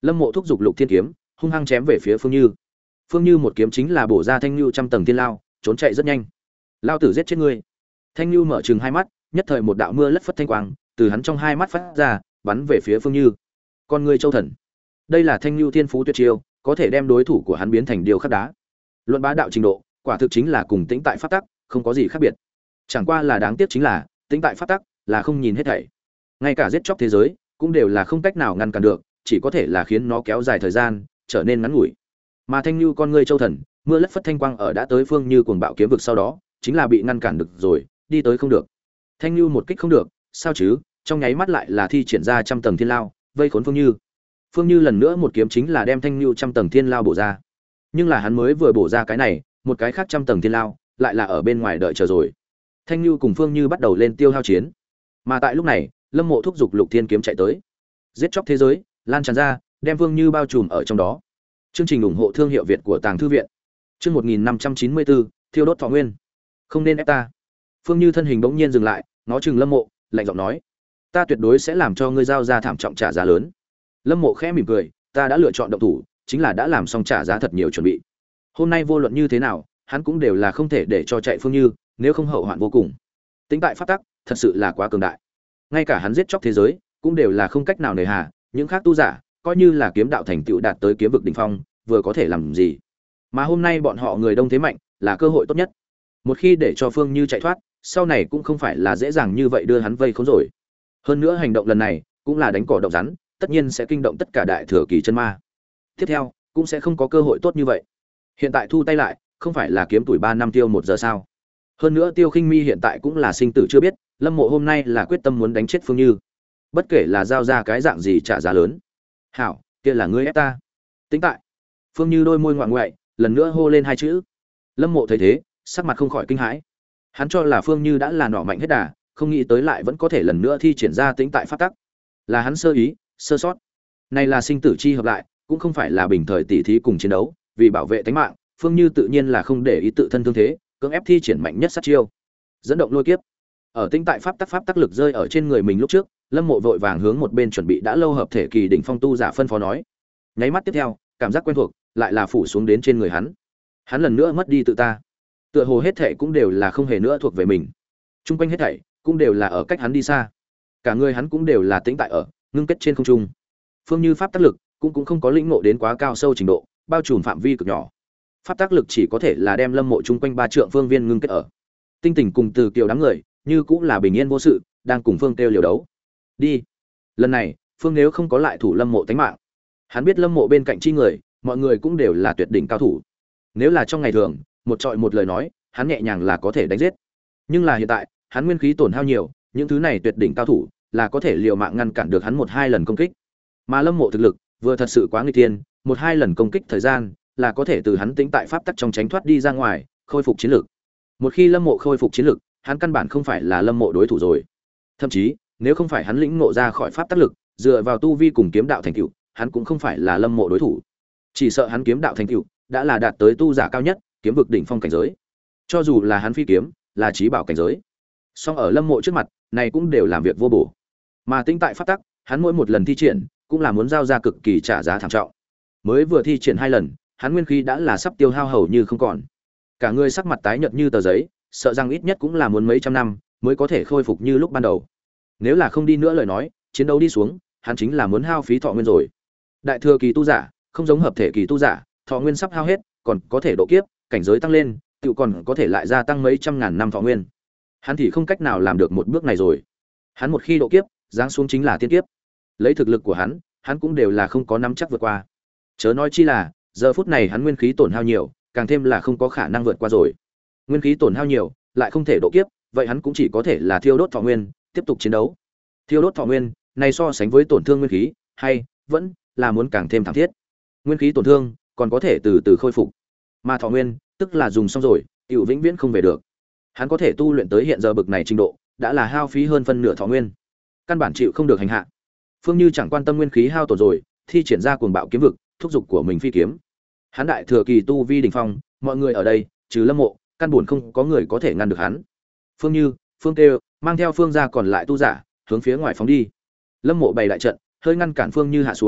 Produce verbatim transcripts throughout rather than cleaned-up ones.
Lâm Mộ thúc giục Lục Thiên kiếm, hung hăng chém về phía Phương Như. Phương Như một kiếm chính là bổ ra Thanh Nưu trăm tầng thiên lao, trốn chạy rất nhanh. Lao tử giết chết ngươi. Thanh Nưu mở trừng hai mắt, nhất thời một đạo mưa lất phất thanh quang từ hắn trong hai mắt phát ra, bắn về phía Phương Như. Con ngươi châu thần. Đây là Thanh Nưu thiên phú tuyệt chiêu, có thể đem đối thủ của hắn biến thành điều khắc đá. Luận bá đạo trình độ, quả thực chính là cùng tĩnh tại pháp tắc, không có gì khác biệt. Chẳng qua là đáng tiếc chính là, tĩnh tại pháp tắc là không nhìn hết thảy. Ngay cả giết chóc thế giới cũng đều là không cách nào ngăn cản được, chỉ có thể là khiến nó kéo dài thời gian, trở nên ngắn ngủi. Mà Thanh Nưu con ngươi châu thần, mưa lất phất thanh quang ở đã tới Phương Như cuồng bạo kiếm vực sau đó, chính là bị ngăn cản được rồi, đi tới không được. Thanh Nưu một kích không được, sao chứ? Trong nháy mắt lại là thi triển ra trăm tầng thiên lao, vây khốn Phương Như. Phương Như lần nữa một kiếm chính là đem Thanh Nưu trăm tầng thiên lao bổ ra. Nhưng là hắn mới vừa bổ ra cái này, một cái khác trăm tầng thiên lao, lại là ở bên ngoài đợi chờ rồi. Thanh Nưu cùng Phương Như bắt đầu lên tiêu hao chiến. Mà tại lúc này, Lâm Mộ thúc giục Lục Thiên kiếm chạy tới. Giết chóc thế giới, lan tràn ra, đem Phương Như bao trùm ở trong đó. Chương trình ủng hộ thương hiệu Việt của Tàng Thư viện. Chương một nghìn năm trăm chín mươi bốn, thiêu đốt thọ nguyên. Không nên ép ta. Phương Như thân hình bỗng nhiên dừng lại, ngó chừng Lâm Mộ, lạnh giọng nói: "Ta tuyệt đối sẽ làm cho ngươi giao ra thảm trọng trả giá lớn." Lâm Mộ khẽ mỉm cười, ta đã lựa chọn động thủ, chính là đã làm xong trả giá thật nhiều chuẩn bị. Hôm nay vô luận như thế nào, hắn cũng đều là không thể để cho chạy Phương Như, nếu không hậu hoạn vô cùng. Tính tại pháp tắc, thật sự là quá cường đại. Ngay cả hắn giết chóc thế giới, cũng đều là không cách nào nề hà, những khác tu giả, coi như là kiếm đạo thành tựu đạt tới kiếm vực đỉnh phong, vừa có thể làm gì. Mà hôm nay bọn họ người đông thế mạnh, là cơ hội tốt nhất. Một khi để cho Phương Như chạy thoát, sau này cũng không phải là dễ dàng như vậy đưa hắn vây khốn rồi. Hơn nữa hành động lần này, cũng là đánh cỏ động rắn, tất nhiên sẽ kinh động tất cả đại thừa kỳ chân ma. Tiếp theo, cũng sẽ không có cơ hội tốt như vậy. Hiện tại thu tay lại, không phải là kiếm tuổi ba năm tiêu một giờ sao? Hơn nữa Tiêu Khinh Mi hiện tại cũng là sinh tử chưa biết, Lâm Mộ hôm nay là quyết tâm muốn đánh chết Phương Như. Bất kể là giao ra cái dạng gì trả giá lớn. Hảo, kia là ngươi ép ta. Tính tại. Phương Như đôi môi ngoạn ngoại, lần nữa hô lên hai chữ. Lâm Mộ thấy thế, sắc mặt không khỏi kinh hãi. Hắn cho là Phương Như đã là nọ mạnh hết đà, không nghĩ tới lại vẫn có thể lần nữa thi triển ra tính tại pháp tắc. Là hắn sơ ý, sơ sót. Này là sinh tử chi hợp lại, cũng không phải là bình thời tỉ thí cùng chiến đấu, vì bảo vệ tính mạng, Phương Như tự nhiên là không để ý tự thân thương thế, cưỡng ép thi triển mạnh nhất sát chiêu. Dẫn động lôi kiếp. Ở tính tại pháp tắc pháp tắc lực rơi ở trên người mình lúc trước, Lâm Mộ vội vàng hướng một bên chuẩn bị đã lâu hợp thể kỳ đỉnh phong tu giả phân phó nói. Nháy mắt tiếp theo, cảm giác quen thuộc lại là phủ xuống đến trên người hắn. Hắn lần nữa mất đi tự ta. Tựa hồ hết thảy cũng đều là không hề nữa thuộc về mình. Trung quanh hết thảy cũng đều là ở cách hắn đi xa. Cả người hắn cũng đều là tĩnh tại ở, ngưng kết trên không trung. Phương Như pháp tác lực cũng cũng không có lĩnh ngộ đến quá cao sâu trình độ, bao trùm phạm vi cực nhỏ. Pháp tác lực chỉ có thể là đem Lâm Mộ trung quanh ba trượng phương viên ngưng kết ở. Tinh Tình cùng Từ Kiều đám người, như cũng là bình yên vô sự, đang cùng Phương Tiêu liều đấu. Đi. Lần này, Phương nếu không có lại thủ Lâm Mộ tánh mạng. Hắn biết Lâm Mộ bên cạnh chi người, mọi người cũng đều là tuyệt đỉnh cao thủ. Nếu là trong ngày thường, một trọi một lời nói, hắn nhẹ nhàng là có thể đánh giết. Nhưng là hiện tại, hắn nguyên khí tổn hao nhiều, những thứ này tuyệt đỉnh cao thủ là có thể liều mạng ngăn cản được hắn một hai lần công kích. Mà Lâm Mộ thực lực vừa thật sự quá nguy thiên, một hai lần công kích thời gian là có thể từ hắn tĩnh tại pháp tắc trong tránh thoát đi ra ngoài, khôi phục chiến lực. Một khi Lâm Mộ khôi phục chiến lực, hắn căn bản không phải là Lâm Mộ đối thủ rồi. Thậm chí, nếu không phải hắn lĩnh ngộ ra khỏi pháp tắc lực, dựa vào tu vi cùng kiếm đạo thành tựu, hắn cũng không phải là Lâm Mộ đối thủ. Chỉ sợ hắn kiếm đạo thành tựu đã là đạt tới tu giả cao nhất, kiếm vực đỉnh phong cảnh giới. Cho dù là hắn phi kiếm, là chí bảo cảnh giới. Song ở Lâm Mộ trước mặt, này cũng đều làm việc vô bổ. Mà tĩnh tại pháp tắc, hắn mỗi một lần thi triển, cũng là muốn giao ra cực kỳ trả giá thảm trọng. Mới vừa thi triển hai lần, hắn nguyên khí đã là sắp tiêu hao hầu như không còn. Cả người sắc mặt tái nhợt như tờ giấy, sợ rằng ít nhất cũng là muốn mấy trăm năm mới có thể khôi phục như lúc ban đầu. Nếu là không đi nữa lời nói, chiến đấu đi xuống, hắn chính là muốn hao phí thọ nguyên rồi. Đại thừa kỳ tu giả, không giống hợp thể kỳ tu giả, thọ nguyên sắp hao hết, còn có thể độ kiếp, cảnh giới tăng lên, tự còn có thể lại gia tăng mấy trăm ngàn năm thọ nguyên. Hắn thì không cách nào làm được một bước này rồi. Hắn một khi độ kiếp, giáng xuống chính là tiên kiếp. Lấy thực lực của hắn, hắn cũng đều là không có nắm chắc vượt qua. Chớ nói chi là, giờ phút này hắn nguyên khí tổn hao nhiều, càng thêm là không có khả năng vượt qua rồi. Nguyên khí tổn hao nhiều, lại không thể độ kiếp, vậy hắn cũng chỉ có thể là thiêu đốt thọ nguyên, tiếp tục chiến đấu. Thiêu đốt thọ nguyên, này so sánh với tổn thương nguyên khí, hay vẫn là muốn càng thêm thảm thiết. Nguyên khí tổn thương, còn có thể từ từ khôi phục. Mà thọ nguyên, tức là dùng xong rồi, tiểu vĩnh viễn không về được. Hắn có thể tu luyện tới hiện giờ bực này trình độ, đã là hao phí hơn phân nửa thọ nguyên. Căn bản chịu không được hành hạ. Phương Như chẳng quan tâm nguyên khí hao tổn rồi, thi triển ra cuồng bạo kiếm vực, thúc giục của mình phi kiếm. Hắn đại thừa kỳ tu vi đỉnh phong, mọi người ở đây, trừ Lâm Mộ, căn buồn không có người có thể ngăn được hắn. Phương Như, Phương Kêu, mang theo Phương gia còn lại tu giả, hướng phía ngoài phóng đi. Lâm Mộ bày đại trận, hơi ngăn cản Phương Như hạ xuống,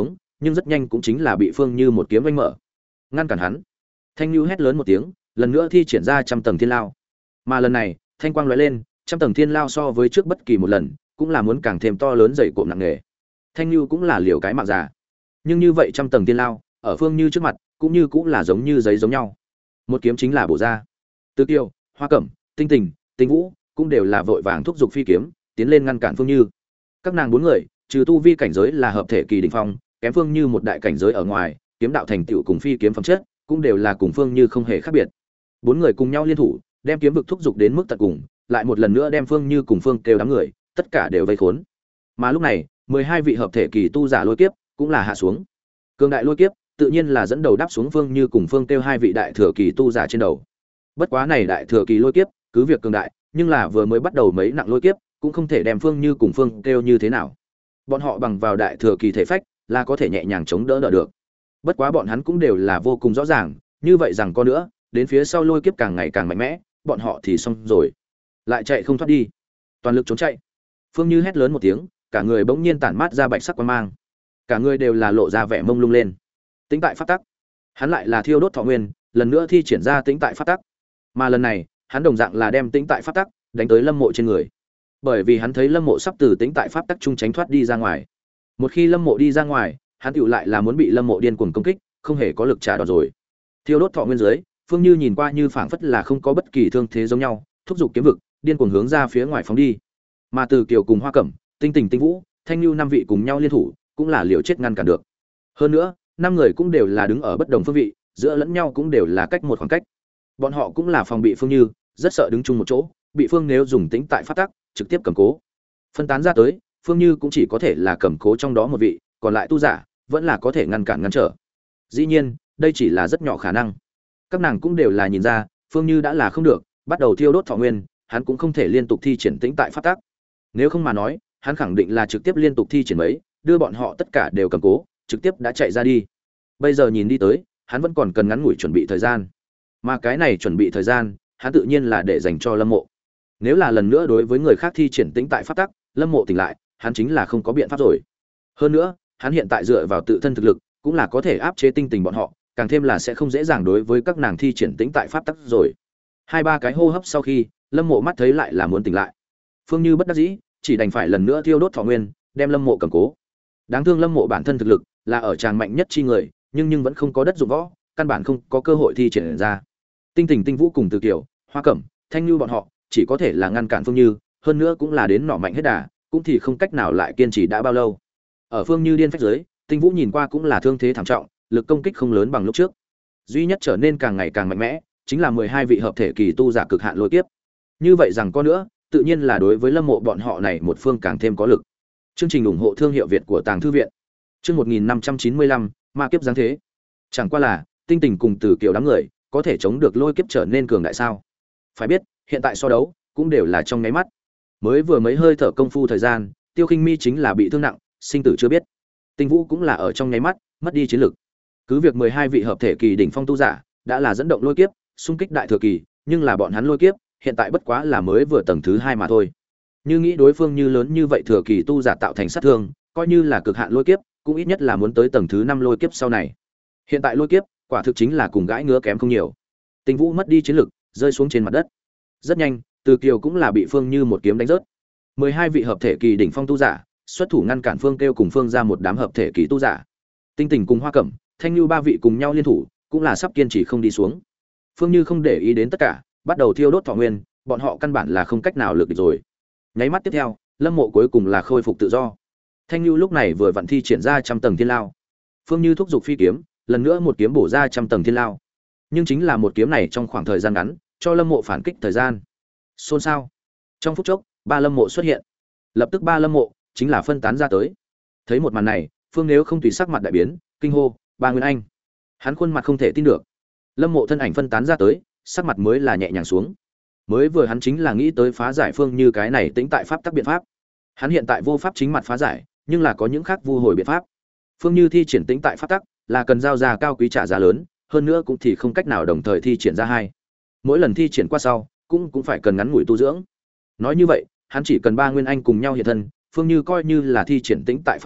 nhưng rất nhanh cũng chính là bị Phương Như một kiếm vênh mở. Ngăn cản hắn. Thanh Nhu hét lớn một tiếng, lần nữa thi triển ra trăm tầng thiên lao. Mà lần này, thanh quang lóe lên, trăm tầng thiên lao so với trước bất kỳ một lần, cũng là muốn càng thêm to lớn dày cộm nặng nề. Thanh Nhu cũng là liều cái mạng già. Nhưng như vậy trăm tầng thiên lao, ở Phương Như trước mặt, cũng như cũng là giống như giấy giống nhau. Một kiếm chính là bổ ra. Từ Kiều, Hoa Cẩm, Tinh Tình, Tinh Vũ cũng đều là vội vàng thúc giục phi kiếm, tiến lên ngăn cản Phương Như. Các nàng bốn người, trừ tu vi cảnh giới là hợp thể kỳ đỉnh phong, kém Phương Như một đại cảnh giới ở ngoài, kiếm đạo thành tựu cùng phi kiếm phẩm chất, cũng đều là cùng Phương Như không hề khác biệt. Bốn người cùng nhau liên thủ, đem kiếm vực thúc giục đến mức tận cùng, lại một lần nữa đem Phương Như cùng Phương Kêu đám người, tất cả đều vây khốn. Mà lúc này, mười hai vị hợp thể kỳ tu giả lôi kiếp cũng là hạ xuống. Cường đại lôi kiếp, tự nhiên là dẫn đầu đáp xuống Phương Như cùng Phương Kêu hai vị đại thừa kỳ tu giả trên đầu. Bất quá này đại thừa kỳ lôi kiếp, cứ việc cường đại, nhưng là vừa mới bắt đầu mấy nặng lôi kiếp, cũng không thể đem Phương Như cùng Phương Kêu như thế nào. Bọn họ bằng vào đại thừa kỳ thể phách, là có thể nhẹ nhàng chống đỡ đỡ được. Bất quá bọn hắn cũng đều là vô cùng rõ ràng, như vậy rằng có nữa, đến phía sau lôi kiếp càng ngày càng mạnh mẽ, bọn họ thì xong rồi, lại chạy không thoát đi, toàn lực trốn chạy. Phương Như hét lớn một tiếng, cả người bỗng nhiên tản mát ra bạch sắc quang mang, cả người đều là lộ ra vẻ mông lung lên. Tĩnh tại pháp tắc, hắn lại là thiêu đốt thọ nguyên, lần nữa thi triển ra tĩnh tại pháp tắc, mà lần này hắn đồng dạng là đem tĩnh tại pháp tắc đánh tới Lâm Mộ trên người, bởi vì hắn thấy Lâm Mộ sắp từ tĩnh tại pháp tắc trung tránh thoát đi ra ngoài. Một khi Lâm Mộ đi ra ngoài, hắn tựu lại là muốn bị Lâm Mộ điên cuồng công kích, không hề có lực trả đòn rồi. Thiêu đốt thọ nguyên dưới, Phương Như nhìn qua như phảng phất là không có bất kỳ thương thế giống nhau, thúc giục kiếm vực, điên cuồng hướng ra phía ngoài phóng đi. Mà Từ Kiều cùng Hoa Cẩm, Tinh Tình, Tinh Vũ, Thanh Nhu năm vị cùng nhau liên thủ, cũng là liều chết ngăn cản được. Hơn nữa, năm người cũng đều là đứng ở bất đồng phương vị, giữa lẫn nhau cũng đều là cách một khoảng cách. Bọn họ cũng là phòng bị Phương Như, rất sợ đứng chung một chỗ, bị Phương nếu dùng tính tại phát tắc, trực tiếp cầm cố. Phân tán ra tới, Phương Như cũng chỉ có thể là cầm cố trong đó một vị, còn lại tu giả vẫn là có thể ngăn cản ngăn trở. Dĩ nhiên, đây chỉ là rất nhỏ khả năng. Các nàng cũng đều là nhìn ra, Phương Như đã là không được, bắt đầu thiêu đốt thọ nguyên, hắn cũng không thể liên tục thi triển tĩnh tại pháp tắc. Nếu không mà nói, hắn khẳng định là trực tiếp liên tục thi triển mấy, đưa bọn họ tất cả đều cầm cố, trực tiếp đã chạy ra đi. Bây giờ nhìn đi tới, hắn vẫn còn cần ngắn ngủi chuẩn bị thời gian. Mà cái này chuẩn bị thời gian, hắn tự nhiên là để dành cho Lâm Mộ. Nếu là lần nữa đối với người khác thi triển tĩnh tại pháp tắc, Lâm Mộ tỉnh lại, hắn chính là không có biện pháp rồi. Hơn nữa, hắn hiện tại dựa vào tự thân thực lực, cũng là có thể áp chế tinh tình bọn họ, càng thêm là sẽ không dễ dàng đối với các nàng thi triển tĩnh tại pháp tắc rồi. Hai ba cái hô hấp sau khi, Lâm Mộ mắt thấy lại là muốn tỉnh lại. Phương Như bất đắc dĩ, chỉ đành phải lần nữa thiêu đốt thọ nguyên, đem Lâm Mộ cầm cố. Đáng thương Lâm Mộ bản thân thực lực là ở tràng mạnh nhất chi người, nhưng nhưng vẫn không có đất dụng võ, căn bản không có cơ hội thi triển ra. Tinh Tình, Tinh Vũ cùng Từ Kiều, Hoa Cẩm, Thanh Nhu bọn họ chỉ có thể là ngăn cản Phương Như, hơn nữa cũng là đến nỏ mạnh hết đà, cũng thì không cách nào lại kiên trì đã bao lâu. Ở Phương Như điên phách dưới, Tinh Vũ nhìn qua cũng là thương thế thảm trọng, lực công kích không lớn bằng lúc trước. Duy nhất trở nên càng ngày càng mạnh mẽ, chính là mười hai vị hợp thể kỳ tu giả cực hạn lôi kiếp. Như vậy rằng có nữa, tự nhiên là đối với Lâm Mộ bọn họ này một phương càng thêm có lực. Chương trình ủng hộ thương hiệu Việt của Tàng Thư viện. Chương một nghìn năm trăm chín mươi lăm, ma kiếp giáng thế. Chẳng qua là, Tinh Tình cùng Từ Kiều đám người, có thể chống được lôi kiếp trở nên cường đại sao? Phải biết, hiện tại so đấu, cũng đều là trong nháy mắt. Mới vừa mấy hơi thở công phu thời gian, Tiêu Khinh Mi chính là bị thương nặng, sinh tử chưa biết. Tinh Vũ cũng là ở trong nháy mắt, mất đi chiến lực. Cứ việc mười hai vị hợp thể kỳ đỉnh phong tu giả đã là dẫn động lôi kiếp, xung kích đại thừa kỳ, nhưng là bọn hắn lôi kiếp, hiện tại bất quá là mới vừa tầng thứ hai mà thôi. Như nghĩ đối phương như lớn như vậy thừa kỳ tu giả tạo thành sát thương, coi như là cực hạn lôi kiếp, cũng ít nhất là muốn tới tầng thứ năm lôi kiếp sau này. Hiện tại lôi kiếp, quả thực chính là cùng gãi ngứa kém không nhiều. Tinh Vũ mất đi chiến lực, rơi xuống trên mặt đất. Rất nhanh, Từ Kiều cũng là bị Phương Như một kiếm đánh rớt. mười hai vị hợp thể kỳ đỉnh phong tu giả, xuất thủ ngăn cản Phương Kêu cùng Phương ra một đám hợp thể kỳ tu giả. Tinh Tình cùng Hoa Cẩm, Thanh Nhu ba vị cùng nhau liên thủ, cũng là sắp kiên trì không đi xuống. Phương Như không để ý đến tất cả, bắt đầu thiêu đốt thọ nguyên, bọn họ căn bản là không cách nào lực địch rồi. Nháy mắt tiếp theo, Lâm Mộ cuối cùng là khôi phục tự do. Thanh Nhu lúc này vừa vận thi triển ra trăm tầng thiên lao. Phương Như thúc giục phi kiếm, lần nữa một kiếm bổ ra trăm tầng thiên lao. Nhưng chính là một kiếm này trong khoảng thời gian ngắn, cho Lâm Mộ phản kích thời gian. Xôn xao. Trong phút chốc, ba Lâm Mộ xuất hiện. Lập tức ba Lâm Mộ chính là phân tán ra tới. Thấy một màn này, Phương Nếu không tùy sắc mặt đại biến, kinh hô, "Ba Nguyên Anh!" Hắn khuôn mặt không thể tin được. Lâm Mộ thân ảnh phân tán ra tới, sắc mặt mới là nhẹ nhàng xuống. Mới vừa hắn chính là nghĩ tới phá giải Phương Như cái này tĩnh tại pháp tắc biện pháp. Hắn hiện tại vô pháp chính mặt phá giải, nhưng là có những khác vu hồi biện pháp. Phương Như thi triển tĩnh tại pháp tắc, là cần giao ra cao quý trả giá lớn, hơn nữa cũng thì không cách nào đồng thời thi triển ra hai. Mỗi lần thi triển qua sau, cũng cũng phải cần ngắn ngủi tu dưỡng. Nói như vậy, hắn chỉ cần ba Nguyên Anh cùng nhau hiện thân, Phương Như coi như là thi triển tĩnh tại pháp tắc,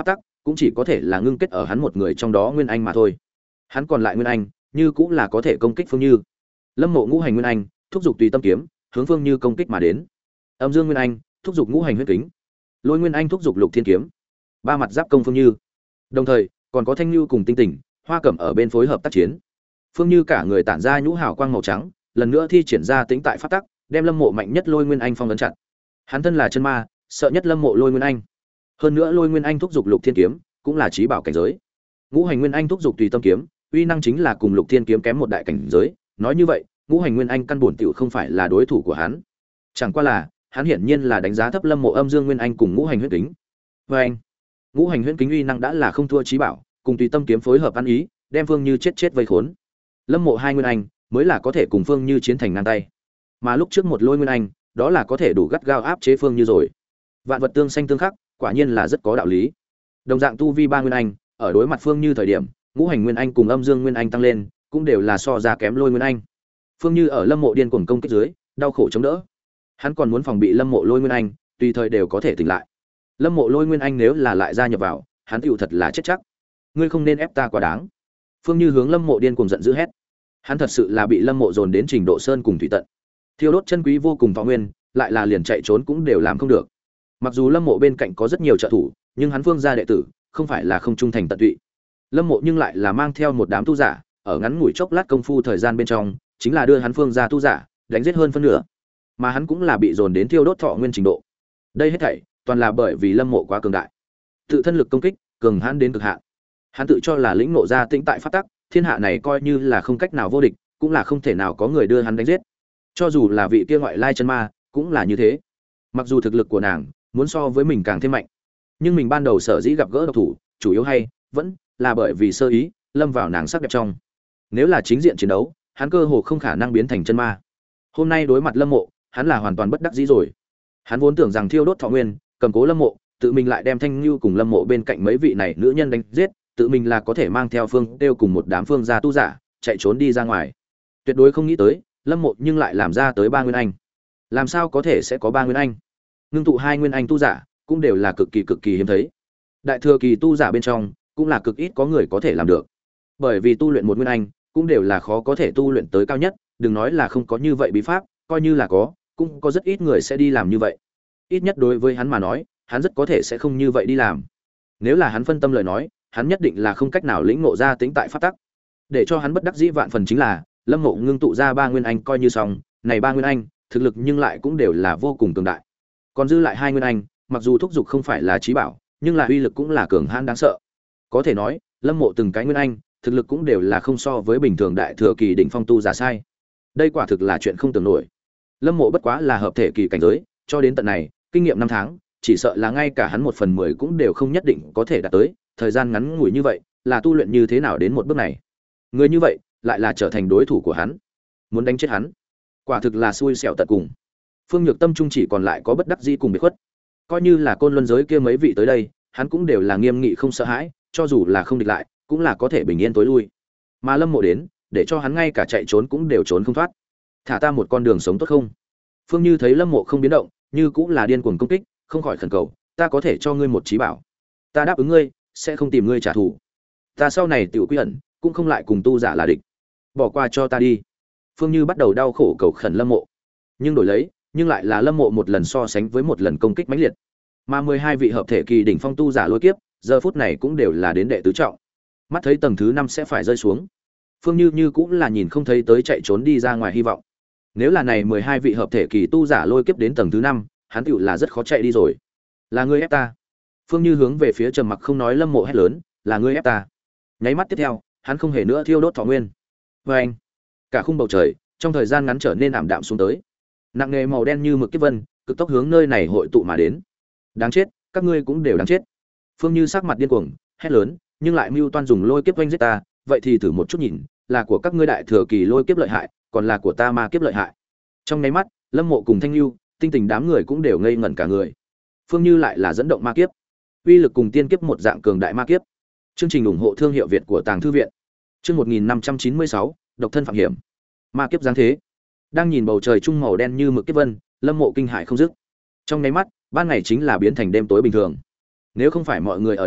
cũng chỉ có thể là ngưng kết ở hắn một người trong đó nguyên anh mà thôi. Hắn còn lại nguyên anh, như cũng là có thể công kích Phương Như. Lâm Mộ ngũ hành nguyên anh, thúc giục tùy tâm kiếm, hướng Phương Như công kích mà đến. Âm Dương nguyên anh, thúc giục ngũ hành huyết kính. Lôi nguyên anh thúc giục lục thiên kiếm. Ba mặt giáp công Phương Như. Đồng thời, còn có Thanh Nhu cùng Tinh Tỉnh, Hoa Cẩm ở bên phối hợp tác chiến. Phương Như cả người tản ra nhũ hào quang màu trắng, lần nữa thi triển ra tính tại pháp tắc, đem Lâm Mộ mạnh nhất Lôi Nguyên Anh phong ấn chặt. Hắn thân là chân ma, sợ nhất Lâm Mộ Lôi Nguyên Anh. Hơn nữa Lôi Nguyên Anh thúc giục Lục Thiên kiếm, cũng là chí bảo cảnh giới. Ngũ hành Nguyên Anh thúc giục Tùy Tâm kiếm, uy năng chính là cùng Lục Thiên kiếm kém một đại cảnh giới, nói như vậy, Ngũ hành Nguyên Anh căn bổn tiểu không phải là đối thủ của hắn. Chẳng qua là, hắn hiển nhiên là đánh giá thấp Lâm Mộ Âm Dương Nguyên Anh cùng Ngũ hành huyết kính. Và anh, Ngũ hành huyết kính uy năng đã là không thua chí bảo, cùng Tùy Tâm kiếm phối hợp ăn ý, đem Phương Như chết chết vây khốn. Lâm Mộ hai nguyên anh mới là có thể cùng Phương Như chiến thành ngang tay. Mà lúc trước một Lôi nguyên anh, đó là có thể đủ gắt gao áp chế Phương Như rồi. Vạn vật tương xanh tương khắc, quả nhiên là rất có đạo lý. Đồng dạng tu vi ba nguyên anh, ở đối mặt Phương Như thời điểm, ngũ hành nguyên anh cùng âm dương nguyên anh tăng lên, cũng đều là so ra kém Lôi nguyên anh. Phương Như ở Lâm Mộ điên cuồng công kích dưới, đau khổ chống đỡ. Hắn còn muốn phòng bị Lâm Mộ Lôi nguyên anh, tùy thời đều có thể tỉnh lại. Lâm Mộ Lôi nguyên anh nếu là lại gia nhập vào, hắn tựu thật là chết chắc. Ngươi không nên ép ta quá đáng. Phương Như hướng Lâm Mộ điên cuồng giận dữ hét. Hắn thật sự là bị Lâm Mộ dồn đến trình độ sơn cùng thủy tận. Thiêu đốt chân quý vô cùng thọ nguyên, lại là liền chạy trốn cũng đều làm không được. Mặc dù Lâm Mộ bên cạnh có rất nhiều trợ thủ, nhưng hắn Phương gia đệ tử, không phải là không trung thành tận tụy. Lâm Mộ nhưng lại là mang theo một đám tu giả, ở ngắn ngủi chốc lát công phu thời gian bên trong, chính là đưa hắn Phương gia tu giả đánh giết hơn phân nửa. Mà hắn cũng là bị dồn đến thiêu đốt thọ nguyên trình độ. Đây hết thảy toàn là bởi vì Lâm Mộ quá cường đại. Tự thân lực công kích, cường hãn đến cực hạn. Hắn tự cho là lĩnh ngộ ra tĩnh tại pháp tắc, thiên hạ này coi như là không cách nào vô địch, cũng là không thể nào có người đưa hắn đánh giết. Cho dù là vị kia ngoại lai chân ma, cũng là như thế. Mặc dù thực lực của nàng muốn so với mình càng thêm mạnh, nhưng mình ban đầu sở dĩ gặp gỡ độc thủ, chủ yếu hay vẫn là bởi vì sơ ý lâm vào nàng sắc đẹp trong. Nếu là chính diện chiến đấu, hắn cơ hồ không khả năng biến thành chân ma. Hôm nay đối mặt Lâm Mộ, hắn là hoàn toàn bất đắc dĩ rồi. Hắn vốn tưởng rằng thiêu đốt thọ nguyên, cầm cố Lâm Mộ, tự mình lại đem Thanh Nhu cùng Lâm Mộ bên cạnh mấy vị này nữ nhân đánh giết, tự mình là có thể mang theo Phương Tiêu cùng một đám Phương gia tu giả, chạy trốn đi ra ngoài. Tuyệt đối không nghĩ tới, Lâm Mộ nhưng lại làm ra tới ba nguyên anh. Làm sao có thể sẽ có ba nguyên anh? Ngưng tụ hai nguyên anh tu giả, cũng đều là cực kỳ cực kỳ hiếm thấy. Đại thừa kỳ tu giả bên trong, cũng là cực ít có người có thể làm được. Bởi vì tu luyện một nguyên anh, cũng đều là khó có thể tu luyện tới cao nhất, đừng nói là không có như vậy bí pháp, coi như là có, cũng có rất ít người sẽ đi làm như vậy. Ít nhất đối với hắn mà nói, hắn rất có thể sẽ không như vậy đi làm. Nếu là hắn phân tâm lời nói, hắn nhất định là không cách nào lĩnh ngộ ra tính tại pháp tắc. Để cho hắn bất đắc dĩ vạn phần chính là, Lâm Mộ ngưng tụ ra ba nguyên anh coi như xong, này ba nguyên anh, thực lực nhưng lại cũng đều là vô cùng cường đại. Còn dư lại hai nguyên anh, mặc dù thúc dục không phải là chí bảo, nhưng là uy lực cũng là cường hãn đáng sợ. Có thể nói, Lâm Mộ từng cái nguyên anh, thực lực cũng đều là không so với bình thường đại thừa kỳ đỉnh phong tu giả sai. Đây quả thực là chuyện không tưởng nổi. Lâm Mộ bất quá là hợp thể kỳ cảnh giới, cho đến tận này, kinh nghiệm năm tháng, chỉ sợ là ngay cả hắn một phần mười cũng đều không nhất định có thể đạt tới, thời gian ngắn ngủi như vậy, là tu luyện như thế nào đến một bước này. Người như vậy, lại là trở thành đối thủ của hắn. Muốn đánh chết hắn, quả thực là xui xẻo tận cùng. Phương Nhược Tâm trung chỉ còn lại có bất đắc dĩ cùng biệt khuất. Coi như là Côn Luân giới kia mấy vị tới đây, hắn cũng đều là nghiêm nghị không sợ hãi, cho dù là không địch lại, cũng là có thể bình yên tối lui. Mà Lâm Mộ đến, để cho hắn ngay cả chạy trốn cũng đều trốn không thoát. Thả ta một con đường sống tốt không? Phương Như thấy Lâm Mộ không biến động, như cũng là điên cuồng công kích, không khỏi khẩn cầu, ta có thể cho ngươi một chí bảo. Ta đáp ứng ngươi, sẽ không tìm ngươi trả thù. Ta sau này tiểu quy ẩn, cũng không lại cùng tu giả là địch. Bỏ qua cho ta đi. Phương Như bắt đầu đau khổ cầu khẩn Lâm Mộ. Nhưng đổi lấy, nhưng lại là Lâm Mộ một lần so sánh với một lần công kích mãnh liệt. Mà mười hai vị hợp thể kỳ đỉnh phong tu giả lôi kiếp, giờ phút này cũng đều là đến đệ tứ trọng. Mắt thấy tầng thứ năm sẽ phải rơi xuống. Phương Như như cũng là nhìn không thấy tới chạy trốn đi ra ngoài hy vọng. Nếu là này mười hai vị hợp thể kỳ tu giả lôi kiếp đến tầng thứ năm, hắn tựu là rất khó chạy đi rồi. Là ngươi ép ta. Phương Như hướng về phía Trầm Mặc không nói Lâm Mộ hét lớn, là ngươi ép ta. Nháy mắt tiếp theo, hắn không hề nữa thiêu đốt thọ nguyên. Và anh, cả khung bầu trời trong thời gian ngắn trở nên ảm đạm xuống tới. Nặng nề màu đen như mực kiếp vân, cực tốc hướng nơi này hội tụ mà đến. Đáng chết, các ngươi cũng đều đáng chết. Phương Như sắc mặt điên cuồng, hét lớn, nhưng lại mưu toan dùng lôi kiếp oanh giết ta, vậy thì thử một chút nhìn, là của các ngươi đại thừa kỳ lôi kiếp lợi hại, còn là của ta ma kiếp lợi hại. Trong nháy mắt, Lâm Mộ cùng Thanh Nhu, Tinh Tình đám người cũng đều ngây ngẩn cả người. Phương Như lại là dẫn động ma kiếp, uy lực cùng tiên kiếp một dạng cường đại ma kiếp. Chương trình ủng hộ thương hiệu Việt của Tàng thư viện. Chương một nghìn năm trăm chín mươi sáu, độc thân phạm hiểm. Ma kiếp giáng thế. Đang nhìn bầu trời trung màu đen như mực kiếp vân, Lâm Mộ kinh hãi không dứt. Trong nháy mắt, ban ngày chính là biến thành đêm tối bình thường. Nếu không phải mọi người ở đây,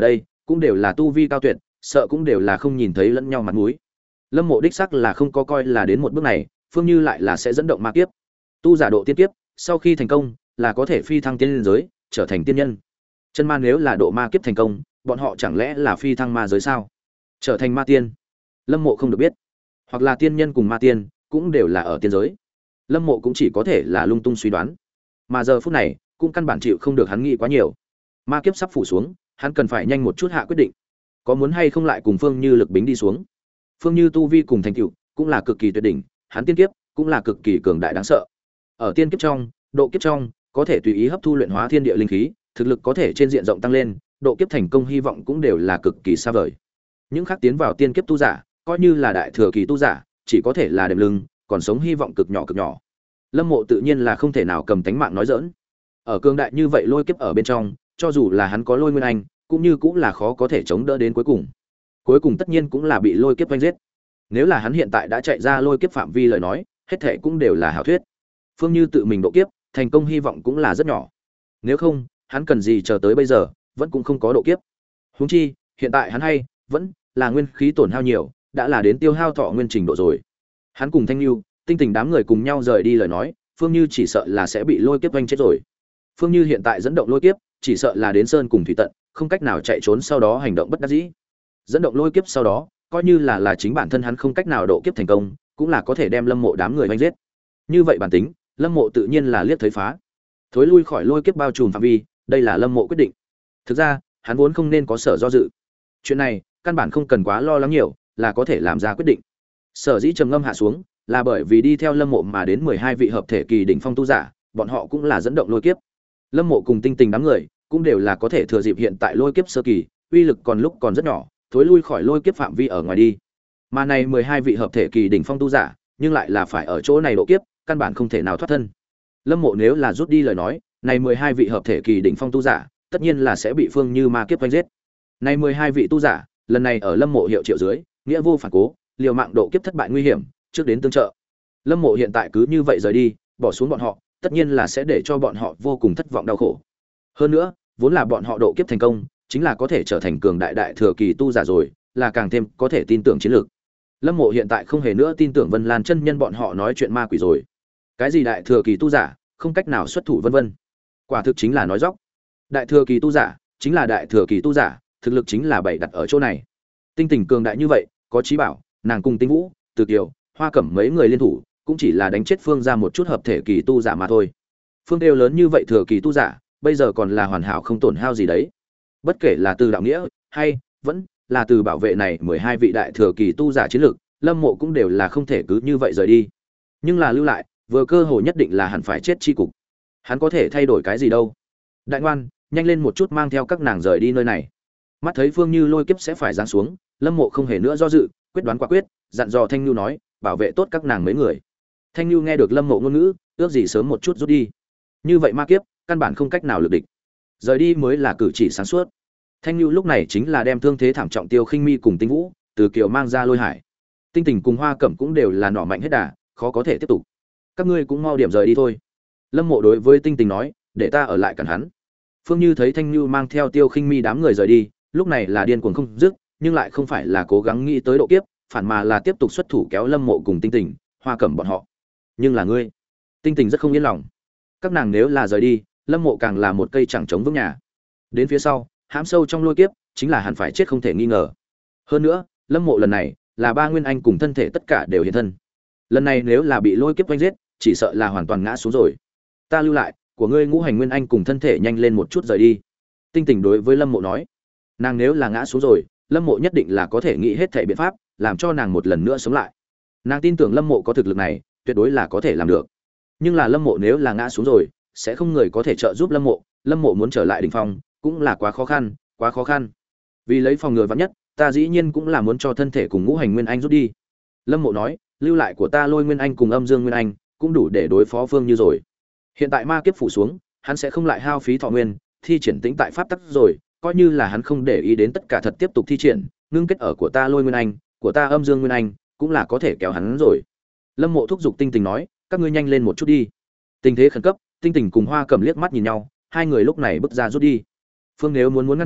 cũng đều là tu vi cao tuyệt, sợ cũng đều là không nhìn thấy lẫn nhau mặt mũi. Lâm Mộ đích xác là không có coi là đến một bước này, Phương Như lại là sẽ dẫn động ma kiếp. Tu giả độ tiên kiếp, sau khi thành công, là có thể phi thăng tiên nhân giới, trở thành tiên nhân. Chân ma nếu là độ ma kiếp thành công, bọn họ chẳng lẽ là phi thăng ma giới sao? Trở thành ma tiên? Lâm Mộ không được biết. Hoặc là tiên nhân cùng ma tiên, cũng đều là ở tiên giới. Lâm Mộ cũng chỉ có thể là lung tung suy đoán. Mà giờ phút này, cũng căn bản chịu không được hắn nghĩ quá nhiều. Ma kiếp sắp phủ xuống, hắn cần phải nhanh một chút hạ quyết định. Có muốn hay không lại cùng Phương Như lực bính đi xuống? Phương Như tu vi cùng thành tựu cũng là cực kỳ tuyệt đỉnh, hắn tiên kiếp cũng là cực kỳ cường đại đáng sợ. Ở tiên kiếp trong, độ kiếp trong, có thể tùy ý hấp thu luyện hóa thiên địa linh khí, thực lực có thể trên diện rộng tăng lên, độ kiếp thành công hy vọng cũng đều là cực kỳ xa vời. Những khác tiến vào tiên kiếp tu giả, coi như là đại thừa kỳ tu giả, chỉ có thể là đệm lưng, còn sống hy vọng cực nhỏ cực nhỏ. Lâm Mộ tự nhiên là không thể nào cầm tánh mạng nói giỡn. Ở cường đại như vậy lôi kiếp ở bên trong, cho dù là hắn có Lôi Nguyên Anh, cũng như cũng là khó có thể chống đỡ đến cuối cùng. Cuối cùng tất nhiên cũng là bị lôi kiếp vây giết. Nếu là hắn hiện tại đã chạy ra lôi kiếp phạm vi lời nói, hết thảy cũng đều là hảo thuyết. Phương Như tự mình độ kiếp, thành công hy vọng cũng là rất nhỏ. Nếu không, hắn cần gì chờ tới bây giờ, vẫn cũng không có độ kiếp. Huống chi, hiện tại hắn hay vẫn là nguyên khí tổn hao nhiều, đã là đến tiêu hao thọ nguyên trình độ rồi. Hắn cùng Thanh Nưu, Tinh Tình đám người cùng nhau rời đi lời nói, Phương Như chỉ sợ là sẽ bị lôi kiếp vây chết rồi. Phương Như hiện tại dẫn động lôi kiếp, chỉ sợ là đến sơn cùng thủy tận, không cách nào chạy trốn sau đó hành động bất đắc dĩ. Dẫn động lôi kiếp sau đó, coi như là là chính bản thân hắn không cách nào độ kiếp thành công, cũng là có thể đem Lâm Mộ đám người vây giết. Như vậy bản tính, Lâm Mộ tự nhiên là liếc thấy phá. Thối lui khỏi lôi kiếp bao trùm phạm vi, đây là Lâm Mộ quyết định. Thực ra, hắn vốn không nên có sở do dự. Chuyện này, căn bản không cần quá lo lắng nhiều, là có thể làm ra quyết định. Sở dĩ trầm ngâm hạ xuống, là bởi vì đi theo Lâm Mộ mà đến mười hai vị hợp thể kỳ đỉnh phong tu giả, bọn họ cũng là dẫn động lôi kiếp. Lâm Mộ cùng Tinh Tình đám người, cũng đều là có thể thừa dịp hiện tại lôi kiếp sơ kỳ, uy lực còn lúc còn rất nhỏ, thối lui khỏi lôi kiếp phạm vi ở ngoài đi. Mà này mười hai vị hợp thể kỳ đỉnh phong tu giả, nhưng lại là phải ở chỗ này độ kiếp, căn bản không thể nào thoát thân. Lâm Mộ nếu là rút đi lời nói, này mười hai vị hợp thể kỳ đỉnh phong tu giả, tất nhiên là sẽ bị Phương Như ma kiếp vây giết. Này mười hai vị tu giả, lần này ở Lâm Mộ hiệu triệu dưới, nghĩa vô phản cố, liều mạng độ kiếp thất bại nguy hiểm, trước đến tương trợ. Lâm Mộ hiện tại cứ như vậy rời đi, bỏ xuống bọn họ, tất nhiên là sẽ để cho bọn họ vô cùng thất vọng đau khổ. Hơn nữa, vốn là bọn họ độ kiếp thành công, chính là có thể trở thành cường đại đại thừa kỳ tu giả rồi, là càng thêm có thể tin tưởng chiến lược. Lâm Mộ hiện tại không hề nữa tin tưởng Vân Lan chân nhân bọn họ nói chuyện ma quỷ rồi. Cái gì đại thừa kỳ tu giả, không cách nào xuất thủ vân vân. Quả thực chính là nói dóc. Đại thừa kỳ tu giả, chính là đại thừa kỳ tu giả, thực lực chính là bảy đặt ở chỗ này. Tinh Tình cường đại như vậy, có Chí Bảo, nàng cùng Tinh Vũ, Từ Kiều, Hoa Cẩm mấy người liên thủ, cũng chỉ là đánh chết Phương ra một chút hợp thể kỳ tu giả mà thôi. Phương đều lớn như vậy thừa kỳ tu giả, bây giờ còn là hoàn hảo không tổn hao gì đấy. Bất kể là từ đạo nghĩa hay vẫn là từ bảo vệ này mười hai vị đại thừa kỳ tu giả chiến lược, Lâm Mộ cũng đều là không thể cứ như vậy rời đi. Nhưng là lưu lại, vừa cơ hội nhất định là hẳn phải chết chi cục. Hắn có thể thay đổi cái gì đâu? Đại ngoan, nhanh lên một chút mang theo các nàng rời đi nơi này. Mắt thấy Phương Như lôi kiếp sẽ phải giáng xuống, Lâm Mộ không hề nữa do dự, quyết đoán quả quyết, dặn dò Thanh Nhu nói, bảo vệ tốt các nàng mấy người. Thanh Nhu nghe được Lâm Mộ ngôn ngữ, ước gì sớm một chút rút đi. Như vậy ma kiếp, căn bản không cách nào lực địch. Rời đi mới là cử chỉ sáng suốt. Thanh Nhu lúc này chính là đem thương thế thảm trọng Tiêu Khinh Mi cùng Tinh Vũ, Từ Kiều mang ra Lôi Hải. Tinh Tình cùng Hoa Cẩm cũng đều là nỏ mạnh hết đà, khó có thể tiếp tục. Các ngươi cũng mau điểm rời đi thôi. Lâm Mộ đối với Tinh Tình nói, để ta ở lại cản hắn. Phương Như thấy Thanh Nhu mang theo Tiêu Khinh Mi đám người rời đi, lúc này là điên cuồng không dứt, nhưng lại không phải là cố gắng nghĩ tới độ kiếp, phản mà là tiếp tục xuất thủ kéo Lâm Mộ cùng Tinh Tình, Hoa Cẩm bọn họ. Nhưng là ngươi, Tinh Tình rất không yên lòng. Các nàng nếu là rời đi, Lâm Mộ càng là một cây chẳng chống vững nhà. Đến phía sau, hãm sâu trong lôi kiếp, chính là hẳn phải chết không thể nghi ngờ. Hơn nữa, Lâm Mộ lần này là ba nguyên anh cùng thân thể tất cả đều hiện thân. Lần này nếu là bị lôi kiếp vây giết, chỉ sợ là hoàn toàn ngã xuống rồi. Ta lưu lại, của ngươi ngũ hành nguyên anh cùng thân thể nhanh lên một chút rời đi. Tinh Tình đối với Lâm Mộ nói, nàng nếu là ngã xuống rồi, Lâm Mộ nhất định là có thể nghĩ hết thảy biện pháp, làm cho nàng một lần nữa sống lại. Nàng tin tưởng Lâm Mộ có thực lực này, tuyệt đối là có thể làm được. Nhưng là Lâm Mộ nếu là ngã xuống rồi, sẽ không người có thể trợ giúp Lâm Mộ, Lâm Mộ muốn trở lại đỉnh phong, cũng là quá khó khăn, quá khó khăn. Vì lấy phòng ngừa vạn nhất, ta dĩ nhiên cũng là muốn cho thân thể cùng ngũ hành nguyên anh rút đi. Lâm Mộ nói, lưu lại của ta Lôi Nguyên Anh cùng Âm Dương Nguyên Anh, cũng đủ để đối phó Phương Như rồi. Hiện tại ma kiếp phủ xuống, hắn sẽ không lại hao phí thọ nguyên, thi triển tĩnh tại pháp tắc rồi, coi như là hắn không để ý đến tất cả thật tiếp tục thi triển, ngưng kết ở của ta Lôi Nguyên Anh, của ta Âm Dương Nguyên Anh, cũng là có thể kéo hắn rồi. Lâm Mộ thúc giục Tinh Tình nói, các ngươi nhanh lên một chút đi. Tình thế khẩn cấp, Tinh Tình cùng Hoa Cẩm liếc mắt nhìn nhau, hai người lúc này bước ra rút đi. Phương nếu muốn muốn ngăn trở,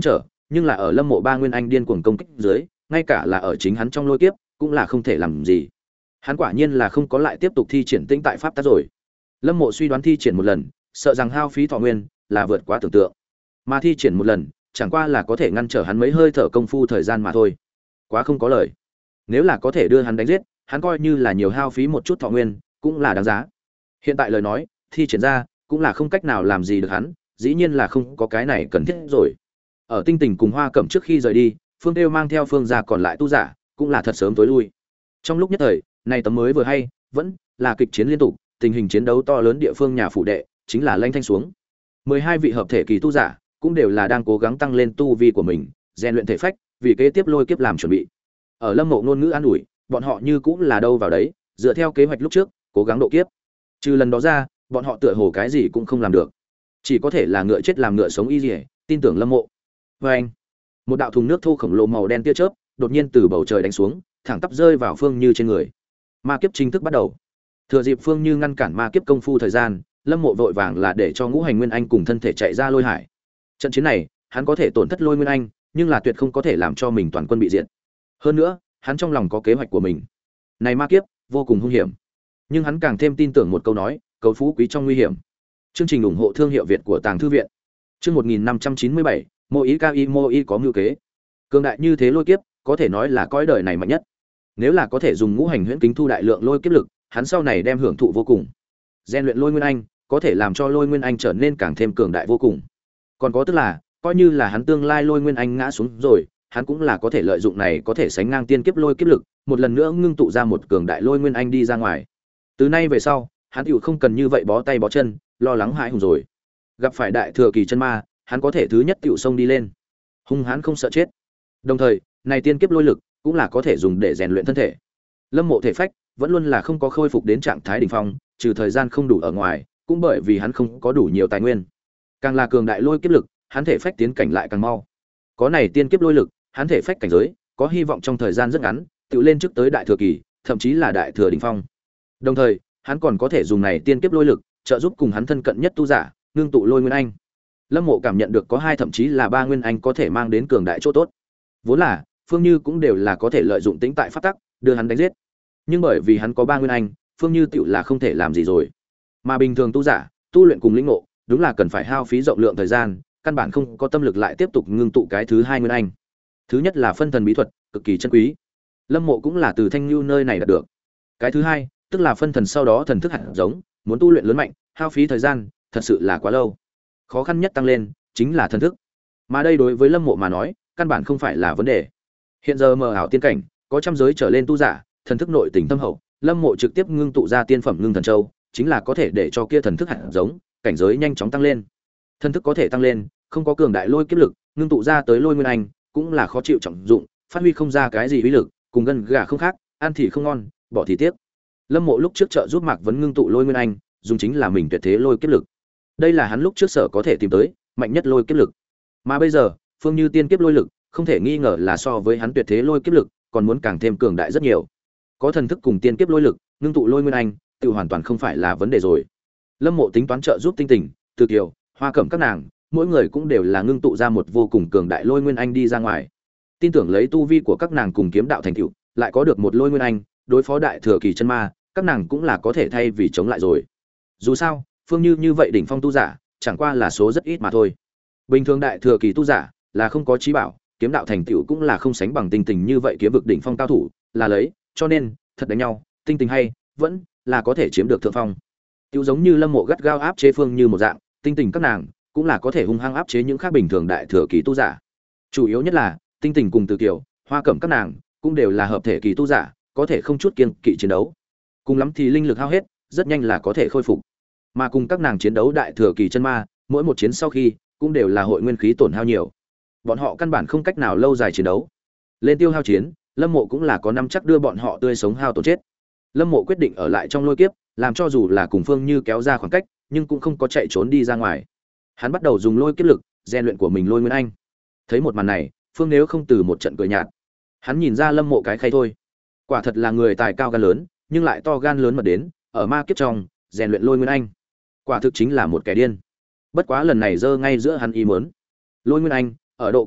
nhưng là ở Lâm Mộ ba nguyên anh điên cuồng công kích dưới, ngay cả là ở chính hắn trong lôi kiếp cũng là không thể làm gì. Hắn quả nhiên là không có lại tiếp tục thi triển tĩnh tại pháp tắc rồi. Lâm Mộ suy đoán thi triển một lần, sợ rằng hao phí thọ nguyên là vượt quá tưởng tượng. Mà thi triển một lần, chẳng qua là có thể ngăn trở hắn mấy hơi thở công phu thời gian mà thôi. Quá không có lời. Nếu là có thể đưa hắn đánh giết, hắn coi như là nhiều hao phí một chút thọ nguyên, cũng là đáng giá. Hiện tại lời nói, thi triển ra, cũng là không cách nào làm gì được hắn, dĩ nhiên là không có cái này cần thiết rồi. Ở Tinh Tình cùng Hoa Cẩm trước khi rời đi, Phương Tiêu mang theo Phương gia còn lại tu giả, cũng là thật sớm tối lui. Trong lúc nhất thời, này tấm mới vừa hay, vẫn là kịch chiến liên tục, tình hình chiến đấu to lớn địa phương nhà phụ đệ, chính là lanh thanh xuống. mười hai vị hợp thể kỳ tu giả, cũng đều là đang cố gắng tăng lên tu vi của mình, rèn luyện thể phách, vì kế tiếp lôi kiếp làm chuẩn bị. Ở Lâm Mộ ngôn ngữ an ủi, bọn họ như cũng là đâu vào đấy, dựa theo kế hoạch lúc trước, cố gắng độ kiếp. Trừ lần đó ra, bọn họ tựa hồ cái gì cũng không làm được, chỉ có thể là ngựa chết làm ngựa sống y liễu, tin tưởng Lâm Mộ. Và anh, một đạo thùng nước thô khổng lồ màu đen tia chớp, đột nhiên từ bầu trời đánh xuống, thẳng tắp rơi vào Phương Như trên người. Ma kiếp chính thức bắt đầu. Thừa dịp Phương Như ngăn cản ma kiếp công phu thời gian, Lâm Mộ vội vàng là để cho Ngũ Hành Nguyên Anh cùng thân thể chạy ra lôi hải. Trận chiến này, hắn có thể tổn thất lôi Nguyên Anh, nhưng là tuyệt không có thể làm cho mình toàn quân bị diệt. Hơn nữa, hắn trong lòng có kế hoạch của mình. Này ma kiếp, vô cùng hung hiểm. Nhưng hắn càng thêm tin tưởng một câu nói, cầu phú quý trong nguy hiểm. Chương trình ủng hộ thương hiệu Việt của Tàng thư viện. Chương một nghìn năm trăm chín mươi bảy, Mộ Ý Ca Y Mộ Ý có mưu kế. Cường đại như thế lôi kiếp, có thể nói là cõi đời này mạnh nhất. Nếu là có thể dùng ngũ hành huyễn kính thu đại lượng lôi kiếp lực, hắn sau này đem hưởng thụ vô cùng. Gen luyện lôi nguyên anh, có thể làm cho lôi nguyên anh trở nên càng thêm cường đại vô cùng. Còn có tức là, coi như là hắn tương lai lôi nguyên anh ngã xuống rồi, hắn cũng là có thể lợi dụng này có thể sánh ngang tiên kiếp lôi kiếp lực, một lần nữa ngưng tụ ra một cường đại lôi nguyên anh đi ra ngoài. Từ nay về sau, hắn tiểu không cần như vậy bó tay bó chân, lo lắng hãi hùng rồi. Gặp phải đại thừa kỳ chân ma, hắn có thể thứ nhất tiểu xông đi lên. Hung hãn không sợ chết. Đồng thời, này tiên kiếp lôi lực cũng là có thể dùng để rèn luyện thân thể. Lâm Mộ thể phách vẫn luôn là không có khôi phục đến trạng thái đỉnh phong, trừ thời gian không đủ ở ngoài, cũng bởi vì hắn không có đủ nhiều tài nguyên. Càng là cường đại lôi kiếp lực, hắn thể phách tiến cảnh lại càng mau. Có này tiên kiếp lôi lực, hắn thể phách cảnh giới có hy vọng trong thời gian rất ngắn, tự lên trước tới đại thừa kỳ, thậm chí là đại thừa đỉnh phong. Đồng thời, hắn còn có thể dùng này tiên kiếp lôi lực, trợ giúp cùng hắn thân cận nhất tu giả, ngưng tụ lôi nguyên anh. Lâm Mộ cảm nhận được có hai thậm chí là ba nguyên anh có thể mang đến cường đại chỗ tốt. Vốn là, Phương Như cũng đều là có thể lợi dụng tính tại pháp tắc, đưa hắn đánh giết. Nhưng bởi vì hắn có ba nguyên anh, Phương Như tựu là không thể làm gì rồi. Mà bình thường tu giả, tu luyện cùng lĩnh ngộ, đúng là cần phải hao phí rộng lượng thời gian, căn bản không có tâm lực lại tiếp tục ngưng tụ cái thứ hai nguyên anh. Thứ nhất là phân thần bí thuật, cực kỳ chân quý. Lâm Mộ cũng là từ Thanh Nưu nơi này đạt được. Cái thứ hai, tức là phân thần sau đó thần thức hạt giống, muốn tu luyện lớn mạnh, hao phí thời gian, thật sự là quá lâu. Khó khăn nhất tăng lên chính là thần thức. Mà đây đối với Lâm Mộ mà nói, căn bản không phải là vấn đề. Hiện giờ mờ ảo tiên cảnh, có trăm giới trở lên tu giả, thần thức nội tình thâm hậu, Lâm Mộ trực tiếp ngưng tụ ra tiên phẩm ngưng thần châu, chính là có thể để cho kia thần thức hạt giống, cảnh giới nhanh chóng tăng lên. Thần thức có thể tăng lên, không có cường đại lôi kiếp lực, ngưng tụ ra tới lôi nguyên anh, cũng là khó chịu trọng dụng, phát huy không ra cái gì uy lực, cùng gân gà không khác, ăn thì không ngon, bỏ thì tiếc. Lâm Mộ lúc trước trợ giúp Mạc Vấn ngưng tụ lôi nguyên anh, dùng chính là mình tuyệt thế lôi kiếp lực. Đây là hắn lúc trước sở có thể tìm tới, mạnh nhất lôi kiếp lực. Mà bây giờ, Phương Như tiên kiếp lôi lực, không thể nghi ngờ là so với hắn tuyệt thế lôi kiếp lực, còn muốn càng thêm cường đại rất nhiều. Có thần thức cùng tiên kiếp lôi lực, ngưng tụ lôi nguyên anh, tự hoàn toàn không phải là vấn đề rồi. Lâm Mộ tính toán trợ giúp Tinh Tình, Từ Kiều, Hoa Cẩm các nàng, mỗi người cũng đều là ngưng tụ ra một vô cùng cường đại lôi nguyên anh đi ra ngoài. Tin tưởng lấy tu vi của các nàng cùng kiếm đạo thành tựu, lại có được một lôi nguyên anh, đối phó đại thừa kỳ chân ma, các nàng cũng là có thể thay vì chống lại rồi. Dù sao, Phương Như như vậy đỉnh phong tu giả, chẳng qua là số rất ít mà thôi. Bình thường đại thừa kỳ tu giả là không có trí bảo, kiếm đạo thành tựu cũng là không sánh bằng Tinh Tình như vậy kiếm vực đỉnh phong cao thủ, là lấy, cho nên, thật đánh nhau, Tinh Tình hay vẫn là có thể chiếm được thượng phong. Tiêu giống như Lâm Mộ gắt gao áp chế Phương Như một dạng, Tinh Tình các nàng cũng là có thể hung hăng áp chế những khác bình thường đại thừa kỳ tu giả. Chủ yếu nhất là, Tinh Tình cùng Từ Kiều, Hoa Cẩm các nàng cũng đều là hợp thể kỳ tu giả, có thể không chút kiêng kỵ chiến đấu. Cùng lắm thì linh lực hao hết, rất nhanh là có thể khôi phục. Mà cùng các nàng chiến đấu đại thừa kỳ chân ma, mỗi một chiến sau khi cũng đều là hội nguyên khí tổn hao nhiều. Bọn họ căn bản không cách nào lâu dài chiến đấu. Lên tiêu hao chiến, Lâm Mộ cũng là có nắm chắc đưa bọn họ tươi sống hao tổn chết. Lâm Mộ quyết định ở lại trong lôi kiếp, làm cho dù là cùng Phương Như kéo ra khoảng cách, nhưng cũng không có chạy trốn đi ra ngoài. Hắn bắt đầu dùng lôi kiếp lực, rèn luyện của mình lôi nguyên anh. Thấy một màn này, Phương Nếu không từ một trận cười nhạt. Hắn nhìn ra Lâm Mộ cái khay thôi. Quả thật là người tài cao gan lớn, nhưng lại to gan lớn mà đến, ở ma kiếp trong, rèn luyện lôi nguyên anh. Quả thực chính là một kẻ điên. Bất quá lần này giơ ngay giữa hắn ý muốn. Lôi nguyên anh, ở độ kiếp lúc,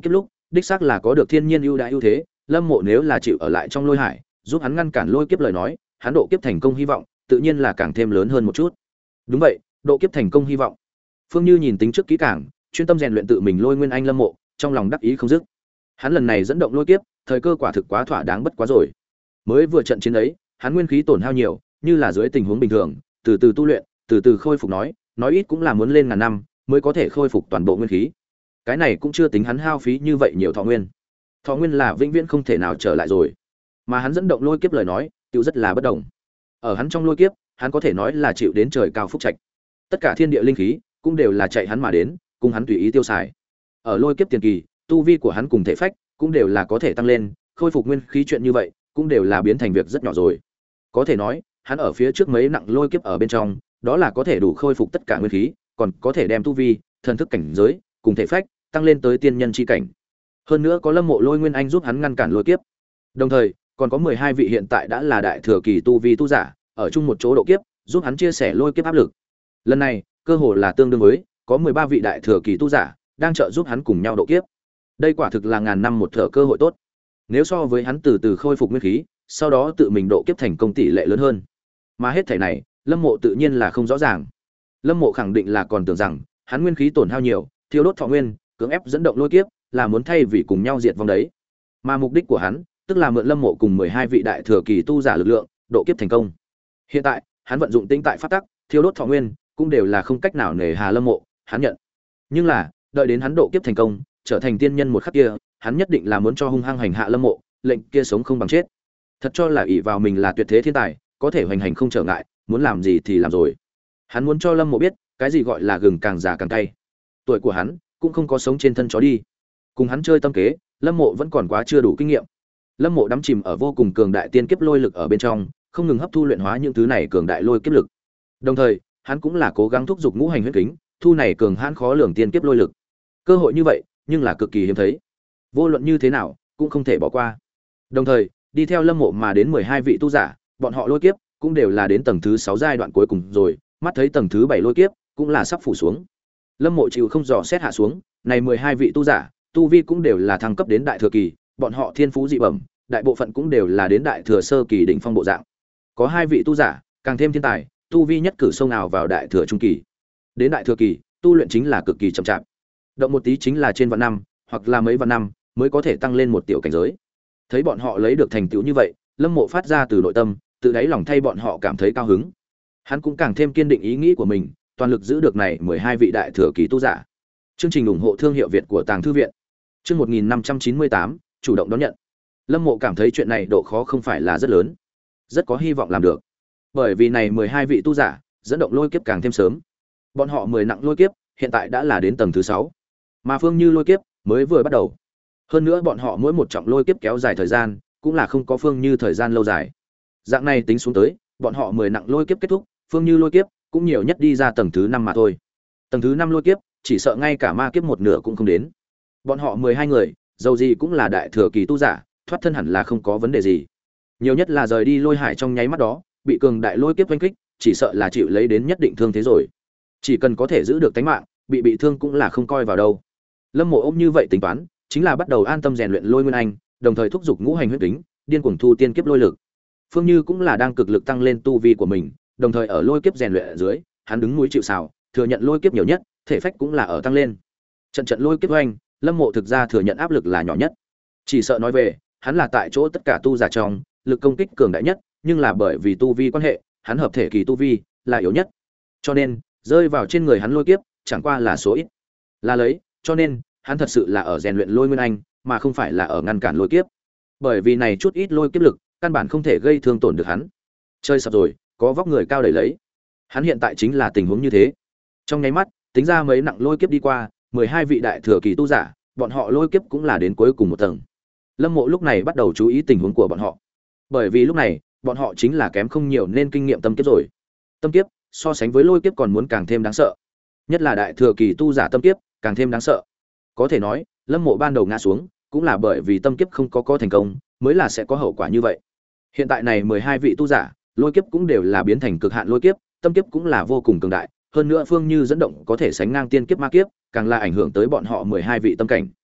đích xác là có được thiên nhiên ưu đãi ưu thế, Lâm Mộ nếu là chịu ở lại trong lôi hải, giúp hắn ngăn cản lôi kiếp lời nói, hắn độ kiếp thành công hy vọng tự nhiên là càng thêm lớn hơn một chút. Đúng vậy, độ kiếp thành công hy vọng. Phương Như nhìn tính trước kỹ càng, chuyên tâm rèn luyện tự mình lôi nguyên anh Lâm Mộ, trong lòng đắc ý không dứt. Hắn lần này dẫn động lôi kiếp, thời cơ quả thực quá thỏa đáng bất quá rồi. Mới vừa trận chiến ấy, hắn nguyên khí tổn hao nhiều, như là dưới tình huống bình thường, từ từ tu luyện, từ từ khôi phục nói, nói ít cũng là muốn lên ngàn năm mới có thể khôi phục toàn bộ nguyên khí. Cái này cũng chưa tính hắn hao phí như vậy nhiều thọ nguyên. Thọ nguyên là vĩnh viễn không thể nào trở lại rồi. Mà hắn dẫn động lôi kiếp lời nói, tiêu rất là bất động. Ở hắn trong lôi kiếp, hắn có thể nói là chịu đến trời cao phúc trạch. Tất cả thiên địa linh khí cũng đều là chạy hắn mà đến, cùng hắn tùy ý tiêu xài. Ở lôi kiếp tiền kỳ, tu vi của hắn cùng thể phách cũng đều là có thể tăng lên, khôi phục nguyên khí chuyện như vậy, cũng đều là biến thành việc rất nhỏ rồi. Có thể nói, hắn ở phía trước mấy nặng lôi kiếp ở bên trong, đó là có thể đủ khôi phục tất cả nguyên khí, còn có thể đem tu vi, thần thức cảnh giới cùng thể phách tăng lên tới tiên nhân chi cảnh. Hơn nữa có Lâm Mộ Lôi Nguyên Anh giúp hắn ngăn cản lôi kiếp. Đồng thời, còn có mười hai vị hiện tại đã là đại thừa kỳ tu vi tu giả, ở chung một chỗ độ kiếp, giúp hắn chia sẻ lôi kiếp áp lực. Lần này, cơ hồ là tương đương với có mười ba vị đại thừa kỳ tu giả đang trợ giúp hắn cùng nhau độ kiếp. Đây quả thực là ngàn năm một thở cơ hội tốt. Nếu so với hắn từ từ khôi phục nguyên khí, sau đó tự mình độ kiếp thành công tỷ lệ lớn hơn. Mà hết thảy này, Lâm Mộ tự nhiên là không rõ ràng. Lâm Mộ khẳng định là còn tưởng rằng hắn nguyên khí tổn hao nhiều, thiêu đốt thọ nguyên, cưỡng ép dẫn động lôi kiếp, là muốn thay vì cùng nhau diệt vong đấy. Mà mục đích của hắn, tức là mượn Lâm Mộ cùng mười hai vị đại thừa kỳ tu giả lực lượng, độ kiếp thành công. Hiện tại, hắn vận dụng tinh tại pháp tắc, thiêu đốt thọ nguyên, cũng đều là không cách nào nề hà Lâm Mộ, hắn nhận. Nhưng là, đợi đến hắn độ kiếp thành công, trở thành tiên nhân một khắc kia, hắn nhất định là muốn cho hung hăng hành hạ Lâm Mộ, lệnh kia sống không bằng chết. Thật cho là ỷ vào mình là tuyệt thế thiên tài, có thể hoành hành không trở ngại, muốn làm gì thì làm rồi. Hắn muốn cho Lâm Mộ biết, cái gì gọi là gừng càng già càng cay. Tuổi của hắn cũng không có sống trên thân chó đi. Cùng hắn chơi tâm kế, Lâm Mộ vẫn còn quá chưa đủ kinh nghiệm. Lâm Mộ đắm chìm ở vô cùng cường đại tiên kiếp lôi lực ở bên trong, không ngừng hấp thu luyện hóa những thứ này cường đại lôi kiếp lực. Đồng thời, hắn cũng là cố gắng thúc giục ngũ hành huyết kính, thu này cường hãn khó lường tiên kiếp lôi lực. Cơ hội như vậy, nhưng là cực kỳ hiếm thấy. Vô luận như thế nào, cũng không thể bỏ qua. Đồng thời, đi theo Lâm Mộ mà đến mười hai vị tu giả, bọn họ lôi kiếp cũng đều là đến tầng thứ sáu giai đoạn cuối cùng rồi, mắt thấy tầng thứ bảy lôi kiếp cũng là sắp phủ xuống. Lâm Mộ chịu không dò xét hạ xuống, này mười hai vị tu giả, tu vi cũng đều là thăng cấp đến đại thừa kỳ, bọn họ thiên phú dị bẩm, đại bộ phận cũng đều là đến đại thừa sơ kỳ đỉnh phong bộ dạng. Có hai vị tu giả, càng thêm thiên tài, tu vi nhất cử sông nào vào đại thừa trung kỳ. Đến đại thừa kỳ, tu luyện chính là cực kỳ chậm chạp. Động một tí chính là trên vạn năm, hoặc là mấy vạn năm mới có thể tăng lên một tiểu cảnh giới. Thấy bọn họ lấy được thành tựu như vậy, Lâm Mộ phát ra từ nội tâm, tự đáy lòng thay bọn họ cảm thấy cao hứng. Hắn cũng càng thêm kiên định ý nghĩ của mình, toàn lực giữ được này mười hai vị đại thừa kỳ tu giả. Chương trình ủng hộ thương hiệu Việt của Tàng Thư viện. Chương một nghìn năm trăm chín mươi tám, chủ động đón nhận. Lâm Mộ cảm thấy chuyện này độ khó không phải là rất lớn, rất có hy vọng làm được. Bởi vì này mười hai vị tu giả, dẫn động lôi kiếp càng thêm sớm. Bọn họ mười nặng lôi kiếp, hiện tại đã là đến tầng thứ sáu. Mà Phương Như lôi kiếp mới vừa bắt đầu. Hơn nữa bọn họ mỗi một trọng lôi kiếp kéo dài thời gian, cũng là không có Phương Như thời gian lâu dài. Dạng này tính xuống tới, bọn họ mười nặng lôi kiếp kết thúc, Phương Như lôi kiếp cũng nhiều nhất đi ra tầng thứ năm mà thôi. Tầng thứ năm lôi kiếp, chỉ sợ ngay cả ma kiếp một nửa cũng không đến. Bọn họ mười hai người, dầu gì cũng là đại thừa kỳ tu giả, thoát thân hẳn là không có vấn đề gì. Nhiều nhất là rời đi lôi hải trong nháy mắt đó, bị cường đại lôi kiếp vây kích, chỉ sợ là chịu lấy đến nhất định thương thế rồi. Chỉ cần có thể giữ được tính mạng, bị bị thương cũng là không coi vào đâu. Lâm Mộ ôm như vậy tính toán, chính là bắt đầu an tâm rèn luyện lôi nguyên anh, đồng thời thúc giục ngũ hành huyết kính, điên cuồng thu tiên kiếp lôi lực. Phương Như cũng là đang cực lực tăng lên tu vi của mình, đồng thời ở lôi kiếp rèn luyện ở dưới, hắn đứng núi chịu sào, thừa nhận lôi kiếp nhiều nhất, thể phách cũng là ở tăng lên. Trận trận lôi kiếp oanh, Lâm Mộ thực ra thừa nhận áp lực là nhỏ nhất. Chỉ sợ nói về, hắn là tại chỗ tất cả tu giả trong, lực công kích cường đại nhất, nhưng là bởi vì tu vi quan hệ, hắn hợp thể kỳ tu vi là yếu nhất. Cho nên, rơi vào trên người hắn lôi kiếp, chẳng qua là số ít. Là lấy, cho nên, hắn thật sự là ở rèn luyện lôi nguyên anh, mà không phải là ở ngăn cản lôi kiếp. Bởi vì này chút ít lôi kiếp lực, căn bản không thể gây thương tổn được hắn. Chơi sập rồi, có vóc người cao đẩy lấy. Hắn hiện tại chính là tình huống như thế. Trong nháy mắt, tính ra mấy nặng lôi kiếp đi qua, mười hai vị đại thừa kỳ tu giả, bọn họ lôi kiếp cũng là đến cuối cùng một tầng. Lâm Mộ lúc này bắt đầu chú ý tình huống của bọn họ. Bởi vì lúc này, bọn họ chính là kém không nhiều nên kinh nghiệm tâm kiếp rồi. Tâm kiếp, so sánh với lôi kiếp còn muốn càng thêm đáng sợ. Nhất là đại thừa kỳ tu giả tâm kiếp, càng thêm đáng sợ. Có thể nói, Lâm Mộ ban đầu ngã xuống, cũng là bởi vì tâm kiếp không có có thành công, mới là sẽ có hậu quả như vậy. Hiện tại này mười hai vị tu giả, lôi kiếp cũng đều là biến thành cực hạn lôi kiếp, tâm kiếp cũng là vô cùng cường đại, hơn nữa Phương Như dẫn động có thể sánh ngang tiên kiếp ma kiếp, càng là ảnh hưởng tới bọn họ mười hai vị tâm cảnh.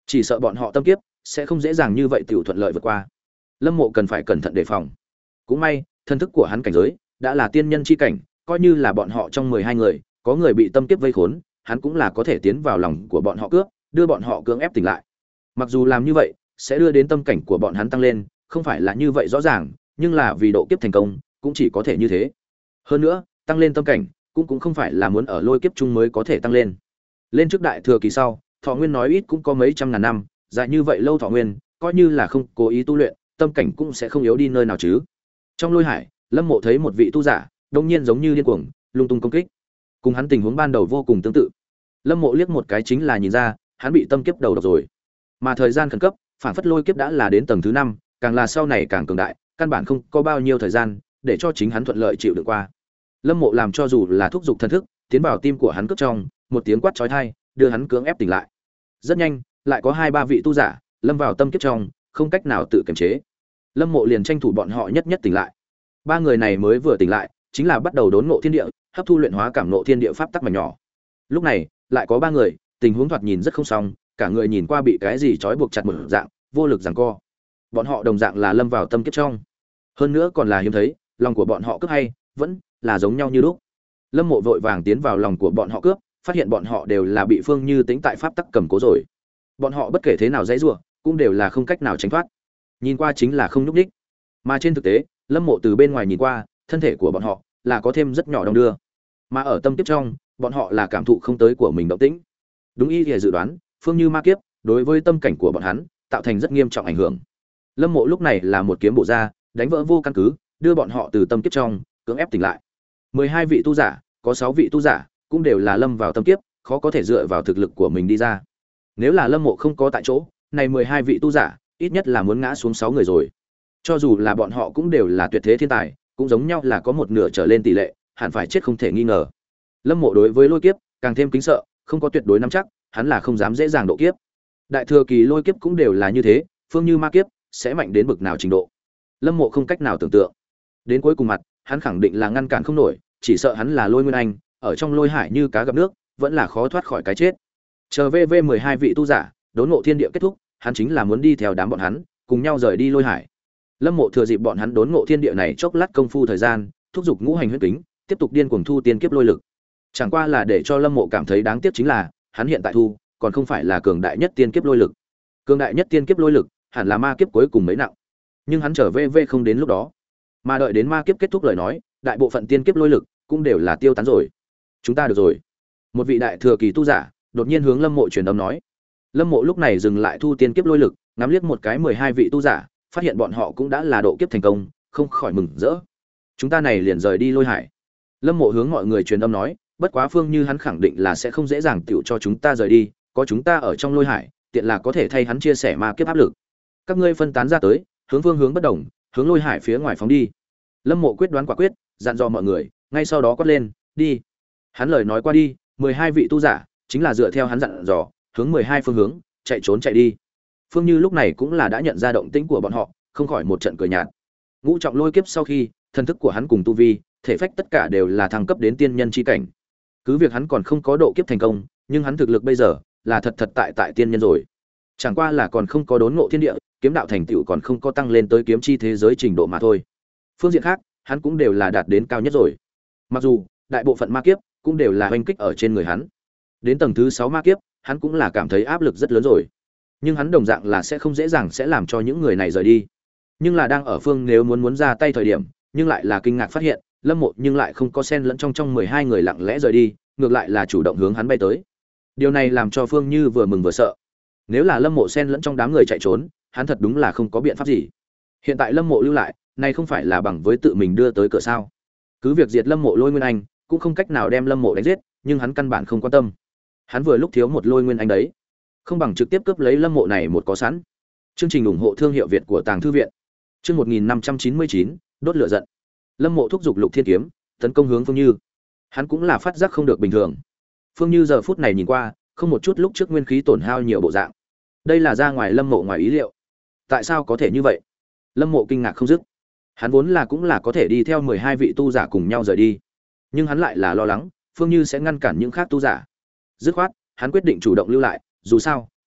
chỉ sợ bọn họ tâm kiếp sẽ không dễ dàng như vậy tiểu thuận lợi vượt qua. Lâm Mộ cần phải cẩn thận đề phòng. Cũng may, thân thức của hắn cảnh giới đã là tiên nhân chi cảnh, coi như là bọn họ trong mười hai người, có người bị tâm kiếp vây khốn, hắn cũng là có thể tiến vào lòng của bọn họ cướp, đưa bọn họ cưỡng ép tỉnh lại. Mặc dù làm như vậy sẽ đưa đến tâm cảnh của bọn hắn tăng lên, không phải là như vậy rõ ràng, nhưng là vì độ kiếp thành công, cũng chỉ có thể như thế. Hơn nữa, tăng lên tâm cảnh cũng cũng không phải là muốn ở lôi kiếp chung mới có thể tăng lên. Lên trước đại thừa kỳ sau, thọ nguyên nói ít cũng có mấy trăm ngàn năm, dài như vậy lâu thọ nguyên, coi như là không cố ý tu luyện, tâm cảnh cũng sẽ không yếu đi nơi nào chứ. Trong lôi hải, Lâm Mộ thấy một vị tu giả, đột nhiên giống như điên cuồng, lung tung công kích. Cùng hắn tình huống ban đầu vô cùng tương tự. Lâm Mộ liếc một cái chính là nhìn ra, hắn bị tâm kiếp đầu độc rồi. Mà thời gian khẩn cấp, phản phất lôi kiếp đã là đến tầng thứ năm, càng là sau này càng cường đại, căn bản không có bao nhiêu thời gian để cho chính hắn thuận lợi chịu đựng qua. Lâm Mộ làm cho dù là thúc giục thần thức, tiến vào tim của hắn cướp trong, một tiếng quát chói tai, đưa hắn cưỡng ép tỉnh lại. Rất nhanh, lại có hai ba vị tu giả lâm vào tâm kiếp trong, không cách nào tự kiềm chế. Lâm Mộ liền tranh thủ bọn họ nhất nhất tỉnh lại. Ba người này mới vừa tỉnh lại, chính là bắt đầu đốn ngộ thiên địa, hấp thu luyện hóa cảm ngộ thiên địa pháp tắc mảnh nhỏ. Lúc này, lại có ba người, tình huống thoạt nhìn rất không xong, cả người nhìn qua bị cái gì trói buộc chặt một dạng, vô lực giằng co. Bọn họ đồng dạng là lâm vào tâm kiếp trong. Hơn nữa còn là hiếm thấy, lòng của bọn họ cướp hay, vẫn là giống nhau như lúc. Lâm Mộ vội vàng tiến vào lòng của bọn họ cướp, phát hiện bọn họ đều là bị Phương Như tính tại pháp tắc cầm cố rồi. Bọn họ bất kể thế nào dãy rủa, cũng đều là không cách nào tránh thoát. Nhìn qua chính là không nhúc nhích. Mà trên thực tế, Lâm Mộ từ bên ngoài nhìn qua, thân thể của bọn họ là có thêm rất nhỏ đong đưa. Mà ở tâm kiếp trong, bọn họ là cảm thụ không tới của mình động tĩnh. Đúng y thì dự đoán, Phương Như ma kiếp đối với tâm cảnh của bọn hắn tạo thành rất nghiêm trọng ảnh hưởng. Lâm Mộ lúc này là một kiếm bổ ra, đánh vỡ vô căn cứ, đưa bọn họ từ tâm kiếp trong cưỡng ép tỉnh lại. mười hai vị tu giả, có sáu vị tu giả cũng đều là lâm vào tâm kiếp, khó có thể dựa vào thực lực của mình đi ra. Nếu là Lâm Mộ không có tại chỗ, này mười hai vị tu giả, ít nhất là muốn ngã xuống sáu người rồi. Cho dù là bọn họ cũng đều là tuyệt thế thiên tài, cũng giống nhau là có một nửa trở lên tỷ lệ, hẳn phải chết không thể nghi ngờ. Lâm Mộ đối với lôi kiếp càng thêm kính sợ, không có tuyệt đối nắm chắc, hắn là không dám dễ dàng độ kiếp. Đại thừa kỳ lôi kiếp cũng đều là như thế, Phương Như ma kiếp sẽ mạnh đến bực nào trình độ. Lâm Mộ không cách nào tưởng tượng. Đến cuối cùng mặt, hắn khẳng định là ngăn cản không nổi, chỉ sợ hắn là Lôi Nguyên Anh, ở trong lôi hải như cá gặp nước, vẫn là khó thoát khỏi cái chết. Chờ vê vê mười hai vị tu giả, đốn ngộ thiên địa kết thúc, hắn chính là muốn đi theo đám bọn hắn, cùng nhau rời đi lôi hải. Lâm Mộ thừa dịp bọn hắn đốn ngộ thiên địa này chốc lát công phu thời gian, thúc giục ngũ hành huyết kính, tiếp tục điên cuồng thu tiên kiếp lôi lực. Chẳng qua là để cho Lâm Mộ cảm thấy đáng tiếc chính là, hắn hiện tại thu, còn không phải là cường đại nhất tiên kiếp lôi lực. Cường đại nhất tiên kiếp lôi lực, hẳn là ma kiếp cuối cùng mấy nặng. Nhưng hắn trở về về không đến lúc đó. Mà đợi đến ma kiếp kết thúc lời nói, đại bộ phận tiên kiếp lôi lực cũng đều là tiêu tán rồi. Chúng ta được rồi. Một vị đại thừa kỳ tu giả đột nhiên hướng Lâm Mộ truyền âm nói. Lâm Mộ lúc này dừng lại thu tiên kiếp lôi lực, ngắm liếc một cái mười hai vị tu giả, phát hiện bọn họ cũng đã là độ kiếp thành công, không khỏi mừng rỡ. Chúng ta này liền rời đi lôi hải. Lâm Mộ hướng mọi người truyền âm nói, bất quá Phương Như hắn khẳng định là sẽ không dễ dàng tiểu cho chúng ta rời đi, có chúng ta ở trong lôi hải, tiện là có thể thay hắn chia sẻ ma kiếp áp lực. Các ngươi phân tán ra tới, hướng phương hướng bất đồng, hướng lôi hải phía ngoài phóng đi. Lâm Mộ quyết đoán quả quyết, dặn dò mọi người, ngay sau đó quát lên, đi. Hắn lời nói qua đi, mười hai vị tu giả chính là dựa theo hắn dặn dò, hướng mười hai phương hướng chạy trốn chạy đi. Phương Như lúc này cũng là đã nhận ra động tĩnh của bọn họ, không khỏi một trận cười nhạt. Ngũ trọng lôi kiếp sau khi, thần thức của hắn cùng tu vi, thể phách tất cả đều là thăng cấp đến tiên nhân chi cảnh. Cứ việc hắn còn không có độ kiếp thành công, nhưng hắn thực lực bây giờ là thật thật tại tại tiên nhân rồi. Chẳng qua là còn không có đốn ngộ thiên địa, kiếm đạo thành tựu còn không có tăng lên tới kiếm chi thế giới trình độ mà thôi. Phương diện khác, hắn cũng đều là đạt đến cao nhất rồi. Mặc dù đại bộ phận ma kiếp cũng đều là hoành kích ở trên người hắn. Đến tầng thứ sáu ma kiếp, hắn cũng là cảm thấy áp lực rất lớn rồi. Nhưng hắn đồng dạng là sẽ không dễ dàng sẽ làm cho những người này rời đi. Nhưng là đang ở phương nếu muốn muốn ra tay thời điểm, nhưng lại là kinh ngạc phát hiện, Lâm Mộ nhưng lại không có xen lẫn trong trong mười hai người lặng lẽ rời đi, ngược lại là chủ động hướng hắn bay tới. Điều này làm cho Phương Như vừa mừng vừa sợ. Nếu là Lâm Mộ xen lẫn trong đám người chạy trốn, hắn thật đúng là không có biện pháp gì. Hiện tại Lâm Mộ lưu lại, này không phải là bằng với tự mình đưa tới cửa sao? Cứ việc diệt Lâm Mộ Lôi Nguyên Anh, cũng không cách nào đem Lâm Mộ đánh giết, nhưng hắn căn bản không quan tâm. Hắn vừa lúc thiếu một Lôi Nguyên Anh đấy, không bằng trực tiếp cướp lấy Lâm Mộ này một có sẵn. Chương trình ủng hộ thương hiệu Việt của Tàng thư viện. Chương một nghìn năm trăm chín mươi chín, đốt lửa giận. Lâm Mộ thúc giục Lục Thiên kiếm, tấn công hướng Phương Như. Hắn cũng là phát giác không được bình thường. Phương Như giờ phút này nhìn qua, không một chút lúc trước nguyên khí tổn hao nhiều bộ dạng. Đây là ra ngoài Lâm Mộ ngoài ý liệu. Tại sao có thể như vậy? Lâm Mộ kinh ngạc không dứt. Hắn vốn là cũng là có thể đi theo mười hai vị tu giả cùng nhau rời đi, nhưng hắn lại là lo lắng Phương Như sẽ ngăn cản những khác tu giả. Dứt khoát, hắn quyết định chủ động lưu lại, dù sao,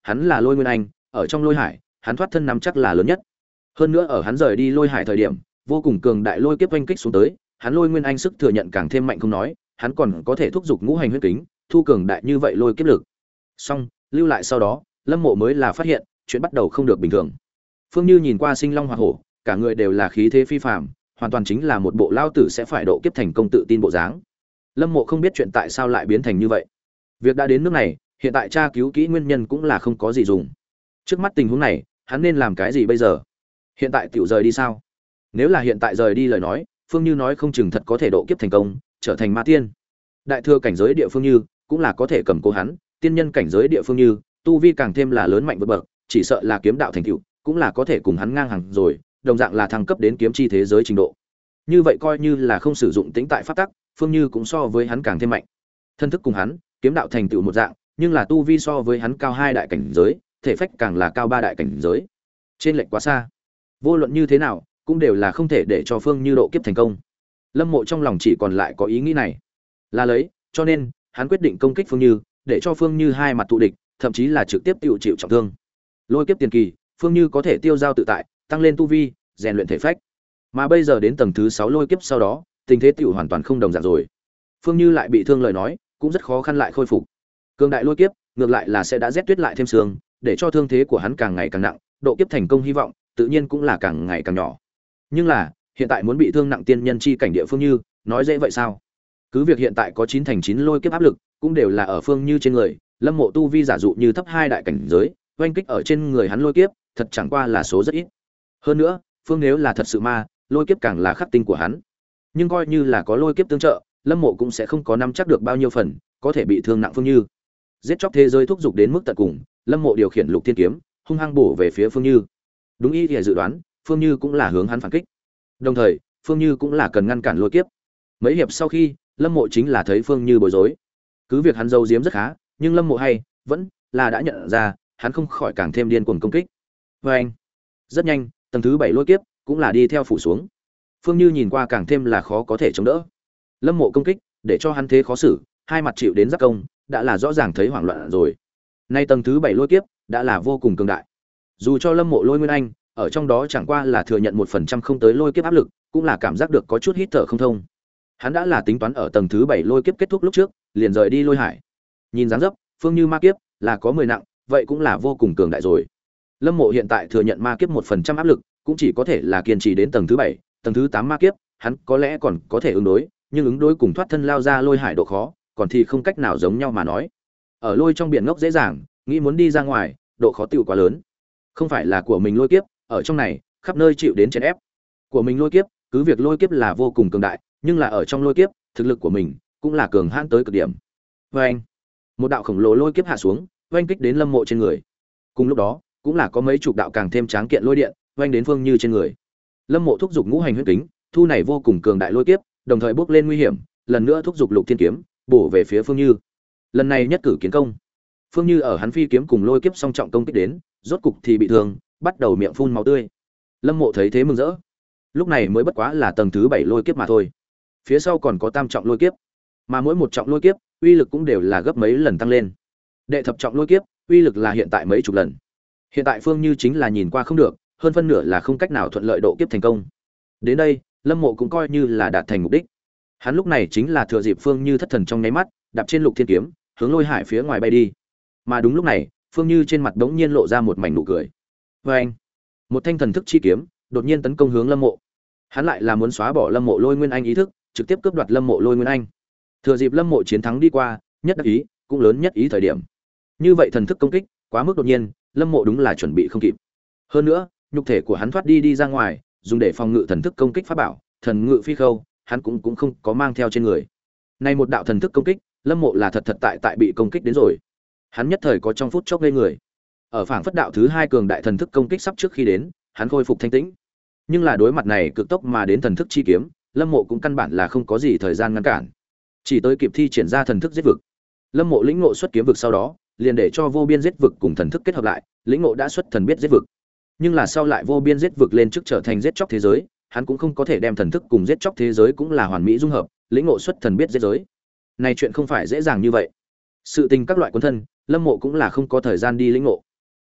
hắn là Lôi Nguyên Anh, ở trong Lôi Hải, hắn thoát thân nắm chắc là lớn nhất. Hơn nữa ở hắn rời đi Lôi Hải thời điểm, vô cùng cường đại lôi kiếp oanh kích xuống tới, hắn Lôi Nguyên Anh sức thừa nhận càng thêm mạnh không nói, hắn còn có thể thúc giục ngũ hành huyết kính, thu cường đại như vậy lôi kiếp lực. Xong, lưu lại sau đó, Lâm Mộ mới là phát hiện, chuyện bắt đầu không được bình thường. Phương Như nhìn qua Sinh Long Hỏa Hổ, cả người đều là khí thế phi phàm, hoàn toàn chính là một bộ lao tử sẽ phải độ kiếp thành công tự tin bộ dáng. Lâm Mộ không biết chuyện tại sao lại biến thành như vậy. Việc đã đến nước này, hiện tại tra cứu kỹ nguyên nhân cũng là không có gì dùng. Trước mắt tình huống này, hắn nên làm cái gì bây giờ? Hiện tại tiểu rời đi sao? Nếu là hiện tại rời đi lời nói, Phương Như nói không chừng thật có thể độ kiếp thành công, trở thành ma tiên. Đại thừa cảnh giới địa phương Như, cũng là có thể cầm cố hắn, tiên nhân cảnh giới địa phương Như, tu vi càng thêm là lớn mạnh vượt bậc, chỉ sợ là kiếm đạo thành tựu, cũng là có thể cùng hắn ngang hàng rồi, đồng dạng là thăng cấp đến kiếm chi thế giới trình độ. Như vậy coi như là không sử dụng tính tại pháp tắc, Phương Như cũng so với hắn càng thêm mạnh. Thân thức cùng hắn, kiếm đạo thành tựu một dạng, nhưng là tu vi so với hắn cao hai đại cảnh giới, thể phách càng là cao ba đại cảnh giới. Trên lệch quá xa. Vô luận như thế nào, cũng đều là không thể để cho Phương Như độ kiếp thành công. Lâm Mộ trong lòng chỉ còn lại có ý nghĩ này, là lấy, cho nên hắn quyết định công kích Phương Như, để cho Phương Như hai mặt tụ địch, thậm chí là trực tiếp tiêu chịu trọng thương. Lôi kiếp tiền kỳ, Phương Như có thể tiêu dao tự tại, tăng lên tu vi, rèn luyện thể phách. Mà bây giờ đến tầng thứ sáu lôi kiếp sau đó, tình thế tiểu hoàn toàn không đồng dạng rồi. Phương Như lại bị thương lời nói, cũng rất khó khăn lại khôi phục. Cường đại lôi kiếp, ngược lại là sẽ đã rét tuyết lại thêm sương, để cho thương thế của hắn càng ngày càng nặng, độ kiếp thành công hy vọng tự nhiên cũng là càng ngày càng nhỏ. Nhưng là, hiện tại muốn bị thương nặng tiên nhân chi cảnh địa Phương Như, nói dễ vậy sao? Cứ việc hiện tại có chín thành chín lôi kiếp áp lực, cũng đều là ở Phương Như trên người, Lâm Mộ tu vi giả dụ như thấp hai đại cảnh giới, oanh kích ở trên người hắn lôi kiếp, thật chẳng qua là số rất ít. Hơn nữa, Phương nếu là thật sự ma, lôi kiếp càng là khắc tinh của hắn. Nhưng coi như là có lôi kiếp tương trợ, Lâm Mộ cũng sẽ không có nắm chắc được bao nhiêu phần có thể bị thương nặng Phương Như. Giết chóc thế giới thúc giục đến mức tận cùng, Lâm Mộ điều khiển Lục Thiên kiếm, hung hăng bổ về phía Phương Như. Đúng ý thì dự đoán, Phương Như cũng là hướng hắn phản kích. Đồng thời, Phương Như cũng là cần ngăn cản lôi kiếp. Mấy hiệp sau khi, Lâm Mộ chính là thấy Phương Như bối rối. Cứ việc hắn giấu giếm rất khá, nhưng Lâm Mộ hay vẫn là đã nhận ra, hắn không khỏi càng thêm điên cuồng công kích. Và anh, rất nhanh, tầng thứ bảy lôi kiếp cũng là đi theo phủ xuống. Phương Như nhìn qua càng thêm là khó có thể chống đỡ. Lâm Mộ công kích, để cho hắn thế khó xử, hai mặt chịu đến giáp công, đã là rõ ràng thấy hoảng loạn rồi. Nay tầng thứ bảy lôi kiếp đã là vô cùng cường đại. Dù cho Lâm Mộ Lôi Nguyên Anh ở trong đó chẳng qua là thừa nhận một phần trăm không tới lôi kiếp áp lực, cũng là cảm giác được có chút hít thở không thông. Hắn đã là tính toán ở tầng thứ bảy lôi kiếp kết thúc lúc trước, liền rời đi Lôi Hải. Nhìn dáng dấp, Phương Như ma kiếp là có mười nặng, vậy cũng là vô cùng cường đại rồi. Lâm Mộ hiện tại thừa nhận ma kiếp một phần trăm áp lực, cũng chỉ có thể là kiên trì đến tầng thứ bảy, tầng thứ tám ma kiếp, hắn có lẽ còn có thể ứng đối, nhưng ứng đối cùng thoát thân lao ra Lôi Hải độ khó, còn thì không cách nào giống nhau mà nói. Ở lôi trong biển ngốc dễ dàng, nghĩ muốn đi ra ngoài, độ khó tiêu quá lớn. Không phải là của mình lôi kiếp, ở trong này, khắp nơi chịu đến chèn ép. Của mình lôi kiếp, cứ việc lôi kiếp là vô cùng cường đại, nhưng là ở trong lôi kiếp, thực lực của mình cũng là cường hãn tới cực điểm. Oeng! Một đạo khổng lồ lôi kiếp hạ xuống, oanh kích đến Lâm Mộ trên người. Cùng lúc đó, cũng là có mấy chục đạo càng thêm tráng kiện lôi điện, oanh đến Phương Như trên người. Lâm Mộ thúc giục ngũ hành huyết kính, thu này vô cùng cường đại lôi kiếp, đồng thời bước lên nguy hiểm, lần nữa thúc giục Lục Thiên kiếm, bổ về phía Phương Như. Lần này nhất cử kiến công. Phương Như ở hắn phi kiếm cùng lôi kiếp song trọng công kích đến, rốt cục thì bị thương, bắt đầu miệng phun máu tươi. Lâm Mộ thấy thế mừng rỡ. Lúc này mới bất quá là tầng thứ bảy lôi kiếp mà thôi. Phía sau còn có tam trọng lôi kiếp, mà mỗi một trọng lôi kiếp, uy lực cũng đều là gấp mấy lần tăng lên. Đệ thập trọng lôi kiếp, uy lực là hiện tại mấy chục lần. Hiện tại Phương Như chính là nhìn qua không được, hơn phân nửa là không cách nào thuận lợi độ kiếp thành công. Đến đây, Lâm Mộ cũng coi như là đạt thành mục đích. Hắn lúc này chính là thừa dịp Phương Như thất thần trong nháy mắt, đạp trên Lục Thiên kiếm, hướng Lôi Hải phía ngoài bay đi. Mà đúng lúc này, Phương Như trên mặt đống nhiên lộ ra một mảnh nụ cười. Oeng! Một thanh thần thức chi kiếm, đột nhiên tấn công hướng Lâm Mộ. Hắn lại là muốn xóa bỏ Lâm Mộ Lôi Nguyên Anh ý thức, trực tiếp cướp đoạt Lâm Mộ Lôi Nguyên Anh. Thừa dịp Lâm Mộ chiến thắng đi qua, nhất đắc ý, cũng lớn nhất ý thời điểm. Như vậy thần thức công kích, quá mức đột nhiên, Lâm Mộ đúng là chuẩn bị không kịp. Hơn nữa, nhục thể của hắn thoát đi đi ra ngoài, dùng để phòng ngự thần thức công kích pháp bảo, thần ngự phi khâu, hắn cũng cũng không có mang theo trên người. Nay một đạo thần thức công kích, Lâm Mộ là thật thật tại tại bị công kích đến rồi. Hắn nhất thời có trong phút chốc ngây người. Ở phảng phất đạo thứ hai cường đại thần thức công kích sắp trước khi đến, hắn khôi phục thanh tĩnh. Nhưng là đối mặt này cực tốc mà đến thần thức chi kiếm, Lâm Mộ cũng căn bản là không có gì thời gian ngăn cản. Chỉ tới kịp thi triển ra thần thức giết vực. Lâm Mộ lĩnh ngộ xuất kiếm vực sau đó, liền để cho vô biên giết vực cùng thần thức kết hợp lại, lĩnh ngộ đã xuất thần biết giết vực. Nhưng là sau lại vô biên giết vực lên trước trở thành giết chóc thế giới, hắn cũng không có thể đem thần thức cùng giết chóc thế giới cũng là hoàn mỹ dung hợp, lĩnh ngộ xuất thần biết giết giới. Này chuyện không phải dễ dàng như vậy. Sự tình các loại quân thân, Lâm Mộ cũng là không có thời gian đi lĩnh ngộ.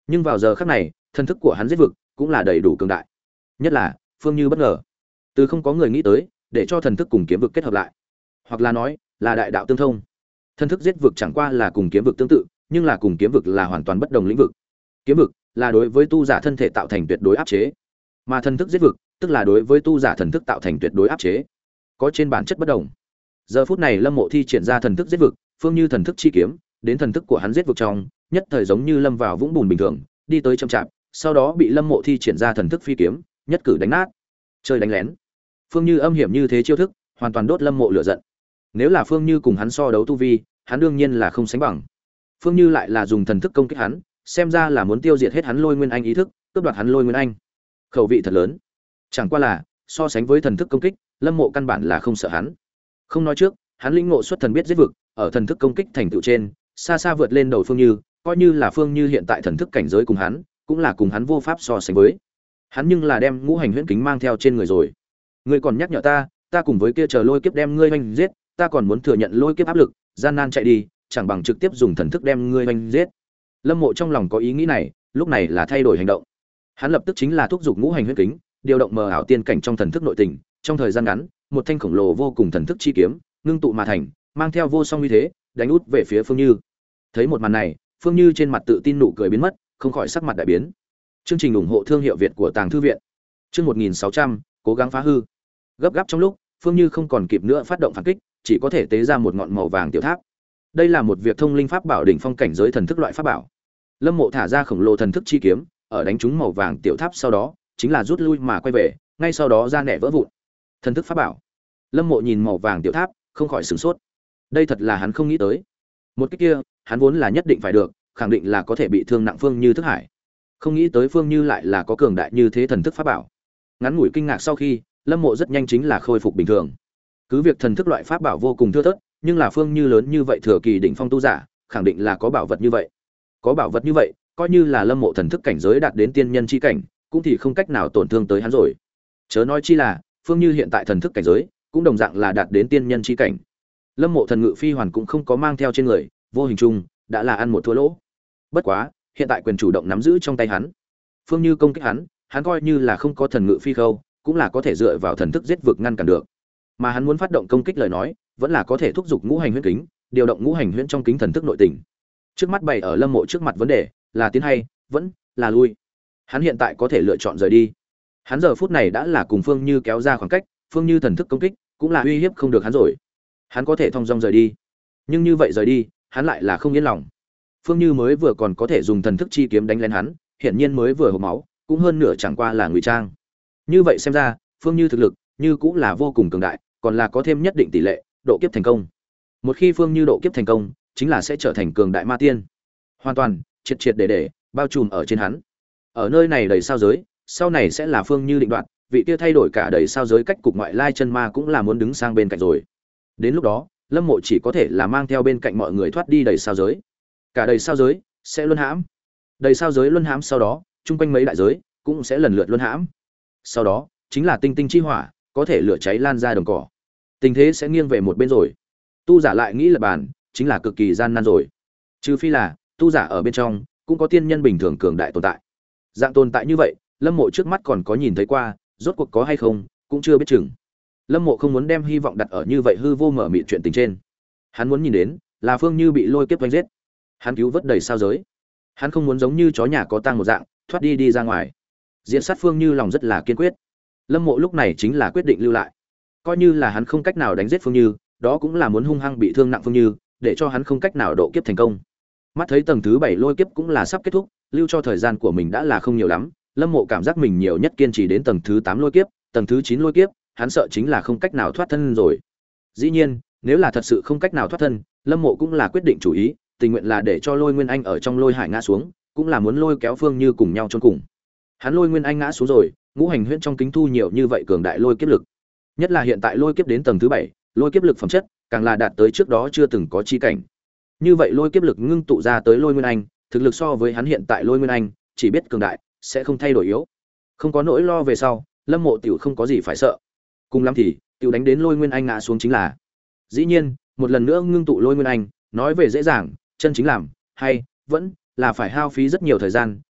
Nhưng vào giờ khắc này, thần thức của hắn giết vực cũng là đầy đủ cường đại. Nhất là, Phương Như bất ngờ, từ không có người nghĩ tới, để cho thần thức cùng kiếm vực kết hợp lại, hoặc là nói, là đại đạo tương thông. Thần thức giết vực chẳng qua là cùng kiếm vực tương tự, nhưng là cùng kiếm vực là hoàn toàn bất đồng lĩnh vực. Kiếm vực là đối với tu giả thân thể tạo thành tuyệt đối áp chế, mà thần thức giết vực, tức là đối với tu giả thần thức tạo thành tuyệt đối áp chế, có trên bản chất bất đồng. Giờ phút này Lâm Mộ thi triển ra thần thức giết vực, Phương Như thần thức chi kiếm, đến thần thức của hắn giết vực trong, nhất thời giống như lâm vào vũng bùn bình thường, đi tới chậm chạp, sau đó bị Lâm Mộ thi triển ra thần thức phi kiếm, nhất cử đánh nát. Chơi đánh lén. Phương Như âm hiểm như thế chiêu thức, hoàn toàn đốt Lâm Mộ lửa giận. Nếu là Phương Như cùng hắn so đấu tu vi, hắn đương nhiên là không sánh bằng. Phương Như lại là dùng thần thức công kích hắn, xem ra là muốn tiêu diệt hết hắn Lôi Nguyên Anh ý thức, cướp đoạt hắn Lôi Nguyên Anh. Khẩu vị thật lớn. Chẳng qua là, so sánh với thần thức công kích, Lâm Mộ căn bản là không sợ hắn. Không nói trước, hắn lĩnh ngộ xuất thần biết giết vực, ở thần thức công kích thành tựu trên, xa xa vượt lên đầu Phương Như, coi như là Phương Như hiện tại thần thức cảnh giới cùng hắn, cũng là cùng hắn vô pháp so sánh với. Hắn nhưng là đem ngũ hành huyễn kính mang theo trên người rồi. Ngươi còn nhắc nhở ta, ta cùng với kia chờ lôi kiếp đem ngươi oanh giết, ta còn muốn thừa nhận lôi kiếp áp lực, gian nan chạy đi, chẳng bằng trực tiếp dùng thần thức đem ngươi oanh giết. Lâm Mộ trong lòng có ý nghĩ này, lúc này là thay đổi hành động. Hắn lập tức chính là thúc giục ngũ hành huyễn kính, điều động mờ ảo tiên cảnh trong thần thức nội tình, trong thời gian ngắn, một thanh khổng lồ vô cùng thần thức chi kiếm, ngưng tụ mà thành, mang theo vô song uy thế, đánh út về phía Phương Như. Thấy một màn này, Phương Như trên mặt tự tin nụ cười biến mất, không khỏi sắc mặt đại biến. Chương trình ủng hộ thương hiệu Việt của Tàng Thư viện. Chương một nghìn sáu trăm, cố gắng phá hư. Gấp gáp trong lúc, Phương Như không còn kịp nữa phát động phản kích, chỉ có thể tế ra một ngọn màu vàng tiểu tháp. Đây là một việc thông linh pháp bảo đỉnh phong cảnh giới thần thức loại pháp bảo. Lâm Mộ thả ra khổng lồ thần thức chi kiếm, ở đánh trúng màu vàng tiểu tháp sau đó, chính là rút lui mà quay về, ngay sau đó ra nẻ vỡ vụn. Thần thức pháp bảo. Lâm Mộ nhìn màu vàng tiểu tháp, không khỏi sửng sốt. Đây thật là hắn không nghĩ tới. Một cái kia, hắn vốn là nhất định phải được, khẳng định là có thể bị thương nặng Phương Như thức hải. Không nghĩ tới Phương Như lại là có cường đại như thế thần thức pháp bảo. Ngắn ngủi kinh ngạc sau khi, Lâm Mộ rất nhanh chính là khôi phục bình thường. Cứ việc thần thức loại pháp bảo vô cùng thưa thớt, nhưng là Phương Như lớn như vậy thừa kỳ đỉnh phong tu giả, khẳng định là có bảo vật như vậy. Có bảo vật như vậy, coi như là Lâm Mộ thần thức cảnh giới đạt đến tiên nhân chi cảnh, cũng thì không cách nào tổn thương tới hắn rồi. Chớ nói chi là, Phương Như hiện tại thần thức cảnh giới, cũng đồng dạng là đạt đến tiên nhân chi cảnh. Lâm Mộ thần ngự phi hoàn cũng không có mang theo trên người, vô hình chung đã là ăn một thua lỗ. Bất quá, hiện tại quyền chủ động nắm giữ trong tay hắn. Phương Như công kích hắn, hắn coi như là không có thần ngự phi khâu, cũng là có thể dựa vào thần thức giết vực ngăn cản được. Mà hắn muốn phát động công kích lời nói, vẫn là có thể thúc giục ngũ hành huyễn kính, điều động ngũ hành huyễn trong kính thần thức nội tình. Trước mắt bày ở Lâm Mộ trước mặt vấn đề, là tiến hay, vẫn là lui. Hắn hiện tại có thể lựa chọn rời đi. Hắn giờ phút này đã là cùng Phương Như kéo ra khoảng cách, Phương Như thần thức công kích, cũng là uy hiếp không được hắn rồi. Hắn có thể thong dong rời đi. Nhưng như vậy rời đi, hắn lại là không yên lòng. Phương Như mới vừa còn có thể dùng thần thức chi kiếm đánh lén hắn, hiển nhiên mới vừa hộc máu, cũng hơn nửa chẳng qua là ngụy trang. Như vậy xem ra, Phương Như thực lực như cũng là vô cùng cường đại, còn là có thêm nhất định tỷ lệ độ kiếp thành công. Một khi Phương Như độ kiếp thành công, chính là sẽ trở thành cường đại ma tiên, hoàn toàn triệt triệt để để bao trùm ở trên hắn. Ở nơi này đầy sao giới, sau này sẽ là Phương Như định đoạt, vị kia thay đổi cả đầy sao giới cách cục ngoại lai chân ma cũng là muốn đứng sang bên cạnh rồi. Đến lúc đó, Lâm Mộ chỉ có thể là mang theo bên cạnh mọi người thoát đi đầy sao giới. Cả đầy sao giới sẽ luân hãm. Đầy sao giới luân hãm sau đó, chung quanh mấy đại giới cũng sẽ lần lượt luân hãm. Sau đó, chính là tinh tinh chi hỏa, có thể lửa cháy lan ra đồng cỏ. Tình thế sẽ nghiêng về một bên rồi. Tu giả lại nghĩ là bàn, chính là cực kỳ gian nan rồi. Trừ phi là, tu giả ở bên trong cũng có tiên nhân bình thường cường đại tồn tại. Dạng tồn tại như vậy, Lâm Mộ trước mắt còn có nhìn thấy qua, rốt cuộc có hay không, cũng chưa biết chừng. Lâm Mộ không muốn đem hy vọng đặt ở như vậy hư vô mở mịt chuyện tình trên. Hắn muốn nhìn đến là Phương Như bị lôi kiếp vây giết. Hắn cứu vớt đầy sao giới. Hắn không muốn giống như chó nhà có tang một dạng, thoát đi đi ra ngoài. Diện sát Phương Như lòng rất là kiên quyết. Lâm Mộ lúc này chính là quyết định lưu lại. Coi như là hắn không cách nào đánh giết Phương Như, đó cũng là muốn hung hăng bị thương nặng Phương Như, để cho hắn không cách nào độ kiếp thành công. Mắt thấy tầng thứ bảy lôi kiếp cũng là sắp kết thúc, lưu cho thời gian của mình đã là không nhiều lắm, Lâm Mộ cảm giác mình nhiều nhất kiên trì đến tầng thứ tám lôi kiếp, tầng thứ chín lôi kiếp, hắn sợ chính là không cách nào thoát thân rồi. Dĩ nhiên, nếu là thật sự không cách nào thoát thân, Lâm Mộ cũng là quyết định chủ ý, tình nguyện là để cho Lôi Nguyên Anh ở trong lôi hải ngã xuống, cũng là muốn lôi kéo Phương Như cùng nhau chôn cùng. Hắn Lôi Nguyên Anh ngã xuống rồi, ngũ hành huyễn trong kính thu nhiều như vậy cường đại lôi kiếp lực. Nhất là hiện tại lôi kiếp đến tầng thứ bảy, lôi kiếp lực phẩm chất càng là đạt tới trước đó chưa từng có chi cảnh. Như vậy lôi kiếp lực ngưng tụ ra tới Lôi Nguyên Anh, thực lực so với hắn hiện tại Lôi Nguyên Anh, chỉ biết cường đại, sẽ không thay đổi yếu. Không có nỗi lo về sau, Lâm Mộ tiểu không có gì phải sợ. Cùng lắm thì, tiểu đánh đến Lôi Nguyên Anh ngã xuống chính là. Dĩ nhiên, một lần nữa ngưng tụ Lôi Nguyên Anh, nói về dễ dàng, chân chính làm, hay vẫn là phải hao phí rất nhiều thời gian,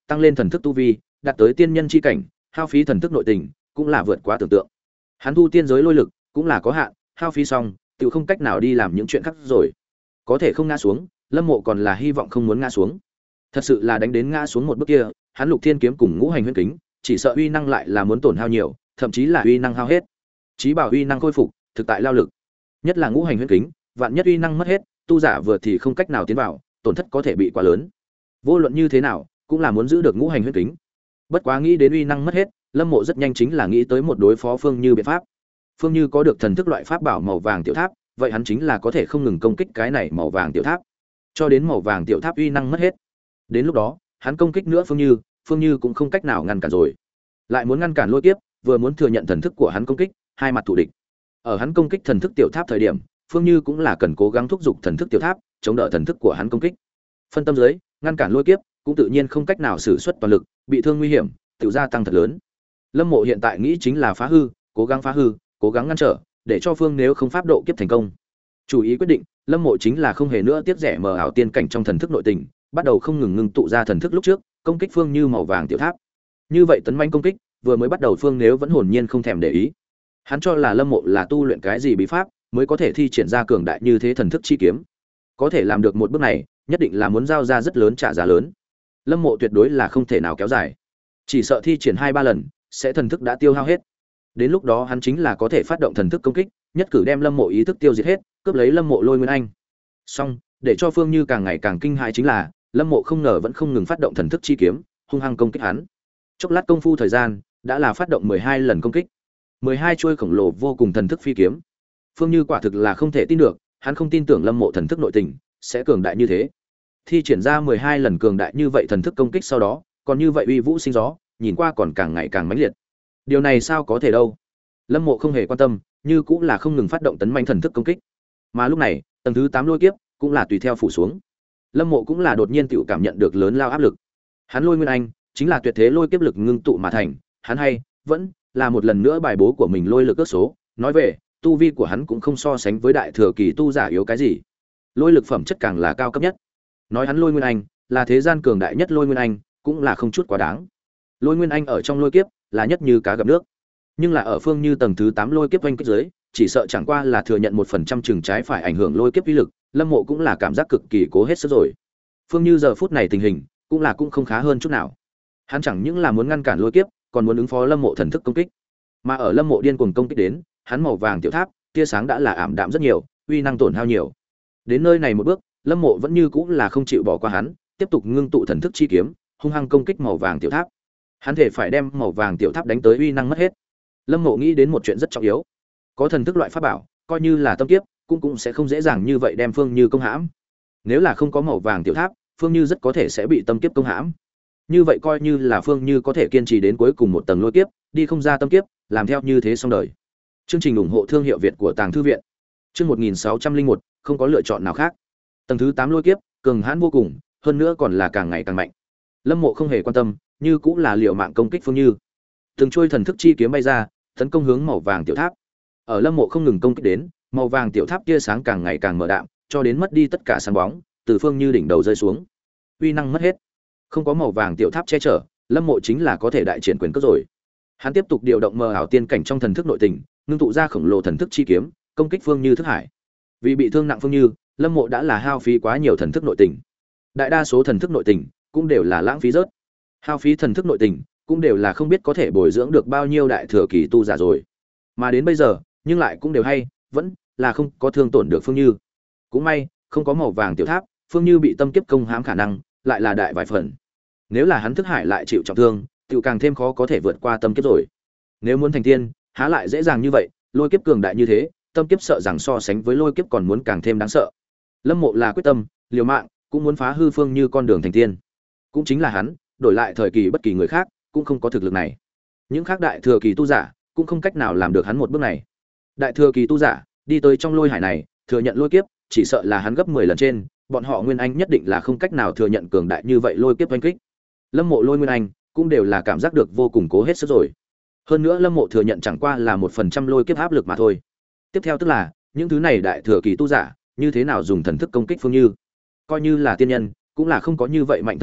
tăng lên thần thức tu vi, đạt tới tiên nhân chi cảnh, hao phí thần thức nội tình, cũng là vượt quá tưởng tượng. Hắn thu tiên giới lôi lực, cũng là có hạn, hao phí xong, tự không cách nào đi làm những chuyện khác rồi. Có thể không ngã xuống, Lâm Mộ còn là hy vọng không muốn ngã xuống. Thật sự là đánh đến ngã xuống một bước kia, hắn Lục Thiên kiếm cùng Ngũ Hành Huyễn Kính, chỉ sợ uy năng lại là muốn tổn hao nhiều, thậm chí là uy năng hao hết. Chí bảo uy năng khôi phục, thực tại lao lực. Nhất là Ngũ Hành Huyễn Kính, vạn nhất uy năng mất hết, tu giả vừa thì không cách nào tiến vào, tổn thất có thể bị quá lớn. Vô luận như thế nào, cũng là muốn giữ được Ngũ Hành Huyễn Kính. Bất quá nghĩ đến uy năng mất hết, Lâm Mộ rất nhanh chính là nghĩ tới một đối phó Phương Như biện pháp. Phương Như có được thần thức loại pháp bảo màu vàng tiểu tháp, vậy hắn chính là có thể không ngừng công kích cái này màu vàng tiểu tháp, cho đến màu vàng tiểu tháp uy năng mất hết. Đến lúc đó, hắn công kích nữa Phương Như, Phương Như cũng không cách nào ngăn cản rồi. Lại muốn ngăn cản lôi kiếp, vừa muốn thừa nhận thần thức của hắn công kích, hai mặt thù địch. Ở hắn công kích thần thức tiểu tháp thời điểm, Phương Như cũng là cần cố gắng thúc giục thần thức tiểu tháp, chống đỡ thần thức của hắn công kích. Phân tâm dưới, ngăn cản lôi kiếp, cũng tự nhiên không cách nào sử xuất toàn lực, bị thương nguy hiểm, tiểu gia tăng thật lớn. Lâm Mộ hiện tại nghĩ chính là phá hư, cố gắng phá hư, cố gắng ngăn trở, để cho Phương nếu không pháp độ kiếp thành công. Chủ ý quyết định, Lâm Mộ chính là không hề nữa tiếc rẻ mờ ảo tiên cảnh trong thần thức nội tình, bắt đầu không ngừng ngưng tụ ra thần thức lúc trước, công kích Phương Như màu vàng tiểu tháp. Như vậy tấn manh công kích, vừa mới bắt đầu Phương nếu vẫn hồn nhiên không thèm để ý. Hắn cho là Lâm Mộ là tu luyện cái gì bí pháp, mới có thể thi triển ra cường đại như thế thần thức chi kiếm. Có thể làm được một bước này, nhất định là muốn giao ra rất lớn trả giá lớn. Lâm Mộ tuyệt đối là không thể nào kéo dài. Chỉ sợ thi triển hai ba lần, sẽ thần thức đã tiêu hao hết. Đến lúc đó hắn chính là có thể phát động thần thức công kích, nhất cử đem Lâm Mộ ý thức tiêu diệt hết, cướp lấy Lâm Mộ Lôi Nguyên Anh. Song, để cho Phương Như càng ngày càng kinh hãi chính là, Lâm Mộ không ngờ vẫn không ngừng phát động thần thức chi kiếm, hung hăng công kích hắn. Chốc lát công phu thời gian, đã là phát động mười hai lần công kích. mười hai chuôi khổng lồ vô cùng thần thức phi kiếm. Phương Như quả thực là không thể tin được, hắn không tin tưởng Lâm Mộ thần thức nội tình sẽ cường đại như thế. Thi triển ra mười hai lần cường đại như vậy thần thức công kích sau đó, còn như vậy uy vũ sinh gió, nhìn qua còn càng ngày càng mãnh liệt. Điều này sao có thể đâu? Lâm Mộ không hề quan tâm, như cũng là không ngừng phát động tấn manh thần thức công kích. Mà lúc này, tầng thứ tám lôi kiếp cũng là tùy theo phủ xuống. Lâm Mộ cũng là đột nhiên tự cảm nhận được lớn lao áp lực. Hắn Lôi Nguyên Anh chính là tuyệt thế lôi kiếp lực ngưng tụ mà thành, hắn hay vẫn là một lần nữa bài bố của mình lôi lực ước số, nói về, tu vi của hắn cũng không so sánh với đại thừa kỳ tu giả yếu cái gì. Lôi lực phẩm chất càng là cao cấp nhất. Nói hắn Lôi Nguyên Anh là thế gian cường đại nhất Lôi Nguyên Anh, cũng là không chút quá đáng. Lôi Nguyên Anh ở trong lôi kiếp là nhất như cá gặp nước, nhưng là ở Phương Như tầng thứ tám lôi kiếp oanh kích dưới, chỉ sợ chẳng qua là thừa nhận một phần trăm chừng trái phải ảnh hưởng lôi kiếp uy lực, Lâm Mộ cũng là cảm giác cực kỳ cố hết sức rồi. Phương Như giờ phút này tình hình cũng là cũng không khá hơn chút nào. Hắn chẳng những là muốn ngăn cản lôi kiếp, còn muốn ứng phó Lâm Mộ thần thức công kích. Mà ở Lâm Mộ điên cuồng công kích đến, hắn màu vàng tiểu tháp, tia sáng đã là ảm đạm rất nhiều, uy năng tổn hao nhiều. Đến nơi này một bước, Lâm Mộ vẫn như cũng là không chịu bỏ qua hắn, tiếp tục ngưng tụ thần thức chi kiếm, hung hăng công kích màu vàng tiểu tháp. Hắn thể phải đem màu vàng tiểu tháp đánh tới uy năng mất hết. Lâm Mộ nghĩ đến một chuyện rất trọng yếu, có thần thức loại pháp bảo, coi như là tâm kiếp, cũng cũng sẽ không dễ dàng như vậy đem Phương Như công hãm. Nếu là không có màu vàng tiểu tháp, Phương Như rất có thể sẽ bị tâm kiếp công hãm. Như vậy coi như là Phương Như có thể kiên trì đến cuối cùng một tầng lôi kiếp, đi không ra tâm kiếp, làm theo như thế xong đời. Chương trình ủng hộ thương hiệu Việt của Tàng thư viện. Chương một nghìn sáu trăm linh một, không có lựa chọn nào khác. Tầng thứ tám lôi kiếp, cường hãn vô cùng, hơn nữa còn là càng ngày càng mạnh. Lâm Mộ không hề quan tâm, như cũng là liều mạng công kích Phương Như. Từng trôi thần thức chi kiếm bay ra, tấn công hướng màu vàng tiểu tháp. Ở Lâm Mộ không ngừng công kích đến, màu vàng tiểu tháp tia sáng càng ngày càng mờ đạm, cho đến mất đi tất cả sáng bóng, từ Phương Như đỉnh đầu rơi xuống. Uy năng mất hết. Không có màu vàng tiểu tháp che chở, Lâm Mộ chính là có thể đại triển quyền cước rồi. Hắn tiếp tục điều động mờ ảo tiên cảnh trong thần thức nội tình, ngưng tụ ra khổng lồ thần thức chi kiếm, công kích Phương Như thức hải. Vì bị thương nặng Phương Như, Lâm Mộ đã là hao phí quá nhiều thần thức nội tình. Đại đa số thần thức nội tình cũng đều là lãng phí rớt. Hao phí thần thức nội tình cũng đều là không biết có thể bồi dưỡng được bao nhiêu đại thừa kỳ tu giả rồi. Mà đến bây giờ, nhưng lại cũng đều hay, vẫn là không có thương tổn được Phương Như. Cũng may, không có màu vàng tiểu tháp, Phương Như bị tâm kiếp công hãm khả năng lại là đại vài phần. Nếu là hắn thức hải lại chịu trọng thương, tiểu càng thêm khó có thể vượt qua tâm kiếp rồi. Nếu muốn thành tiên, há lại dễ dàng như vậy, lôi kiếp cường đại như thế, tâm kiếp sợ rằng so sánh với lôi kiếp còn muốn càng thêm đáng sợ. Lâm Mộ là quyết tâm, liều mạng, cũng muốn phá hư Phương Như con đường thành tiên. Cũng chính là hắn, đổi lại thời kỳ bất kỳ người khác, cũng không có thực lực này. Những khác đại thừa kỳ tu giả, cũng không cách nào làm được hắn một bước này. Đại thừa kỳ tu giả, đi tới trong lôi hải này, thừa nhận lôi kiếp, chỉ sợ là hắn gấp mười lần trên, bọn họ Nguyên Anh nhất định là không cách nào thừa nhận cường đại như vậy lôi kiếp oanh kích. Lâm Mộ Lôi Nguyên Anh cũng đều là cảm giác được vô cùng cố hết sức rồi. Hơn nữa Lâm Mộ thừa nhận chẳng qua là một phần trăm lôi kiếp áp lực mà thôi. Tiếp theo tức là, những thứ này đại thừa kỳ tu giả, như thế nào dùng thần thức công kích Phương Như. Coi như là tiên nhân, cũng là không có như vậy mạnh thần thức,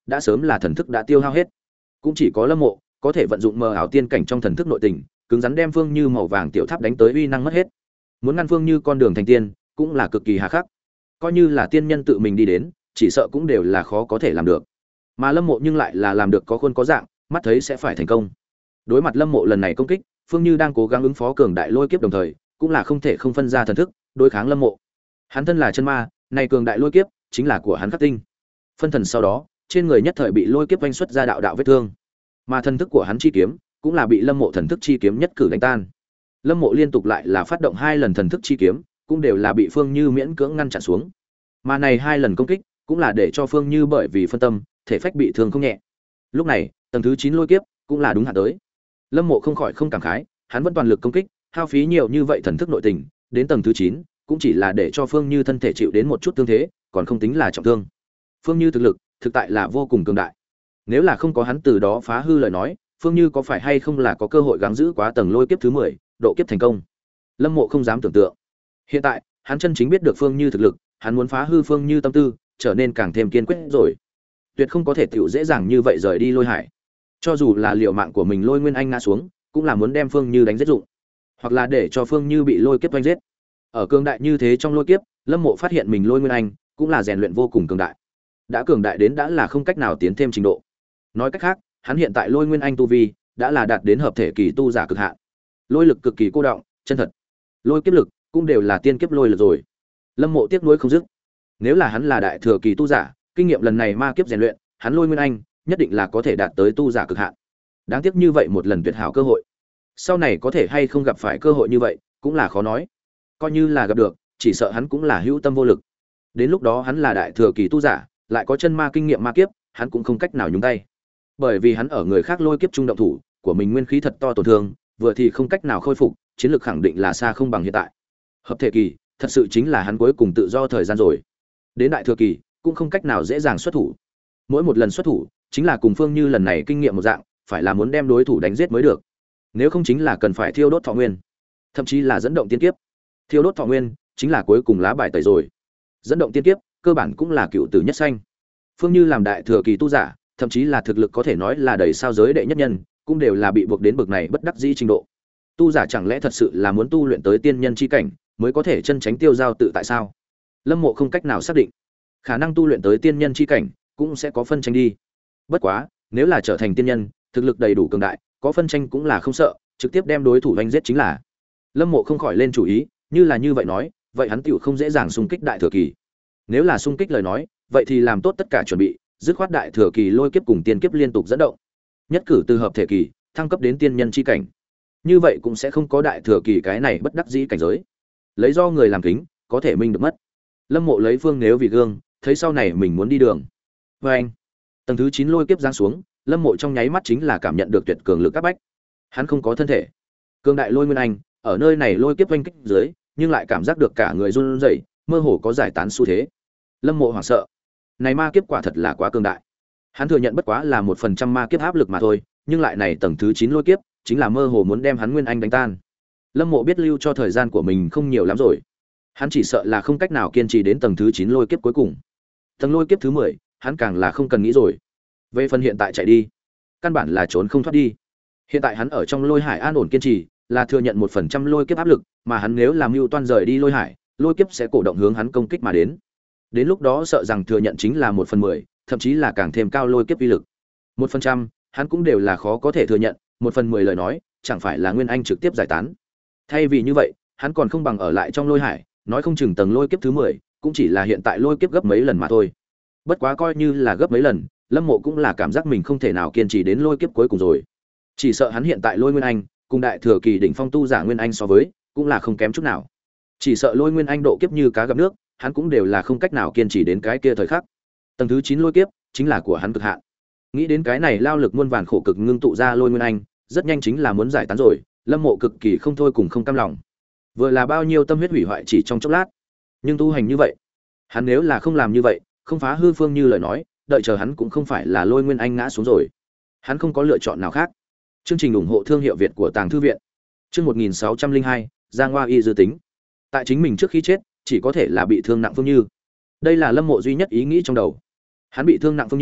đã sớm là thần thức đã tiêu hao hết. Cũng chỉ có Lâm Mộ có thể vận dụng mờ ảo tiên cảnh trong thần thức nội tình, cứng rắn đem Phương Như màu vàng tiểu tháp đánh tới uy năng mất hết. Muốn ngăn Phương Như con đường thành tiên, cũng là cực kỳ hà khắc. Coi như là tiên nhân tự mình đi đến, chỉ sợ cũng đều là khó có thể làm được. Mà Lâm Mộ nhưng lại là làm được có khuôn có dạng, mắt thấy sẽ phải thành công. Đối mặt Lâm Mộ lần này công kích, Phương Như đang cố gắng ứng phó cường đại lôi kiếp đồng thời, cũng là không thể không phân ra thần thức, đối kháng Lâm Mộ. Hắn thân là chân ma, này cường đại lôi kiếp chính là của hắn khắc tinh. Phân thần sau đó, trên người nhất thời bị lôi kiếp vanh xuất ra đạo đạo vết thương. Mà thần thức của hắn chi kiếm, cũng là bị Lâm Mộ thần thức chi kiếm nhất cử đánh tan. Lâm Mộ liên tục lại là phát động hai lần thần thức chi kiếm, cũng đều là bị Phương Như miễn cưỡng ngăn chặn xuống. Mà này hai lần công kích, cũng là để cho Phương Như bởi vì phân tâm, thể phách bị thương không nhẹ. Lúc này, tầng thứ chín lôi kiếp cũng là đúng hạn tới. Lâm Mộ không khỏi không cảm khái, hắn vẫn toàn lực công kích, hao phí nhiều như vậy thần thức nội tình, đến tầng thứ chín cũng chỉ là để cho Phương Như thân thể chịu đến một chút thương thế, còn không tính là trọng thương. Phương Như thực lực, thực tại là vô cùng cường đại. Nếu là không có hắn từ đó phá hư lời nói, Phương Như có phải hay không là có cơ hội gắng giữ quá tầng lôi kiếp thứ mười, độ kiếp thành công. Lâm Mộ không dám tưởng tượng. Hiện tại, hắn chân chính biết được Phương Như thực lực, hắn muốn phá hư Phương Như tâm tư, trở nên càng thêm kiên quyết rồi. Tuyệt không có thể tiểu dễ dàng như vậy rời đi Lôi Hải. Cho dù là liều mạng của mình Lôi Nguyên Anh ngã xuống, cũng là muốn đem Phương Như đánh giết dụng, hoặc là để cho Phương Như bị lôi kiếp oanh giết. Ở cường đại như thế trong lôi kiếp, Lâm Mộ phát hiện mình Lôi Nguyên Anh cũng là rèn luyện vô cùng cường đại. Đã cường đại đến đã là không cách nào tiến thêm trình độ. Nói cách khác, hắn hiện tại Lôi Nguyên Anh tu vi đã là đạt đến hợp thể kỳ tu giả cực hạn. Lôi lực cực kỳ cô đọng, chân thật. Lôi kiếp lực cũng đều là tiên kiếp lôi lực rồi. Lâm Mộ tiếc nuối không dứt. Nếu là hắn là đại thừa kỳ tu giả, kinh nghiệm lần này ma kiếp rèn luyện, hắn Lôi Nguyên Anh nhất định là có thể đạt tới tu giả cực hạn. Đáng tiếc như vậy một lần tuyệt hảo cơ hội. Sau này có thể hay không gặp phải cơ hội như vậy, cũng là khó nói. Coi như là gặp được, chỉ sợ hắn cũng là hữu tâm vô lực. Đến lúc đó hắn là đại thừa kỳ tu giả, lại có chân ma kinh nghiệm ma kiếp, hắn cũng không cách nào nhúng tay. Bởi vì hắn ở người khác lôi kiếp trung động thủ, của mình nguyên khí thật to tổn thương, vừa thì không cách nào khôi phục, chiến lược khẳng định là xa không bằng hiện tại. Hợp thể kỳ, thật sự chính là hắn cuối cùng tự do thời gian rồi. Đến đại thừa kỳ, cũng không cách nào dễ dàng xuất thủ. Mỗi một lần xuất thủ, chính là cùng Phương Như lần này kinh nghiệm một dạng, phải là muốn đem đối thủ đánh giết mới được. Nếu không chính là cần phải thiêu đốt thọ nguyên, thậm chí là dẫn động tiên kiếp. Thiêu đốt thọ nguyên chính là cuối cùng lá bài tẩy rồi. Dẫn động tiên kiếp, cơ bản cũng là cựu tử nhất sanh. Phương Như làm đại thừa kỳ tu giả, thậm chí là thực lực có thể nói là đầy sao giới đệ nhất nhân, cũng đều là bị buộc đến bực này bất đắc dĩ trình độ. Tu giả chẳng lẽ thật sự là muốn tu luyện tới tiên nhân chi cảnh mới có thể chân tránh tiêu giao tự tại sao? Lâm Mộ không cách nào xác định. Khả năng tu luyện tới tiên nhân chi cảnh cũng sẽ có phân tranh đi. Bất quá, nếu là trở thành tiên nhân, thực lực đầy đủ cường đại, có phân tranh cũng là không sợ, trực tiếp đem đối thủ đánh giết chính là. Lâm Mộ không khỏi lên chủ ý, như là như vậy nói, vậy hắn tiểu không dễ dàng xung kích đại thừa kỳ. Nếu là xung kích lời nói, vậy thì làm tốt tất cả chuẩn bị, dứt khoát đại thừa kỳ lôi kiếp cùng tiên kiếp liên tục dẫn động. Nhất cử từ hợp thể kỳ thăng cấp đến tiên nhân chi cảnh. Như vậy cũng sẽ không có đại thừa kỳ cái này bất đắc dĩ cảnh giới. Lấy do người làm kính, có thể minh được mất. Lâm Mộ lấy Phương Nếu vì gương, thấy sau này mình muốn đi đường. Và anh, tầng thứ chín lôi kiếp giáng xuống, Lâm Mộ trong nháy mắt chính là cảm nhận được tuyệt cường lực các bách. Hắn không có thân thể, cường đại lôi nguyên anh ở nơi này lôi kiếp oanh kích dưới, nhưng lại cảm giác được cả người run rẩy, mơ hồ có giải tán xu thế. Lâm Mộ hoảng sợ, này ma kiếp quả thật là quá cường đại. Hắn thừa nhận bất quá là một phần trăm ma kiếp áp lực mà thôi, nhưng lại này tầng thứ chín lôi kiếp, chính là mơ hồ muốn đem hắn nguyên anh đánh tan. Lâm Mộ biết lưu cho thời gian của mình không nhiều lắm rồi. Hắn chỉ sợ là không cách nào kiên trì đến tầng thứ chín lôi kiếp cuối cùng. Tầng lôi kiếp thứ mười, hắn càng là không cần nghĩ rồi. Về phần hiện tại chạy đi, căn bản là trốn không thoát đi. Hiện tại hắn ở trong Lôi Hải an ổn kiên trì, là thừa nhận một phần trăm lôi kiếp áp lực, mà hắn nếu làm mưu toan rời đi Lôi Hải, lôi kiếp sẽ cổ động hướng hắn công kích mà đến. Đến lúc đó sợ rằng thừa nhận chính là một phần mười, thậm chí là càng thêm cao lôi kiếp uy lực. Một phần trăm, hắn cũng đều là khó có thể thừa nhận, một phần mười lời nói, chẳng phải là nguyên anh trực tiếp giải tán. Thay vì như vậy, hắn còn không bằng ở lại trong Lôi Hải, nói không chừng tầng lôi kiếp thứ mười, cũng chỉ là hiện tại lôi kiếp gấp mấy lần mà thôi. Bất quá coi như là gấp mấy lần, Lâm Mộ cũng là cảm giác mình không thể nào kiên trì đến lôi kiếp cuối cùng rồi. Chỉ sợ hắn hiện tại lôi nguyên anh, cùng đại thừa kỳ đỉnh phong tu giả nguyên anh so với, cũng là không kém chút nào. Chỉ sợ lôi nguyên anh độ kiếp như cá gặp nước, hắn cũng đều là không cách nào kiên trì đến cái kia thời khắc. Tầng thứ chín lôi kiếp chính là của hắn cực hạn. Nghĩ đến cái này lao lực muôn vàn khổ cực ngưng tụ ra lôi nguyên anh, rất nhanh chính là muốn giải tán rồi, Lâm Mộ cực kỳ không thôi cùng không cam lòng. Vừa là bao nhiêu tâm huyết hủy hoại chỉ trong chốc lát, nhưng tu hành như vậy, hắn nếu là không làm như vậy, không phá hư Phương Như lời nói, đợi chờ hắn cũng không phải là lôi nguyên anh ngã xuống rồi. Hắn không có lựa chọn nào khác. Chương trình ủng hộ thương hiệu Việt của Tàng Thư viện. Chương một nghìn sáu trăm linh hai, Giang Hoa Y dự tính. Tại chính mình trước khi chết, chỉ có thể là bị thương nặng Phương Như. Đây là Lâm Mộ duy nhất ý nghĩ trong đầu. Hắn bị thương nặng Phương Như,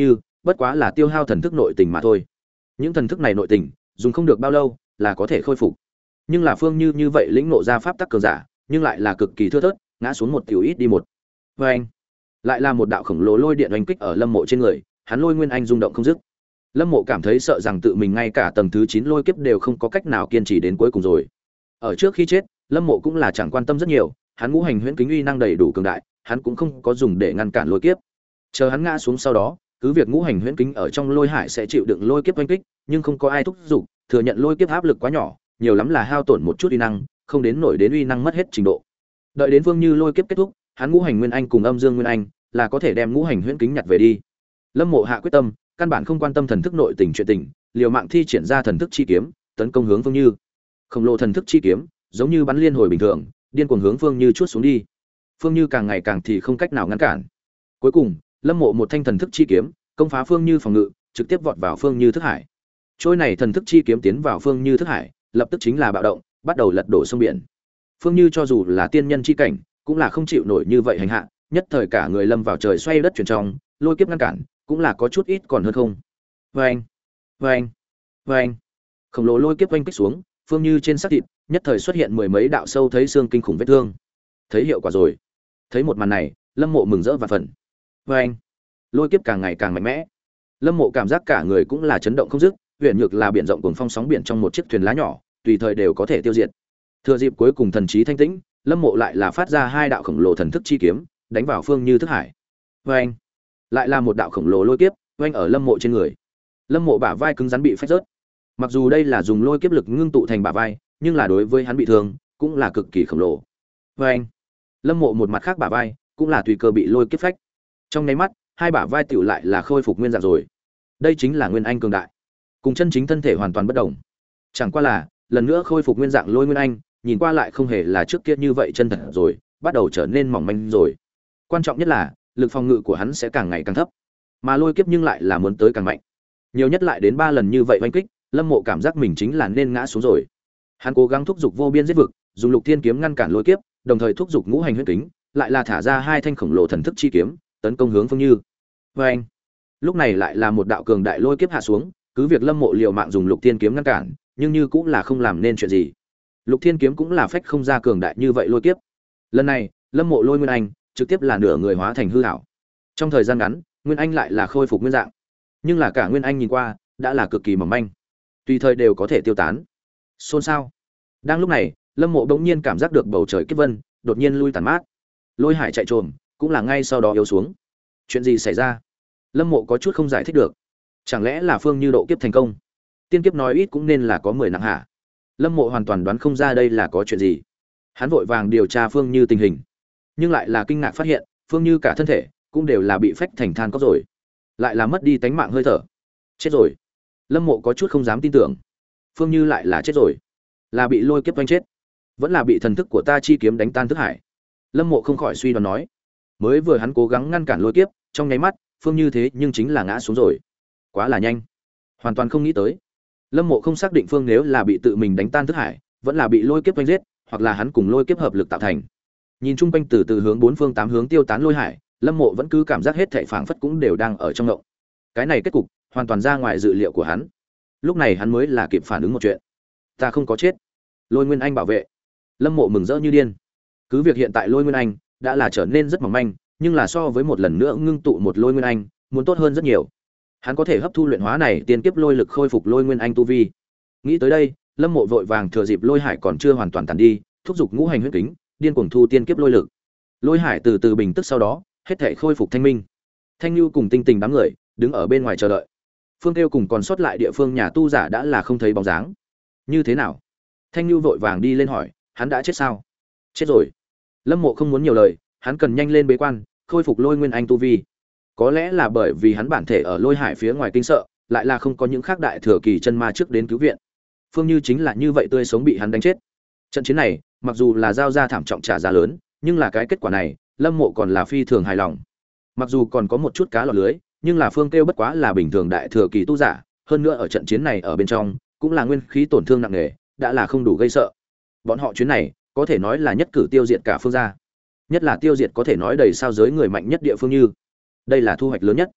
bất quá là tiêu hao thần thức nội tình mà thôi. Những thần thức này nội tình dùng không được bao lâu là có thể khôi phục. Nhưng là Phương Như như vậy lĩnh ngộ ra pháp tắc cường giả, nhưng lại là cực kỳ thưa thớt, ngã xuống một tiểu ít đi một. Và anh, lại là một đạo khổng lồ lôi điện oanh kích ở Lâm Mộ trên người, hắn lôi nguyên anh rung động không dứt. Lâm Mộ cảm thấy sợ rằng tự mình ngay cả tầng thứ chín lôi kiếp đều không có cách nào kiên trì đến cuối cùng rồi. Ở trước khi chết, Lâm Mộ cũng là chẳng quan tâm rất nhiều, hắn ngũ hành huyễn kính uy năng đầy đủ cường đại, hắn cũng không có dùng để ngăn cản lôi kiếp. Chờ hắn ngã xuống sau đó, cứ việc ngũ hành huyễn kính ở trong lôi hải sẽ chịu đựng lôi kiếp oanh kích, nhưng không có ai thúc giục, thừa nhận lôi kiếp áp lực quá nhỏ, nhiều lắm là hao tổn một chút uy năng, không đến nổi đến uy năng mất hết trình độ. Đợi đến Vương Như lôi kiếp kết thúc, hắn ngũ hành nguyên anh cùng âm dương nguyên anh là có thể đem ngũ hành huyễn kính nhặt về đi. Lâm Mộ hạ quyết tâm, căn bản không quan tâm thần thức nội tình chuyện tình, liều mạng thi triển ra thần thức chi kiếm, tấn công hướng Vương Như. Khổng lồ thần thức chi kiếm, giống như bắn liên hồi bình thường, điên cuồng hướng Vương Như chuốt xuống đi. Phương Như càng ngày càng thì không cách nào ngăn cản. Cuối cùng, Lâm Mộ một thanh thần thức chi kiếm, công phá Phương Như phòng ngự, trực tiếp vọt vào Phương Như thức hải. Trôi này thần thức chi kiếm tiến vào Phương Như thức hải, lập tức chính là bạo động, bắt đầu lật đổ sông biển. Phương Như cho dù là tiên nhân chi cảnh, cũng là không chịu nổi như vậy hành hạ, nhất thời cả người lâm vào trời xoay đất chuyển trong, lôi kiếp ngăn cản, cũng là có chút ít còn hơn không. Oeng, oeng, oeng. Khổng lồ lôi kiếp oanh kích xuống, Phương Như trên xác thịt, nhất thời xuất hiện mười mấy đạo sâu thấy xương kinh khủng vết thương. Thấy hiệu quả rồi. Thấy một màn này, Lâm Mộ mừng rỡ và phần. Oeng. Lôi kiếp càng ngày càng mạnh mẽ. Lâm Mộ cảm giác cả người cũng là chấn động không dứt, huyền nhược là biển rộng cuồng phong sóng biển trong một chiếc thuyền lá nhỏ, tùy thời đều có thể tiêu diệt. Thừa dịp cuối cùng thần trí thanh tĩnh, Lâm Mộ lại là phát ra hai đạo khổng lồ thần thức chi kiếm, đánh vào Phương Như thức hải. Oeng. Lại là một đạo khổng lồ lôi kiếp, oanh ở Lâm Mộ trên người. Lâm Mộ bả vai cứng rắn bị phách rớt. Mặc dù đây là dùng lôi kiếp lực ngưng tụ thành bả vai, nhưng là đối với hắn bị thương, cũng là cực kỳ khổng lồ. Oeng. Lâm Mộ một mặt khác bả vai, cũng là tùy cơ bị lôi kiếp phách. Trong nháy mắt, hai bả vai tiểu lại là khôi phục nguyên dạng rồi. Đây chính là nguyên anh cường đại, cùng chân chính thân thể hoàn toàn bất động. Chẳng qua là, lần nữa khôi phục nguyên dạng lôi nguyên anh, nhìn qua lại không hề là trước kia như vậy chân thật rồi, bắt đầu trở nên mỏng manh rồi. Quan trọng nhất là, lực phòng ngự của hắn sẽ càng ngày càng thấp, mà lôi kiếp nhưng lại là muốn tới càng mạnh. Nhiều nhất lại đến ba lần như vậy oanh kích, Lâm Mộ cảm giác mình chính là nên ngã xuống rồi. Hắn cố gắng thúc giục vô biên giết vực, dùng Lục Thiên kiếm ngăn cản lôi kiếp, đồng thời thúc giục ngũ hành huyết kính, lại là thả ra hai thanh khổng lồ thần thức chi kiếm, tấn công hướng Phương Như. Oeng. Lúc này lại là một đạo cường đại lôi kiếp hạ xuống, cứ việc Lâm Mộ liều mạng dùng Lục Thiên kiếm ngăn cản, nhưng như cũng là không làm nên chuyện gì. Lục Thiên kiếm cũng là phách không ra cường đại như vậy lôi kiếp. Lần này, Lâm Mộ lôi nguyên anh trực tiếp là nửa người hóa thành hư ảo. Trong thời gian ngắn, nguyên anh lại là khôi phục nguyên dạng, nhưng là cả nguyên anh nhìn qua đã là cực kỳ mỏng manh, tùy thời đều có thể tiêu tán. Xôn xao. Đang lúc này, Lâm Mộ bỗng nhiên cảm giác được bầu trời kiếp vân đột nhiên lui tàn mát, lôi hải chạy trồm cũng là ngay sau đó yếu xuống. Chuyện gì xảy ra? Lâm Mộ có chút không giải thích được. Chẳng lẽ là Phương Như độ kiếp thành công? Tiên kiếp nói ít cũng nên là có mười nặng hạ. Lâm Mộ hoàn toàn đoán không ra đây là có chuyện gì. Hắn vội vàng điều tra Phương Như tình hình, nhưng lại là kinh ngạc phát hiện, Phương Như cả thân thể cũng đều là bị phách thành than cốc rồi, lại là mất đi tánh mạng hơi thở. Chết rồi. Lâm Mộ có chút không dám tin tưởng. Phương Như lại là chết rồi, là bị lôi kiếp oanh chết, vẫn là bị thần thức của ta chi kiếm đánh tan thức hải. Lâm Mộ không khỏi suy đoán nói. Mới vừa hắn cố gắng ngăn cản lôi kiếp, trong nháy mắt, Phương Như thế nhưng chính là ngã xuống rồi. Quá là nhanh, hoàn toàn không nghĩ tới. Lâm Mộ không xác định Phương nếu là bị tự mình đánh tan thức hải, vẫn là bị lôi kiếp oanh giết, hoặc là hắn cùng lôi kiếp hợp lực tạo thành. Nhìn chung quanh từ từ hướng bốn phương tám hướng tiêu tán lôi hải, Lâm Mộ vẫn cứ cảm giác hết thảy phảng phất cũng đều đang ở trong ngộng. Cái này kết cục hoàn toàn ra ngoài dự liệu của hắn. Lúc này hắn mới là kịp phản ứng một chuyện. Ta không có chết. Lôi Nguyên Anh bảo vệ. Lâm Mộ mừng rỡ như điên. Cứ việc hiện tại Lôi Nguyên Anh đã là trở nên rất mỏng manh, nhưng là so với một lần nữa ngưng tụ một Lôi Nguyên Anh, muốn tốt hơn rất nhiều. Hắn có thể hấp thu luyện hóa này tiên kiếp lôi lực khôi phục Lôi Nguyên Anh tu vi. Nghĩ tới đây, Lâm Mộ vội vàng thừa dịp lôi hải còn chưa hoàn toàn tàn đi, thúc giục ngũ hành huyết kính, điên cuồng thu tiên kiếp lôi lực. Lôi hải từ từ bình tức sau đó, hết thảy khôi phục thanh minh. Thanh Nhu cùng Tinh Tình đám người đứng ở bên ngoài chờ đợi. Phương Kêu cùng còn sót lại địa phương nhà tu giả đã là không thấy bóng dáng. Như thế nào? Thanh Nhu vội vàng đi lên hỏi, hắn đã chết sao? Chết rồi. Lâm Mộ không muốn nhiều lời, hắn cần nhanh lên bế quan, khôi phục Lôi Nguyên Anh tu vi. Có lẽ là bởi vì hắn bản thể ở Lôi Hải phía ngoài kinh sợ, lại là không có những khác đại thừa kỳ chân ma trước đến cứu viện. Phương Như chính là như vậy tươi sống bị hắn đánh chết. Trận chiến này, mặc dù là giao ra thảm trọng trả giá lớn, nhưng là cái kết quả này, Lâm Mộ còn là phi thường hài lòng. Mặc dù còn có một chút cá lọt lưới, nhưng là Phương Kêu bất quá là bình thường đại thừa kỳ tu giả, hơn nữa ở trận chiến này ở bên trong, cũng là nguyên khí tổn thương nặng nề, đã là không đủ gây sợ. Bọn họ chuyến này, có thể nói là nhất cử tiêu diệt cả phương gia. Nhất là tiêu diệt có thể nói đầy sao giới người mạnh nhất địa phương Như. Đây là thu hoạch lớn nhất.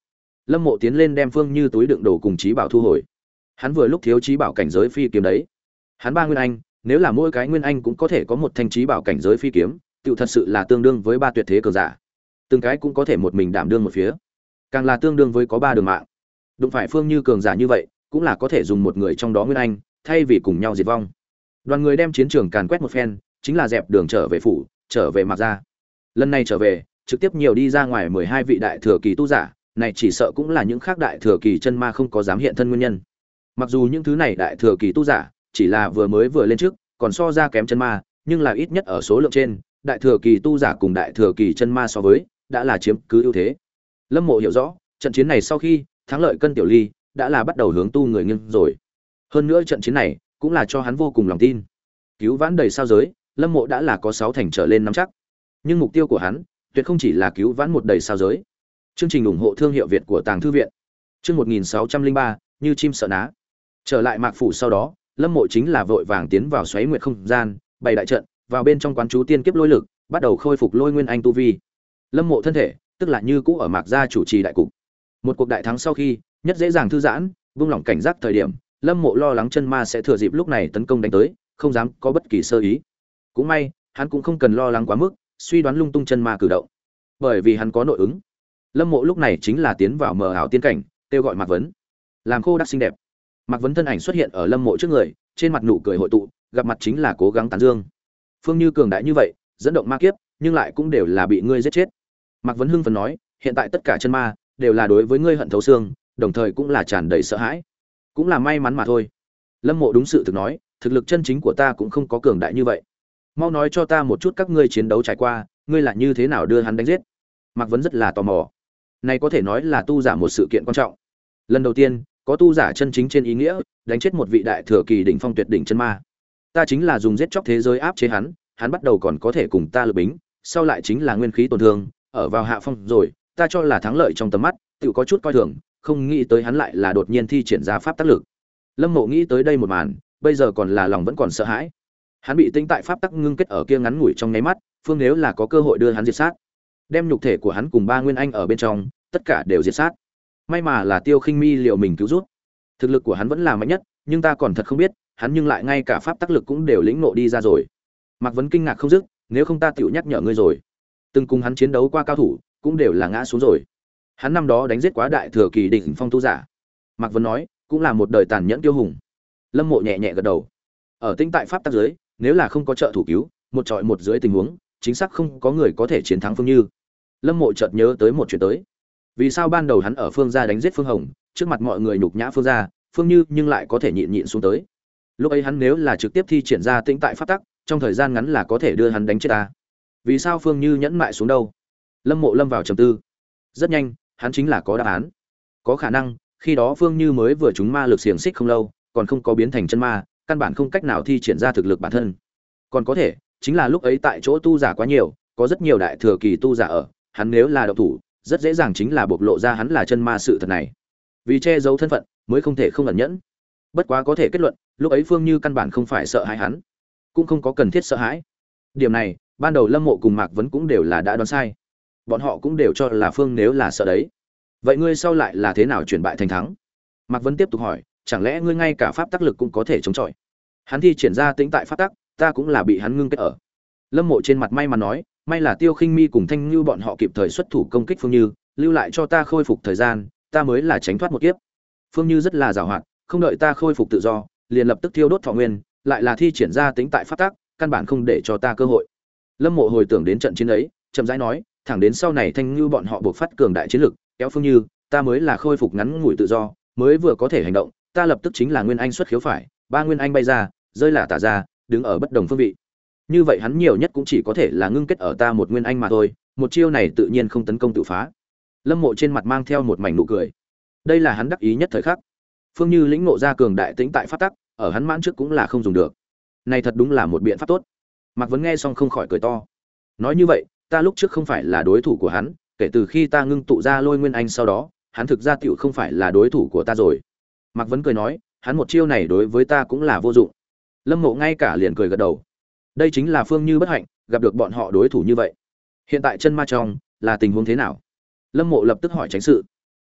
Lâm Mộ tiến lên đem Phương Như túi đựng đồ cùng trí bảo thu hồi. Hắn vừa lúc thiếu trí bảo cảnh giới phi kiếm đấy. Hắn ba nguyên anh, nếu là mỗi cái nguyên anh cũng có thể có một thanh trí bảo cảnh giới phi kiếm, tựu thật sự là tương đương với ba tuyệt thế cường giả. Từng cái cũng có thể một mình đảm đương một phía, càng là tương đương với có ba đường mạng. Đụng phải Phương Như cường giả như vậy, cũng là có thể dùng một người trong đó nguyên anh, thay vì cùng nhau diệt vong. Đoàn người đem chiến trường càn quét một phen, chính là dẹp đường trở về phủ, trở về Mạc gia. Lần này trở về, trực tiếp nhiều đi ra ngoài mười hai vị đại thừa kỳ tu giả, này chỉ sợ cũng là những khác đại thừa kỳ chân ma không có dám hiện thân nguyên nhân. Mặc dù những thứ này đại thừa kỳ tu giả chỉ là vừa mới vừa lên trước, còn so ra kém chân ma, nhưng là ít nhất ở số lượng trên, đại thừa kỳ tu giả cùng đại thừa kỳ chân ma so với, đã là chiếm cứ ưu thế. Lâm Mộ hiểu rõ, trận chiến này sau khi thắng lợi cân tiểu ly, đã là bắt đầu hướng tu người nghiêng rồi. Hơn nữa trận chiến này cũng là cho hắn vô cùng lòng tin. Cứu vãn đầy sao giới, Lâm Mộ đã là có sáu thành trở lên nắm chắc. Nhưng mục tiêu của hắn, tuyệt không chỉ là cứu vãn một đầy sao giới. Chương trình ủng hộ thương hiệu Việt của Tàng thư viện. Chương một nghìn sáu trăm linh ba, như chim sợ ná. Trở lại Mạc phủ sau đó, Lâm Mộ chính là vội vàng tiến vào xoáy nguyệt không gian, bày đại trận, vào bên trong quán chú tiên kiếp lôi lực, bắt đầu khôi phục lôi nguyên anh tu vi. Lâm Mộ thân thể, tức là như cũ ở Mạc gia chủ trì đại cục. Một cuộc đại thắng sau khi, nhất dễ dàng thư giãn, buông lỏng cảnh giác thời điểm, Lâm Mộ lo lắng chân ma sẽ thừa dịp lúc này tấn công đánh tới, không dám có bất kỳ sơ ý. Cũng may, hắn cũng không cần lo lắng quá mức, suy đoán lung tung chân ma cử động, bởi vì hắn có nội ứng. Lâm Mộ lúc này chính là tiến vào mờ ảo tiên cảnh, kêu gọi Mạc Vấn. Làm khô đắc xinh đẹp. Mạc Vấn thân ảnh xuất hiện ở Lâm Mộ trước người, trên mặt nụ cười hội tụ, gặp mặt chính là cố gắng tán dương. Phương Như cường đại như vậy, dẫn động ma kiếp, nhưng lại cũng đều là bị ngươi giết chết. Mạc Vấn hưng phấn nói, hiện tại tất cả chân ma đều là đối với ngươi hận thấu xương, đồng thời cũng là tràn đầy sợ hãi. Cũng là may mắn mà thôi. Lâm Mộ đúng sự thực nói, thực lực chân chính của ta cũng không có cường đại như vậy. Mau nói cho ta một chút các ngươi chiến đấu trải qua, ngươi là như thế nào đưa hắn đánh giết? Mạc Vấn rất là tò mò. Này có thể nói là tu giả một sự kiện quan trọng. Lần đầu tiên, có tu giả chân chính trên ý nghĩa, đánh chết một vị đại thừa kỳ đỉnh phong tuyệt đỉnh chân ma. Ta chính là dùng giết chóc thế giới áp chế hắn, hắn bắt đầu còn có thể cùng ta lực bính, sau lại chính là nguyên khí tổn thương, ở vào hạ phong rồi, ta cho là thắng lợi trong tầm mắt, tự có chút coi thường, không nghĩ tới hắn lại là đột nhiên thi triển ra pháp tác lực. Lâm Mộ nghĩ tới đây một màn, bây giờ còn là lòng vẫn còn sợ hãi. Hắn bị tinh tại pháp tắc ngưng kết ở kia ngắn ngủi trong nháy mắt, phương nếu là có cơ hội đưa hắn diệt sát, đem nhục thể của hắn cùng ba nguyên anh ở bên trong, tất cả đều diệt sát. May mà là Tiêu Khinh Mi liệu mình cứu rút. Thực lực của hắn vẫn là mạnh nhất, nhưng ta còn thật không biết, hắn nhưng lại ngay cả pháp tắc lực cũng đều lĩnh ngộ đi ra rồi. Mạc Vấn kinh ngạc không dứt, nếu không ta tiểu nhắc nhở ngươi rồi. Từng cùng hắn chiến đấu qua cao thủ, cũng đều là ngã xuống rồi. Hắn năm đó đánh giết quá đại thừa kỳ đỉnh phong tu giả. Mạc Vấn nói, cũng là một đời tàn nhẫn kiêu hùng. Lâm Mộ nhẹ nhẹ gật đầu. Ở tinh tại pháp tắc dưới, nếu là không có trợ thủ cứu, một trọi một dưới tình huống, chính xác không có người có thể chiến thắng Phương Như. Lâm Mộ chợt nhớ tới một chuyện tới. Vì sao ban đầu hắn ở Phương gia đánh giết Phương Hồng, trước mặt mọi người nhục nhã Phương gia, Phương Như nhưng lại có thể nhịn nhịn xuống tới. Lúc ấy hắn nếu là trực tiếp thi triển ra tinh tại pháp tắc, trong thời gian ngắn là có thể đưa hắn đánh chết ta. Vì sao Phương Như nhẫn mại xuống đâu? Lâm Mộ lâm vào trầm tư. Rất nhanh, hắn chính là có đáp án. Có khả năng, khi đó Phương Như mới vừa trúng ma lực xiềng xích không lâu, còn không có biến thành chân ma, căn bản không cách nào thi triển ra thực lực bản thân. Còn có thể, chính là lúc ấy tại chỗ tu giả quá nhiều, có rất nhiều đại thừa kỳ tu giả ở, hắn nếu là động thủ, rất dễ dàng chính là bộc lộ ra hắn là chân ma sự thật này. Vì che giấu thân phận, mới không thể không ẩn nhẫn. Bất quá có thể kết luận, lúc ấy Phương Như căn bản không phải sợ hãi hắn, cũng không có cần thiết sợ hãi. Điểm này, ban đầu Lâm Mộ cùng Mạc Vấn cũng đều là đã đoán sai. Bọn họ cũng đều cho là Phương nếu là sợ đấy. Vậy ngươi sau lại là thế nào chuyển bại thành thắng? Mạc Vấn tiếp tục hỏi, chẳng lẽ ngươi ngay cả pháp tắc lực cũng có thể chống chọi? Hắn thi triển ra tĩnh tại pháp tắc, ta cũng là bị hắn ngưng kết ở. Lâm Mộ trên mặt may mắn nói, may là Tiêu Khinh Mi cùng Thanh Như bọn họ kịp thời xuất thủ công kích Phương Như, lưu lại cho ta khôi phục thời gian, ta mới là tránh thoát một kiếp. Phương Như rất là giàu hoạt, không đợi ta khôi phục tự do, liền lập tức thiêu đốt thọ nguyên, lại là thi triển ra tĩnh tại pháp tắc, căn bản không để cho ta cơ hội. Lâm Mộ hồi tưởng đến trận chiến ấy, chậm rãi nói, thẳng đến sau này Thanh Như bọn họ buộc phát cường đại chiến lực, kéo Phương Như, ta mới là khôi phục ngắn ngủi tự do, mới vừa có thể hành động, ta lập tức chính là nguyên anh xuất khiếu phải, ba nguyên anh bay ra, rơi là tả ra, đứng ở bất đồng phương vị. Như vậy hắn nhiều nhất cũng chỉ có thể là ngưng kết ở ta một nguyên anh mà thôi, một chiêu này tự nhiên không tấn công tự phá. Lâm Mộ trên mặt mang theo một mảnh nụ cười. Đây là hắn đắc ý nhất thời khắc. Phương Như lĩnh ngộ ra cường đại tĩnh tại pháp tắc, ở hắn mãn trước cũng là không dùng được. Này thật đúng là một biện pháp tốt. Mạc Vấn nghe xong không khỏi cười to. Nói như vậy, ta lúc trước không phải là đối thủ của hắn, kể từ khi ta ngưng tụ ra lôi nguyên anh sau đó, hắn thực ra tiểu không phải là đối thủ của ta rồi. Mạc Vấn cười nói, hắn một chiêu này đối với ta cũng là vô dụng. Lâm Mộ ngay cả liền cười gật đầu. Đây chính là Phương Như bất hạnh, gặp được bọn họ đối thủ như vậy. Hiện tại chân ma trong là tình huống thế nào? Lâm Mộ lập tức hỏi tránh sự.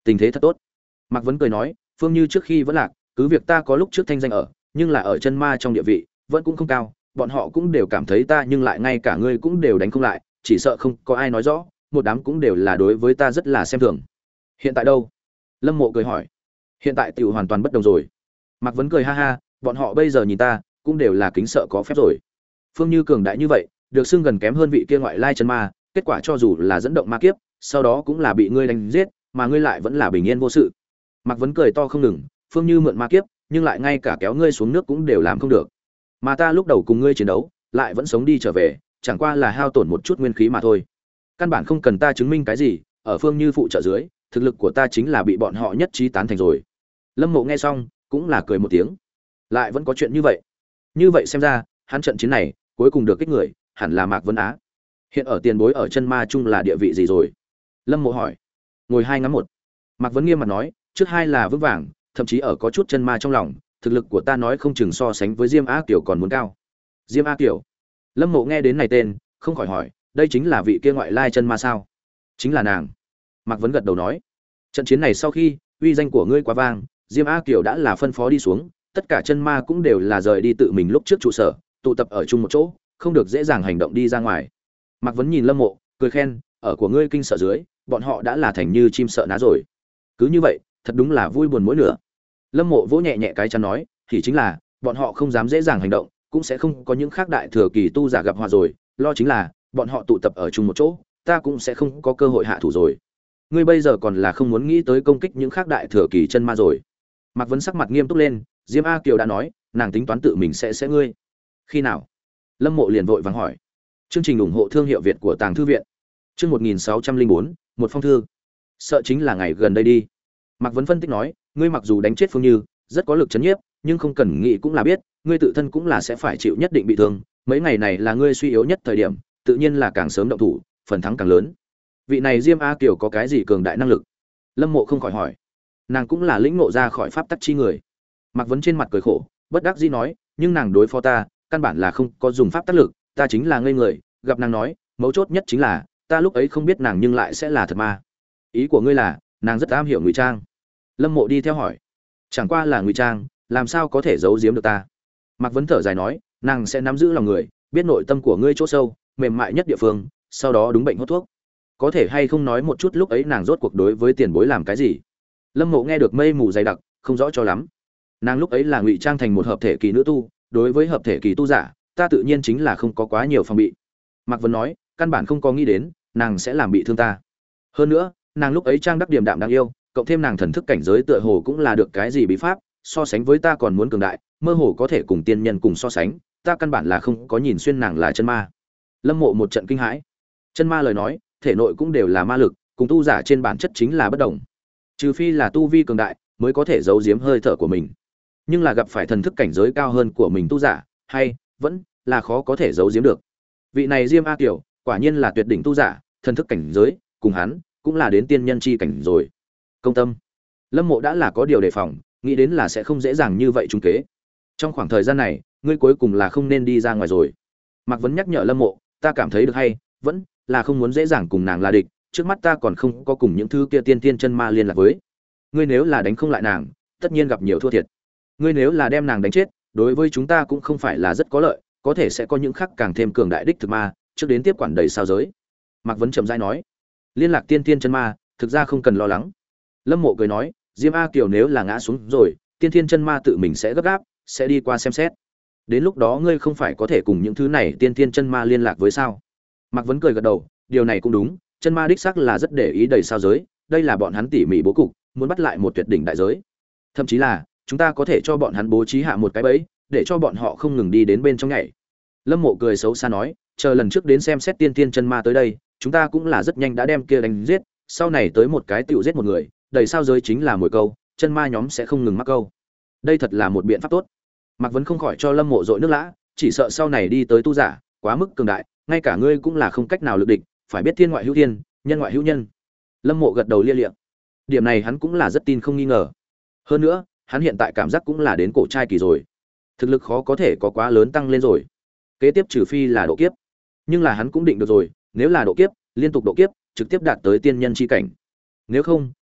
Tình thế thật tốt. Mạc Vấn cười nói, Phương Như trước khi vẫn lạc, cứ việc ta có lúc trước thanh danh ở, nhưng là ở chân ma trong địa vị, vẫn cũng không cao, bọn họ cũng đều cảm thấy ta nhưng lại ngay cả ngươi cũng đều đánh không lại, chỉ sợ không có ai nói rõ, một đám cũng đều là đối với ta rất là xem thường. Hiện tại đâu? Lâm Mộ cười hỏi. Hiện tại tiểu hoàn toàn bất đồng rồi. Mạc Vấn cười ha ha, bọn họ bây giờ nhìn ta, cũng đều là kính sợ có phép rồi. Phương Như cường đại như vậy, được xưng gần kém hơn vị kia ngoại lai chân ma, kết quả cho dù là dẫn động ma kiếp, sau đó cũng là bị ngươi đánh giết, mà ngươi lại vẫn là bình yên vô sự. Mạc Vấn cười to không ngừng, Phương Như mượn ma kiếp, nhưng lại ngay cả kéo ngươi xuống nước cũng đều làm không được. Mà ta lúc đầu cùng ngươi chiến đấu, lại vẫn sống đi trở về, chẳng qua là hao tổn một chút nguyên khí mà thôi. Căn bản không cần ta chứng minh cái gì, ở Phương Như phụ trợ dưới, thực lực của ta chính là bị bọn họ nhất trí tán thành rồi. Lâm Mộ nghe xong, cũng là cười một tiếng. Lại vẫn có chuyện như vậy. Như vậy xem ra, hắn trận chiến này, cuối cùng được kích người, hẳn là Mạc Vấn Á. Hiện ở tiền bối ở chân ma chung là địa vị gì rồi? Lâm Mộ hỏi. Ngồi hai ngắm một. Mạc Vấn nghiêm mặt nói, trước hai là vững vàng, thậm chí ở có chút chân ma trong lòng, thực lực của ta nói không chừng so sánh với Diêm A Kiều còn muốn cao. Diêm A Kiều. Lâm Mộ nghe đến này tên, không khỏi hỏi, đây chính là vị kia ngoại lai chân ma sao? Chính là nàng. Mạc Vấn gật đầu nói, trận chiến này sau khi, uy danh của ngươi quá vang, Diêm A Kiều đã là phân phó đi xuống, tất cả chân ma cũng đều là rời đi tự mình lúc trước trụ sở, tụ tập ở chung một chỗ, không được dễ dàng hành động đi ra ngoài. Mạc Vấn nhìn Lâm Mộ, cười khen, ở của ngươi kinh sợ dưới, bọn họ đã là thành như chim sợ ná rồi. Cứ như vậy, thật đúng là vui buồn mỗi nửa. Lâm Mộ vỗ nhẹ nhẹ cái chắn nói, thì chính là, bọn họ không dám dễ dàng hành động, cũng sẽ không có những khác đại thừa kỳ tu giả gặp họa rồi, lo chính là, bọn họ tụ tập ở chung một chỗ, ta cũng sẽ không có cơ hội hạ thủ rồi. Ngươi bây giờ còn là không muốn nghĩ tới công kích những khác đại thừa kỳ chân ma rồi. Mạc Vấn sắc mặt nghiêm túc lên, Diêm A Kiều đã nói, nàng tính toán tự mình sẽ sẽ ngươi. Khi nào? Lâm Mộ liền vội vàng hỏi. Chương trình ủng hộ thương hiệu Việt của Tàng Thư viện. Chương một nghìn sáu trăm lẻ bốn, một phong thư. Sợ chính là ngày gần đây đi. Mạc Vấn phân tích nói, ngươi mặc dù đánh chết Phương Như, rất có lực chấn nhiếp, nhưng không cần nghĩ cũng là biết, ngươi tự thân cũng là sẽ phải chịu nhất định bị thương, mấy ngày này là ngươi suy yếu nhất thời điểm, tự nhiên là càng sớm động thủ, phần thắng càng lớn. Vị này Diêm A Kiều có cái gì cường đại năng lực? Lâm Mộ không khỏi hỏi. Nàng cũng là lĩnh ngộ ra khỏi pháp tắc chi người. Mạc Vấn trên mặt cười khổ, bất đắc dĩ nói, nhưng nàng đối phó ta, căn bản là không có dùng pháp tác lực, ta chính là ngây người, gặp nàng nói, mấu chốt nhất chính là, ta lúc ấy không biết nàng nhưng lại sẽ là thật ma. Ý của ngươi là, nàng rất am hiểu ngụy trang. Lâm Mộ đi theo hỏi. Chẳng qua là ngụy trang, làm sao có thể giấu giếm được ta? Mạc Vấn thở dài nói, nàng sẽ nắm giữ lòng người, biết nội tâm của ngươi chỗ sâu, mềm mại nhất địa phương, sau đó đúng bệnh hốt thuốc. Có thể hay không nói một chút lúc ấy nàng rốt cuộc đối với tiền bối làm cái gì? Lâm Mộ nghe được mây mù dày đặc, không rõ cho lắm. Nàng lúc ấy là ngụy trang thành một hợp thể kỳ nữ tu, đối với hợp thể kỳ tu giả, ta tự nhiên chính là không có quá nhiều phòng bị. Mạc Vấn nói, căn bản không có nghĩ đến, nàng sẽ làm bị thương ta. Hơn nữa, nàng lúc ấy trang đắc điềm đạm đáng yêu, cộng thêm nàng thần thức cảnh giới tựa hồ cũng là được cái gì bí pháp, so sánh với ta còn muốn cường đại, mơ hồ có thể cùng tiên nhân cùng so sánh, ta căn bản là không có nhìn xuyên nàng là chân ma. Lâm Mộ một trận kinh hãi. Chân ma lời nói, thể nội cũng đều là ma lực, cùng tu giả trên bản chất chính là bất đồng. Trừ phi là tu vi cường đại, mới có thể giấu giếm hơi thở của mình. Nhưng là gặp phải thần thức cảnh giới cao hơn của mình tu giả, hay vẫn là khó có thể giấu giếm được. Vị này Diêm A Kiều, quả nhiên là tuyệt đỉnh tu giả, thần thức cảnh giới, cùng hắn cũng là đến tiên nhân chi cảnh rồi. Công tâm. Lâm Mộ đã là có điều đề phòng, nghĩ đến là sẽ không dễ dàng như vậy trúng kế. Trong khoảng thời gian này, ngươi cuối cùng là không nên đi ra ngoài rồi. Mạc Vấn nhắc nhở Lâm Mộ, ta cảm thấy được hay, vẫn là không muốn dễ dàng cùng nàng là địch, trước mắt ta còn không có cùng những thứ kia tiên tiên chân ma liên lạc với. Ngươi nếu là đánh không lại nàng, tất nhiên gặp nhiều thua thiệt. Ngươi nếu là đem nàng đánh chết, đối với chúng ta cũng không phải là rất có lợi, có thể sẽ có những khắc càng thêm cường đại đích thực ma, trước đến tiếp quản đầy sao giới. Mạc Vấn trầm rãi nói, liên lạc tiên tiên chân ma, thực ra không cần lo lắng. Lâm Mộ cười nói, Diêm A Kiều nếu là ngã xuống rồi, tiên tiên chân ma tự mình sẽ gấp gáp, sẽ đi qua xem xét. Đến lúc đó ngươi không phải có thể cùng những thứ này tiên tiên chân ma liên lạc với sao? Mạc Vấn cười gật đầu, điều này cũng đúng, chân ma đích xác là rất để ý đầy sao giới, đây là bọn hắn tỉ mỉ bố cục, muốn bắt lại một tuyệt đỉnh đại giới. Thậm chí là, chúng ta có thể cho bọn hắn bố trí hạ một cái bẫy, để cho bọn họ không ngừng đi đến bên trong nhảy. Lâm Mộ cười xấu xa nói, chờ lần trước đến xem xét tiên tiên chân ma tới đây, chúng ta cũng là rất nhanh đã đem kia đánh giết, sau này tới một cái tiểu giết một người, đầy sao giới chính là mồi câu, chân ma nhóm sẽ không ngừng mắc câu. Đây thật là một biện pháp tốt. Mạc Vấn không khỏi cho Lâm Mộ dội nước lã, chỉ sợ sau này đi tới tu giả, quá mức cường đại, ngay cả ngươi cũng là không cách nào lực địch, phải biết thiên ngoại hữu thiên, nhân ngoại hữu nhân. Lâm Mộ gật đầu lia lịa. Điểm này hắn cũng là rất tin không nghi ngờ. Hơn nữa, hắn hiện tại cảm giác cũng là đến cổ trai kỳ rồi. Thực lực khó có thể có quá lớn tăng lên rồi. Kế tiếp trừ phi là độ kiếp. Nhưng là hắn cũng định được rồi, nếu là độ kiếp, liên tục độ kiếp, trực tiếp đạt tới tiên nhân chi cảnh. Nếu không,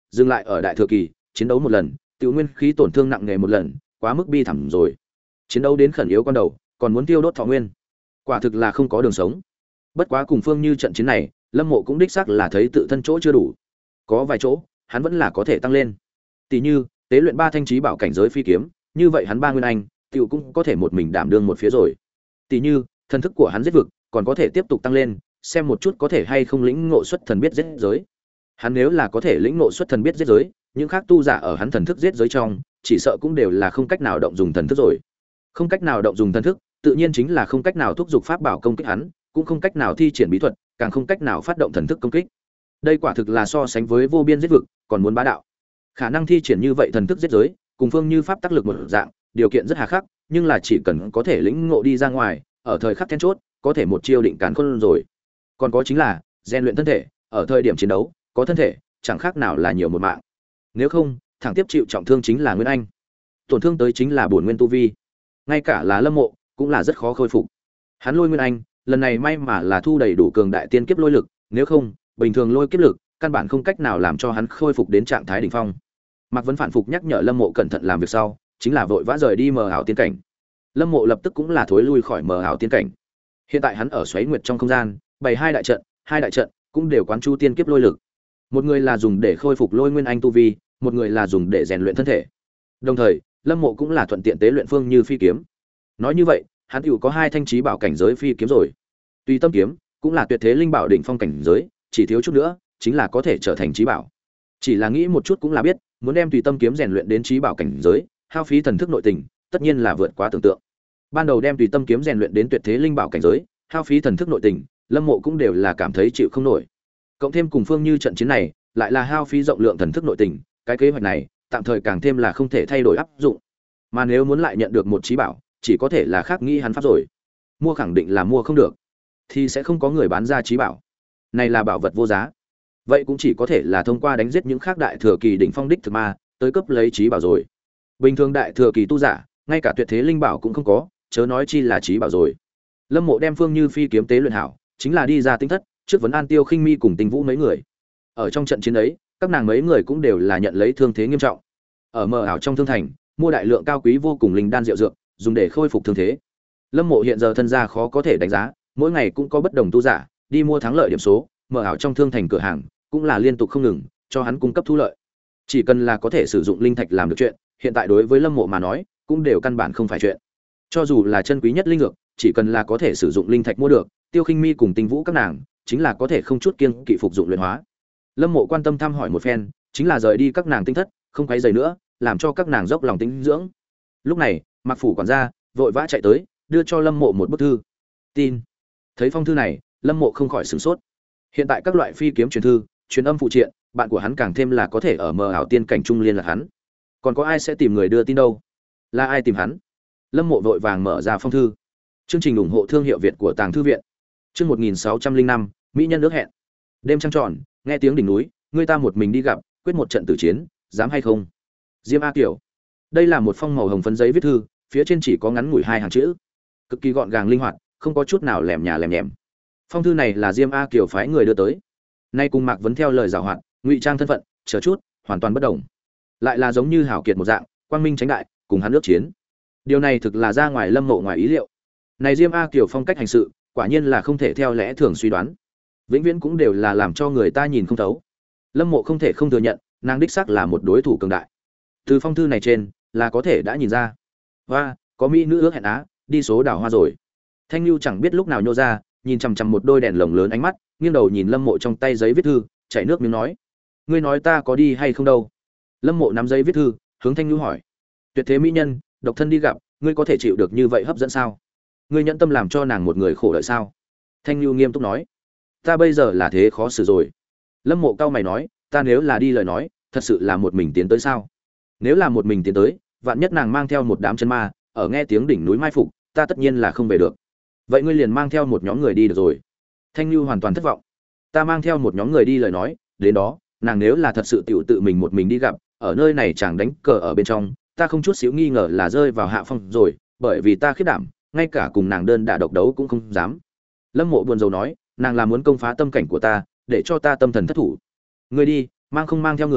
dừng lại ở đại thừa kỳ, chiến đấu một lần, tiểu nguyên khí tổn thương nặng nề một lần, quá mức bi thảm rồi. Chiến đấu đến khẩn yếu con đầu, còn muốn tiêu đốt thọ nguyên, quả thực là không có đường sống. Bất quá cùng Phương Như trận chiến này, Lâm Mộ cũng đích xác là thấy tự thân chỗ chưa đủ, có vài chỗ hắn vẫn là có thể tăng lên. Tỷ như tế luyện ba thanh trí bảo cảnh giới phi kiếm, như vậy hắn ba nguyên anh, tiểu cũng có thể một mình đảm đương một phía rồi. Tỷ như thần thức của hắn giết vực, còn có thể tiếp tục tăng lên, xem một chút có thể hay không lĩnh ngộ xuất thần biết giết giới. Hắn nếu là có thể lĩnh ngộ xuất thần biết giết giới, những khác tu giả ở hắn thần thức giết giới trong, chỉ sợ cũng đều là không cách nào động dùng thần thức rồi. Không cách nào động dùng thần thức, tự nhiên chính là không cách nào thúc giục pháp bảo công kích hắn, cũng không cách nào thi triển bí thuật, càng không cách nào phát động thần thức công kích. Đây quả thực là so sánh với vô biên giết vực, còn muốn bá đạo. Khả năng thi triển như vậy thần thức giết giới, cùng Phương Như pháp tác lực một dạng, điều kiện rất hà khắc, nhưng là chỉ cần có thể lĩnh ngộ đi ra ngoài, ở thời khắc then chốt, có thể một chiêu định càn khôn rồi. Còn có chính là rèn luyện thân thể, ở thời điểm chiến đấu, có thân thể, chẳng khác nào là nhiều một mạng. Nếu không, thẳng tiếp chịu trọng thương chính là nguyên anh. Tổn thương tới chính là bổn nguyên tu vi. Ngay cả là Lâm Mộ, cũng là rất khó khôi phục. Hắn lôi nguyên anh, lần này may mà là thu đầy đủ cường đại tiên kiếp lôi lực, nếu không, bình thường lôi kiếp lực, căn bản không cách nào làm cho hắn khôi phục đến trạng thái đỉnh phong. Mạc Vấn phản phục nhắc nhở Lâm Mộ cẩn thận làm việc sau, chính là vội vã rời đi mờ ảo tiên cảnh. Lâm Mộ lập tức cũng là thối lui khỏi mờ ảo tiên cảnh. Hiện tại hắn ở xoáy nguyệt trong không gian, bày hai đại trận, hai đại trận cũng đều quán chu tiên kiếp lôi lực. Một người là dùng để khôi phục lôi nguyên anh tu vi, một người là dùng để rèn luyện thân thể. Đồng thời, Lâm Mộ cũng là thuận tiện tế luyện Phương Như phi kiếm. Nói như vậy, hắn hữu có hai thanh trí bảo cảnh giới phi kiếm rồi. Tùy tâm kiếm cũng là tuyệt thế linh bảo đỉnh phong cảnh giới, chỉ thiếu chút nữa chính là có thể trở thành trí bảo. Chỉ là nghĩ một chút cũng là biết, muốn đem tùy tâm kiếm rèn luyện đến trí bảo cảnh giới, hao phí thần thức nội tình, tất nhiên là vượt quá tưởng tượng. Ban đầu đem tùy tâm kiếm rèn luyện đến tuyệt thế linh bảo cảnh giới, hao phí thần thức nội tình, Lâm Mộ cũng đều là cảm thấy chịu không nổi. Cộng thêm cùng Phương Như trận chiến này, lại là hao phí rộng lượng thần thức nội tình, cái kế hoạch này, tạm thời càng thêm là không thể thay đổi áp dụng. Mà nếu muốn lại nhận được một trí bảo, chỉ có thể là khác nghĩ hắn pháp rồi. Mua khẳng định là mua không được, thì sẽ không có người bán ra trí bảo. Này là bảo vật vô giá. Vậy cũng chỉ có thể là thông qua đánh giết những khác đại thừa kỳ đỉnh phong đích thực ma, tới cấp lấy trí bảo rồi. Bình thường đại thừa kỳ tu giả, ngay cả tuyệt thế linh bảo cũng không có, chớ nói chi là trí bảo rồi. Lâm Mộ đem Phương Như phi kiếm tế luyện hảo, chính là đi ra tinh thất, trước vấn an Tiêu Khinh Mi cùng Tình Vũ mấy người. Ở trong trận chiến ấy, các nàng mấy người cũng đều là nhận lấy thương thế nghiêm trọng. Ở mờ ảo trong thương thành, mua đại lượng cao quý vô cùng linh đan rượu dược, dùng để khôi phục thương thế. Lâm Mộ hiện giờ thân gia khó có thể đánh giá, mỗi ngày cũng có bất đồng tu giả đi mua thắng lợi điểm số, mờ ảo trong thương thành cửa hàng cũng là liên tục không ngừng cho hắn cung cấp thu lợi. Chỉ cần là có thể sử dụng linh thạch làm được chuyện, hiện tại đối với Lâm Mộ mà nói, cũng đều căn bản không phải chuyện. Cho dù là chân quý nhất linh dược, chỉ cần là có thể sử dụng linh thạch mua được, Tiêu Khinh Mi cùng Tinh Vũ các nàng, chính là có thể không chút kiêng kỵ phục dụng luyện hóa. Lâm Mộ quan tâm thăm hỏi một phen, chính là rời đi các nàng tinh thất, không quấy rầy nữa, làm cho các nàng dốc lòng tĩnh dưỡng. Lúc này, Mạc phủ quản gia vội vã chạy tới, đưa cho Lâm Mộ một bức thư. Tin. Thấy phong thư này, Lâm Mộ không khỏi sửng sốt. Hiện tại các loại phi kiếm truyền thư, truyền âm phụ triện, bạn của hắn càng thêm là có thể ở mờ ảo tiên cảnh trung liên lạc hắn. Còn có ai sẽ tìm người đưa tin đâu? Là ai tìm hắn? Lâm Mộ vội vàng mở ra phong thư. Chương trình ủng hộ thương hiệu Việt của Tàng thư viện. Chương một nghìn sáu trăm linh năm, mỹ nhân ước hẹn. Đêm trăng tròn, nghe tiếng đỉnh núi, người ta một mình đi gặp, quyết một trận tử chiến, dám hay không? Diêm A Kiều. Đây là một phong màu hồng phấn giấy viết thư, phía trên chỉ có ngắn ngủi hai hàng chữ, cực kỳ gọn gàng linh hoạt, không có chút nào lẻm nhà lẻm nhẻm. Phong thư này là Diêm A Kiều phái người đưa tới. Nay cùng Mạc Vấn theo lời giảo hoạt, ngụy trang thân phận, chờ chút, hoàn toàn bất đồng. Lại là giống như hảo kiệt một dạng, quang minh tránh đại, cùng hắn ước chiến. Điều này thực là ra ngoài Lâm Mộ ngoài ý liệu. Này Diêm A Kiều phong cách hành sự, quả nhiên là không thể theo lẽ thường suy đoán. Vĩnh viễn cũng đều là làm cho người ta nhìn không thấu. Lâm Mộ không thể không thừa nhận, nàng đích xác là một đối thủ cường đại. Từ phong thư này trên, là có thể đã nhìn ra. Và, có mỹ nữ ước hẹn á, đi số đào hoa rồi. Thanh Nhu chẳng biết lúc nào nhô ra, nhìn chằm chằm một đôi đèn lồng lớn ánh mắt, nghiêng đầu nhìn Lâm Mộ trong tay giấy viết thư, chảy nước miếng nói: "Ngươi nói ta có đi hay không đâu?" Lâm Mộ nắm giấy viết thư, hướng Thanh Nhu hỏi: "Tuyệt thế mỹ nhân, độc thân đi gặp, ngươi có thể chịu được như vậy hấp dẫn sao? Ngươi nhẫn tâm làm cho nàng một người khổ đợi sao?" Thanh Nhu nghiêm túc nói: "Ta bây giờ là thế khó xử rồi." Lâm Mộ cau mày nói: "Ta nếu là đi lời nói, thật sự là một mình tiến tới sao? Nếu là một mình tiến tới, vạn nhất nàng mang theo một đám chân ma, ở nghe tiếng đỉnh núi mai phục, ta tất nhiên là không về được. Vậy ngươi liền mang theo một nhóm người đi được rồi." Thanh Nhu hoàn toàn thất vọng. "Ta mang theo một nhóm người đi lời nói, đến đó, nàng nếu là thật sự tiểu tự mình một mình đi gặp, ở nơi này chẳng đánh cờ ở bên trong, ta không chút xíu nghi ngờ là rơi vào hạ phong rồi, bởi vì ta khiếp đảm, ngay cả cùng nàng đơn đả độc đấu cũng không dám." Lâm Mộ buồn rầu nói: "Nàng là muốn công phá tâm cảnh của ta, để cho ta tâm thần thất thủ. Ngươi đi, mang không mang theo người,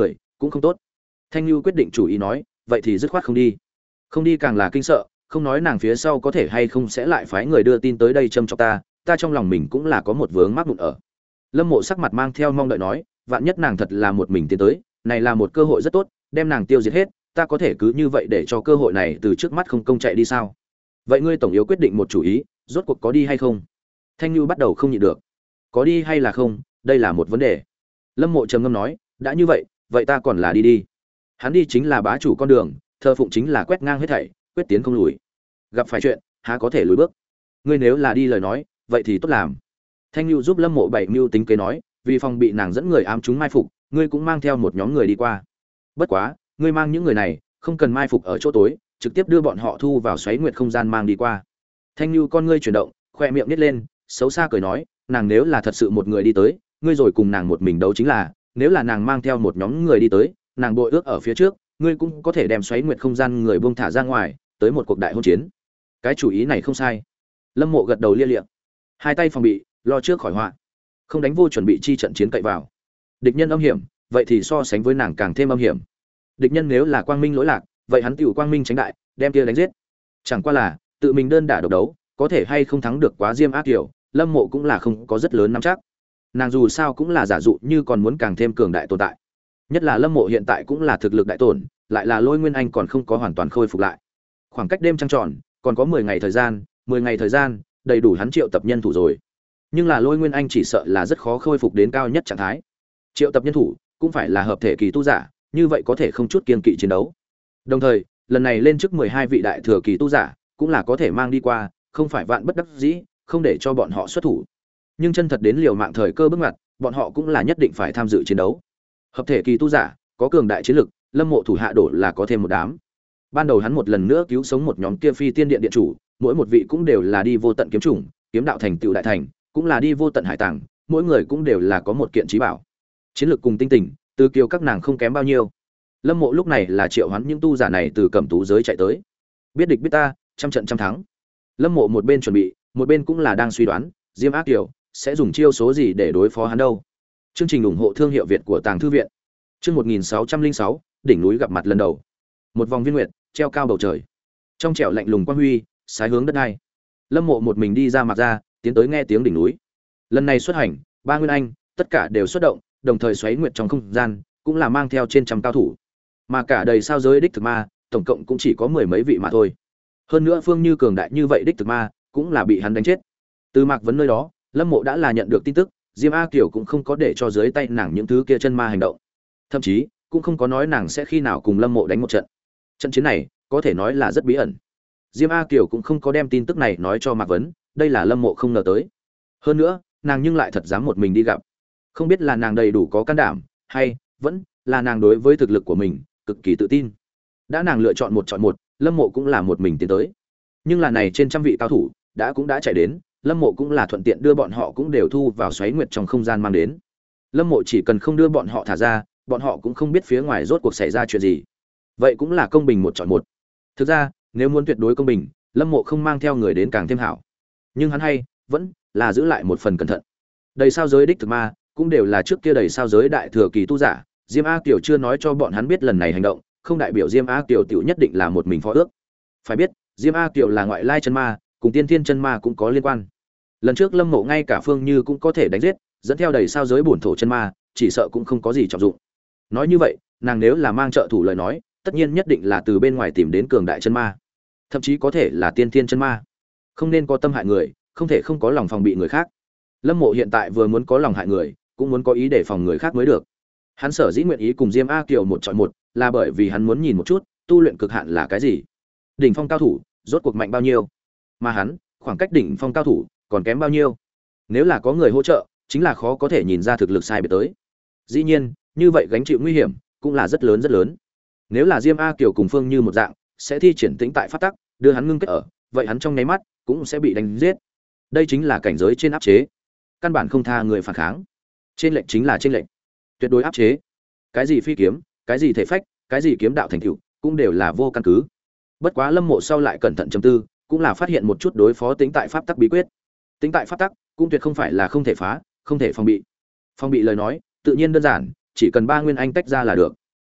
cũng không tốt. Thanh Nhu quyết định chủ ý nói, vậy thì dứt khoát không đi. Không đi càng là kinh sợ, không nói nàng phía sau có thể hay không sẽ lại phái người đưa tin tới đây châm chọc ta, ta trong lòng mình cũng là có một vướng mắc mụn ở. Lâm Mộ sắc mặt mang theo mong đợi nói, vạn nhất nàng thật là một mình tiến tới, này là một cơ hội rất tốt, đem nàng tiêu diệt hết, ta có thể cứ như vậy để cho cơ hội này từ trước mắt không công chạy đi sao? Vậy ngươi tổng yếu quyết định một chủ ý, rốt cuộc có đi hay không? Thanh Nhu bắt đầu không nhịn được. Có đi hay là không, đây là một vấn đề. Lâm Mộ trầm ngâm nói, đã như vậy, vậy ta còn là đi đi. Hắn đi chính là bá chủ con đường, thờ phụng chính là quét ngang hết thảy, quyết tiến không lùi. Gặp phải chuyện, há có thể lùi bước. Ngươi nếu là đi lời nói, vậy thì tốt làm. Thanh Nhu giúp Lâm Mộ bảy mưu tính kế nói, vì phòng bị nàng dẫn người ám chúng mai phục, ngươi cũng mang theo một nhóm người đi qua. Bất quá, ngươi mang những người này, không cần mai phục ở chỗ tối, trực tiếp đưa bọn họ thu vào xoáy nguyệt không gian mang đi qua. Thanh Nhu con ngươi chuyển động, khoe miệng nhếch lên, xấu xa cười nói, nàng nếu là thật sự một người đi tới, ngươi rồi cùng nàng một mình đấu chính là, nếu là nàng mang theo một nhóm người đi tới, nàng bội ước ở phía trước, ngươi cũng có thể đem xoáy nguyệt không gian người buông thả ra ngoài, tới một cuộc đại hôn chiến. Cái chủ ý này không sai. Lâm Mộ gật đầu lia lịa, hai tay phòng bị, lo trước khỏi họa, không đánh vô chuẩn bị chi trận chiến cậy vào. Địch nhân âm hiểm, vậy thì so sánh với nàng càng thêm âm hiểm. Địch nhân nếu là quang minh lỗi lạc, vậy hắn tiểu quang minh tránh đại, đem kia đánh giết. Chẳng qua là tự mình đơn đả độc đấu, có thể hay không thắng được quá Diêm Ác Kiều, Lâm Mộ cũng là không có rất lớn nắm chắc. Nàng dù sao cũng là giả dụ như còn muốn càng thêm cường đại tồn tại. Nhất là Lâm Mộ hiện tại cũng là thực lực đại tổn, lại là Lôi Nguyên Anh còn không có hoàn toàn khôi phục lại. Khoảng cách đêm trăng tròn, còn có mười ngày thời gian, mười ngày thời gian, đầy đủ hắn triệu tập nhân thủ rồi. Nhưng là Lôi Nguyên Anh chỉ sợ là rất khó khôi phục đến cao nhất trạng thái. Triệu tập nhân thủ, cũng phải là hợp thể kỳ tu giả, như vậy có thể không chút kiên kỵ chiến đấu. Đồng thời, lần này lên trước mười hai vị đại thừa kỳ tu giả, cũng là có thể mang đi qua, không phải vạn bất đắc dĩ, không để cho bọn họ xuất thủ. Nhưng chân thật đến liều mạng thời cơ bước ngoặt, bọn họ cũng là nhất định phải tham dự chiến đấu. Hợp thể kỳ tu giả, có cường đại chiến lực, Lâm Mộ thủ hạ đổ là có thêm một đám. Ban đầu hắn một lần nữa cứu sống một nhóm kia phi tiên điện điện chủ, mỗi một vị cũng đều là đi vô tận kiếm chủng, kiếm đạo thành tựu đại thành, cũng là đi vô tận hải tàng, mỗi người cũng đều là có một kiện chí bảo. Chiến lược cùng tinh tình, từ kiều các nàng không kém bao nhiêu. Lâm Mộ lúc này là triệu hoán những tu giả này từ cẩm tú giới chạy tới. Biết địch biết ta, trăm trận trăm thắng. Lâm Mộ một bên chuẩn bị, một bên cũng là đang suy đoán, Diêm Ác Kiều sẽ dùng chiêu số gì để đối phó hắn đâu. Chương trình ủng hộ thương hiệu Việt của Tàng Thư viện. Chương một nghìn sáu trăm lẻ sáu, đỉnh núi gặp mặt lần đầu. Một vòng viên nguyệt treo cao bầu trời. Trong trẻo lạnh lùng quang huy, sái hướng đất hai. Lâm Mộ một mình đi ra mặt ra, tiến tới nghe tiếng đỉnh núi. Lần này xuất hành, ba nguyên anh, tất cả đều xuất động, đồng thời xoáy nguyệt trong không gian, cũng là mang theo trên trăm cao thủ. Mà cả đầy sao giới đích thực ma, tổng cộng cũng chỉ có mười mấy vị mà thôi. Hơn nữa Phương Như cường đại như vậy đích thực ma, cũng là bị hắn đánh chết. Từ Mạc Vấn nơi đó, Lâm Mộ đã là nhận được tin tức, Diêm A Kiều cũng không có để cho dưới tay nàng những thứ kia chân ma hành động. Thậm chí, cũng không có nói nàng sẽ khi nào cùng Lâm Mộ đánh một trận. Trận chiến này, có thể nói là rất bí ẩn. Diêm A Kiều cũng không có đem tin tức này nói cho Mạc Vấn, đây là Lâm Mộ không ngờ tới. Hơn nữa, nàng nhưng lại thật dám một mình đi gặp. Không biết là nàng đầy đủ có can đảm, hay vẫn là nàng đối với thực lực của mình cực kỳ tự tin. Đã nàng lựa chọn một chọn một, Lâm Mộ cũng là một mình tiến tới. Nhưng là này trên trăm vị cao thủ đã cũng đã chạy đến, Lâm Mộ cũng là thuận tiện đưa bọn họ cũng đều thu vào xoáy nguyệt trong không gian mang đến. Lâm Mộ chỉ cần không đưa bọn họ thả ra, bọn họ cũng không biết phía ngoài rốt cuộc xảy ra chuyện gì. Vậy cũng là công bình một chọn một. Thực ra, nếu muốn tuyệt đối công bình, Lâm Mộ không mang theo người đến càng thêm hảo. Nhưng hắn hay vẫn là giữ lại một phần cẩn thận. Đầy sao giới đích thực ma, cũng đều là trước kia đầy sao giới đại thừa kỳ tu giả, Diêm A Kiều chưa nói cho bọn hắn biết lần này hành động, không đại biểu Diêm A Kiều tiểu nhất định là một mình phó ước. Phải biết, Diêm A Kiều là ngoại lai chân ma, cùng tiên thiên chân ma cũng có liên quan. Lần trước Lâm Mộ ngay cả Phương Như cũng có thể đánh giết, dẫn theo đầy sao giới bổn thổ chân ma, chỉ sợ cũng không có gì trọng dụng. Nói như vậy, nàng nếu là mang trợ thủ lời nói, tất nhiên nhất định là từ bên ngoài tìm đến cường đại chân ma, thậm chí có thể là tiên thiên chân ma. Không nên có tâm hại người, không thể không có lòng phòng bị người khác. Lâm Mộ hiện tại vừa muốn có lòng hại người, cũng muốn có ý để phòng người khác mới được. Hắn sở dĩ nguyện ý cùng Diêm A Kiều một chọi một, là bởi vì hắn muốn nhìn một chút, tu luyện cực hạn là cái gì. Đỉnh phong cao thủ, rốt cuộc mạnh bao nhiêu? Mà hắn, khoảng cách đỉnh phong cao thủ còn kém bao nhiêu? Nếu là có người hỗ trợ, chính là khó có thể nhìn ra thực lực sai biệt tới. Dĩ nhiên, như vậy gánh chịu nguy hiểm cũng là rất lớn rất lớn. Nếu là Diêm A Kiều cùng Phương Như một dạng, sẽ thi triển tĩnh tại pháp tắc, đưa hắn ngưng kết ở, vậy hắn trong nháy mắt cũng sẽ bị đánh giết. Đây chính là cảnh giới trên áp chế, căn bản không tha người phản kháng. Trên lệnh chính là trên lệnh, tuyệt đối áp chế. Cái gì phi kiếm, cái gì thể phách, cái gì kiếm đạo thành tựu, cũng đều là vô căn cứ. Bất quá Lâm Mộ sau lại cẩn thận chấm tư, cũng là phát hiện một chút đối phó tĩnh tại pháp tắc bí quyết. Tĩnh tại pháp tắc cũng tuyệt không phải là không thể phá, không thể phòng bị. Phòng bị lời nói, tự nhiên đơn giản, chỉ cần ba nguyên anh tách ra là được.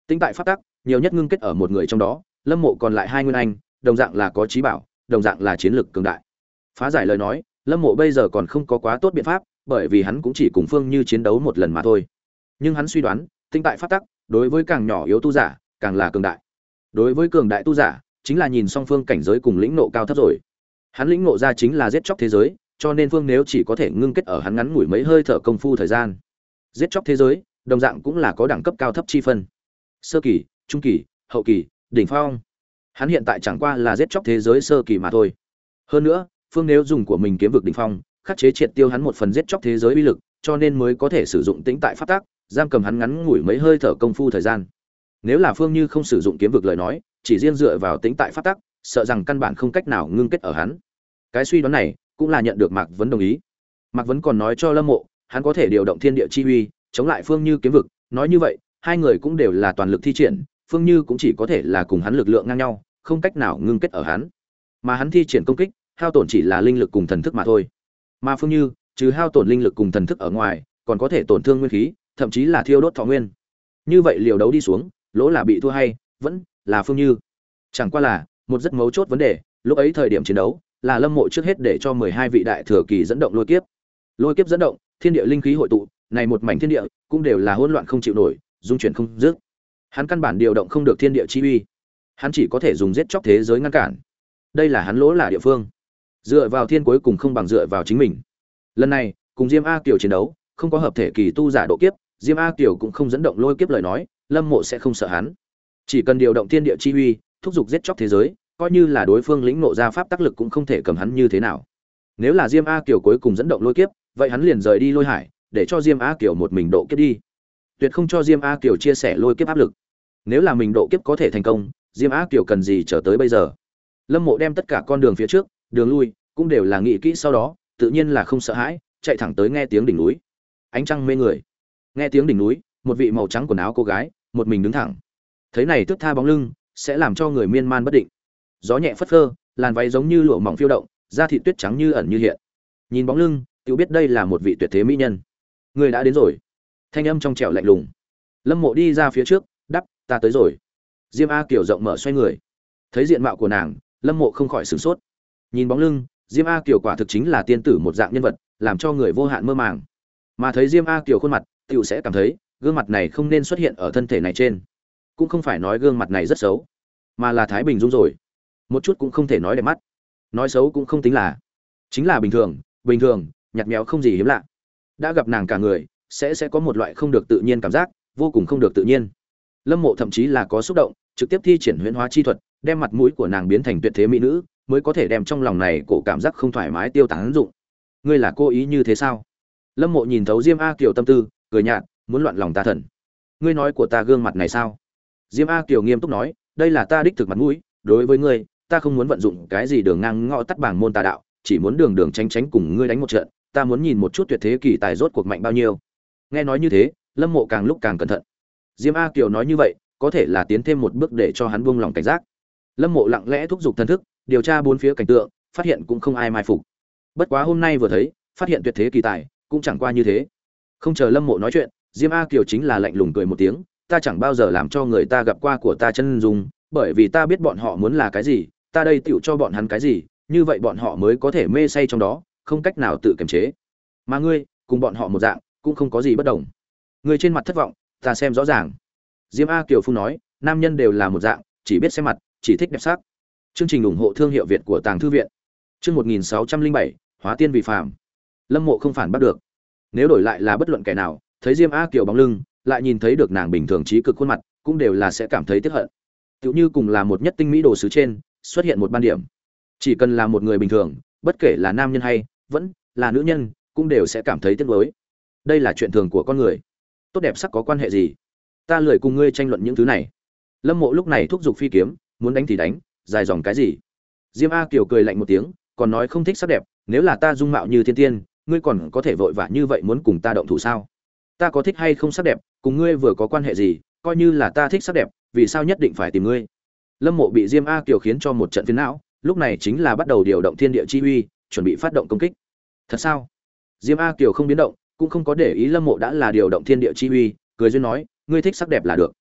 Tĩnh tại pháp tắc, nhiều nhất ngưng kết ở một người trong đó, Lâm Mộ còn lại hai nguyên anh, đồng dạng là có trí bảo, đồng dạng là chiến lực cường đại. Phá giải lời nói, Lâm Mộ bây giờ còn không có quá tốt biện pháp, bởi vì hắn cũng chỉ cùng Phương Như chiến đấu một lần mà thôi. Nhưng hắn suy đoán, tĩnh tại pháp tắc, đối với càng nhỏ yếu tu giả, càng là cường đại. Đối với cường đại tu giả, chính là nhìn song phương cảnh giới cùng lĩnh nộ cao thấp rồi. Hắn lĩnh nộ ra chính là giết chóc thế giới, cho nên Phương nếu chỉ có thể ngưng kết ở hắn ngắn ngủi mấy hơi thở công phu thời gian. Giết chóc thế giới, đồng dạng cũng là có đẳng cấp cao thấp chi phân. Sơ kỳ, trung kỳ, hậu kỳ, đỉnh phong. Hắn hiện tại chẳng qua là giết chóc thế giới sơ kỳ mà thôi. Hơn nữa, Phương nếu dùng của mình kiếm vực đỉnh phong, khắc chế triệt tiêu hắn một phần giết chóc thế giới uy lực, cho nên mới có thể sử dụng tĩnh tại pháp tắc, giam cầm hắn ngắn ngủi mấy hơi thở công phu thời gian. Nếu là Phương Như không sử dụng kiếm vực lời nói, chỉ riêng dựa vào tĩnh tại pháp tắc, sợ rằng căn bản không cách nào ngưng kết ở hắn. Cái suy đoán này cũng là nhận được Mạc Vấn đồng ý. Mạc Vấn còn nói cho Lâm Mộ, hắn có thể điều động thiên địa chi uy, chống lại Phương Như kiếm vực, nói như vậy, hai người cũng đều là toàn lực thi triển, Phương Như cũng chỉ có thể là cùng hắn lực lượng ngang nhau, không cách nào ngưng kết ở hắn. Mà hắn thi triển công kích, hao tổn chỉ là linh lực cùng thần thức mà thôi. Mà Phương Như, trừ hao tổn linh lực cùng thần thức ở ngoài, còn có thể tổn thương nguyên khí, thậm chí là thiêu đốt thọ nguyên. Như vậy liều đấu đi xuống, lỗ là bị thua hay vẫn là Phương Như. Chẳng qua là một rất mấu chốt vấn đề, lúc ấy thời điểm chiến đấu, là Lâm Mộ trước hết để cho mười hai vị đại thừa kỳ dẫn động lôi kiếp. Lôi kiếp dẫn động, thiên địa linh khí hội tụ, này một mảnh thiên địa cũng đều là hỗn loạn không chịu nổi, dung chuyển không dứt. Hắn căn bản điều động không được thiên địa chi uy, hắn chỉ có thể dùng giết chóc thế giới ngăn cản. Đây là hắn lỗ là địa phương. Dựa vào thiên cuối cùng không bằng dựa vào chính mình. Lần này, cùng Diêm A Kiều chiến đấu, không có hợp thể kỳ tu giả độ kiếp, Diêm A Kiều cũng không dẫn động lôi kiếp lời nói, Lâm Mộ sẽ không sợ hắn. Chỉ cần điều động thiên địa chi uy, thúc giục giết chóc thế giới, coi như là đối phương lĩnh ngộ ra pháp tác lực cũng không thể cầm hắn như thế nào. Nếu là Diêm A Kiều cuối cùng dẫn động lôi kiếp, vậy hắn liền rời đi Lôi Hải, để cho Diêm A Kiều một mình độ kiếp đi. Tuyệt không cho Diêm A Kiều chia sẻ lôi kiếp áp lực. Nếu là mình độ kiếp có thể thành công, Diêm A Kiều cần gì chờ tới bây giờ. Lâm Mộ đem tất cả con đường phía trước, đường lui cũng đều là nghĩ kỹ sau đó, tự nhiên là không sợ hãi, chạy thẳng tới nghe tiếng đỉnh núi. Ánh trăng mê người. Nghe tiếng đỉnh núi, một vị màu trắng quần áo cô gái, một mình đứng thẳng. Thấy này tức tha bóng lưng, sẽ làm cho người miên man bất định. Gió nhẹ phất phơ, làn váy giống như lụa mỏng phiêu động, da thịt tuyết trắng như ẩn như hiện. Nhìn bóng lưng, tiểu biết đây là một vị tuyệt thế mỹ nhân. Người đã đến rồi. Thanh âm trong trẻo lạnh lùng. Lâm Mộ đi ra phía trước, đắp, ta tới rồi. Diêm A Kiều rộng mở xoay người. Thấy diện mạo của nàng, Lâm Mộ không khỏi sửng sốt. Nhìn bóng lưng, Diêm A Kiều quả thực chính là tiên tử một dạng nhân vật, làm cho người vô hạn mơ màng. Mà thấy Diêm A Kiều khuôn mặt, tiểu sẽ cảm thấy, gương mặt này không nên xuất hiện ở thân thể này trên. Cũng không phải nói gương mặt này rất xấu, mà là thái bình dung rồi. Một chút cũng không thể nói đẹp mắt. Nói xấu cũng không tính là, chính là bình thường, bình thường, nhạt nhẽo không gì hiếm lạ. Đã gặp nàng cả người, sẽ sẽ có một loại không được tự nhiên cảm giác, vô cùng không được tự nhiên. Lâm Mộ thậm chí là có xúc động, trực tiếp thi triển huyễn hóa chi thuật, đem mặt mũi của nàng biến thành tuyệt thế mỹ nữ, mới có thể đem trong lòng này cổ cảm giác không thoải mái tiêu tán dụng. Ngươi là cố ý như thế sao? Lâm Mộ nhìn thấu Diêm A Kiều tâm tư, cười nhạt, muốn loạn lòng ta thần. Ngươi nói của ta gương mặt này sao? Diêm A Kiều nghiêm túc nói, đây là ta đích thực mặt mũi, đối với ngươi, ta không muốn vận dụng cái gì đường ngang ngõ tắt bảng môn tà đạo, chỉ muốn đường đường tránh tránh cùng ngươi đánh một trận, ta muốn nhìn một chút tuyệt thế kỳ tài rốt cuộc mạnh bao nhiêu. Nghe nói như thế, Lâm Mộ càng lúc càng cẩn thận. Diêm A Kiều nói như vậy, có thể là tiến thêm một bước để cho hắn buông lòng cảnh giác. Lâm Mộ lặng lẽ thúc giục thần thức, điều tra bốn phía cảnh tượng, phát hiện cũng không ai mai phục. Bất quá hôm nay vừa thấy, phát hiện tuyệt thế kỳ tài, cũng chẳng qua như thế. Không chờ Lâm Mộ nói chuyện, Diêm A Kiều chính là lạnh lùng cười một tiếng, ta chẳng bao giờ làm cho người ta gặp qua của ta chân dung, bởi vì ta biết bọn họ muốn là cái gì, ta đây tựu cho bọn hắn cái gì, như vậy bọn họ mới có thể mê say trong đó, không cách nào tự kiềm chế. Mà ngươi, cùng bọn họ một dạng, cũng không có gì bất đồng. Ngươi trên mặt thất vọng, ta xem rõ ràng. Diêm A Kiều Phu nói, nam nhân đều là một dạng, chỉ biết xem mặt, chỉ thích đẹp sắc. Chương trình ủng hộ thương hiệu Việt của Tàng Thư viện. Chương một nghìn sáu trăm linh bảy, Hóa tiên vì phàm. Lâm Mộ không phản bắt được. Nếu đổi lại là bất luận kẻ nào, thấy Diêm A Kiều bóng lưng, lại nhìn thấy được nàng bình thường trí cực khuôn mặt, cũng đều là sẽ cảm thấy tiếc hận. Tựu như cùng là một nhất tinh mỹ đồ sứ trên, xuất hiện một ban điểm. Chỉ cần là một người bình thường, bất kể là nam nhân hay vẫn là nữ nhân, cũng đều sẽ cảm thấy tiếc nuối. Đây là chuyện thường của con người. Tốt đẹp sắc có quan hệ gì? Ta lười cùng ngươi tranh luận những thứ này. Lâm Mộ lúc này thúc giục phi kiếm, muốn đánh thì đánh, dài dòng cái gì? Diêm A Kiều cười lạnh một tiếng, còn nói không thích sắc đẹp, nếu là ta dung mạo như thiên tiên, ngươi còn có thể vội vã như vậy muốn cùng ta động thủ sao? Ta có thích hay không sắc đẹp, cùng ngươi vừa có quan hệ gì, coi như là ta thích sắc đẹp, vì sao nhất định phải tìm ngươi? Lâm Mộ bị Diêm A Kiều khiến cho một trận phiền não, lúc này chính là bắt đầu điều động thiên địa chi uy, chuẩn bị phát động công kích. Thật sao? Diêm A Kiều không biến động, cũng không có để ý Lâm Mộ đã là điều động thiên địa chi uy, cười duyên nói, ngươi thích sắc đẹp là được.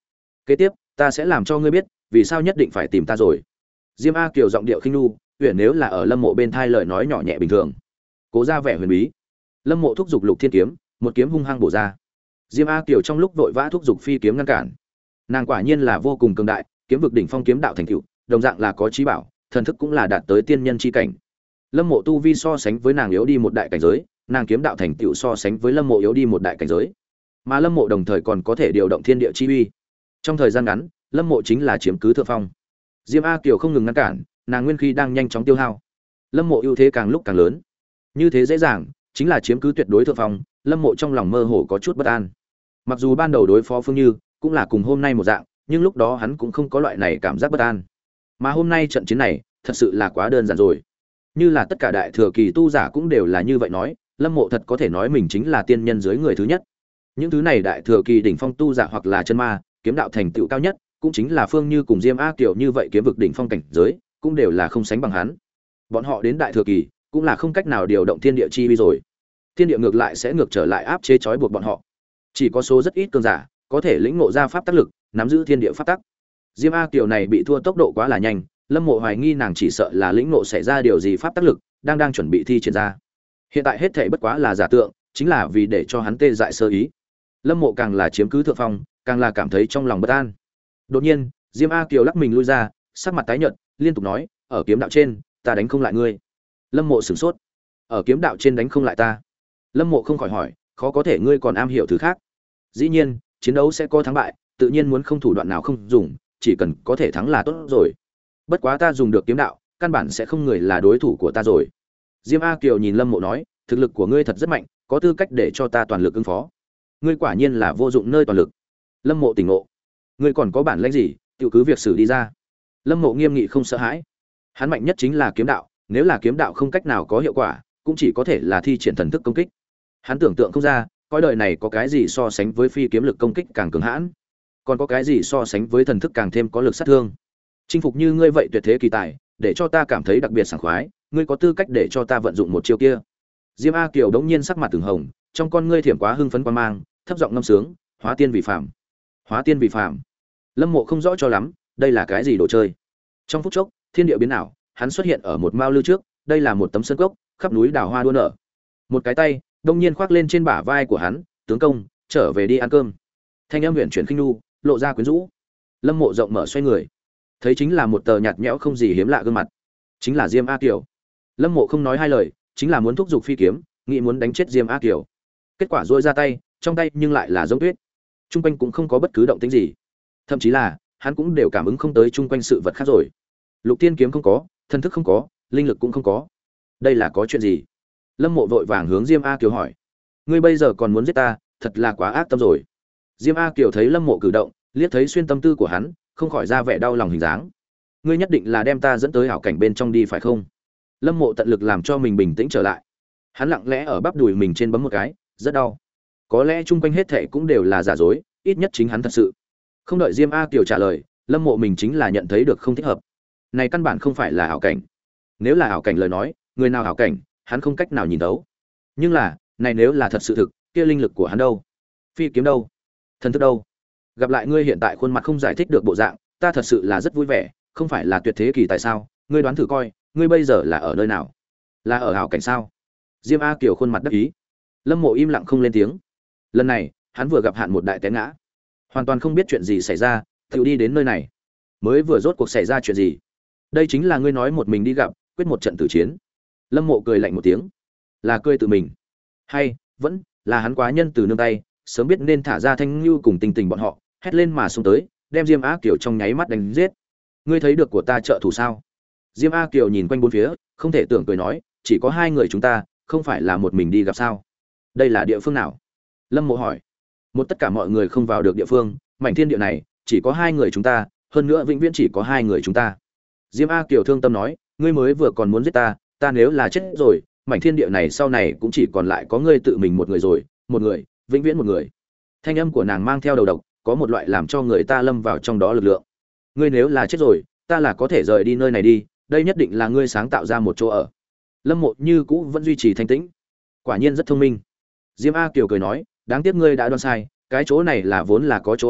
kế tiếp ta sẽ làm cho ngươi biết vì sao nhất định phải tìm ta rồi. Diêm A Kiều giọng điệu khinh nu, uyển nếu là ở Lâm Mộ bên thai lời nói nhỏ nhẹ bình thường, cố ra vẻ huyền bí. Lâm Mộ thúc giục Lục Thiên kiếm, một kiếm hung hăng bổ ra. Diêm A Kiều trong lúc vội vã thúc giục phi kiếm ngăn cản. Nàng quả nhiên là vô cùng cường đại, kiếm vực đỉnh phong kiếm đạo thành tựu, đồng dạng là có trí bảo, thần thức cũng là đạt tới tiên nhân chi cảnh. Lâm Mộ tu vi so sánh với nàng yếu đi một đại cảnh giới, nàng kiếm đạo thành tựu so sánh với Lâm Mộ yếu đi một đại cảnh giới. Mà Lâm Mộ đồng thời còn có thể điều động thiên địa chi uy. Trong thời gian ngắn, Lâm Mộ chính là chiếm cứ thượng phong. Diêm A Kiều không ngừng ngăn cản, nàng nguyên khí đang nhanh chóng tiêu hao. Lâm Mộ ưu thế càng lúc càng lớn. Như thế dễ dàng, chính là chiếm cứ tuyệt đối thượng phong, Lâm Mộ trong lòng mơ hồ có chút bất an. Mặc dù ban đầu đối phó Phương Như cũng là cùng hôm nay một dạng, nhưng lúc đó hắn cũng không có loại này cảm giác bất an. Mà hôm nay trận chiến này, thật sự là quá đơn giản rồi. Như là tất cả đại thừa kỳ tu giả cũng đều là như vậy nói, Lâm Mộ thật có thể nói mình chính là tiên nhân dưới người thứ nhất. Những thứ này đại thừa kỳ đỉnh phong tu giả hoặc là chân ma, kiếm đạo thành tựu cao nhất, cũng chính là Phương Như cùng Diêm A Kiều như vậy kiếm vực đỉnh phong cảnh giới, cũng đều là không sánh bằng hắn. Bọn họ đến đại thừa kỳ, cũng là không cách nào điều động thiên địa chi uy rồi. Thiên địa ngược lại sẽ ngược trở lại áp chế trói buộc bọn họ. Chỉ có số rất ít cường giả có thể lĩnh ngộ ra pháp tắc lực, nắm giữ thiên địa pháp tắc. Diêm A Kiều này bị thua tốc độ quá là nhanh, Lâm Mộ hoài nghi nàng chỉ sợ là lĩnh ngộ xảy ra điều gì pháp tắc lực, đang đang chuẩn bị thi triển ra. Hiện tại hết thảy bất quá là giả tượng, chính là vì để cho hắn tê dại sơ ý. Lâm Mộ càng là chiếm cứ thượng phong, càng là cảm thấy trong lòng bất an. Đột nhiên, Diêm A Kiều lắc mình lui ra, sắc mặt tái nhợt, liên tục nói, "Ở kiếm đạo trên, ta đánh không lại ngươi." Lâm Mộ sửng sốt. "Ở kiếm đạo trên đánh không lại ta?" Lâm Mộ không khỏi hỏi, "Khó có thể ngươi còn am hiểu thứ khác?" Dĩ nhiên, chiến đấu sẽ có thắng bại, tự nhiên muốn không thủ đoạn nào không dùng, chỉ cần có thể thắng là tốt rồi. Bất quá ta dùng được kiếm đạo, căn bản sẽ không người là đối thủ của ta rồi. Diêm A Kiều nhìn Lâm Mộ nói, "Thực lực của ngươi thật rất mạnh, có tư cách để cho ta toàn lực ứng phó. Ngươi quả nhiên là vô dụng nơi toàn lực." Lâm Mộ tỉnh ngộ. "Ngươi còn có bản lĩnh gì, tự cứ việc xử đi ra." Lâm Mộ nghiêm nghị không sợ hãi. Hắn mạnh nhất chính là kiếm đạo, nếu là kiếm đạo không cách nào có hiệu quả, cũng chỉ có thể là thi triển thần thức công kích. Hắn tưởng tượng không ra, cõi đời này có cái gì so sánh với phi kiếm lực công kích càng cường hãn, còn có cái gì so sánh với thần thức càng thêm có lực sát thương. Chinh phục như ngươi vậy tuyệt thế kỳ tài, để cho ta cảm thấy đặc biệt sảng khoái, ngươi có tư cách để cho ta vận dụng một chiêu kia. Diêm A Kiều đống nhiên sắc mặt từng hồng, trong con ngươi thiểm quá hưng phấn quan mang, thấp giọng ngâm sướng, "Hóa tiên vì phàm, hóa tiên vì phàm." Lâm Mộ không rõ cho lắm, đây là cái gì đồ chơi. Trong phút chốc, thiên địa biến ảo, hắn xuất hiện ở một mao lư trước, đây là một tấm sơn cốc, khắp núi đào hoa đua nở. Một cái tay đông nhiên khoác lên trên bả vai của hắn, "Tướng công, trở về đi ăn cơm." Thanh âm huyền chuyển khinh nu, lộ ra quyến rũ. Lâm Mộ rộng mở xoay người, thấy chính là một tờ nhạt nhẽo không gì hiếm lạ gương mặt, chính là Diêm A Kiều. Lâm Mộ không nói hai lời, chính là muốn thúc giục phi kiếm, nghĩ muốn đánh chết Diêm A Kiều. Kết quả duỗi ra tay, trong tay nhưng lại là giống tuyết. Trung quanh cũng không có bất cứ động tĩnh gì, thậm chí là hắn cũng đều cảm ứng không tới chung quanh sự vật khác rồi. Lục Tiên kiếm không có, thân thức không có, linh lực cũng không có. Đây là có chuyện gì? Lâm Mộ vội vàng hướng Diêm A Kiều hỏi, "Ngươi bây giờ còn muốn giết ta, thật là quá ác tâm rồi." Diêm A Kiều thấy Lâm Mộ cử động, liếc thấy xuyên tâm tư của hắn, không khỏi ra vẻ đau lòng hình dáng. "Ngươi nhất định là đem ta dẫn tới hảo cảnh bên trong đi phải không?" Lâm Mộ tận lực làm cho mình bình tĩnh trở lại. Hắn lặng lẽ ở bắp đùi mình trên bấm một cái, rất đau. Có lẽ chung quanh hết thảy cũng đều là giả dối, ít nhất chính hắn thật sự. Không đợi Diêm A Kiều trả lời, Lâm Mộ mình chính là nhận thấy được không thích hợp. Này căn bản không phải là ảo cảnh. Nếu là ảo cảnh lời nói, người nào ảo cảnh, hắn không cách nào nhìn thấu. Nhưng là, này nếu là thật sự thực, kia linh lực của hắn đâu? Phi kiếm đâu? Thần thức đâu? Gặp lại ngươi hiện tại khuôn mặt không giải thích được bộ dạng, ta thật sự là rất vui vẻ, không phải là tuyệt thế kỳ tại sao? Ngươi đoán thử coi, ngươi bây giờ là ở nơi nào? Là ở ảo cảnh sao? Diêm A Kiều khuôn mặt đắc ý. Lâm Mộ im lặng không lên tiếng. Lần này, hắn vừa gặp hạn một đại té ngã, hoàn toàn không biết chuyện gì xảy ra, tự đi đến nơi này. Mới vừa rốt cuộc xảy ra chuyện gì? Đây chính là ngươi nói một mình đi gặp, quyết một trận tử chiến. Lâm Mộ cười lạnh một tiếng. Là cười tự mình, hay vẫn là hắn quá nhân từ nương tay, sớm biết nên thả ra Thanh Nhu cùng Tình Tình bọn họ, hét lên mà xông tới, đem Diêm A Kiều trong nháy mắt đánh giết. Ngươi thấy được của ta trợ thủ sao? Diêm A Kiều nhìn quanh bốn phía, không thể tưởng cười nói, chỉ có hai người chúng ta, không phải là một mình đi gặp sao? Đây là địa phương nào? Lâm Mộ hỏi. Một tất cả mọi người không vào được địa phương, mảnh thiên địa này chỉ có hai người chúng ta, hơn nữa vĩnh viễn chỉ có hai người chúng ta. Diêm A Kiều thương tâm nói, ngươi mới vừa còn muốn giết ta, ta nếu là chết rồi, mảnh thiên địa này sau này cũng chỉ còn lại có ngươi tự mình một người rồi, một người, vĩnh viễn một người. Thanh âm của nàng mang theo đầu độc, có một loại làm cho người ta lâm vào trong đó lực lượng. Ngươi nếu là chết rồi, ta là có thể rời đi nơi này đi, đây nhất định là ngươi sáng tạo ra một chỗ ở. Lâm Mộ như cũ vẫn duy trì thanh tĩnh, quả nhiên rất thông minh. Diêm A Kiều cười nói, đáng tiếc ngươi đã đoán sai, cái chỗ này là vốn là có chỗ ở,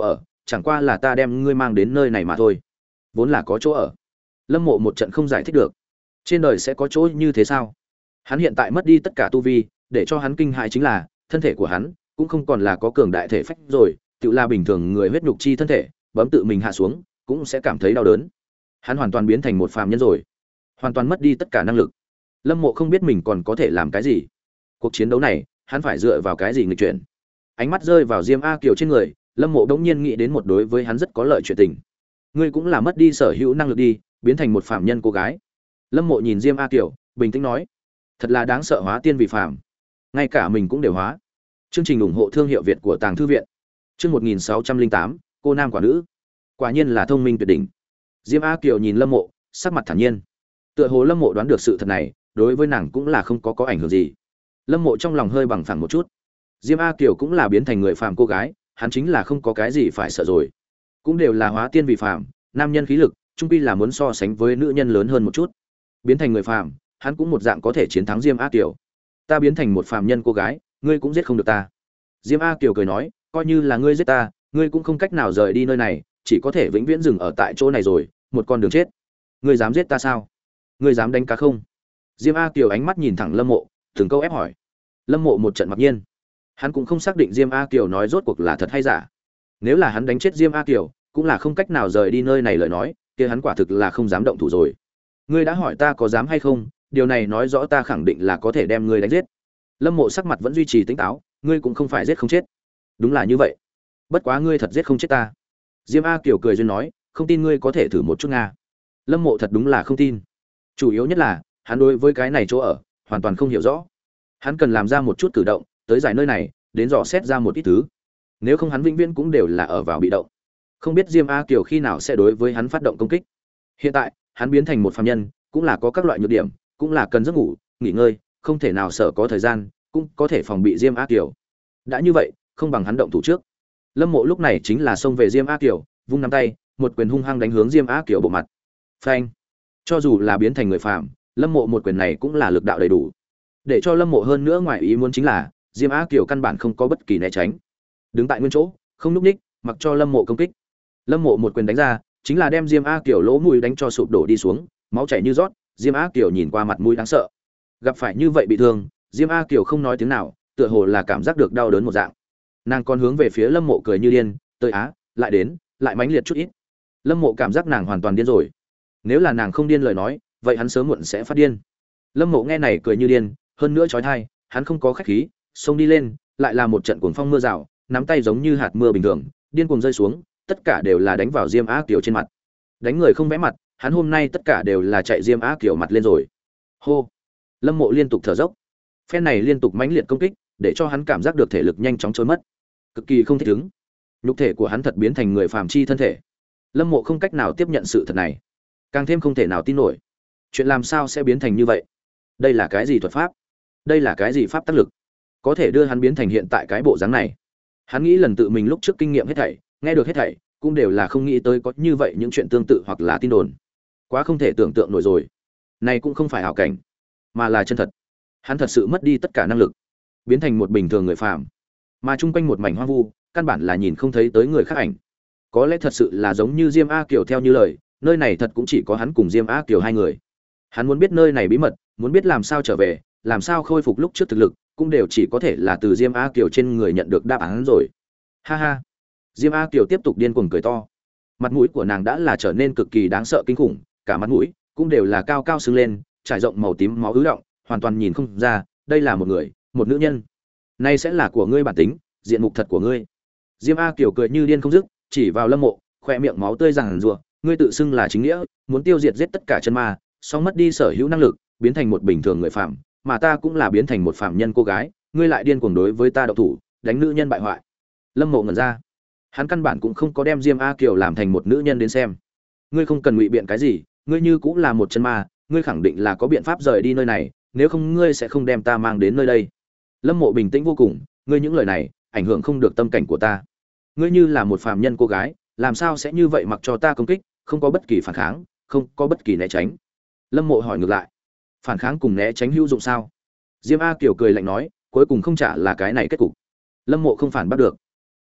chẳng qua là ta đem ngươi mang đến nơi này mà thôi, vốn là có chỗ ở. Lâm Mộ một trận không giải thích được, trên đời sẽ có chỗ như thế sao? Hắn hiện tại mất đi tất cả tu vi, để cho hắn kinh hãi chính là thân thể của hắn cũng không còn là có cường đại thể phách rồi, tự là bình thường người huyết nhục chi thân thể, bấm tự mình hạ xuống cũng sẽ cảm thấy đau đớn. Hắn hoàn toàn biến thành một phàm nhân rồi, hoàn toàn mất đi tất cả năng lực. Lâm Mộ không biết mình còn có thể làm cái gì. Cuộc chiến đấu này, hắn phải dựa vào cái gì nghịch chuyển? Ánh mắt rơi vào Diêm A Kiều trên người, Lâm Mộ bỗng nhiên nghĩ đến một đối với hắn rất có lợi chuyện tình. Ngươi cũng là mất đi sở hữu năng lực đi, biến thành một phàm nhân cô gái. Lâm Mộ nhìn Diêm A Kiều, bình tĩnh nói, thật là đáng sợ, hóa tiên vì phàm, ngay cả mình cũng đều hóa. Chương trình ủng hộ thương hiệu Việt của Tàng Thư viện. Chương một nghìn sáu trăm lẻ tám, cô nam quả nữ. Quả nhiên là thông minh tuyệt đỉnh. Diêm A Kiều nhìn Lâm Mộ, sắc mặt thản nhiên. Tựa hồ Lâm Mộ đoán được sự thật này, đối với nàng cũng là không có có ảnh hưởng gì. Lâm Mộ trong lòng hơi bằng phẳng một chút. Diêm A Kiều cũng là biến thành người phàm cô gái, hắn chính là không có cái gì phải sợ rồi. Cũng đều là hóa tiên vì phàm, nam nhân khí lực, chung quy là muốn so sánh với nữ nhân lớn hơn một chút. Biến thành người phàm, hắn cũng một dạng có thể chiến thắng Diêm A Kiều. Ta biến thành một phàm nhân cô gái, ngươi cũng giết không được ta. Diêm A Kiều cười nói, coi như là ngươi giết ta, ngươi cũng không cách nào rời đi nơi này, chỉ có thể vĩnh viễn dừng ở tại chỗ này rồi, một con đường chết. Ngươi dám giết ta sao? Ngươi dám đánh cá không? Diêm A Kiều ánh mắt nhìn thẳng Lâm Mộ, từng câu ép hỏi. Lâm Mộ một trận mặc nhiên. Hắn cũng không xác định Diêm A Kiều nói rốt cuộc là thật hay giả. Nếu là hắn đánh chết Diêm A Kiều, cũng là không cách nào rời đi nơi này lời nói, kia hắn quả thực là không dám động thủ rồi. Ngươi đã hỏi ta có dám hay không, điều này nói rõ ta khẳng định là có thể đem ngươi đánh giết. Lâm Mộ sắc mặt vẫn duy trì tỉnh táo, ngươi cũng không phải giết không chết. Đúng là như vậy. Bất quá ngươi thật giết không chết ta. Diêm A Kiều cười duyên nói, không tin ngươi có thể thử một chút nga. Lâm Mộ thật đúng là không tin. Chủ yếu nhất là, hắn đối với cái này chỗ ở hoàn toàn không hiểu rõ. Hắn cần làm ra một chút cử động, tới giải nơi này, đến dò xét ra một ít thứ. Nếu không hắn vĩnh viễn cũng đều là ở vào bị động. Không biết Diêm A Kiều khi nào sẽ đối với hắn phát động công kích. Hiện tại, hắn biến thành một phàm nhân, cũng là có các loại nhược điểm, cũng là cần giấc ngủ, nghỉ ngơi, không thể nào sợ có thời gian, cũng có thể phòng bị Diêm A Kiều. Đã như vậy, không bằng hắn động thủ trước. Lâm Mộ lúc này chính là xông về Diêm A Kiều, vung nắm tay, một quyền hung hăng đánh hướng Diêm A Kiều bộ mặt. Phanh! Cho dù là biến thành người phàm, Lâm Mộ một quyền này cũng là lực đạo đầy đủ. Để cho Lâm Mộ hơn nữa ngoài ý muốn chính là, Diêm A Kiều căn bản không có bất kỳ né tránh, đứng tại nguyên chỗ, không lúc ních, mặc cho Lâm Mộ công kích. Lâm Mộ một quyền đánh ra, chính là đem Diêm A Kiều lỗ mũi đánh cho sụp đổ đi xuống, máu chảy như rót. Diêm A Kiều nhìn qua mặt mũi đáng sợ. Gặp phải như vậy bị thương, Diêm A Kiều không nói tiếng nào, tựa hồ là cảm giác được đau đớn một dạng. Nàng còn hướng về phía Lâm Mộ cười như điên, "Tới á, lại đến, lại mãnh liệt chút ít." Lâm Mộ cảm giác nàng hoàn toàn điên rồi. Nếu là nàng không điên lời nói, vậy hắn sớm muộn sẽ phát điên. Lâm Mộ nghe này cười như điên, hơn nữa chói tai, hắn không có khách khí, xông đi lên, lại là một trận cuồng phong mưa rào, nắm tay giống như hạt mưa bình thường, điên cuồng rơi xuống, tất cả đều là đánh vào Diêm A Kiều trên mặt. Đánh người không vẽ mặt, hắn hôm nay tất cả đều là chạy Diêm A Kiều mặt lên rồi. Hô. Lâm Mộ liên tục thở dốc. Phen này liên tục mãnh liệt công kích, để cho hắn cảm giác được thể lực nhanh chóng trôi mất, cực kỳ không thích ứng. Nhục thể của hắn thật biến thành người phàm chi thân thể. Lâm Mộ không cách nào tiếp nhận sự thật này, càng thêm không thể nào tin nổi. Chuyện làm sao sẽ biến thành như vậy? Đây là cái gì thuật pháp? Đây là cái gì pháp tác lực? Có thể đưa hắn biến thành hiện tại cái bộ dáng này? Hắn nghĩ lần tự mình lúc trước kinh nghiệm hết thảy, nghe được hết thảy, cũng đều là không nghĩ tới có như vậy những chuyện tương tự hoặc là tin đồn. Quá không thể tưởng tượng nổi rồi. Này cũng không phải ảo cảnh, mà là chân thật. Hắn thật sự mất đi tất cả năng lực, biến thành một bình thường người phàm, mà chung quanh một mảnh hoang vu, căn bản là nhìn không thấy tới người khác ảnh. Có lẽ thật sự là giống như Diêm A Kiều theo như lời, nơi này thật cũng chỉ có hắn cùng Diêm A Kiều hai người. Hắn muốn biết nơi này bí mật, muốn biết làm sao trở về, làm sao khôi phục lúc trước thực lực, cũng đều chỉ có thể là từ Diêm A Kiều trên người nhận được đáp án rồi. Ha ha. Diêm A Kiều tiếp tục điên cuồng cười to. Mặt mũi của nàng đã là trở nên cực kỳ đáng sợ kinh khủng, cả mặt mũi cũng đều là cao cao sưng lên, trải rộng màu tím máu ứ động, hoàn toàn nhìn không ra, đây là một người, một nữ nhân. Nay sẽ là của ngươi bản tính, diện mục thật của ngươi. Diêm A Kiều cười như điên không dứt, chỉ vào Lâm Mộ, khoe miệng máu tươi ràng rùa, ngươi tự xưng là chính nghĩa, muốn tiêu diệt giết tất cả chân ma, song mất đi sở hữu năng lực, biến thành một bình thường người phàm, mà ta cũng là biến thành một phàm nhân cô gái, ngươi lại điên cuồng đối với ta động thủ, đánh nữ nhân bại hoại. Lâm Mộ ngẩn ra. Hắn căn bản cũng không có đem Diêm A Kiều làm thành một nữ nhân đến xem. Ngươi không cần ngụy biện cái gì, ngươi như cũng là một chân ma, ngươi khẳng định là có biện pháp rời đi nơi này, nếu không ngươi sẽ không đem ta mang đến nơi đây. Lâm Mộ bình tĩnh vô cùng, ngươi những lời này ảnh hưởng không được tâm cảnh của ta. Ngươi như là một phàm nhân cô gái, làm sao sẽ như vậy mặc cho ta công kích, không có bất kỳ phản kháng, không có bất kỳ né tránh. Lâm Mộ hỏi ngược lại, phản kháng cùng né tránh hữu dụng sao? Diêm A Kiều cười lạnh nói, cuối cùng không trả là cái này kết cục. Lâm Mộ không phản bắt được.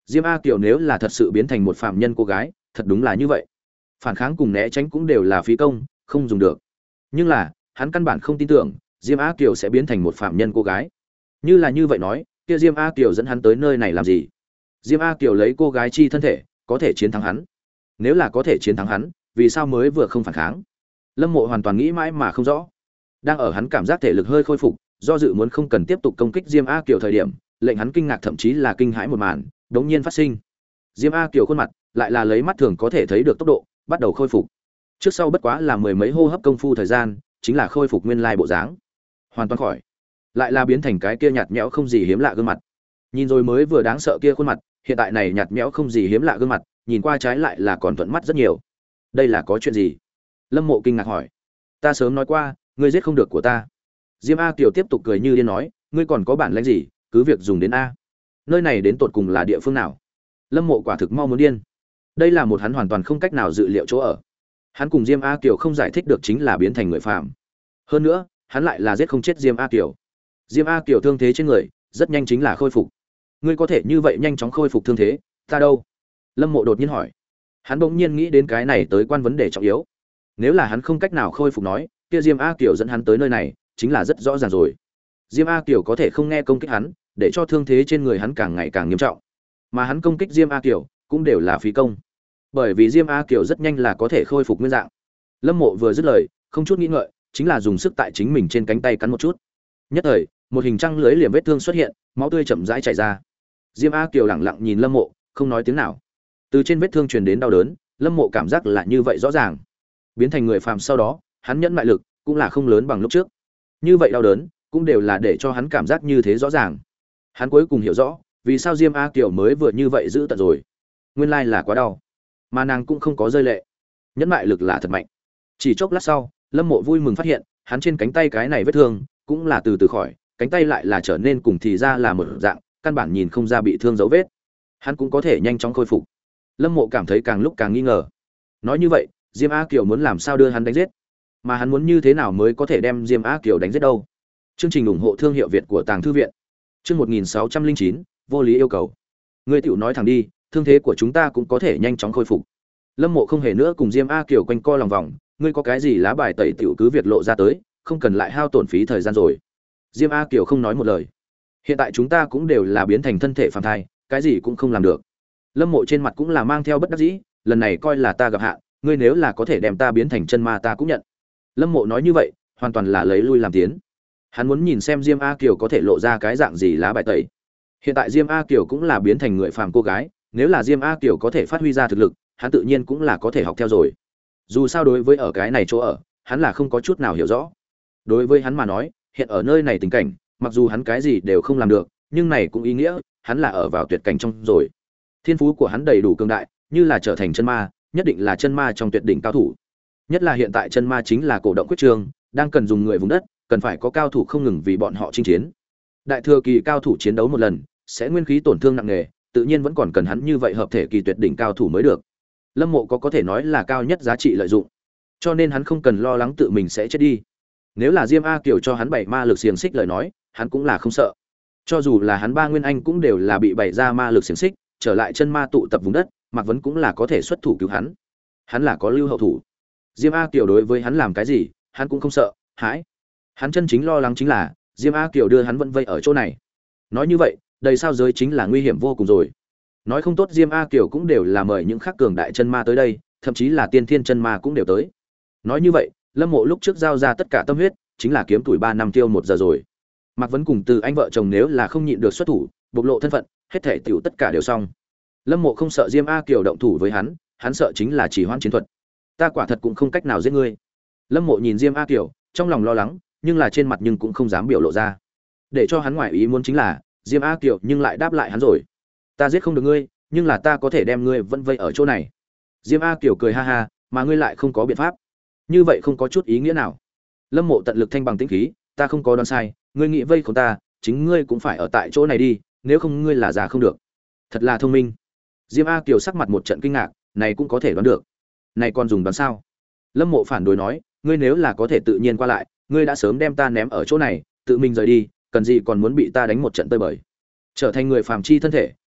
Diêm A Kiều nếu là thật sự biến thành một phàm nhân cô gái, thật đúng là như vậy. Phản kháng cùng né tránh cũng đều là phí công, không dùng được. Nhưng là, hắn căn bản không tin tưởng, Diêm A Kiều sẽ biến thành một phàm nhân cô gái. Như là như vậy nói, kia Diêm A Kiều dẫn hắn tới nơi này làm gì? Diêm A Kiều lấy cô gái chi thân thể, có thể chiến thắng hắn. Nếu là có thể chiến thắng hắn, vì sao mới vừa không phản kháng? Lâm Mộ hoàn toàn nghĩ mãi mà không rõ. Đang ở hắn cảm giác thể lực hơi khôi phục, do dự muốn không cần tiếp tục công kích Diêm A Kiều thời điểm, lệnh hắn kinh ngạc thậm chí là kinh hãi một màn, đống nhiên phát sinh. Diêm A Kiều khuôn mặt, lại là lấy mắt thường có thể thấy được tốc độ, bắt đầu khôi phục. Trước sau bất quá là mười mấy hô hấp công phu thời gian, chính là khôi phục nguyên lai bộ dáng. Hoàn toàn khỏi. Lại là biến thành cái kia nhạt nhẽo không gì hiếm lạ gương mặt. Nhìn rồi mới vừa đáng sợ kia khuôn mặt, hiện tại này nhạt nhẽo không gì hiếm lạ gương mặt, nhìn qua trái lại là còn thuận mắt rất nhiều. Đây là có chuyện gì? Lâm Mộ kinh ngạc hỏi. Ta sớm nói qua, ngươi giết không được của ta. Diêm A Kiều tiếp tục cười như điên nói, ngươi còn có bản lĩnh gì, cứ việc dùng đến a. Nơi này đến tột cùng là địa phương nào? Lâm Mộ quả thực mau muốn điên. Đây là một hắn hoàn toàn không cách nào dự liệu chỗ ở. Hắn cùng Diêm A Kiều không giải thích được chính là biến thành người phàm. Hơn nữa, hắn lại là giết không chết Diêm A Kiều. Diêm A Kiều thương thế trên người, rất nhanh chính là khôi phục. Ngươi có thể như vậy nhanh chóng khôi phục thương thế, ta đâu? Lâm Mộ đột nhiên hỏi. Hắn bỗng nhiên nghĩ đến cái này tới quan vấn đề trọng yếu. Nếu là hắn không cách nào khôi phục nói, kia Diêm A Kiều dẫn hắn tới nơi này, chính là rất rõ ràng rồi. Diêm A Kiều có thể không nghe công kích hắn, để cho thương thế trên người hắn càng ngày càng nghiêm trọng. Mà hắn công kích Diêm A Kiều cũng đều là phí công. Bởi vì Diêm A Kiều rất nhanh là có thể khôi phục nguyên dạng. Lâm Mộ vừa dứt lời, không chút nghĩ ngợi, chính là dùng sức tại chính mình trên cánh tay cắn một chút. Nhất thời, một hình trăng lưới liềm vết thương xuất hiện, máu tươi chậm rãi chảy ra. Diêm A Kiều lẳng lặng nhìn Lâm Mộ, không nói tiếng nào. Từ trên vết thương truyền đến đau đớn, Lâm Mộ cảm giác là như vậy rõ ràng. Biến thành người phàm sau đó, hắn nhẫn mại lực cũng là không lớn bằng lúc trước. Như vậy đau đớn, cũng đều là để cho hắn cảm giác như thế rõ ràng. Hắn cuối cùng hiểu rõ, vì sao Diêm A Kiều mới vừa như vậy giữ tận rồi. Nguyên lai là quá đau, mà nàng cũng không có rơi lệ. Nhẫn mại lực là thật mạnh. Chỉ chốc lát sau, Lâm Mộ vui mừng phát hiện, hắn trên cánh tay cái này vết thương cũng là từ từ khỏi, cánh tay lại là trở nên cùng thì ra là một dạng, căn bản nhìn không ra bị thương dấu vết. Hắn cũng có thể nhanh chóng khôi phục. Lâm Mộ cảm thấy càng lúc càng nghi ngờ. Nói như vậy, Diêm A Kiều muốn làm sao đưa hắn đánh giết? Mà hắn muốn như thế nào mới có thể đem Diêm A Kiều đánh giết đâu? Chương trình ủng hộ thương hiệu Việt của Tàng Thư viện. Chương một nghìn sáu trăm lẻ chín, vô lý yêu cầu. Ngươi tiểu nói thẳng đi, thương thế của chúng ta cũng có thể nhanh chóng khôi phục. Lâm Mộ không hề nữa cùng Diêm A Kiều quanh co lòng vòng, ngươi có cái gì lá bài tẩy tiểu cứ việc lộ ra tới, không cần lại hao tổn phí thời gian rồi. Diêm A Kiều không nói một lời. Hiện tại chúng ta cũng đều là biến thành thân thể phàm thai, cái gì cũng không làm được. Lâm Mộ trên mặt cũng là mang theo bất đắc dĩ, lần này coi là ta gặp hạn, ngươi nếu là có thể đem ta biến thành chân ma ta cũng nhận. Lâm Mộ nói như vậy, hoàn toàn là lấy lui làm tiến. Hắn muốn nhìn xem Diêm A Kiều có thể lộ ra cái dạng gì lá bài tẩy. Hiện tại Diêm A Kiều cũng là biến thành người phàm cô gái, nếu là Diêm A Kiều có thể phát huy ra thực lực, hắn tự nhiên cũng là có thể học theo rồi. Dù sao đối với ở cái này chỗ ở, hắn là không có chút nào hiểu rõ. Đối với hắn mà nói, hiện ở nơi này tình cảnh, mặc dù hắn cái gì đều không làm được, nhưng này cũng ý nghĩa, hắn là ở vào tuyệt cảnh trong rồi. Thiên phú của hắn đầy đủ cường đại, như là trở thành chân ma, nhất định là chân ma trong tuyệt đỉnh cao thủ. Nhất là hiện tại chân ma chính là cổ động quyết trường, đang cần dùng người vùng đất, cần phải có cao thủ không ngừng vì bọn họ chinh chiến. Đại thừa kỳ cao thủ chiến đấu một lần, sẽ nguyên khí tổn thương nặng nề, tự nhiên vẫn còn cần hắn như vậy hợp thể kỳ tuyệt đỉnh cao thủ mới được. Lâm Mộ có có thể nói là cao nhất giá trị lợi dụng, cho nên hắn không cần lo lắng tự mình sẽ chết đi. Nếu là Diêm A Kiều cho hắn bảy ma lực xiềng xích lời nói, hắn cũng là không sợ. Cho dù là hắn ba nguyên anh cũng đều là bị bảy ra ma lực xiềng xích, trở lại chân ma tụ tập vùng đất, Mạc Vấn cũng là có thể xuất thủ cứu hắn. Hắn là có lưu hậu thủ. Diêm A Kiều đối với hắn làm cái gì, hắn cũng không sợ, hãi. Hắn chân chính lo lắng chính là Diêm A Kiều đưa hắn vẫn vây ở chỗ này. Nói như vậy, đầy sao giới chính là nguy hiểm vô cùng rồi. Nói không tốt Diêm A Kiều cũng đều là mời những khắc cường đại chân ma tới đây, thậm chí là tiên thiên chân ma cũng đều tới. Nói như vậy, Lâm Mộ lúc trước giao ra tất cả tâm huyết, chính là kiếm tuổi ba năm tiêu một giờ rồi. Mạc Vấn cùng Từ Anh vợ chồng nếu là không nhịn được xuất thủ, bộc lộ thân phận, hết thể tiểu tất cả đều xong. Lâm Mộ không sợ Diêm A Kiều động thủ với hắn, hắn sợ chính là chỉ hoãn chiến thuật. Ta quả thật cũng không cách nào giết ngươi. Lâm Mộ nhìn Diêm A Kiều, trong lòng lo lắng, nhưng là trên mặt nhưng cũng không dám biểu lộ ra. Để cho hắn ngoại ý muốn chính là, Diêm A Kiều nhưng lại đáp lại hắn rồi. Ta giết không được ngươi, nhưng là ta có thể đem ngươi vẫn vây ở chỗ này. Diêm A Kiều cười ha ha, mà ngươi lại không có biện pháp. Như vậy không có chút ý nghĩa nào. Lâm Mộ tận lực thanh bằng tĩnh khí, ta không có đoán sai, ngươi nghĩ vây khốn ta, chính ngươi cũng phải ở tại chỗ này đi, nếu không ngươi là già không được. Thật là thông minh. Diêm A Kiều sắc mặt một trận kinh ngạc, này cũng có thể đoán được. Này còn dùng đoán sao? Lâm Mộ phản đối nói, ngươi nếu là có thể tự nhiên qua lại, ngươi đã sớm đem ta ném ở chỗ này, tự mình rời đi, cần gì còn muốn bị ta đánh một trận tơi bời. Trở thành người phàm chi thân thể,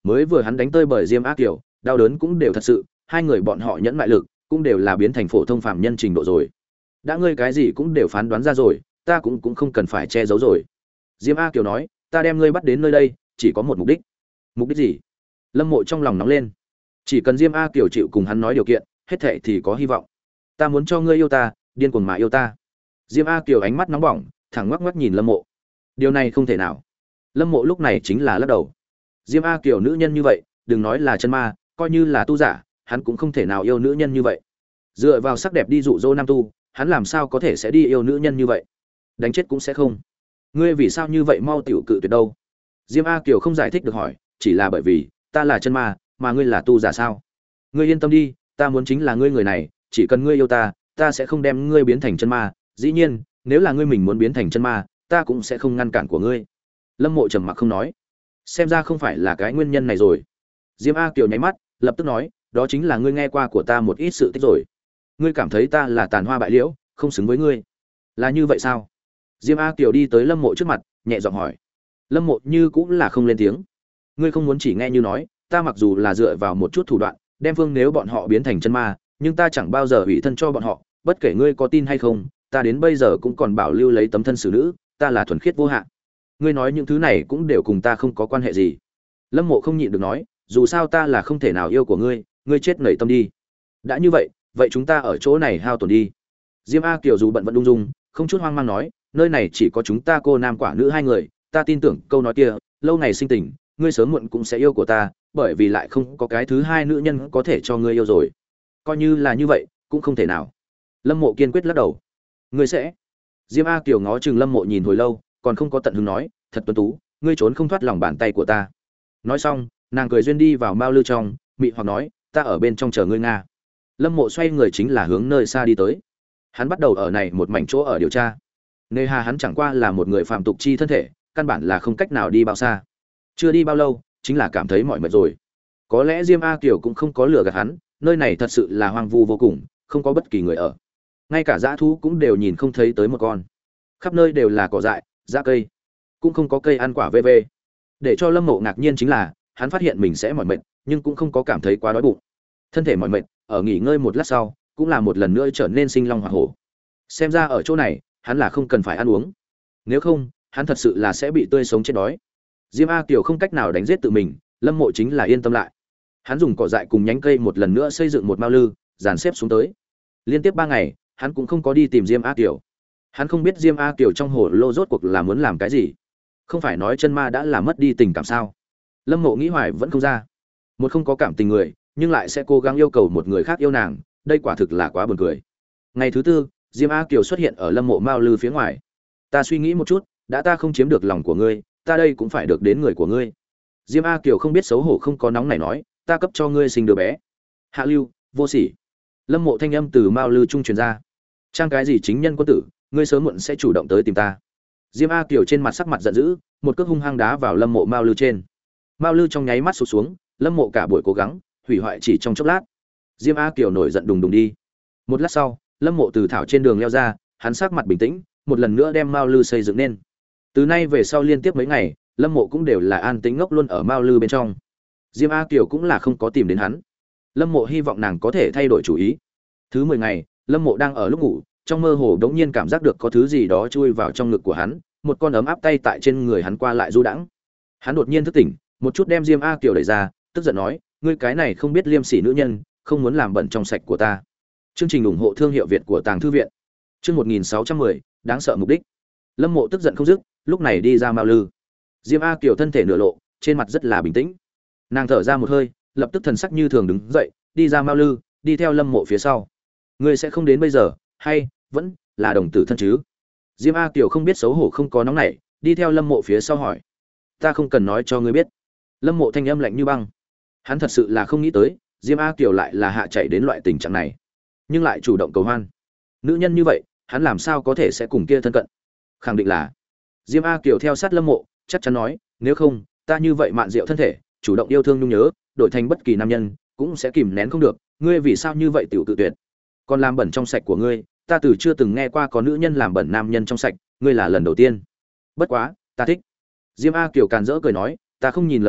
Mới vừa hắn đánh tơi bởi Diêm A Kiều, đau đớn cũng đều thật sự, hai người bọn họ nhẫn mại lực cũng đều là biến thành phổ thông phàm nhân trình độ rồi. Đã ngươi cái gì cũng đều phán đoán ra rồi, ta cũng cũng không cần phải che giấu rồi. Diêm A Kiều nói, ta đem ngươi bắt đến nơi đây, chỉ có một mục đích. Mục đích gì? Lâm Mộ trong lòng nóng lên. Chỉ cần Diêm A Kiều chịu cùng hắn nói điều kiện, hết thảy thì có hy vọng. Ta muốn cho ngươi yêu ta, điên cuồng mà yêu ta. Diêm A Kiều ánh mắt nóng bỏng, thẳng ngoắc ngoắc nhìn Lâm Mộ. Điều này không thể nào. Lâm Mộ lúc này chính là lắc đầu. Diêm A Kiều nữ nhân như vậy, đừng nói là chân ma, coi như là tu giả, hắn cũng không thể nào yêu nữ nhân như vậy. Dựa vào sắc đẹp đi dụ dỗ nam tu, hắn làm sao có thể sẽ đi yêu nữ nhân như vậy? Đánh chết cũng sẽ không. Ngươi vì sao như vậy mau tiểu cự tuyệt đâu? Diêm A Kiều không giải thích được hỏi, chỉ là bởi vì ta là chân ma, mà ngươi là tu giả sao? Ngươi yên tâm đi, ta muốn chính là ngươi người này, chỉ cần ngươi yêu ta, ta sẽ không đem ngươi biến thành chân ma, dĩ nhiên, nếu là ngươi mình muốn biến thành chân ma, ta cũng sẽ không ngăn cản của ngươi. Lâm Mộ trầm mặc không nói. Xem ra không phải là cái nguyên nhân này rồi. Diêm A Kiều nháy mắt, lập tức nói, đó chính là ngươi nghe qua của ta một ít sự tích rồi. Ngươi cảm thấy ta là tàn hoa bại liễu, không xứng với ngươi. Là như vậy sao? Diêm A Kiều đi tới Lâm Mộ trước mặt, nhẹ giọng hỏi. Lâm Mộ như cũng là không lên tiếng. Ngươi không muốn chỉ nghe như nói, ta mặc dù là dựa vào một chút thủ đoạn, đem Phương nếu bọn họ biến thành chân ma, nhưng ta chẳng bao giờ ủy thân cho bọn họ, bất kể ngươi có tin hay không, ta đến bây giờ cũng còn bảo lưu lấy tấm thân xử nữ, ta là thuần khiết vô hạn. Ngươi nói những thứ này cũng đều cùng ta không có quan hệ gì. Lâm Mộ không nhịn được nói, dù sao ta là không thể nào yêu của ngươi, ngươi chết nảy tâm đi. Đã như vậy, vậy chúng ta ở chỗ này hao tổn đi. Diêm A Kiều dù bận vận đung dung, không chút hoang mang nói, nơi này chỉ có chúng ta cô nam quả nữ hai người, ta tin tưởng câu nói kia, lâu ngày sinh tình, ngươi sớm muộn cũng sẽ yêu của ta, bởi vì lại không có cái thứ hai nữ nhân có thể cho ngươi yêu rồi. Coi như là như vậy, cũng không thể nào. Lâm Mộ kiên quyết lắc đầu. Ngươi sẽ? Diêm A Kiều ngó chừng Lâm Mộ nhìn hồi lâu, còn không có tận hứng nói, thật tuấn tú, ngươi trốn không thoát lòng bàn tay của ta. Nói xong, nàng cười duyên đi vào mao lư trong, mị hoặc nói, ta ở bên trong chờ ngươi nga. Lâm Mộ xoay người chính là hướng nơi xa đi tới. Hắn bắt đầu ở này một mảnh chỗ ở điều tra. Nề hà hắn chẳng qua là một người phàm tục chi thân thể, căn bản là không cách nào đi bao xa. Chưa đi bao lâu, chính là cảm thấy mỏi mệt rồi. Có lẽ Diêm A Kiều cũng không có lừa gạt hắn, nơi này thật sự là hoang vu vô cùng, không có bất kỳ người ở. Ngay cả dã thú cũng đều nhìn không thấy tới một con. Khắp nơi đều là cỏ dại, dã cây, cũng không có cây ăn quả vê vê. Để cho Lâm Mộ ngạc nhiên chính là, hắn phát hiện mình sẽ mỏi mệt, nhưng cũng không có cảm thấy quá đói bụng. Thân thể mỏi mệt, ở nghỉ ngơi một lát sau, cũng là một lần nữa trở nên sinh long hỏa hổ. Xem ra ở chỗ này, hắn là không cần phải ăn uống. Nếu không, hắn thật sự là sẽ bị tươi sống chết đói. Diêm A Kiều không cách nào đánh giết tự mình, Lâm Mộ chính là yên tâm lại. Hắn dùng cỏ dại cùng nhánh cây một lần nữa xây dựng một mao lư, dàn xếp xuống tới. Liên tiếp ba ngày, hắn cũng không có đi tìm Diêm A Kiều. Hắn không biết Diêm A Kiều trong hồ lô rốt cuộc là muốn làm cái gì. Không phải nói chân ma đã làm mất đi tình cảm sao? Lâm Mộ nghĩ hoài vẫn không ra. Một không có cảm tình người, nhưng lại sẽ cố gắng yêu cầu một người khác yêu nàng, đây quả thực là quá buồn cười. Ngày thứ tư, Diêm A Kiều xuất hiện ở Lâm Mộ mao lư phía ngoài. Ta suy nghĩ một chút, đã ta không chiếm được lòng của ngươi, ta đây cũng phải được đến người của ngươi. Diêm A Kiều không biết xấu hổ không có nóng này nói, ta cấp cho ngươi sinh đứa bé. Hạ lưu, vô sỉ. Lâm Mộ thanh âm từ mao lư trung truyền ra. Trang cái gì chính nhân quân tử, ngươi sớm muộn sẽ chủ động tới tìm ta. Diêm A Kiều trên mặt sắc mặt giận dữ, một cước hung hăng đá vào Lâm Mộ mao lư trên. Mao lư trong nháy mắt sụp xuống, Lâm Mộ cả buổi cố gắng, hủy hoại chỉ trong chốc lát. Diêm A Kiều nổi giận đùng đùng đi. Một lát sau, Lâm Mộ từ thảo trên đường leo ra, hắn sắc mặt bình tĩnh, một lần nữa đem mao lư xây dựng nên. Từ nay về sau liên tiếp mấy ngày, Lâm Mộ cũng đều là an tĩnh ngốc luôn ở mao lư bên trong. Diêm A Kiều cũng là không có tìm đến hắn. Lâm Mộ hy vọng nàng có thể thay đổi chủ ý. Thứ mười ngày, Lâm Mộ đang ở lúc ngủ, trong mơ hồ đống nhiên cảm giác được có thứ gì đó chui vào trong ngực của hắn, một con ấm áp tay tại trên người hắn qua lại du đãng. Hắn đột nhiên thức tỉnh, một chút đem Diêm A Kiều đẩy ra, tức giận nói, ngươi cái này không biết liêm sỉ nữ nhân, không muốn làm bẩn trong sạch của ta. Chương trình ủng hộ thương hiệu Việt của Tàng thư viện. Chương một nghìn sáu trăm mười, đáng sợ mục đích. Lâm Mộ tức giận không dứt, lúc này đi ra mao lư. Diêm A Kiều thân thể nửa lộ, trên mặt rất là bình tĩnh. Nàng thở ra một hơi, lập tức thần sắc như thường đứng dậy, đi ra mao lư, đi theo Lâm Mộ phía sau. Ngươi sẽ không đến bây giờ, hay vẫn là đồng tử thân chứ? Diêm A Kiều không biết xấu hổ không có nóng nảy, đi theo Lâm Mộ phía sau hỏi. Ta không cần nói cho ngươi biết. Lâm Mộ thanh âm lạnh như băng. Hắn thật sự là không nghĩ tới, Diêm A Kiều lại là hạ chạy đến loại tình trạng này, nhưng lại chủ động cầu hoan. Nữ nhân như vậy, hắn làm sao có thể sẽ cùng kia thân cận? Khẳng định là Diêm A Kiều theo sát Lâm Mộ, chắc chắn nói, nếu không, ta như vậy mạn diệu thân thể, chủ động yêu thương nhung nhớ, đổi thành bất kỳ nam nhân, cũng sẽ kìm nén không được, ngươi vì sao như vậy tiểu tự tuyệt? Còn làm bẩn trong sạch của ngươi, ta từ chưa từng nghe qua có nữ nhân làm bẩn nam nhân trong sạch, ngươi là lần đầu tiên. Bất quá, ta thích. Diêm A Kiều càn rỡ cười nói, ta không nhìn lầm người,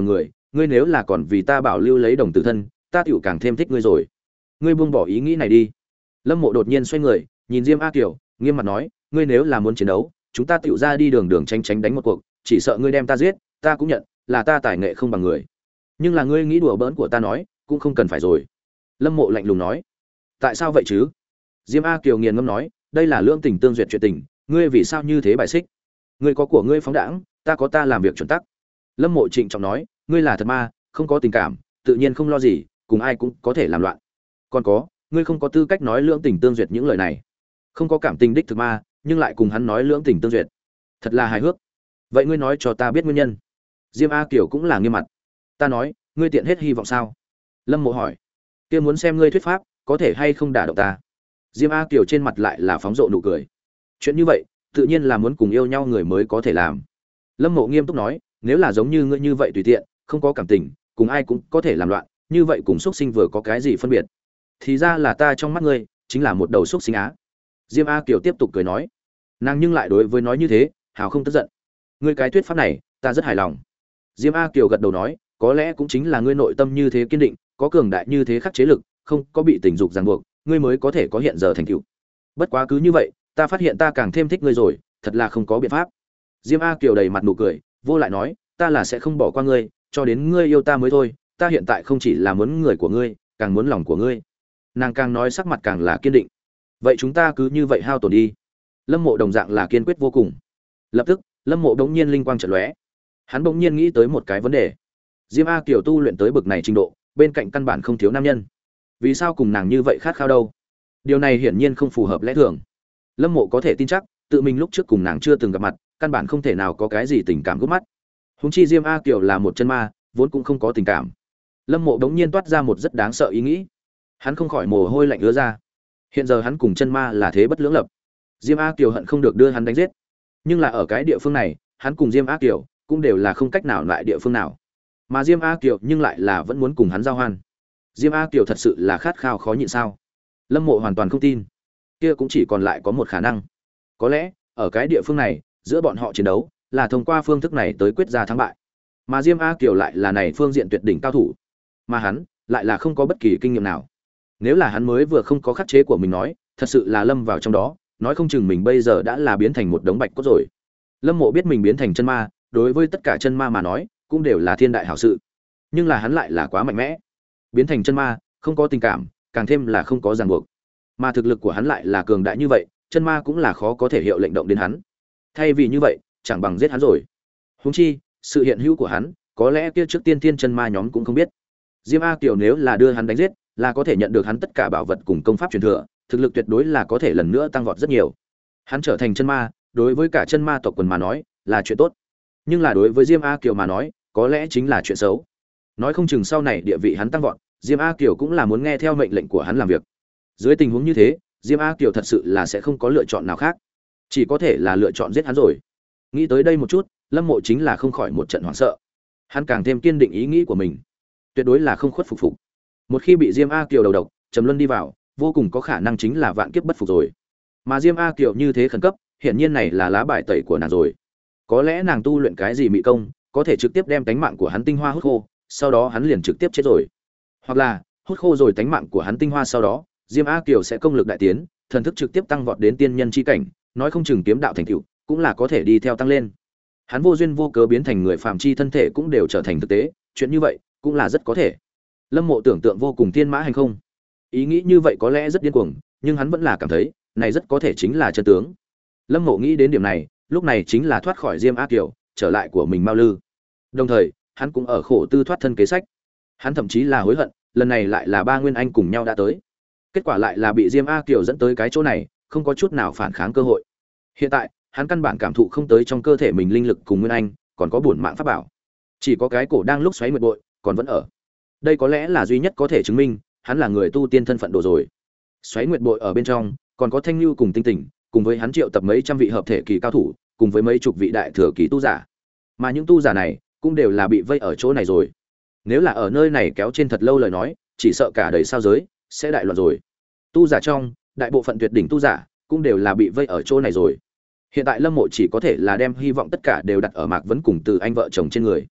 ngươi nếu là còn vì ta bảo lưu lấy đồng tử thân, ta tiểu càng thêm thích ngươi rồi. Ngươi buông bỏ ý nghĩ này đi. Lâm Mộ đột nhiên xoay người, nhìn Diêm A Kiều, nghiêm mặt nói, ngươi nếu là muốn chiến đấu, chúng ta tiểu ra đi đường đường tranh tránh đánh một cuộc, chỉ sợ ngươi đem ta giết, ta cũng nhận, là ta tài nghệ không bằng người. Nhưng là ngươi nghĩ đùa bỡn của ta nói, cũng không cần phải rồi. Lâm Mộ lạnh lùng nói. Tại sao vậy chứ? Diêm A Kiều nghiền ngâm nói, đây là lưỡng tình tương duyệt chuyện tình, ngươi vì sao như thế bài xích? Ngươi có của ngươi phóng đãng, ta có ta làm việc chuẩn tắc. Lâm Mộ trịnh trọng nói, ngươi là thật ma, không có tình cảm, tự nhiên không lo gì, cùng ai cũng có thể làm loạn. Còn có, ngươi không có tư cách nói lưỡng tình tương duyệt những lời này. Không có cảm tình đích thực ma, nhưng lại cùng hắn nói lưỡng tình tương duyệt. Thật là hài hước. Vậy ngươi nói cho ta biết nguyên nhân. Diêm A Kiều cũng là nghiêm mặt. Ta nói, ngươi tiện hết hy vọng sao? Lâm Mộ hỏi. Kia muốn xem ngươi thuyết pháp, có thể hay không đả động ta. Diêm A Kiều trên mặt lại là phóng rộ nụ cười. Chuyện như vậy, tự nhiên là muốn cùng yêu nhau người mới có thể làm. Lâm Mộ nghiêm túc nói, nếu là giống như ngươi như vậy tùy tiện, không có cảm tình, cùng ai cũng có thể làm loạn, như vậy cùng xuất sinh vừa có cái gì phân biệt? Thì ra là ta trong mắt ngươi, chính là một đầu xuất sinh á. Diêm A Kiều tiếp tục cười nói. Nàng nhưng lại đối với nói như thế, hào không tức giận. Ngươi cái thuyết pháp này, ta rất hài lòng. Diêm A Kiều gật đầu nói, có lẽ cũng chính là ngươi nội tâm như thế kiên định, có cường đại như thế khắc chế lực, không có bị tình dục ràng buộc, ngươi mới có thể có hiện giờ thành tựu. Bất quá cứ như vậy, ta phát hiện ta càng thêm thích ngươi rồi, thật là không có biện pháp. Diêm A Kiều đầy mặt nụ cười, vô lại nói, ta là sẽ không bỏ qua ngươi, cho đến ngươi yêu ta mới thôi, ta hiện tại không chỉ là muốn người của ngươi, càng muốn lòng của ngươi. Nàng càng nói sắc mặt càng là kiên định. Vậy chúng ta cứ như vậy hao tổn đi. Lâm Mộ đồng dạng là kiên quyết vô cùng. Lập tức, Lâm Mộ bỗng nhiên linh quang chợt lóe. Hắn bỗng nhiên nghĩ tới một cái vấn đề. Diêm A Kiều tu luyện tới bậc này trình độ, bên cạnh căn bản không thiếu nam nhân. Vì sao cùng nàng như vậy khát khao đâu? Điều này hiển nhiên không phù hợp lẽ thường. Lâm Mộ có thể tin chắc, tự mình lúc trước cùng nàng chưa từng gặp mặt, căn bản không thể nào có cái gì tình cảm gút mắt. Huống chi Diêm A Kiều là một chân ma, vốn cũng không có tình cảm. Lâm Mộ đống nhiên toát ra một rất đáng sợ ý nghĩ. Hắn không khỏi mồ hôi lạnh ứa ra. Hiện giờ hắn cùng chân ma là thế bất lưỡng lập. Diêm A Kiều hận không được đưa hắn đánh giết. Nhưng là ở cái địa phương này, hắn cùng Diêm A Kiều cũng đều là không cách nào lại địa phương nào. Mà Diêm A Kiều nhưng lại là vẫn muốn cùng hắn giao hoan. Diêm A Kiều thật sự là khát khao khó nhịn sao? Lâm Mộ hoàn toàn không tin. Kia cũng chỉ còn lại có một khả năng. Có lẽ, ở cái địa phương này, giữa bọn họ chiến đấu là thông qua phương thức này tới quyết ra thắng bại. Mà Diêm A Kiều lại là này phương diện tuyệt đỉnh cao thủ, mà hắn lại là không có bất kỳ kinh nghiệm nào. Nếu là hắn mới vừa không có khắc chế của mình nói, thật sự là lâm vào trong đó, nói không chừng mình bây giờ đã là biến thành một đống bạch cốt rồi. Lâm Mộ biết mình biến thành chân ma, đối với tất cả chân ma mà nói, cũng đều là thiên đại hảo sự. Nhưng là hắn lại là quá mạnh mẽ. Biến thành chân ma, không có tình cảm, càng thêm là không có ràng buộc. Mà thực lực của hắn lại là cường đại như vậy, chân ma cũng là khó có thể hiệu lệnh động đến hắn. Thay vì như vậy, chẳng bằng giết hắn rồi. Huống chi, sự hiện hữu của hắn, có lẽ kia trước tiên thiên chân ma nhóm cũng không biết. Diêm A Kiều nếu là đưa hắn đánh giết, là có thể nhận được hắn tất cả bảo vật cùng công pháp truyền thừa, thực lực tuyệt đối là có thể lần nữa tăng vọt rất nhiều. Hắn trở thành chân ma, đối với cả chân ma tộc quần mà nói, là chuyện tốt. Nhưng là đối với Diêm A Kiều mà nói, có lẽ chính là chuyện xấu. Nói không chừng sau này địa vị hắn tăng vọt, Diêm A Kiều cũng là muốn nghe theo mệnh lệnh của hắn làm việc. Dưới tình huống như thế, Diêm A Kiều thật sự là sẽ không có lựa chọn nào khác, chỉ có thể là lựa chọn giết hắn rồi. Nghĩ tới đây một chút, Lâm Mộ chính là không khỏi một trận hoảng sợ. Hắn càng thêm kiên định ý nghĩ của mình, tuyệt đối là không khuất phục phục. Một khi bị Diêm A Kiều đầu độc, trầm luân đi vào, vô cùng có khả năng chính là vạn kiếp bất phục rồi. Mà Diêm A Kiều như thế khẩn cấp, hiển nhiên này là lá bài tẩy của nàng rồi. Có lẽ nàng tu luyện cái gì mị công, có thể trực tiếp đem tánh mạng của hắn tinh hoa hút khô, sau đó hắn liền trực tiếp chết rồi. Hoặc là, hút khô rồi tánh mạng của hắn tinh hoa sau đó, Diêm A Kiều sẽ công lực đại tiến, thần thức trực tiếp tăng vọt đến tiên nhân chi cảnh, nói không chừng kiếm đạo thành tựu, cũng là có thể đi theo tăng lên. Hắn vô duyên vô cớ biến thành người phàm chi thân thể cũng đều trở thành thực tế, chuyện như vậy cũng là rất có thể. Lâm Mộ tưởng tượng vô cùng thiên mã hành không. Ý nghĩ như vậy có lẽ rất điên cuồng, nhưng hắn vẫn là cảm thấy, này rất có thể chính là chân tướng. Lâm Mộ nghĩ đến điểm này, lúc này chính là thoát khỏi Diêm A Kiều, trở lại của mình Mao Lư. Đồng thời, hắn cũng ở khổ tư thoát thân kế sách. Hắn thậm chí là hối hận, lần này lại là ba nguyên anh cùng nhau đã tới. Kết quả lại là bị Diêm A Kiều dẫn tới cái chỗ này, không có chút nào phản kháng cơ hội. Hiện tại, hắn căn bản cảm thụ không tới trong cơ thể mình linh lực cùng nguyên anh, còn có bổn mạng pháp bảo. Chỉ có cái cổ đang lúc xoáy nguyệt bội, còn vẫn ở. Đây có lẽ là duy nhất có thể chứng minh, hắn là người tu tiên thân phận đồ rồi. Xoáy nguyệt bội ở bên trong, còn có Thanh Nhu cùng Tinh Tỉnh, cùng với hắn triệu tập mấy trăm vị hợp thể kỳ cao thủ, cùng với mấy chục vị đại thừa kỳ tu giả. Mà những tu giả này, cũng đều là bị vây ở chỗ này rồi. Nếu là ở nơi này kéo trên thật lâu lời nói, chỉ sợ cả đời sao giới sẽ đại loạn rồi. Tu giả trong, đại bộ phận tuyệt đỉnh tu giả, cũng đều là bị vây ở chỗ này rồi. Hiện tại Lâm Mộ chỉ có thể là đem hy vọng tất cả đều đặt ở Mạc Vấn cùng Từ Anh vợ chồng trên người.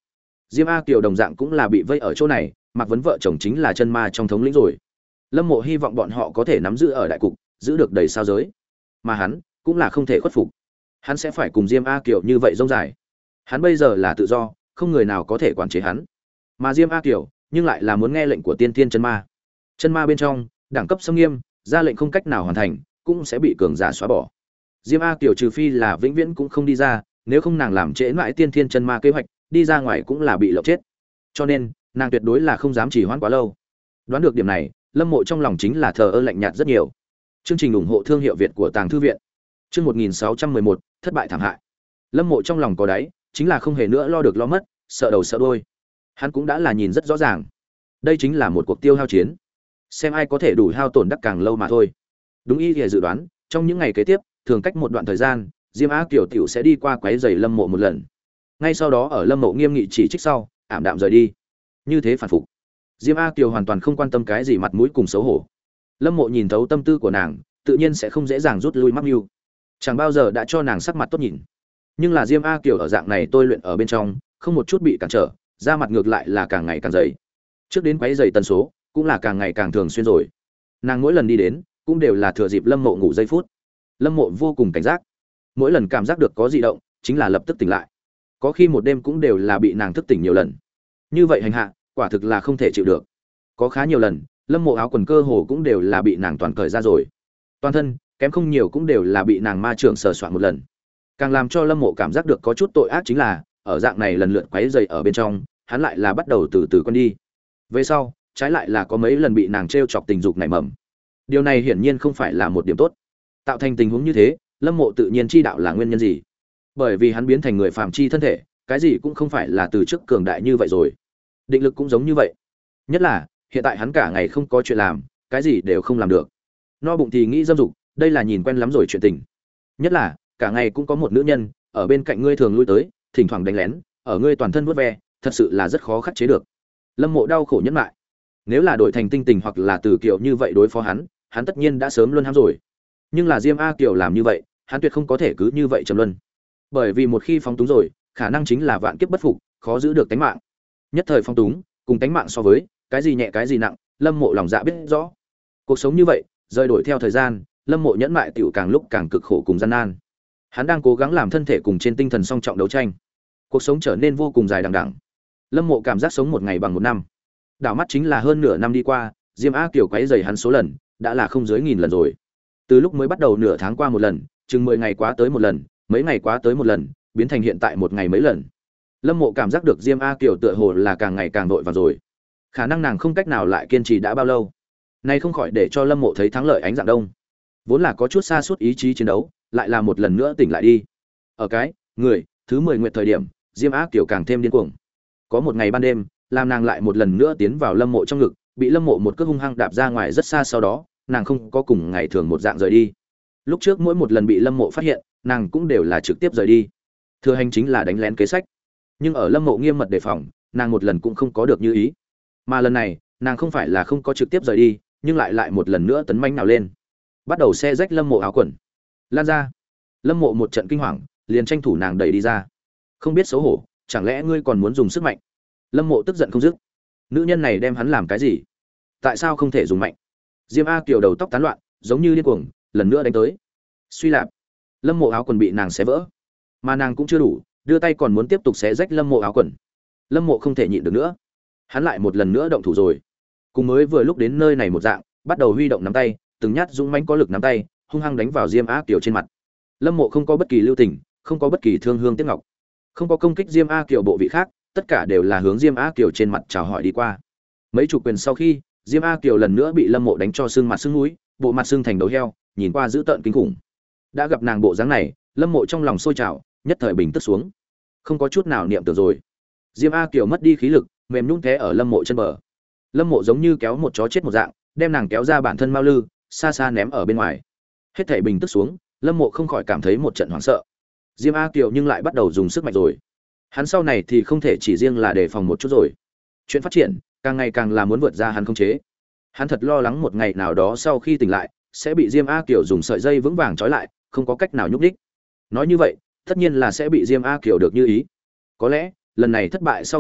Diêm A Kiều đồng dạng cũng là bị vây ở chỗ này, Mạc Vấn vợ chồng chính là chân ma trong thống lĩnh rồi. Lâm Mộ hy vọng bọn họ có thể nắm giữ ở đại cục, giữ được đầy sao giới. Mà hắn cũng là không thể khuất phục. Hắn sẽ phải cùng Diêm A Kiều như vậy rông dài. Hắn bây giờ là tự do, không người nào có thể quản chế hắn. Mà Diêm A Kiều nhưng lại là muốn nghe lệnh của Tiên Thiên chân ma. Chân ma bên trong, đẳng cấp xâm nghiêm, ra lệnh không cách nào hoàn thành, cũng sẽ bị cường giả xóa bỏ. Diêm A Kiều trừ phi là vĩnh viễn cũng không đi ra, nếu không nàng làm trễ mãi Tiên Thiên chân ma kế hoạch, đi ra ngoài cũng là bị lộng chết. Cho nên, nàng tuyệt đối là không dám trì hoãn quá lâu. Đoán được điểm này, Lâm Mộ trong lòng chính là thờ ơ lạnh nhạt rất nhiều. Chương trình ủng hộ thương hiệu Việt của Tàng thư viện. Chương một nghìn sáu trăm mười một, thất bại thảm hại. Lâm Mộ trong lòng có đáy, chính là không hề nữa lo được lo mất, sợ đầu sợ đuôi. Hắn cũng đã là nhìn rất rõ ràng, đây chính là một cuộc tiêu hao chiến, xem ai có thể đủ hao tổn đắc càng lâu mà thôi. Đúng y thì dự đoán, trong những ngày kế tiếp, thường cách một đoạn thời gian, Diêm Á Kiều tiểu sẽ đi qua quấy rầy Lâm Mộ một lần. Ngay sau đó ở Lâm Mộ nghiêm nghị chỉ trích sau, ảm đạm rời đi. Như thế phản phục. Diêm A Kiều hoàn toàn không quan tâm cái gì mặt mũi cùng xấu hổ. Lâm Mộ nhìn thấu tâm tư của nàng, tự nhiên sẽ không dễ dàng rút lui mắc mưu. Chẳng bao giờ đã cho nàng sắc mặt tốt nhìn. Nhưng là Diêm A Kiều ở dạng này tôi luyện ở bên trong, không một chút bị cản trở, da mặt ngược lại là càng ngày càng dày. Trước đến quấy rầy tần số, cũng là càng ngày càng thường xuyên rồi. Nàng mỗi lần đi đến, cũng đều là thừa dịp Lâm Mộ ngủ giây phút. Lâm Mộ vô cùng cảnh giác. Mỗi lần cảm giác được có dị động, chính là lập tức tỉnh lại. Có khi một đêm cũng đều là bị nàng thức tỉnh nhiều lần. Như vậy hành hạ, quả thực là không thể chịu được. Có khá nhiều lần, Lâm Mộ áo quần cơ hồ cũng đều là bị nàng toàn cởi ra rồi. Toàn thân, kém không nhiều cũng đều là bị nàng ma trưởng sờ soạn một lần. Càng làm cho Lâm Mộ cảm giác được có chút tội ác chính là, ở dạng này lần lượt quấy rầy ở bên trong, hắn lại là bắt đầu từ từ quen đi. Về sau, trái lại là có mấy lần bị nàng trêu chọc tình dục nảy mầm. Điều này hiển nhiên không phải là một điểm tốt. Tạo thành tình huống như thế, Lâm Mộ tự nhiên chi đạo là nguyên nhân gì? Bởi vì hắn biến thành người phàm chi thân thể, cái gì cũng không phải là từ trước cường đại như vậy rồi. Định lực cũng giống như vậy. Nhất là, hiện tại hắn cả ngày không có chuyện làm, cái gì đều không làm được. No bụng thì nghĩ dâm dục, đây là nhìn quen lắm rồi chuyện tình. Nhất là, cả ngày cũng có một nữ nhân ở bên cạnh ngươi thường lui tới, thỉnh thoảng đánh lén, ở ngươi toàn thân vuốt ve, thật sự là rất khó khắc chế được. Lâm Mộ đau khổ nhẫn lại. Nếu là đổi thành Tinh Tình hoặc là Từ Kiều như vậy đối phó hắn, hắn tất nhiên đã sớm luân hãm rồi. Nhưng là Diêm A Kiều làm như vậy, hắn tuyệt không có thể cứ như vậy trầm luân. Bởi vì một khi phóng túng rồi, khả năng chính là vạn kiếp bất phục, khó giữ được tính mạng. Nhất thời phóng túng, cùng tính mạng so với, cái gì nhẹ cái gì nặng, Lâm Mộ lòng dạ biết rõ. Cuộc sống như vậy, rời đổi theo thời gian, Lâm Mộ nhẫn mại tiểu càng lúc càng cực khổ cùng gian nan. Hắn đang cố gắng làm thân thể cùng trên tinh thần song trọng đấu tranh. Cuộc sống trở nên vô cùng dài đằng đẵng. Lâm Mộ cảm giác sống một ngày bằng một năm. Đảo mắt chính là hơn nửa năm đi qua, Diêm A Kiều quấy rầy hắn số lần, đã là không dưới nghìn lần rồi. Từ lúc mới bắt đầu nửa tháng qua một lần, chừng mười ngày quá tới một lần, mấy ngày quá tới một lần, biến thành hiện tại một ngày mấy lần. Lâm Mộ cảm giác được Diêm A Kiều tựa hồ là càng ngày càng vội vàng rồi. Khả năng nàng không cách nào lại kiên trì đã bao lâu. Nay không khỏi để cho Lâm Mộ thấy thắng lợi ánh dạng đông. Vốn là có chút xa suốt ý chí chiến đấu, lại là một lần nữa tỉnh lại đi. Ở cái, người, thứ mười nguyệt thời điểm, Diêm Á Kiều càng thêm điên cuồng. Có một ngày ban đêm, làm nàng lại một lần nữa tiến vào Lâm Mộ trong ngực, bị Lâm Mộ một cước hung hăng đạp ra ngoài rất xa, sau đó, nàng không có cùng ngày thường một dạng rời đi. Lúc trước mỗi một lần bị Lâm Mộ phát hiện, nàng cũng đều là trực tiếp rời đi. Thừa hành chính là đánh lén kế sách. Nhưng ở Lâm Mộ nghiêm mật đề phòng, nàng một lần cũng không có được như ý. Mà lần này, nàng không phải là không có trực tiếp rời đi, nhưng lại lại một lần nữa tấn mãnh nào lên. Bắt đầu xe rách Lâm Mộ áo quần. Lan ra. Lâm Mộ một trận kinh hoàng, liền tranh thủ nàng đẩy đi ra. Không biết xấu hổ, chẳng lẽ ngươi còn muốn dùng sức mạnh? Lâm Mộ tức giận không dứt. Nữ nhân này đem hắn làm cái gì? Tại sao không thể dùng mạnh? Diêm A Kiều đầu tóc tán loạn, giống như điên cuồng, lần nữa đánh tới. Suy lạp. Lâm Mộ áo quần bị nàng xé vỡ. Mà nàng cũng chưa đủ, đưa tay còn muốn tiếp tục xé rách Lâm Mộ áo quần. Lâm Mộ không thể nhịn được nữa. Hắn lại một lần nữa động thủ rồi. Cùng mới vừa lúc đến nơi này một dạng, bắt đầu huy động nắm tay, từng nhát dũng mãnh có lực nắm tay, hung hăng đánh vào Diêm A Kiều trên mặt. Lâm Mộ không có bất kỳ lưu tình, không có bất kỳ thương hương tiếc ngọc, không có công kích Diêm A Kiều bộ vị khác, tất cả đều là hướng Diêm A Kiều trên mặt chào hỏi đi qua. Mấy chục quyền sau khi, Diêm A Kiều lần nữa bị Lâm Mộ đánh cho sưng mặt sưng mũi, bộ mặt sưng thành đầu heo, nhìn qua dữ tợn kinh khủng. Đã gặp nàng bộ dáng này, Lâm Mộ trong lòng sôi trào, nhất thời bình tức xuống, không có chút nào niệm tưởng rồi. Diêm A Kiều mất đi khí lực, mềm nhũn té ở Lâm Mộ chân bờ. Lâm Mộ giống như kéo một chó chết một dạng, đem nàng kéo ra bản thân mao lư, xa xa ném ở bên ngoài. Hết thảy bình tức xuống, Lâm Mộ không khỏi cảm thấy một trận hoảng sợ. Diêm A Kiều nhưng lại bắt đầu dùng sức mạnh rồi. Hắn sau này thì không thể chỉ riêng là đề phòng một chút rồi. Chuyện phát triển càng ngày càng là muốn vượt ra hắn không chế. Hắn thật lo lắng một ngày nào đó sau khi tỉnh lại, sẽ bị Diêm A Kiều dùng sợi dây vững vàng trói lại, không có cách nào nhúc nhích. Nói như vậy, tất nhiên là sẽ bị Diêm A Kiều được như ý. Có lẽ, lần này thất bại sau khi,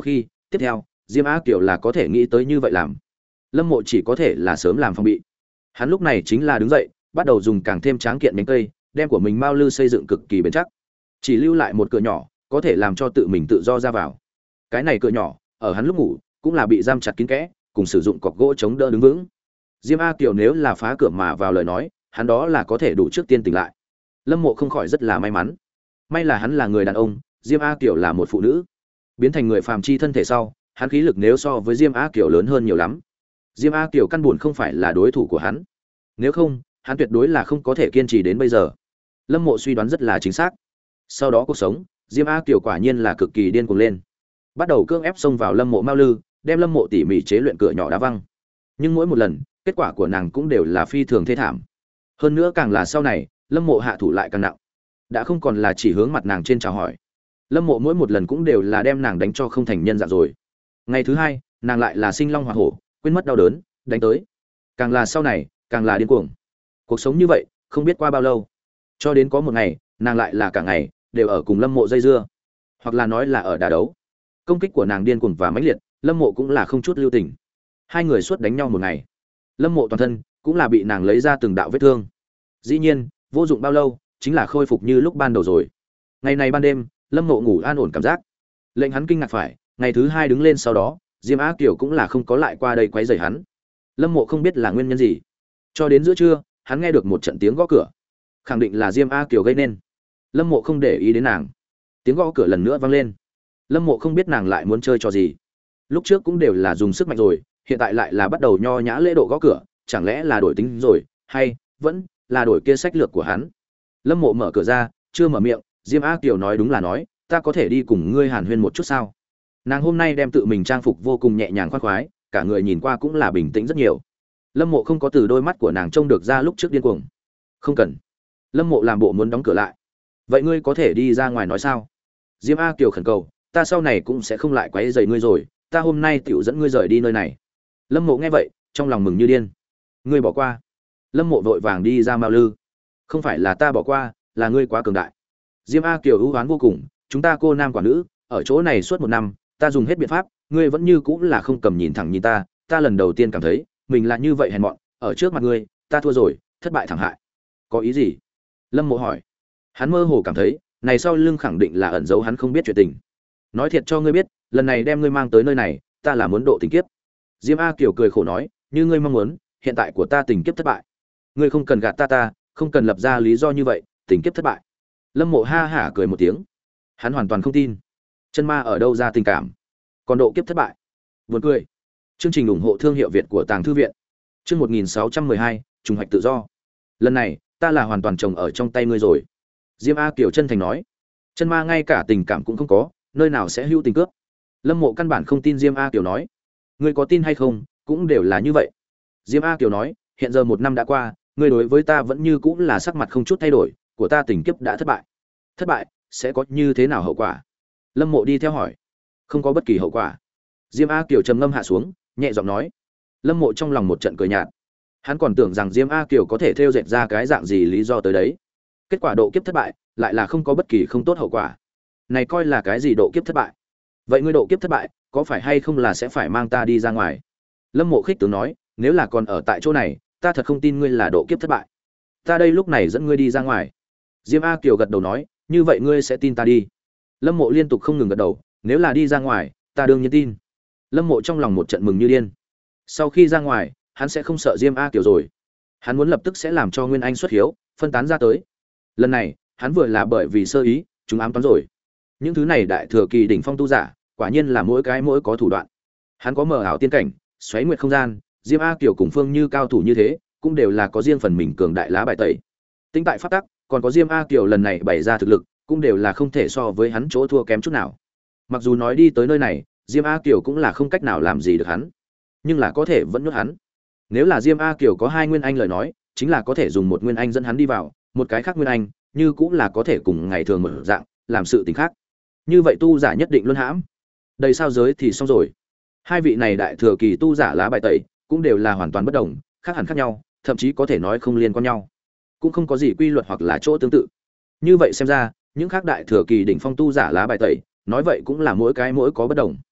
tiếp theo Diêm A Kiều là có thể nghĩ tới như vậy làm. Lâm Mộ chỉ có thể là sớm làm phòng bị. Hắn lúc này chính là đứng dậy, bắt đầu dùng càng thêm tráng kiện nhánh cây, đem của mình mao lư xây dựng cực kỳ bền chắc. Chỉ lưu lại một cửa nhỏ, có thể làm cho tự mình tự do ra vào. Cái này cửa nhỏ, ở hắn lúc ngủ, cũng là bị giam chặt kín kẽ, cùng sử dụng cọc gỗ chống đỡ đứng vững. Diêm A Kiều nếu là phá cửa mà vào lời nói, hắn đó là có thể đủ trước tiên tỉnh lại. Lâm Mộ không khỏi rất là may mắn. May là hắn là người đàn ông, Diêm A Kiều là một phụ nữ. Biến thành người phàm chi thân thể sau, hắn khí lực nếu so với Diêm A Kiều lớn hơn nhiều lắm. Diêm A Kiều căn buồn không phải là đối thủ của hắn. Nếu không, hắn tuyệt đối là không có thể kiên trì đến bây giờ. Lâm Mộ suy đoán rất là chính xác. Sau đó cuộc sống, Diêm A Kiều quả nhiên là cực kỳ điên cuồng lên. Bắt đầu cưỡng ép xông vào Lâm Mộ mao lư, đem Lâm Mộ tỉ mỉ chế luyện cửa nhỏ đá văng. Nhưng mỗi một lần, kết quả của nàng cũng đều là phi thường thê thảm. Hơn nữa càng là sau này, Lâm Mộ hạ thủ lại càng nặng. Đã không còn là chỉ hướng mặt nàng trên chào hỏi. Lâm Mộ mỗi một lần cũng đều là đem nàng đánh cho không thành nhân dạng rồi. Ngày thứ hai, nàng lại là sinh long hỏa hổ, quên mất đau đớn, đánh tới. Càng là sau này, càng là điên cuồng. Cuộc sống như vậy, không biết qua bao lâu. Cho đến có một ngày, nàng lại là cả ngày đều ở cùng Lâm Mộ dây dưa, hoặc là nói là ở đả đấu. Công kích của nàng điên cuồng và mãnh liệt, Lâm Mộ cũng là không chút lưu tình. Hai người suốt đánh nhau một ngày. Lâm Mộ toàn thân cũng là bị nàng lấy ra từng đạo vết thương. Dĩ nhiên, vô dụng bao lâu, chính là khôi phục như lúc ban đầu rồi. Ngày này ban đêm, Lâm Mộ ngủ an ổn cảm giác. Lệnh hắn kinh ngạc phải, ngày thứ hai đứng lên sau đó, Diêm Á Kiều cũng là không có lại qua đây quấy rầy hắn. Lâm Mộ không biết là nguyên nhân gì. Cho đến giữa trưa, hắn nghe được một trận tiếng gõ cửa. Khẳng định là Diêm A Kiều gây nên. Lâm Mộ không để ý đến nàng. Tiếng gõ cửa lần nữa vang lên. Lâm Mộ không biết nàng lại muốn chơi trò gì. Lúc trước cũng đều là dùng sức mạnh rồi, hiện tại lại là bắt đầu nho nhã lễ độ gõ cửa, chẳng lẽ là đổi tính rồi, hay vẫn là đổi kia sách lược của hắn. Lâm Mộ mở cửa ra, chưa mở miệng, Diêm A Kiều nói đúng là nói, ta có thể đi cùng ngươi hàn huyên một chút sao? Nàng hôm nay đem tự mình trang phục vô cùng nhẹ nhàng khoan khoái, cả người nhìn qua cũng là bình tĩnh rất nhiều. Lâm Mộ không có từ đôi mắt của nàng trông được ra lúc trước điên cuồng. Không cần. Lâm Mộ làm bộ muốn đóng cửa lại. Vậy ngươi có thể đi ra ngoài nói sao? Diêm A Kiều khẩn cầu, ta sau này cũng sẽ không lại quấy rầy ngươi rồi, ta hôm nay tiểu dẫn ngươi rời đi nơi này. Lâm Mộ nghe vậy, trong lòng mừng như điên. Ngươi bỏ qua? Lâm Mộ vội vàng đi ra mao lư. Không phải là ta bỏ qua, là ngươi quá cường đại. Diêm A Kiều ưu oán vô cùng, chúng ta cô nam quả nữ, ở chỗ này suốt một năm, ta dùng hết biện pháp, ngươi vẫn như cũng là không cầm nhìn thẳng nhìn ta, ta lần đầu tiên cảm thấy, mình là như vậy hèn mọn, ở trước mặt ngươi, ta thua rồi, thất bại thảm hại. Có ý gì? Lâm Mộ hỏi. Hắn mơ hồ cảm thấy, này sau lưng khẳng định là ẩn giấu hắn không biết chuyện tình. Nói thiệt cho ngươi biết, lần này đem ngươi mang tới nơi này, ta là muốn độ tình kiếp. Diêm A Kiều cười khổ nói, như ngươi mong muốn, hiện tại của ta tình kiếp thất bại. Ngươi không cần gạt ta ta, không cần lập ra lý do như vậy, tình kiếp thất bại. Lâm Mộ ha hả cười một tiếng. Hắn hoàn toàn không tin. Chân ma ở đâu ra tình cảm? Còn độ kiếp thất bại? Buồn cười. Chương trình ủng hộ thương hiệu Việt của Tàng Thư viện. Chương một nghìn sáu trăm mười hai, trùng hoạch tự do. Lần này, ta là hoàn toàn chồng ở trong tay ngươi rồi. Diêm A Kiều chân thành nói. Chân ma ngay cả tình cảm cũng không có, nơi nào sẽ hữu tình cướp? Lâm Mộ căn bản không tin Diêm A Kiều nói. Ngươi có tin hay không, cũng đều là như vậy. Diêm A Kiều nói, hiện giờ một năm đã qua, ngươi đối với ta vẫn như cũng là sắc mặt không chút thay đổi, của ta tình kiếp đã thất bại. Thất bại, sẽ có như thế nào hậu quả? Lâm Mộ đi theo hỏi. Không có bất kỳ hậu quả. Diêm A Kiều trầm ngâm hạ xuống, nhẹ giọng nói. Lâm Mộ trong lòng một trận cười nhạt. Hắn còn tưởng rằng Diêm A Kiều có thể thêu dệt ra cái dạng gì lý do tới đấy. Kết quả độ kiếp thất bại, lại là không có bất kỳ không tốt hậu quả. Này coi là cái gì độ kiếp thất bại? Vậy ngươi độ kiếp thất bại, có phải hay không là sẽ phải mang ta đi ra ngoài? Lâm Mộ khích tướng nói, nếu là còn ở tại chỗ này, ta thật không tin ngươi là độ kiếp thất bại. Ta đây lúc này dẫn ngươi đi ra ngoài. Diêm A Kiều gật đầu nói, như vậy ngươi sẽ tin ta đi. Lâm Mộ liên tục không ngừng gật đầu, nếu là đi ra ngoài, ta đương nhiên tin. Lâm Mộ trong lòng một trận mừng như điên. Sau khi ra ngoài, hắn sẽ không sợ Diêm A Kiều rồi. Hắn muốn lập tức sẽ làm cho Nguyên Anh xuất hiếu, phân tán ra tới. Lần này, hắn vừa là bởi vì sơ ý, chúng ám toán rồi. Những thứ này đại thừa kỳ đỉnh phong tu giả, quả nhiên là mỗi cái mỗi có thủ đoạn. Hắn có mở ảo tiên cảnh, xoáy nguyệt không gian, Diêm A Kiều cùng Phương Như cao thủ như thế, cũng đều là có riêng phần mình cường đại lá bài tẩy. Tính tại pháp tắc, còn có Diêm A Kiều lần này bày ra thực lực, cũng đều là không thể so với hắn chỗ thua kém chút nào. Mặc dù nói đi tới nơi này, Diêm A Kiều cũng là không cách nào làm gì được hắn, nhưng là có thể vẫn nhốt hắn. Nếu là Diêm A Kiều có hai nguyên anh lời nói, chính là có thể dùng một nguyên anh dẫn hắn đi vào, một cái khác nguyên anh, như cũng là có thể cùng ngày thường mở dạng, làm sự tình khác. Như vậy tu giả nhất định luân hãm. Đầy sao giới thì xong rồi. Hai vị này đại thừa kỳ tu giả lá bài tẩy, cũng đều là hoàn toàn bất đồng, khác hẳn khác nhau, thậm chí có thể nói không liên quan nhau, cũng không có gì quy luật hoặc là chỗ tương tự. Như vậy xem ra, những khác đại thừa kỳ đỉnh phong tu giả lá bài tẩy, nói vậy cũng là mỗi cái mỗi có bất đồng.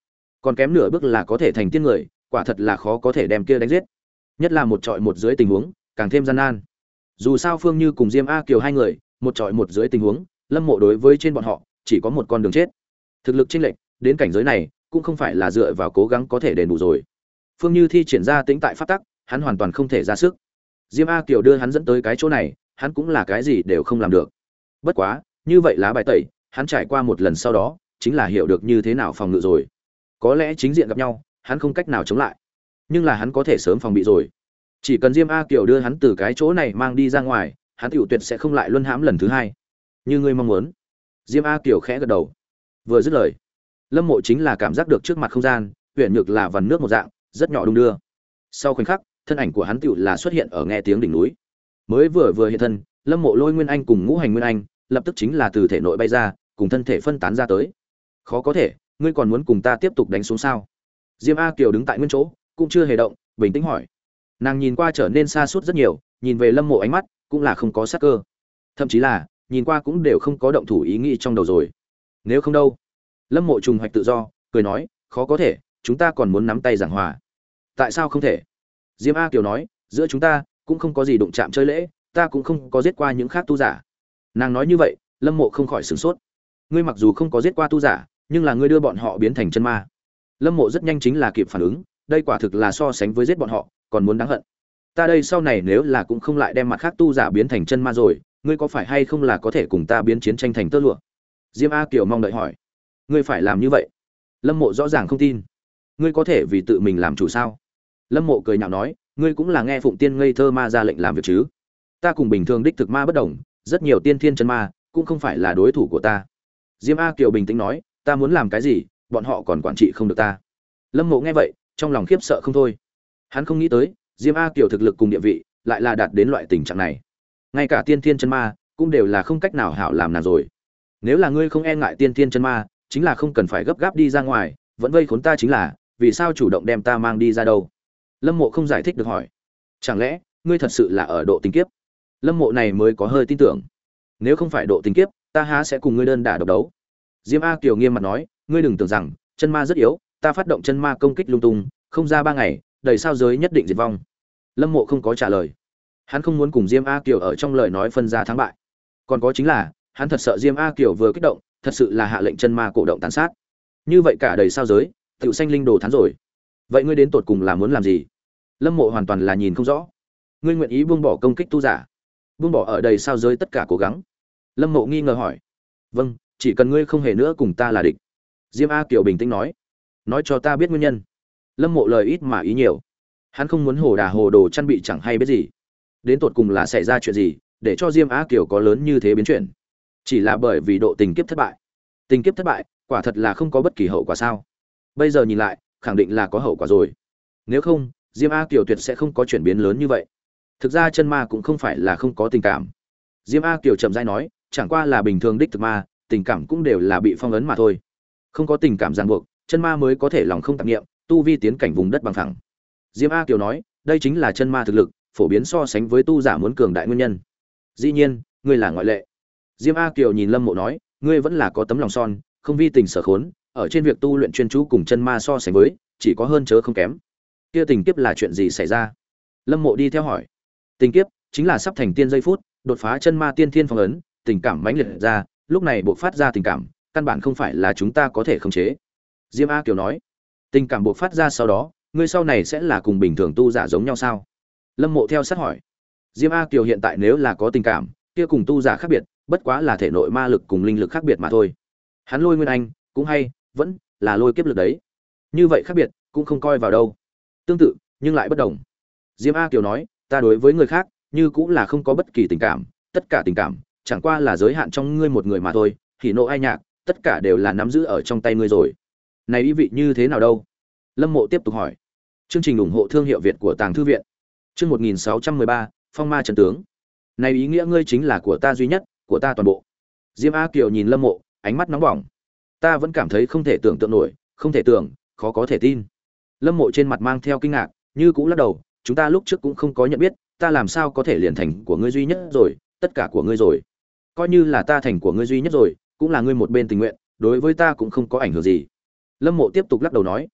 còn kém nửa bước là có thể thành tiên người, quả thật là khó có thể đem kia đánh giết, nhất là một trọi một dưới tình huống càng thêm gian nan. Dù sao Phương Như cùng Diêm A Kiều hai người một trọi một dưới tình huống, Lâm Mộ đối với trên bọn họ chỉ có một con đường chết. Thực lực chênh lệch đến cảnh giới này cũng không phải là dựa vào cố gắng có thể đền bù rồi. Phương Như thi triển ra tĩnh tại pháp tắc, hắn hoàn toàn không thể ra sức. Diêm A Kiều đưa hắn dẫn tới cái chỗ này, hắn cũng là cái gì đều không làm được. Bất quá, như vậy lá bài tẩy, hắn trải qua một lần sau đó, chính là hiểu được như thế nào phòng ngự rồi. Có lẽ chính diện gặp nhau, hắn không cách nào chống lại, nhưng là hắn có thể sớm phòng bị rồi. Chỉ cần Diêm A Kiều đưa hắn từ cái chỗ này mang đi ra ngoài, hắn tiểu tuyệt sẽ không lại luân hãm lần thứ hai. Như ngươi mong muốn. Diêm A Kiều khẽ gật đầu. Vừa dứt lời, Lâm Mộ chính là cảm giác được trước mặt không gian, huyền nhược là vằn nước một dạng, rất nhỏ đung đưa. Sau khoảnh khắc, thân ảnh của hắn tiểu là xuất hiện ở nghe tiếng đỉnh núi. Mới vừa vừa hiện thân, Lâm Mộ Lôi Nguyên Anh cùng Ngũ Hành Nguyên Anh, lập tức chính là từ thể nội bay ra, cùng thân thể phân tán ra tới. Khó có thể, ngươi còn muốn cùng ta tiếp tục đánh xuống sao? Diêm A Kiều đứng tại nguyên chỗ, cũng chưa hề động, bình tĩnh hỏi. Nàng nhìn qua trở nên xa suốt rất nhiều, nhìn về Lâm Mộ ánh mắt cũng là không có sát cơ, thậm chí là nhìn qua cũng đều không có động thủ ý nghĩ trong đầu rồi. Nếu không đâu? Lâm Mộ trùng hoạch tự do, cười nói, khó có thể, chúng ta còn muốn nắm tay giảng hòa. Tại sao không thể? Diêm A Kiều nói, giữa chúng ta cũng không có gì đụng chạm chơi lễ, ta cũng không có giết qua những khác tu giả. Nàng nói như vậy, Lâm Mộ không khỏi sửng sốt. Ngươi mặc dù không có giết qua tu giả, nhưng là ngươi đưa bọn họ biến thành chân ma. Lâm Mộ rất nhanh chính là kịp phản ứng, đây quả thực là so sánh với giết bọn họ, còn muốn đáng hận. Ta đây sau này nếu là cũng không lại đem mặt khác tu giả biến thành chân ma rồi, ngươi có phải hay không là có thể cùng ta biến chiến tranh thành tơ lụa? Diêm A Kiều mong đợi hỏi. Ngươi phải làm như vậy? Lâm Mộ rõ ràng không tin. Ngươi có thể vì tự mình làm chủ sao? Lâm Mộ cười nhạo nói, ngươi cũng là nghe Phụng Tiên ngây thơ ma ra lệnh làm việc chứ? Ta cùng bình thường đích thực ma bất đồng, rất nhiều tiên thiên chân ma cũng không phải là đối thủ của ta. Diêm A Kiều bình tĩnh nói, ta muốn làm cái gì, bọn họ còn quản trị không được ta. Lâm Mộ nghe vậy, trong lòng khiếp sợ không thôi. Hắn không nghĩ tới, Diêm A Kiều thực lực cùng địa vị lại là đạt đến loại tình trạng này. Ngay cả tiên thiên chân ma cũng đều là không cách nào hảo làm nàng rồi. Nếu là ngươi không e ngại tiên thiên chân ma, chính là không cần phải gấp gáp đi ra ngoài, vẫn vây khốn ta chính là, vì sao chủ động đem ta mang đi ra đâu? Lâm Mộ không giải thích được hỏi. Chẳng lẽ ngươi thật sự là ở độ tình kiếp? Lâm Mộ này mới có hơi tin tưởng. Nếu không phải độ tình kiếp, ta há sẽ cùng ngươi đơn đả độc đấu. Diêm A Kiều nghiêm mặt nói, ngươi đừng tưởng rằng chân ma rất yếu, ta phát động chân ma công kích lung tung, không ra ba ngày, đầy sao giới nhất định diệt vong. Lâm Mộ không có trả lời. Hắn không muốn cùng Diêm A Kiều ở trong lời nói phân ra thắng bại. Còn có chính là, hắn thật sợ Diêm A Kiều vừa kích động, thật sự là hạ lệnh chân ma cổ động tàn sát. Như vậy cả đầy sao giới, tiểu sanh linh đồ thắng rồi. Vậy ngươi đến tột cùng là muốn làm gì? Lâm Mộ hoàn toàn là nhìn không rõ. Ngươi nguyện ý buông bỏ công kích tu giả, buông bỏ ở đầy sao giới tất cả cố gắng? Lâm Mộ nghi ngờ hỏi. Vâng, chỉ cần ngươi không hề nữa cùng ta là địch. Diêm A Kiều bình tĩnh nói. Nói cho ta biết nguyên nhân. Lâm Mộ lời ít mà ý nhiều. Hắn không muốn hồ đà hồ đồ chăn bị chẳng hay biết gì. Đến tột cùng là xảy ra chuyện gì, để cho Diêm A Kiều có lớn như thế biến chuyển? Chỉ là bởi vì độ tình kiếp thất bại. Tình kiếp thất bại, quả thật là không có bất kỳ hậu quả sao? Bây giờ nhìn lại, khẳng định là có hậu quả rồi. Nếu không, Diêm A Kiều tuyệt sẽ không có chuyển biến lớn như vậy. Thực ra chân ma cũng không phải là không có tình cảm. Diêm A Kiều chậm rãi nói, chẳng qua là bình thường đích thực ma, tình cảm cũng đều là bị phong ấn mà thôi. Không có tình cảm ràng buộc, chân ma mới có thể lòng không tạp niệm, tu vi tiến cảnh vùng đất bằng phẳng. Diêm A Kiều nói, đây chính là chân ma thực lực, phổ biến so sánh với tu giả muốn cường đại nguyên nhân. Dĩ nhiên, ngươi là ngoại lệ. Diêm A Kiều nhìn Lâm Mộ nói, ngươi vẫn là có tấm lòng son, không vi tình sở khốn, ở trên việc tu luyện chuyên chú cùng chân ma so sánh với, chỉ có hơn chớ không kém. Kia tình kiếp là chuyện gì xảy ra? Lâm Mộ đi theo hỏi. Tình kiếp chính là sắp thành tiên giây phút, đột phá chân ma tiên thiên phong ấn, tình cảm mãnh liệt ra, lúc này bộc phát ra tình cảm, căn bản không phải là chúng ta có thể khống chế. Diêm A Kiều nói. Tình cảm bộc phát ra sau đó, ngươi sau này sẽ là cùng bình thường tu giả giống nhau sao? Lâm Mộ theo sát hỏi. Diêm A Kiều hiện tại nếu là có tình cảm, kia cùng tu giả khác biệt, bất quá là thể nội ma lực cùng linh lực khác biệt mà thôi. Hắn Lôi Nguyên Anh cũng hay, vẫn là lôi kiếp lực đấy. Như vậy khác biệt, cũng không coi vào đâu. Tương tự, nhưng lại bất đồng. Diêm A Kiều nói, ta đối với người khác, như cũng là không có bất kỳ tình cảm, tất cả tình cảm, chẳng qua là giới hạn trong ngươi một người mà thôi, hỉ nộ ai nhạc, tất cả đều là nắm giữ ở trong tay ngươi rồi. Này ý vị như thế nào đâu? Lâm Mộ tiếp tục hỏi. Chương trình ủng hộ thương hiệu Việt của Tàng Thư viện. Chương một nghìn sáu trăm mười ba, Phong Ma Trận Tướng. Này ý nghĩa ngươi chính là của ta duy nhất, của ta toàn bộ. Diêm A Kiều nhìn Lâm Mộ, ánh mắt nóng bỏng. Ta vẫn cảm thấy không thể tưởng tượng nổi, không thể tưởng, khó có thể tin. Lâm Mộ trên mặt mang theo kinh ngạc, như cũng lắc đầu, chúng ta lúc trước cũng không có nhận biết, ta làm sao có thể liền thành của ngươi duy nhất rồi, tất cả của ngươi rồi. Coi như là ta thành của ngươi duy nhất rồi, cũng là ngươi một bên tình nguyện, đối với ta cũng không có ảnh hưởng gì. Lâm Mộ tiếp tục lắc đầu nói,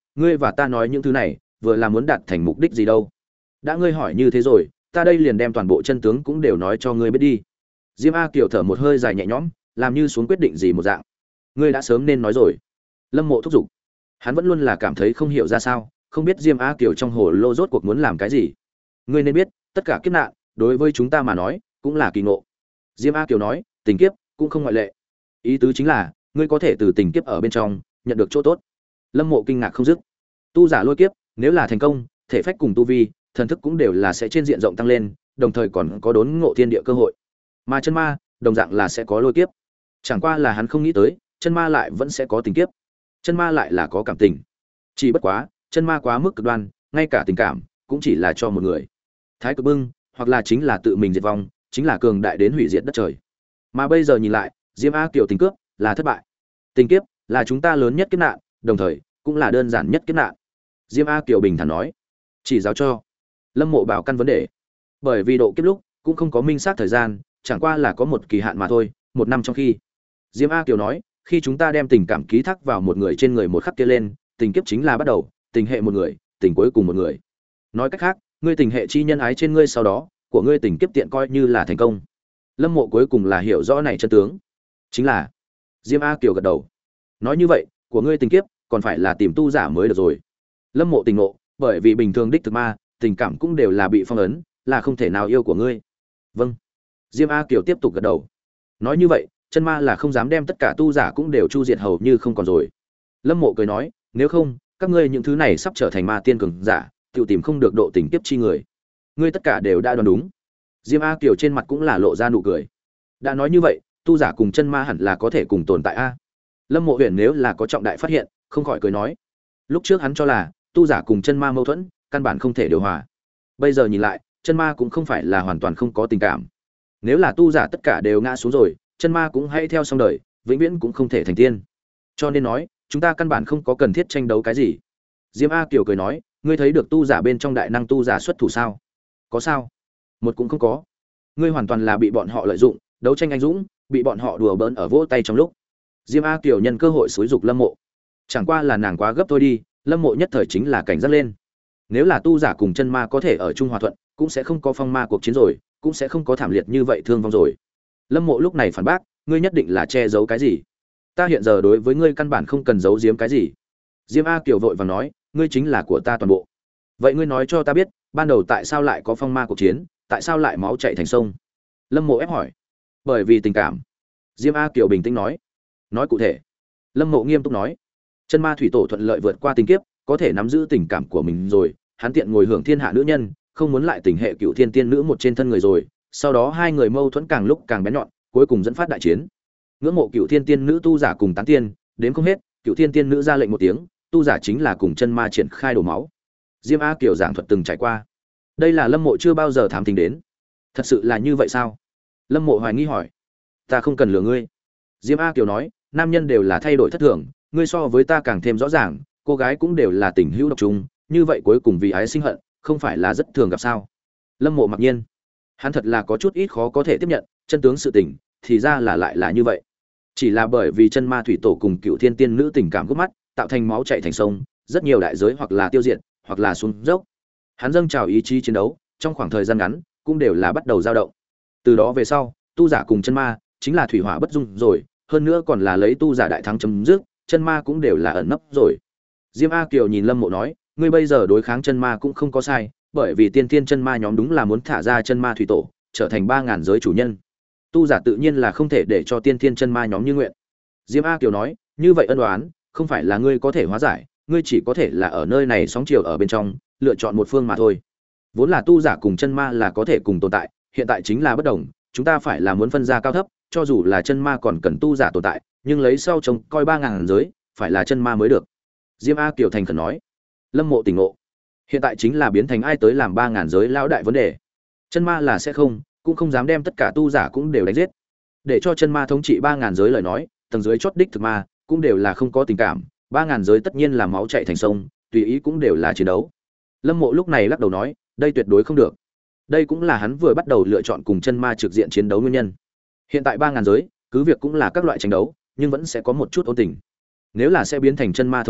ngươi và ta nói những thứ này vừa là muốn đạt thành mục đích gì đâu? Đã ngươi hỏi như thế rồi, ta đây liền đem toàn bộ chân tướng cũng đều nói cho ngươi biết đi. Diêm A Kiều thở một hơi dài nhẹ nhõm, làm như xuống quyết định gì một dạng. Ngươi đã sớm nên nói rồi. Lâm Mộ thúc giục. Hắn vẫn luôn là cảm thấy không hiểu ra sao, không biết Diêm A Kiều trong hồ lô rốt cuộc muốn làm cái gì. Ngươi nên biết, tất cả kiếp nạn, đối với chúng ta mà nói, cũng là kỳ ngộ. Diêm A Kiều nói, tình kiếp cũng không ngoại lệ. Ý tứ chính là, ngươi có thể từ tình kiếp ở bên trong nhận được chỗ tốt. Lâm Mộ kinh ngạc không dứt. Tu giả lôi kiếp, nếu là thành công, thể phách cùng tu vi, thần thức cũng đều là sẽ trên diện rộng tăng lên, đồng thời còn có đốn ngộ thiên địa cơ hội. Mà chân ma, đồng dạng là sẽ có lôi kiếp. Chẳng qua là hắn không nghĩ tới, chân ma lại vẫn sẽ có tình kiếp. Chân ma lại là có cảm tình. Chỉ bất quá, chân ma quá mức cực đoan, ngay cả tình cảm cũng chỉ là cho một người. Thái Cực Bưng, hoặc là chính là tự mình diệt vong, chính là cường đại đến hủy diệt đất trời. Mà bây giờ nhìn lại, Diêm A Kiều tình cướp là thất bại. Tình kiếp là chúng ta lớn nhất kiếp nạn, đồng thời cũng là đơn giản nhất kiếp nạn. Diêm A Kiều bình thản nói. Chỉ giáo cho. Lâm Mộ bảo căn vấn đề. Bởi vì độ kiếp lúc cũng không có minh xác thời gian, chẳng qua là có một kỳ hạn mà thôi, một năm trong khi. Diêm A Kiều nói, khi chúng ta đem tình cảm ký thác vào một người trên người một khắc kia lên, tình kiếp chính là bắt đầu, tình hệ một người, tình cuối cùng một người. Nói cách khác, ngươi tình hệ chi nhân ái trên ngươi sau đó, của ngươi tình kiếp tiện coi như là thành công. Lâm Mộ cuối cùng là hiểu rõ này chân tướng. Chính là Diêm A Kiều gật đầu. Nói như vậy, của ngươi tình kiếp còn phải là tìm tu giả mới được rồi. Lâm Mộ tình ngộ, bởi vì bình thường đích thực ma, tình cảm cũng đều là bị phong ấn, là không thể nào yêu của ngươi. Vâng. Diêm A Kiều tiếp tục gật đầu. Nói như vậy, chân ma là không dám đem tất cả tu giả cũng đều chu diệt hầu như không còn rồi. Lâm Mộ cười nói, nếu không, các ngươi những thứ này sắp trở thành ma tiên cường giả, tự tìm không được độ tình kiếp chi người. Ngươi tất cả đều đã đoán đúng. Diêm A Kiều trên mặt cũng là lộ ra nụ cười. Đã nói như vậy, tu giả cùng chân ma hẳn là có thể cùng tồn tại a. Lâm Mộ Huyền nếu là có trọng đại phát hiện, không khỏi cười nói. Lúc trước hắn cho là tu giả cùng chân ma mâu thuẫn, căn bản không thể điều hòa. Bây giờ nhìn lại, chân ma cũng không phải là hoàn toàn không có tình cảm. Nếu là tu giả tất cả đều ngã xuống rồi, chân ma cũng hãy theo xong đời, vĩnh viễn cũng không thể thành tiên. Cho nên nói, chúng ta căn bản không có cần thiết tranh đấu cái gì. Diêm A Kiều cười nói, ngươi thấy được tu giả bên trong đại năng tu giả xuất thủ sao? Có sao? Một cũng không có. Ngươi hoàn toàn là bị bọn họ lợi dụng, đấu tranh anh dũng, bị bọn họ đùa bỡn ở vỗ tay trong lúc. Diêm A Kiều nhân cơ hội xúi dục Lâm Mộ. Chẳng qua là nàng quá gấp thôi đi, Lâm Mộ nhất thời chính là cảnh giác lên. Nếu là tu giả cùng chân ma có thể ở chung hòa thuận, cũng sẽ không có phong ma cuộc chiến rồi, cũng sẽ không có thảm liệt như vậy thương vong rồi. Lâm Mộ lúc này phản bác, ngươi nhất định là che giấu cái gì? Ta hiện giờ đối với ngươi căn bản không cần giấu giếm cái gì. Diêm A Kiều vội vàng nói, ngươi chính là của ta toàn bộ. Vậy ngươi nói cho ta biết, ban đầu tại sao lại có phong ma cuộc chiến, tại sao lại máu chảy thành sông? Lâm Mộ ép hỏi. Bởi vì tình cảm. Diêm A Kiều bình tĩnh nói. Nói cụ thể. Lâm Mộ nghiêm túc nói. Chân ma thủy tổ thuận lợi vượt qua tình kiếp, có thể nắm giữ tình cảm của mình rồi, hắn tiện ngồi hưởng thiên hạ nữ nhân, không muốn lại tình hệ cựu thiên tiên nữ một trên thân người rồi. Sau đó hai người mâu thuẫn càng lúc càng bén nhọn, cuối cùng dẫn phát đại chiến. Ngưỡng mộ cựu thiên tiên nữ tu giả cùng tán tiên, đến không hết, cựu thiên tiên nữ ra lệnh một tiếng, tu giả chính là cùng chân ma triển khai đổ máu. Diêm A Kiều giảng thuật từng trải qua. Đây là Lâm Mộ chưa bao giờ thám tính đến. Thật sự là như vậy sao? Lâm Mộ hoài nghi hỏi. Ta không cần lừa ngươi. Diêm A Kiều nói, nam nhân đều là thay đổi thất thường, ngươi so với ta càng thêm rõ ràng, cô gái cũng đều là tình hữu độc trùng, như vậy cuối cùng vì ái sinh hận, không phải là rất thường gặp sao? Lâm Mộ mặc nhiên, hắn thật là có chút ít khó có thể tiếp nhận, chân tướng sự tình, thì ra là lại là như vậy. Chỉ là bởi vì chân ma thủy tổ cùng cựu thiên tiên nữ tình cảm gút mắt, tạo thành máu chảy thành sông, rất nhiều đại giới hoặc là tiêu diệt, hoặc là xuống dốc. Hắn dâng trào ý chí chiến đấu, trong khoảng thời gian ngắn, cũng đều là bắt đầu dao động. Từ đó về sau, tu giả cùng chân ma chính là thủy hỏa bất dung rồi, hơn nữa còn là lấy tu giả đại thắng chấm dứt, chân ma cũng đều là ẩn nấp rồi. Diêm A Kiều nhìn Lâm Mộ nói, ngươi bây giờ đối kháng chân ma cũng không có sai, bởi vì tiên thiên chân ma nhóm đúng là muốn thả ra chân ma thủy tổ, trở thành ba ngàn giới chủ nhân. Tu giả tự nhiên là không thể để cho tiên thiên chân ma nhóm như nguyện. Diêm A Kiều nói, như vậy ân oán, không phải là ngươi có thể hóa giải, ngươi chỉ có thể là ở nơi này sóng chiều ở bên trong, lựa chọn một phương mà thôi. Vốn là tu giả cùng chân ma là có thể cùng tồn tại, hiện tại chính là bất đồng, chúng ta phải là muốn phân ra cao thấp, cho dù là chân ma còn cần tu giả tồn tại, nhưng lấy sau trông coi ba ngàn giới, phải là chân ma mới được. Diêm A Kiều thành khẩn nói. Lâm Mộ tỉnh ngộ. Hiện tại chính là biến thành ai tới làm ba ngàn giới lão đại vấn đề. Chân ma là sẽ không, cũng không dám đem tất cả tu giả cũng đều đánh giết. Để cho chân ma thống trị ba ngàn giới lời nói, tầng dưới chót đích thực ma cũng đều là không có tình cảm, ba ngàn giới tất nhiên là máu chảy thành sông, tùy ý cũng đều là chiến đấu. Lâm Mộ lúc này lắc đầu nói, đây tuyệt đối không được. Đây cũng là hắn vừa bắt đầu lựa chọn cùng chân ma trực diện chiến đấu nguyên nhân. Hiện tại ba ngàn giới, cứ việc cũng là các loại tranh đấu, nhưng vẫn sẽ có một chút ôn tình. Nếu là sẽ biến thành chân ma thống trị,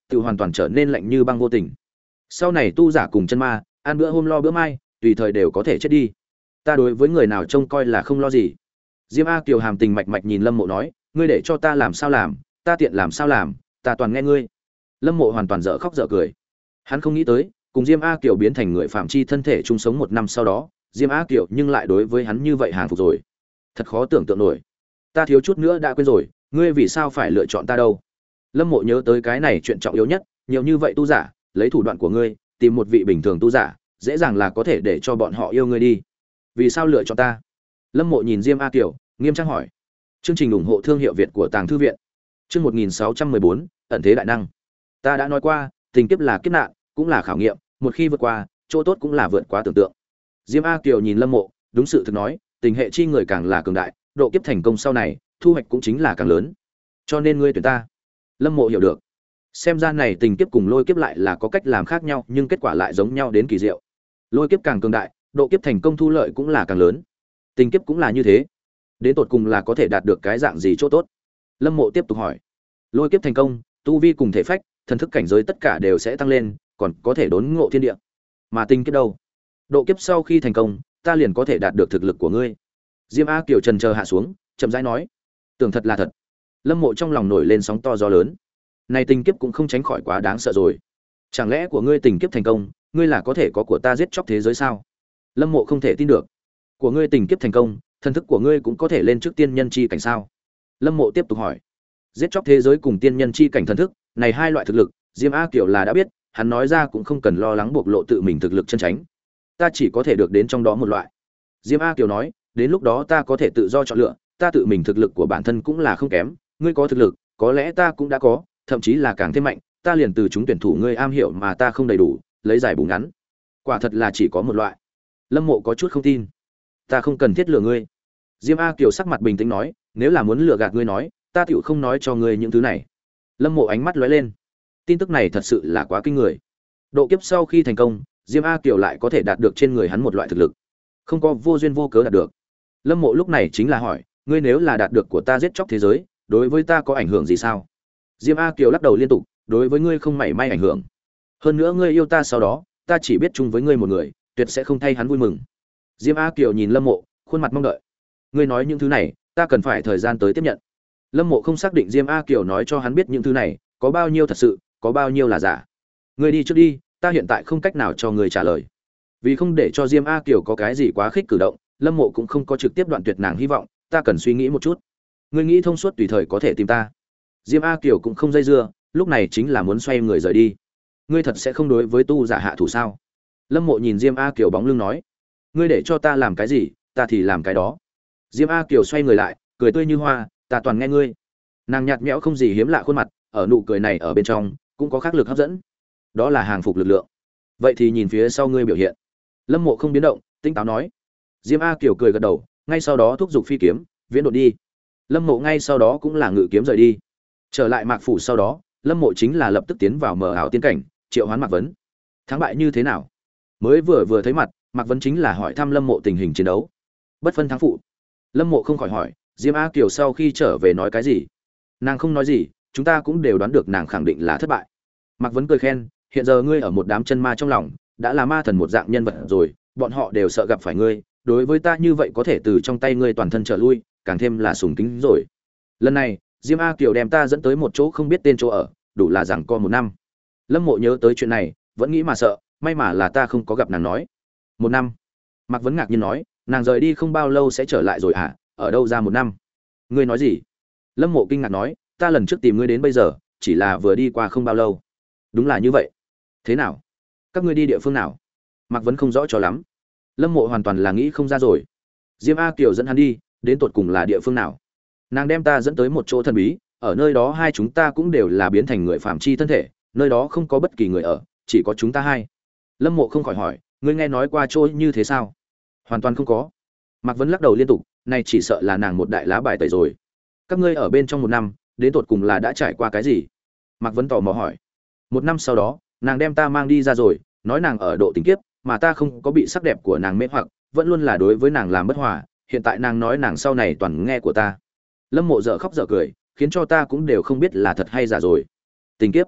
tự hoàn toàn trở nên lạnh như băng vô tình. Sau này tu giả cùng chân ma, ăn bữa hôm lo bữa mai, tùy thời đều có thể chết đi. Ta đối với người nào trông coi là không lo gì. Diêm A Kiều hàm tình mạch mạch nhìn Lâm Mộ nói, ngươi để cho ta làm sao làm, ta tiện làm sao làm, ta toàn nghe ngươi. Lâm Mộ hoàn toàn dở khóc dở cười. Hắn không nghĩ tới, cùng Diêm A Kiều biến thành người phạm chi thân thể chung sống một năm sau đó, Diêm A Kiều nhưng lại đối với hắn như vậy hàng phục rồi. Thật khó tưởng tượng nổi. Ta thiếu chút nữa đã quên rồi, ngươi vì sao phải lựa chọn ta đâu? Lâm Mộ nhớ tới cái này chuyện trọng yếu nhất, nhiều như vậy tu giả, lấy thủ đoạn của ngươi, tìm một vị bình thường tu giả, dễ dàng là có thể để cho bọn họ yêu ngươi đi. Vì sao lựa chọn ta? Lâm Mộ nhìn Diêm A Kiều, nghiêm trang hỏi. Chương trình ủng hộ thương hiệu Việt của Tàng Thư viện. Chương một nghìn sáu trăm mười bốn, ẩn thế đại năng. Ta đã nói qua, tình kiếp là kiếp nạn, cũng là khảo nghiệm, một khi vượt qua, chỗ tốt cũng là vượt quá tưởng tượng. Diêm A Kiều nhìn Lâm Mộ, đúng sự thực nói, tình hệ chi người càng là cường đại, độ kiếp thành công sau này, thu hoạch cũng chính là càng lớn. Cho nên ngươi tuyển ta. Lâm Mộ hiểu được. Xem ra này tình kiếp cùng lôi kiếp lại là có cách làm khác nhau, nhưng kết quả lại giống nhau đến kỳ diệu. Lôi kiếp càng cường đại, độ kiếp thành công thu lợi cũng là càng lớn. Tình kiếp cũng là như thế. Đến tột cùng là có thể đạt được cái dạng gì chỗ tốt? Lâm Mộ tiếp tục hỏi. Lôi kiếp thành công, tu vi cùng thể phách, thần thức cảnh giới tất cả đều sẽ tăng lên, còn có thể đốn ngộ thiên địa. Mà tình kiếp đâu? Độ kiếp sau khi thành công, ta liền có thể đạt được thực lực của ngươi. Diêm A Kiều trần chờ hạ xuống, chậm rãi nói. Tưởng thật là thật. Lâm Mộ trong lòng nổi lên sóng to gió lớn. Này tình kiếp cũng không tránh khỏi quá đáng sợ rồi. Chẳng lẽ của ngươi tình kiếp thành công, ngươi là có thể có của ta giết chóc thế giới sao? Lâm Mộ không thể tin được. Của ngươi tình kiếp thành công, thần thức của ngươi cũng có thể lên trước tiên nhân chi cảnh sao? Lâm Mộ tiếp tục hỏi. Giết chóc thế giới cùng tiên nhân chi cảnh thần thức, này hai loại thực lực, Diêm A Kiều là đã biết, hắn nói ra cũng không cần lo lắng bộc lộ tự mình thực lực chân tránh. Ta chỉ có thể được đến trong đó một loại. Diêm A Kiều nói, đến lúc đó ta có thể tự do chọn lựa, ta tự mình thực lực của bản thân cũng là không kém, ngươi có thực lực, có lẽ ta cũng đã có, thậm chí là càng thêm mạnh, ta liền từ chúng tuyển thủ ngươi am hiểu mà ta không đầy đủ, lấy giải bù ngắn. Quả thật là chỉ có một loại. Lâm Mộ có chút không tin. Ta không cần thiết lừa ngươi. Diêm A Kiều sắc mặt bình tĩnh nói, nếu là muốn lừa gạt ngươi nói, ta tựu không nói cho ngươi những thứ này. Lâm Mộ ánh mắt lóe lên. Tin tức này thật sự là quá kinh người. Độ kiếp sau khi thành công, Diêm A Kiều lại có thể đạt được trên người hắn một loại thực lực, không có vô duyên vô cớ đạt được. Lâm Mộ lúc này chính là hỏi, ngươi nếu là đạt được của ta giết chóc thế giới, đối với ta có ảnh hưởng gì sao? Diêm A Kiều lắc đầu liên tục, đối với ngươi không mảy may ảnh hưởng. Hơn nữa ngươi yêu ta sau đó, ta chỉ biết chung với ngươi một người, tuyệt sẽ không thay hắn vui mừng. Diêm A Kiều nhìn Lâm Mộ, khuôn mặt mong đợi. Ngươi nói những thứ này, ta cần phải thời gian tới tiếp nhận. Lâm Mộ không xác định Diêm A Kiều nói cho hắn biết những thứ này, có bao nhiêu thật sự, có bao nhiêu là giả. Ngươi đi trước đi, ta hiện tại không cách nào cho ngươi trả lời. Vì không để cho Diêm A Kiều có cái gì quá khích cử động, Lâm Mộ cũng không có trực tiếp đoạn tuyệt nàng hy vọng, ta cần suy nghĩ một chút. Ngươi nghĩ thông suốt tùy thời có thể tìm ta. Diêm A Kiều cũng không dây dưa, lúc này chính là muốn xoay người rời đi. Ngươi thật sẽ không đối với tu giả hạ thủ sao? Lâm Mộ nhìn Diêm A Kiều bóng lưng nói. Ngươi để cho ta làm cái gì, ta thì làm cái đó. Diêm A Kiều xoay người lại, cười tươi như hoa, ta toàn nghe ngươi. Nàng nhạt nhẽo không gì hiếm lạ khuôn mặt, ở nụ cười này ở bên trong cũng có khác lực hấp dẫn. Đó là hàng phục lực lượng. Vậy thì nhìn phía sau ngươi biểu hiện. Lâm Mộ không biến động, tinh táo nói. Diêm A Kiều cười gật đầu, ngay sau đó thúc giục phi kiếm, viễn đột đi. Lâm Mộ ngay sau đó cũng là ngự kiếm rời đi. Trở lại Mạc phủ sau đó, Lâm Mộ chính là lập tức tiến vào mờ ảo tiên cảnh, triệu hoán Mạc Vấn. Thắng bại như thế nào? Mới vừa vừa thấy mặt, Mạc Vấn chính là hỏi thăm Lâm Mộ tình hình chiến đấu. Bất phân thắng phụ. Lâm Mộ không khỏi hỏi, Diêm A Kiều sau khi trở về nói cái gì? Nàng không nói gì, chúng ta cũng đều đoán được nàng khẳng định là thất bại. Mạc Vấn cười khen, hiện giờ ngươi ở một đám chân ma trong lòng, đã là ma thần một dạng nhân vật rồi, bọn họ đều sợ gặp phải ngươi, đối với ta như vậy có thể từ trong tay ngươi toàn thân trở lui, càng thêm là sùng kính rồi. Lần này, Diêm A Kiều đem ta dẫn tới một chỗ không biết tên chỗ ở, đủ là giằng co một năm. Lâm Mộ nhớ tới chuyện này, vẫn nghĩ mà sợ, may mà là ta không có gặp nàng nói. Một năm? Mạc Vấn ngạc nhiên nói, nàng rời đi không bao lâu sẽ trở lại rồi à? Ở đâu ra một năm? Ngươi nói gì? Lâm Mộ kinh ngạc nói, ta lần trước tìm ngươi đến bây giờ, chỉ là vừa đi qua không bao lâu. Đúng là như vậy. Thế nào? Các ngươi đi địa phương nào? Mạc Vấn không rõ cho lắm. Lâm Mộ hoàn toàn là nghĩ không ra rồi. Diêm A Kiều dẫn hắn đi, đến tột cùng là địa phương nào? Nàng đem ta dẫn tới một chỗ thần bí, ở nơi đó hai chúng ta cũng đều là biến thành người phàm chi thân thể, nơi đó không có bất kỳ người ở, chỉ có chúng ta hai. Lâm Mộ không khỏi hỏi, ngươi nghe nói qua chỗ như thế sao? Hoàn toàn không có. Mạc Vấn lắc đầu liên tục, này chỉ sợ là nàng một đại lá bài tẩy rồi. Các ngươi ở bên trong một năm, đến tột cùng là đã trải qua cái gì? Mạc Vấn tò mò hỏi. Một năm sau đó, nàng đem ta mang đi ra rồi, nói nàng ở độ tình kiếp, mà ta không có bị sắc đẹp của nàng mê hoặc, vẫn luôn là đối với nàng làm bất hòa, hiện tại nàng nói nàng sau này toàn nghe của ta. Lâm Mộ dở khóc dở cười, khiến cho ta cũng đều không biết là thật hay giả rồi. Tình kiếp?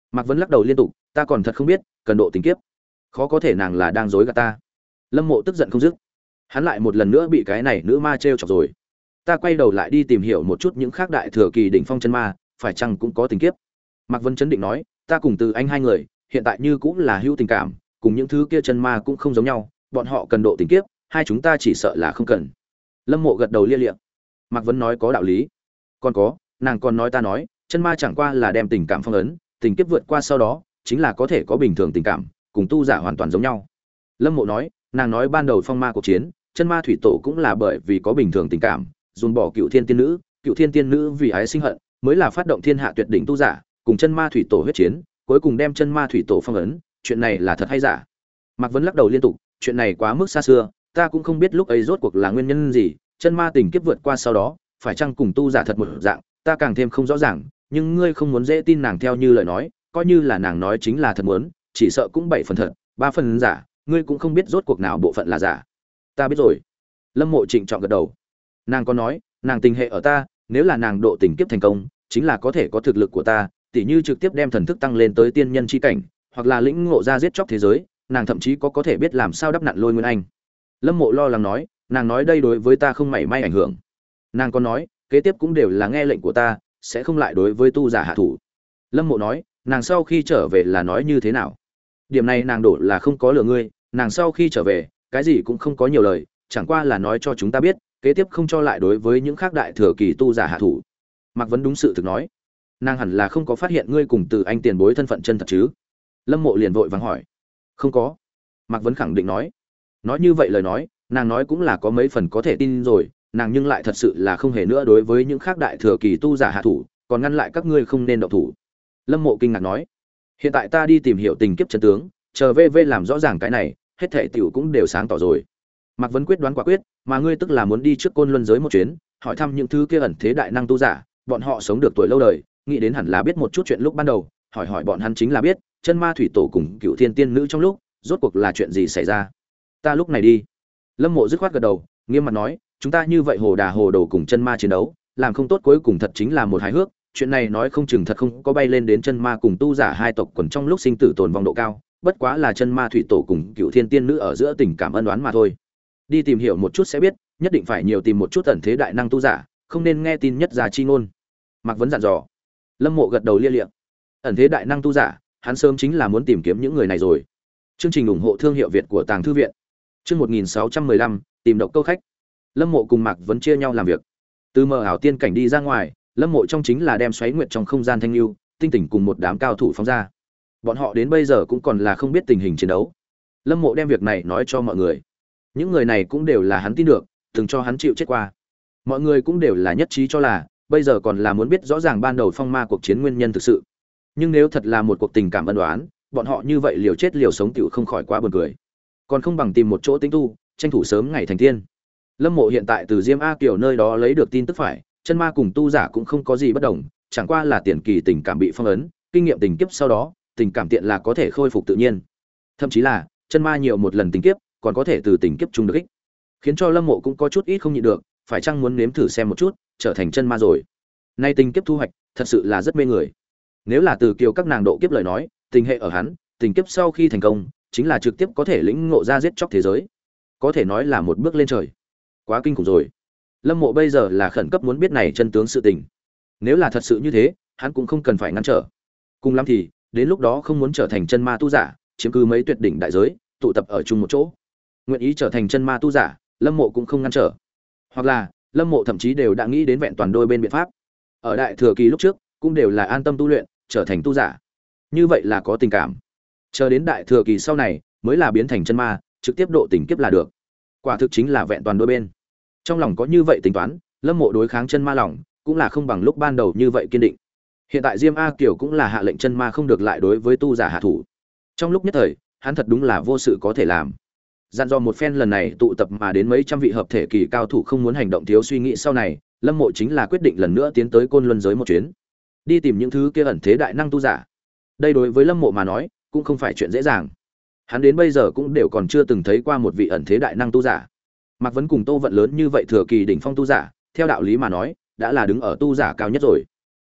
Mạc Vấn lắc đầu liên tục, ta còn thật không biết, cần độ tình kiếp. Khó có thể nàng là đang dối gạt ta. Lâm Mộ tức giận không dứt. Hắn lại một lần nữa bị cái này nữ ma trêu chọc rồi. Ta quay đầu lại đi tìm hiểu một chút những khác đại thừa kỳ đỉnh phong chân ma, phải chăng cũng có tình kiếp. Mạc Vấn chấn định nói, ta cùng Từ Anh hai người, hiện tại như cũng là hữu tình cảm, cùng những thứ kia chân ma cũng không giống nhau, bọn họ cần độ tình kiếp, hai chúng ta chỉ sợ là không cần. Lâm Mộ gật đầu lia lịa. Mạc Vấn nói có đạo lý. Còn có, nàng còn nói ta nói, chân ma chẳng qua là đem tình cảm phong ấn, tình kiếp vượt qua sau đó, chính là có thể có bình thường tình cảm, cùng tu giả hoàn toàn giống nhau. Lâm Mộ nói, nàng nói ban đầu phong ma cuộc chiến, chân ma thủy tổ cũng là bởi vì có bình thường tình cảm, dồn bỏ Cựu Thiên tiên nữ, Cựu Thiên tiên nữ vì ái sinh hận, mới là phát động thiên hạ tuyệt đỉnh tu giả, cùng chân ma thủy tổ huyết chiến, cuối cùng đem chân ma thủy tổ phong ấn, chuyện này là thật hay giả? Mạc Vấn lắc đầu liên tục, chuyện này quá mức xa xưa, ta cũng không biết lúc ấy rốt cuộc là nguyên nhân gì, chân ma tình kiếp vượt qua sau đó, phải chăng cùng tu giả thật một dạng, ta càng thêm không rõ ràng, nhưng ngươi không muốn dễ tin nàng theo như lời nói, coi như là nàng nói chính là thật muốn, chỉ sợ cũng bảy phần thật, ba phần giả, ngươi cũng không biết rốt cuộc nào bộ phận là giả. Ta biết rồi. Lâm Mộ trịnh trọng gật đầu. Nàng có nói, nàng tình hệ ở ta, nếu là nàng độ tình kiếp thành công, chính là có thể có thực lực của ta, tỉ như trực tiếp đem thần thức tăng lên tới tiên nhân chi cảnh, hoặc là lĩnh ngộ ra giết chóc thế giới, nàng thậm chí có có thể biết làm sao đắp nặn Lôi Nguyên Anh. Lâm Mộ lo lắng nói, nàng nói đây đối với ta không mảy may ảnh hưởng. Nàng có nói, kế tiếp cũng đều là nghe lệnh của ta, sẽ không lại đối với tu giả hạ thủ. Lâm Mộ nói, nàng sau khi trở về là nói như thế nào? Điểm này nàng đổ là không có lừa ngươi, nàng sau khi trở về, cái gì cũng không có nhiều lời, chẳng qua là nói cho chúng ta biết, kế tiếp không cho lại đối với những khác đại thừa kỳ tu giả hạ thủ. Mạc Vấn đúng sự thực nói, nàng hẳn là không có phát hiện ngươi cùng Từ Anh tiền bối thân phận chân thật chứ? Lâm Mộ liền vội vàng hỏi, không có. Mạc Vấn khẳng định nói, nói như vậy lời nói, nàng nói cũng là có mấy phần có thể tin rồi, nàng nhưng lại thật sự là không hề nữa đối với những khác đại thừa kỳ tu giả hạ thủ, còn ngăn lại các ngươi không nên động thủ. Lâm Mộ kinh ngạc nói, hiện tại ta đi tìm hiểu tình kiếp chân tướng, chờ vê vê làm rõ ràng cái này, hết thảy tiểu cũng đều sáng tỏ rồi. Mạc Vấn quyết đoán quả quyết, mà ngươi tức là muốn đi trước Côn Luân giới một chuyến, hỏi thăm những thứ kia ẩn thế đại năng tu giả, bọn họ sống được tuổi lâu đời, nghĩ đến hẳn là biết một chút chuyện lúc ban đầu, hỏi hỏi bọn hắn chính là biết, chân ma thủy tổ cùng Cựu Thiên tiên nữ trong lúc, rốt cuộc là chuyện gì xảy ra. Ta lúc này đi. Lâm Mộ dứt khoát gật đầu, nghiêm mặt nói, chúng ta như vậy hồ đà hồ đồ cùng chân ma chiến đấu, làm không tốt cuối cùng thật chính là một hài hước, chuyện này nói không chừng thật không có bay lên đến chân ma cùng tu giả hai tộc quần trong lúc sinh tử tồn vong độ cao, bất quá là chân ma thủy tổ cùng Cựu Thiên tiên nữ ở giữa tình cảm ân oán mà thôi. Đi tìm hiểu một chút sẽ biết, nhất định phải nhiều tìm một chút ẩn thế đại năng tu giả, không nên nghe tin nhất giả chi ngôn. Mạc Vấn dặn dò. Lâm Mộ gật đầu lia lịa. Ẩn thế đại năng tu giả, hắn sớm chính là muốn tìm kiếm những người này rồi. Chương trình ủng hộ thương hiệu Việt của Tàng Thư viện. Chương một nghìn sáu trăm mười lăm, tìm độc câu khách. Lâm Mộ cùng Mạc Vấn chia nhau làm việc. Từ mờ ảo tiên cảnh đi ra ngoài, Lâm Mộ trong chính là đem xoáy nguyệt trong không gian thanh lưu, tinh tỉnh cùng một đám cao thủ phóng ra. Bọn họ đến bây giờ cũng còn là không biết tình hình chiến đấu. Lâm Mộ đem việc này nói cho mọi người. Những người này cũng đều là hắn tin được, từng cho hắn chịu chết qua. Mọi người cũng đều là nhất trí cho là, bây giờ còn là muốn biết rõ ràng ban đầu phong ma cuộc chiến nguyên nhân thực sự. Nhưng nếu thật là một cuộc tình cảm ân oán, bọn họ như vậy liều chết liều sống tiểu không khỏi quá buồn cười. Còn không bằng tìm một chỗ tĩnh tu, tranh thủ sớm ngày thành tiên. Lâm Mộ hiện tại từ Diêm A Kiều nơi đó lấy được tin tức phải, chân ma cùng tu giả cũng không có gì bất đồng, chẳng qua là tiền kỳ tình cảm bị phong ấn, kinh nghiệm tình kiếp sau đó, tình cảm tiện là có thể khôi phục tự nhiên. Thậm chí là, chân ma nhiều một lần tình kiếp, còn có thể từ tình kiếp chung được ích. Khiến cho Lâm Mộ cũng có chút ít không nhịn được, phải chăng muốn nếm thử xem một chút, trở thành chân ma rồi. Nay tình kiếp thu hoạch, thật sự là rất mê người. Nếu là từ kiều các nàng độ kiếp lời nói, tình hệ ở hắn, tình kiếp sau khi thành công, chính là trực tiếp có thể lĩnh ngộ ra giết chóc thế giới. Có thể nói là một bước lên trời. Quá kinh khủng rồi. Lâm Mộ bây giờ là khẩn cấp muốn biết này chân tướng sự tình. Nếu là thật sự như thế, hắn cũng không cần phải ngăn trở. Cùng lắm thì, đến lúc đó không muốn trở thành chân ma tu giả, chiếm cứ mấy tuyệt đỉnh đại giới, tụ tập ở chung một chỗ. Nguyện ý trở thành chân ma tu giả, Lâm Mộ cũng không ngăn trở. Hoặc là, Lâm Mộ thậm chí đều đã nghĩ đến vẹn toàn đôi bên biện pháp. Ở đại thừa kỳ lúc trước, cũng đều là an tâm tu luyện, trở thành tu giả. Như vậy là có tình cảm. Chờ đến đại thừa kỳ sau này, mới là biến thành chân ma, trực tiếp độ tình kiếp là được. Quả thực chính là vẹn toàn đôi bên. Trong lòng có như vậy tính toán, Lâm Mộ đối kháng chân ma lòng, cũng là không bằng lúc ban đầu như vậy kiên định. Hiện tại Diêm A Kiều cũng là hạ lệnh chân ma không được lại đối với tu giả hạ thủ. Trong lúc nhất thời, hắn thật đúng là vô sự có thể làm. Dặn dò một phen lần này tụ tập mà đến mấy trăm vị hợp thể kỳ cao thủ không muốn hành động thiếu suy nghĩ sau này, Lâm Mộ chính là quyết định lần nữa tiến tới Côn Luân giới một chuyến, đi tìm những thứ kia ẩn thế đại năng tu giả. Đây đối với Lâm Mộ mà nói, cũng không phải chuyện dễ dàng. Hắn đến bây giờ cũng đều còn chưa từng thấy qua một vị ẩn thế đại năng tu giả. Mạc Vấn cùng Tô Vận lớn như vậy thừa kỳ đỉnh phong tu giả, theo đạo lý mà nói, đã là đứng ở tu giả cao nhất rồi.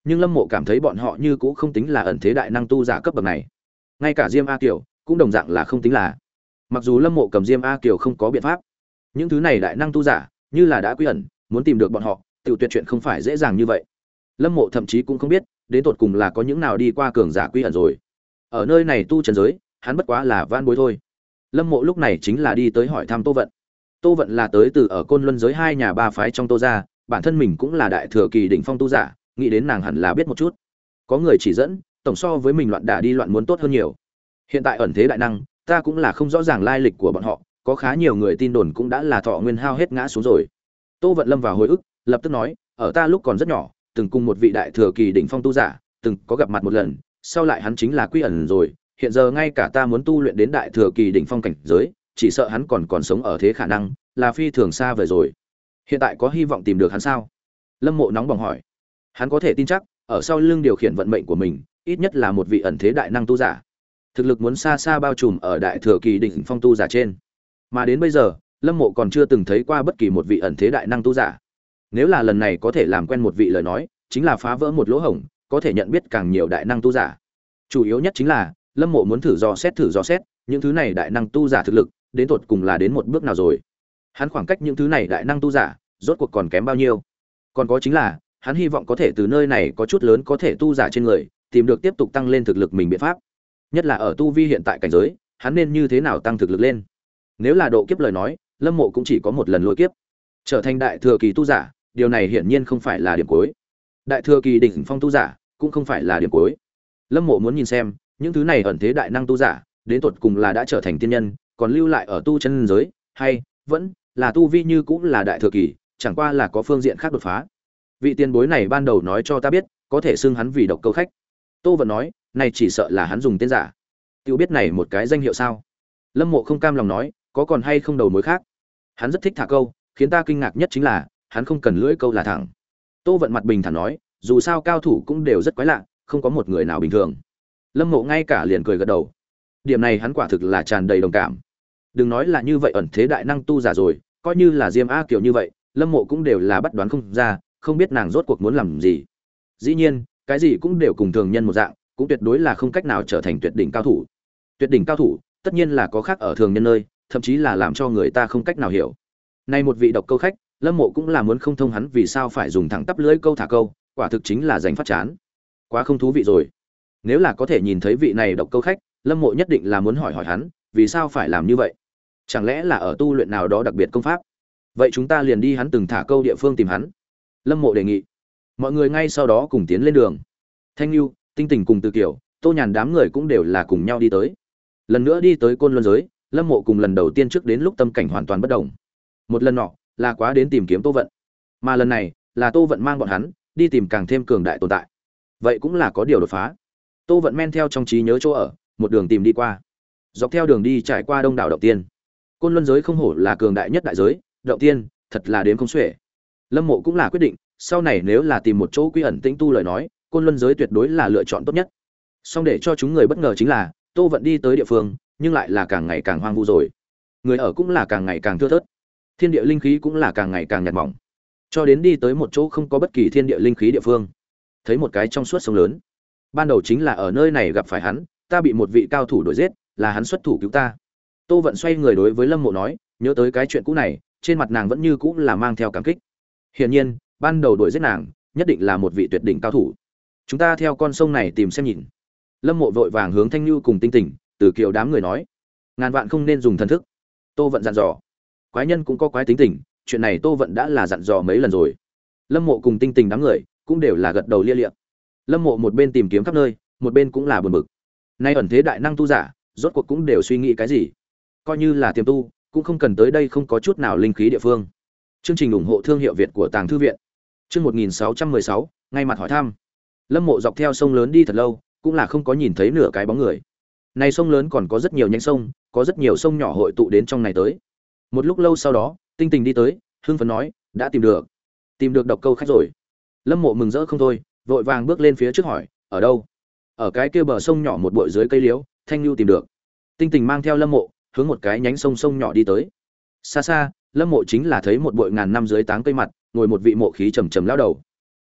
nhưng Lâm Mộ cảm thấy bọn họ như cũ không tính là ẩn thế đại năng tu giả cấp bậc này. Ngay cả Diêm A Kiều cũng đồng dạng là không tính là. Mặc dù Lâm Mộ cầm Diêm A Kiều không có biện pháp, những thứ này đại năng tu giả, như là đã quy ẩn, muốn tìm được bọn họ, tiểu tuyệt chuyện không phải dễ dàng như vậy. Lâm Mộ thậm chí cũng không biết, đến tột cùng là có những nào đi qua cường giả quy ẩn rồi. Ở nơi này tu trần giới, hắn bất quá là van bối thôi. Lâm Mộ lúc này chính là đi tới hỏi thăm Tô Vận. Tô Vận là tới từ ở Côn Luân giới hai nhà ba phái trong Tô gia, bản thân mình cũng là đại thừa kỳ đỉnh phong tu giả, nghĩ đến nàng hẳn là biết một chút. Có người chỉ dẫn, tổng so với mình loạn đả đi loạn muốn tốt hơn nhiều. Hiện tại ẩn thế đại năng, ta cũng là không rõ ràng lai lịch của bọn họ, có khá nhiều người tin đồn cũng đã là thọ nguyên hao hết ngã xuống rồi. Tô Vận lâm vào hồi ức, lập tức nói, ở ta lúc còn rất nhỏ, từng cùng một vị đại thừa kỳ đỉnh phong tu giả, từng có gặp mặt một lần, sau lại hắn chính là quy ẩn rồi, hiện giờ ngay cả ta muốn tu luyện đến đại thừa kỳ đỉnh phong cảnh giới, chỉ sợ hắn còn còn sống ở thế khả năng, là phi thường xa vời rồi. Hiện tại có hy vọng tìm được hắn sao? Lâm Mộ nóng bỏng hỏi. Hắn có thể tin chắc, ở sau lưng điều khiển vận mệnh của mình, ít nhất là một vị ẩn thế đại năng tu giả. Thực lực muốn xa xa bao trùm ở đại thừa kỳ đỉnh phong tu giả trên. Mà đến bây giờ, Lâm Mộ còn chưa từng thấy qua bất kỳ một vị ẩn thế đại năng tu giả. Nếu là lần này có thể làm quen một vị lời nói, chính là phá vỡ một lỗ hổng, có thể nhận biết càng nhiều đại năng tu giả. Chủ yếu nhất chính là, Lâm Mộ muốn thử dò xét thử dò xét, những thứ này đại năng tu giả thực lực, đến tột cùng là đến một bước nào rồi. Hắn khoảng cách những thứ này đại năng tu giả, rốt cuộc còn kém bao nhiêu? Còn có chính là, hắn hy vọng có thể từ nơi này có chút lớn có thể tu giả trên người, tìm được tiếp tục tăng lên thực lực mình biện pháp. Nhất là ở tu vi hiện tại cảnh giới, hắn nên như thế nào tăng thực lực lên? Nếu là độ kiếp lời nói, Lâm Mộ cũng chỉ có một lần lôi kiếp, trở thành đại thừa kỳ tu giả, điều này hiển nhiên không phải là điểm cuối. Đại thừa kỳ đỉnh phong tu giả cũng không phải là điểm cuối. Lâm Mộ muốn nhìn xem, những thứ này ẩn thế đại năng tu giả, đến tột cùng là đã trở thành tiên nhân, còn lưu lại ở tu chân giới, hay vẫn là tu vi như cũng là đại thừa kỳ, chẳng qua là có phương diện khác đột phá. Vị tiền bối này ban đầu nói cho ta biết, có thể xưng hắn vì độc câu khách. Tô Vận nói, này chỉ sợ là hắn dùng tên giả. Tiêu biết này một cái danh hiệu sao? Lâm Mộ không cam lòng nói, có còn hay không đầu mối khác? Hắn rất thích thả câu, khiến ta kinh ngạc nhất chính là, hắn không cần lưỡi câu là thẳng. Tô Vận mặt bình thản nói, dù sao cao thủ cũng đều rất quái lạ, không có một người nào bình thường. Lâm Mộ ngay cả liền cười gật đầu. Điểm này hắn quả thực là tràn đầy đồng cảm. Đừng nói là như vậy ẩn thế đại năng tu giả rồi, coi như là Diêm A Kiều như vậy, Lâm Mộ cũng đều là bắt đoán không ra, không biết nàng rốt cuộc muốn làm gì. Dĩ nhiên, cái gì cũng đều cùng thường nhân một dạng, cũng tuyệt đối là không cách nào trở thành tuyệt đỉnh cao thủ. Tuyệt đỉnh cao thủ, tất nhiên là có khác ở thường nhân nơi, thậm chí là làm cho người ta không cách nào hiểu. Nay một vị độc câu khách, Lâm Mộ cũng là muốn không thông hắn vì sao phải dùng thẳng tắp lưỡi câu thả câu, quả thực chính là giành phát chán. Quá không thú vị rồi. Nếu là có thể nhìn thấy vị này độc câu khách, Lâm Mộ nhất định là muốn hỏi hỏi hắn, vì sao phải làm như vậy? Chẳng lẽ là ở tu luyện nào đó đặc biệt công pháp? Vậy chúng ta liền đi hắn từng thả câu địa phương tìm hắn. Lâm Mộ đề nghị. Mọi người ngay sau đó cùng tiến lên đường. Thanh Nưu, Tinh Tình cùng Từ Kiều, Tô Nhàn đám người cũng đều là cùng nhau đi tới. Lần nữa đi tới Côn Luân giới, Lâm Mộ cùng lần đầu tiên trước đến lúc tâm cảnh hoàn toàn bất động. Một lần nọ, là quá đến tìm kiếm Tô Vận, mà lần này, là Tô Vận mang bọn hắn đi tìm càng thêm cường đại tồn tại. Vậy cũng là có điều đột phá. Tô Vận men theo trong trí nhớ chỗ ở, một đường tìm đi qua. Dọc theo đường đi trải qua đông đảo động tiên. Côn Luân giới không hổ là cường đại nhất đại giới, động tiên, thật là đến không xuể. Lâm Mộ cũng là quyết định, sau này nếu là tìm một chỗ quy ẩn tĩnh tu lời nói, Côn Luân giới tuyệt đối là lựa chọn tốt nhất. Song để cho chúng người bất ngờ chính là, Tô Vận đi tới địa phương, nhưng lại là càng ngày càng hoang vu rồi. Người ở cũng là càng ngày càng thưa thớt. Thiên địa linh khí cũng là càng ngày càng nhạt mỏng. Cho đến đi tới một chỗ không có bất kỳ thiên địa linh khí địa phương, thấy một cái trong suốt sông lớn. Ban đầu chính là ở nơi này gặp phải hắn, ta bị một vị cao thủ đuổi giết, là hắn xuất thủ cứu ta. Tô Vận xoay người đối với Lâm Mộ nói, nhớ tới cái chuyện cũ này, trên mặt nàng vẫn như cũ là mang theo cảm kích. Hiển nhiên, ban đầu đuổi giết nàng, nhất định là một vị tuyệt đỉnh cao thủ. Chúng ta theo con sông này tìm xem nhìn. Lâm Mộ vội vàng hướng Thanh Nưu cùng Tinh Tình, Từ Kiều đám người nói, ngàn vạn không nên dùng thần thức. Tô Vận dặn dò. Quái nhân cũng có quái tính tình, chuyện này Tô Vận đã là dặn dò mấy lần rồi. Lâm Mộ cùng Tinh Tình đám người cũng đều là gật đầu lia lịa. Lâm Mộ một bên tìm kiếm khắp nơi, một bên cũng là buồn bực. Nay ẩn thế đại năng tu giả, rốt cuộc cũng đều suy nghĩ cái gì? Coi như là tiềm tu, cũng không cần tới đây không có chút nào linh khí địa phương. Chương trình ủng hộ thương hiệu Việt của Tàng thư viện. Chương một nghìn sáu trăm mười sáu, ngay mặt hỏi thăm. Lâm Mộ dọc theo sông lớn đi thật lâu, cũng là không có nhìn thấy nửa cái bóng người. Này sông lớn còn có rất nhiều nhánh sông, có rất nhiều sông nhỏ hội tụ đến trong này tới. Một lúc lâu sau đó, Tinh Tình đi tới, hưng phấn nói, đã tìm được. Tìm được độc câu khách rồi. Lâm Mộ mừng rỡ không thôi, vội vàng bước lên phía trước hỏi, ở đâu? Ở cái kia bờ sông nhỏ một bụi dưới cây liễu, Thanh Nưu tìm được. Tinh Tình mang theo Lâm Mộ, hướng một cái nhánh sông sông nhỏ đi tới. Xa xa, Lâm Mộ chính là thấy một bụi ngàn năm dưới táng cây mặt, ngồi một vị mộ khí trầm trầm lão đầu.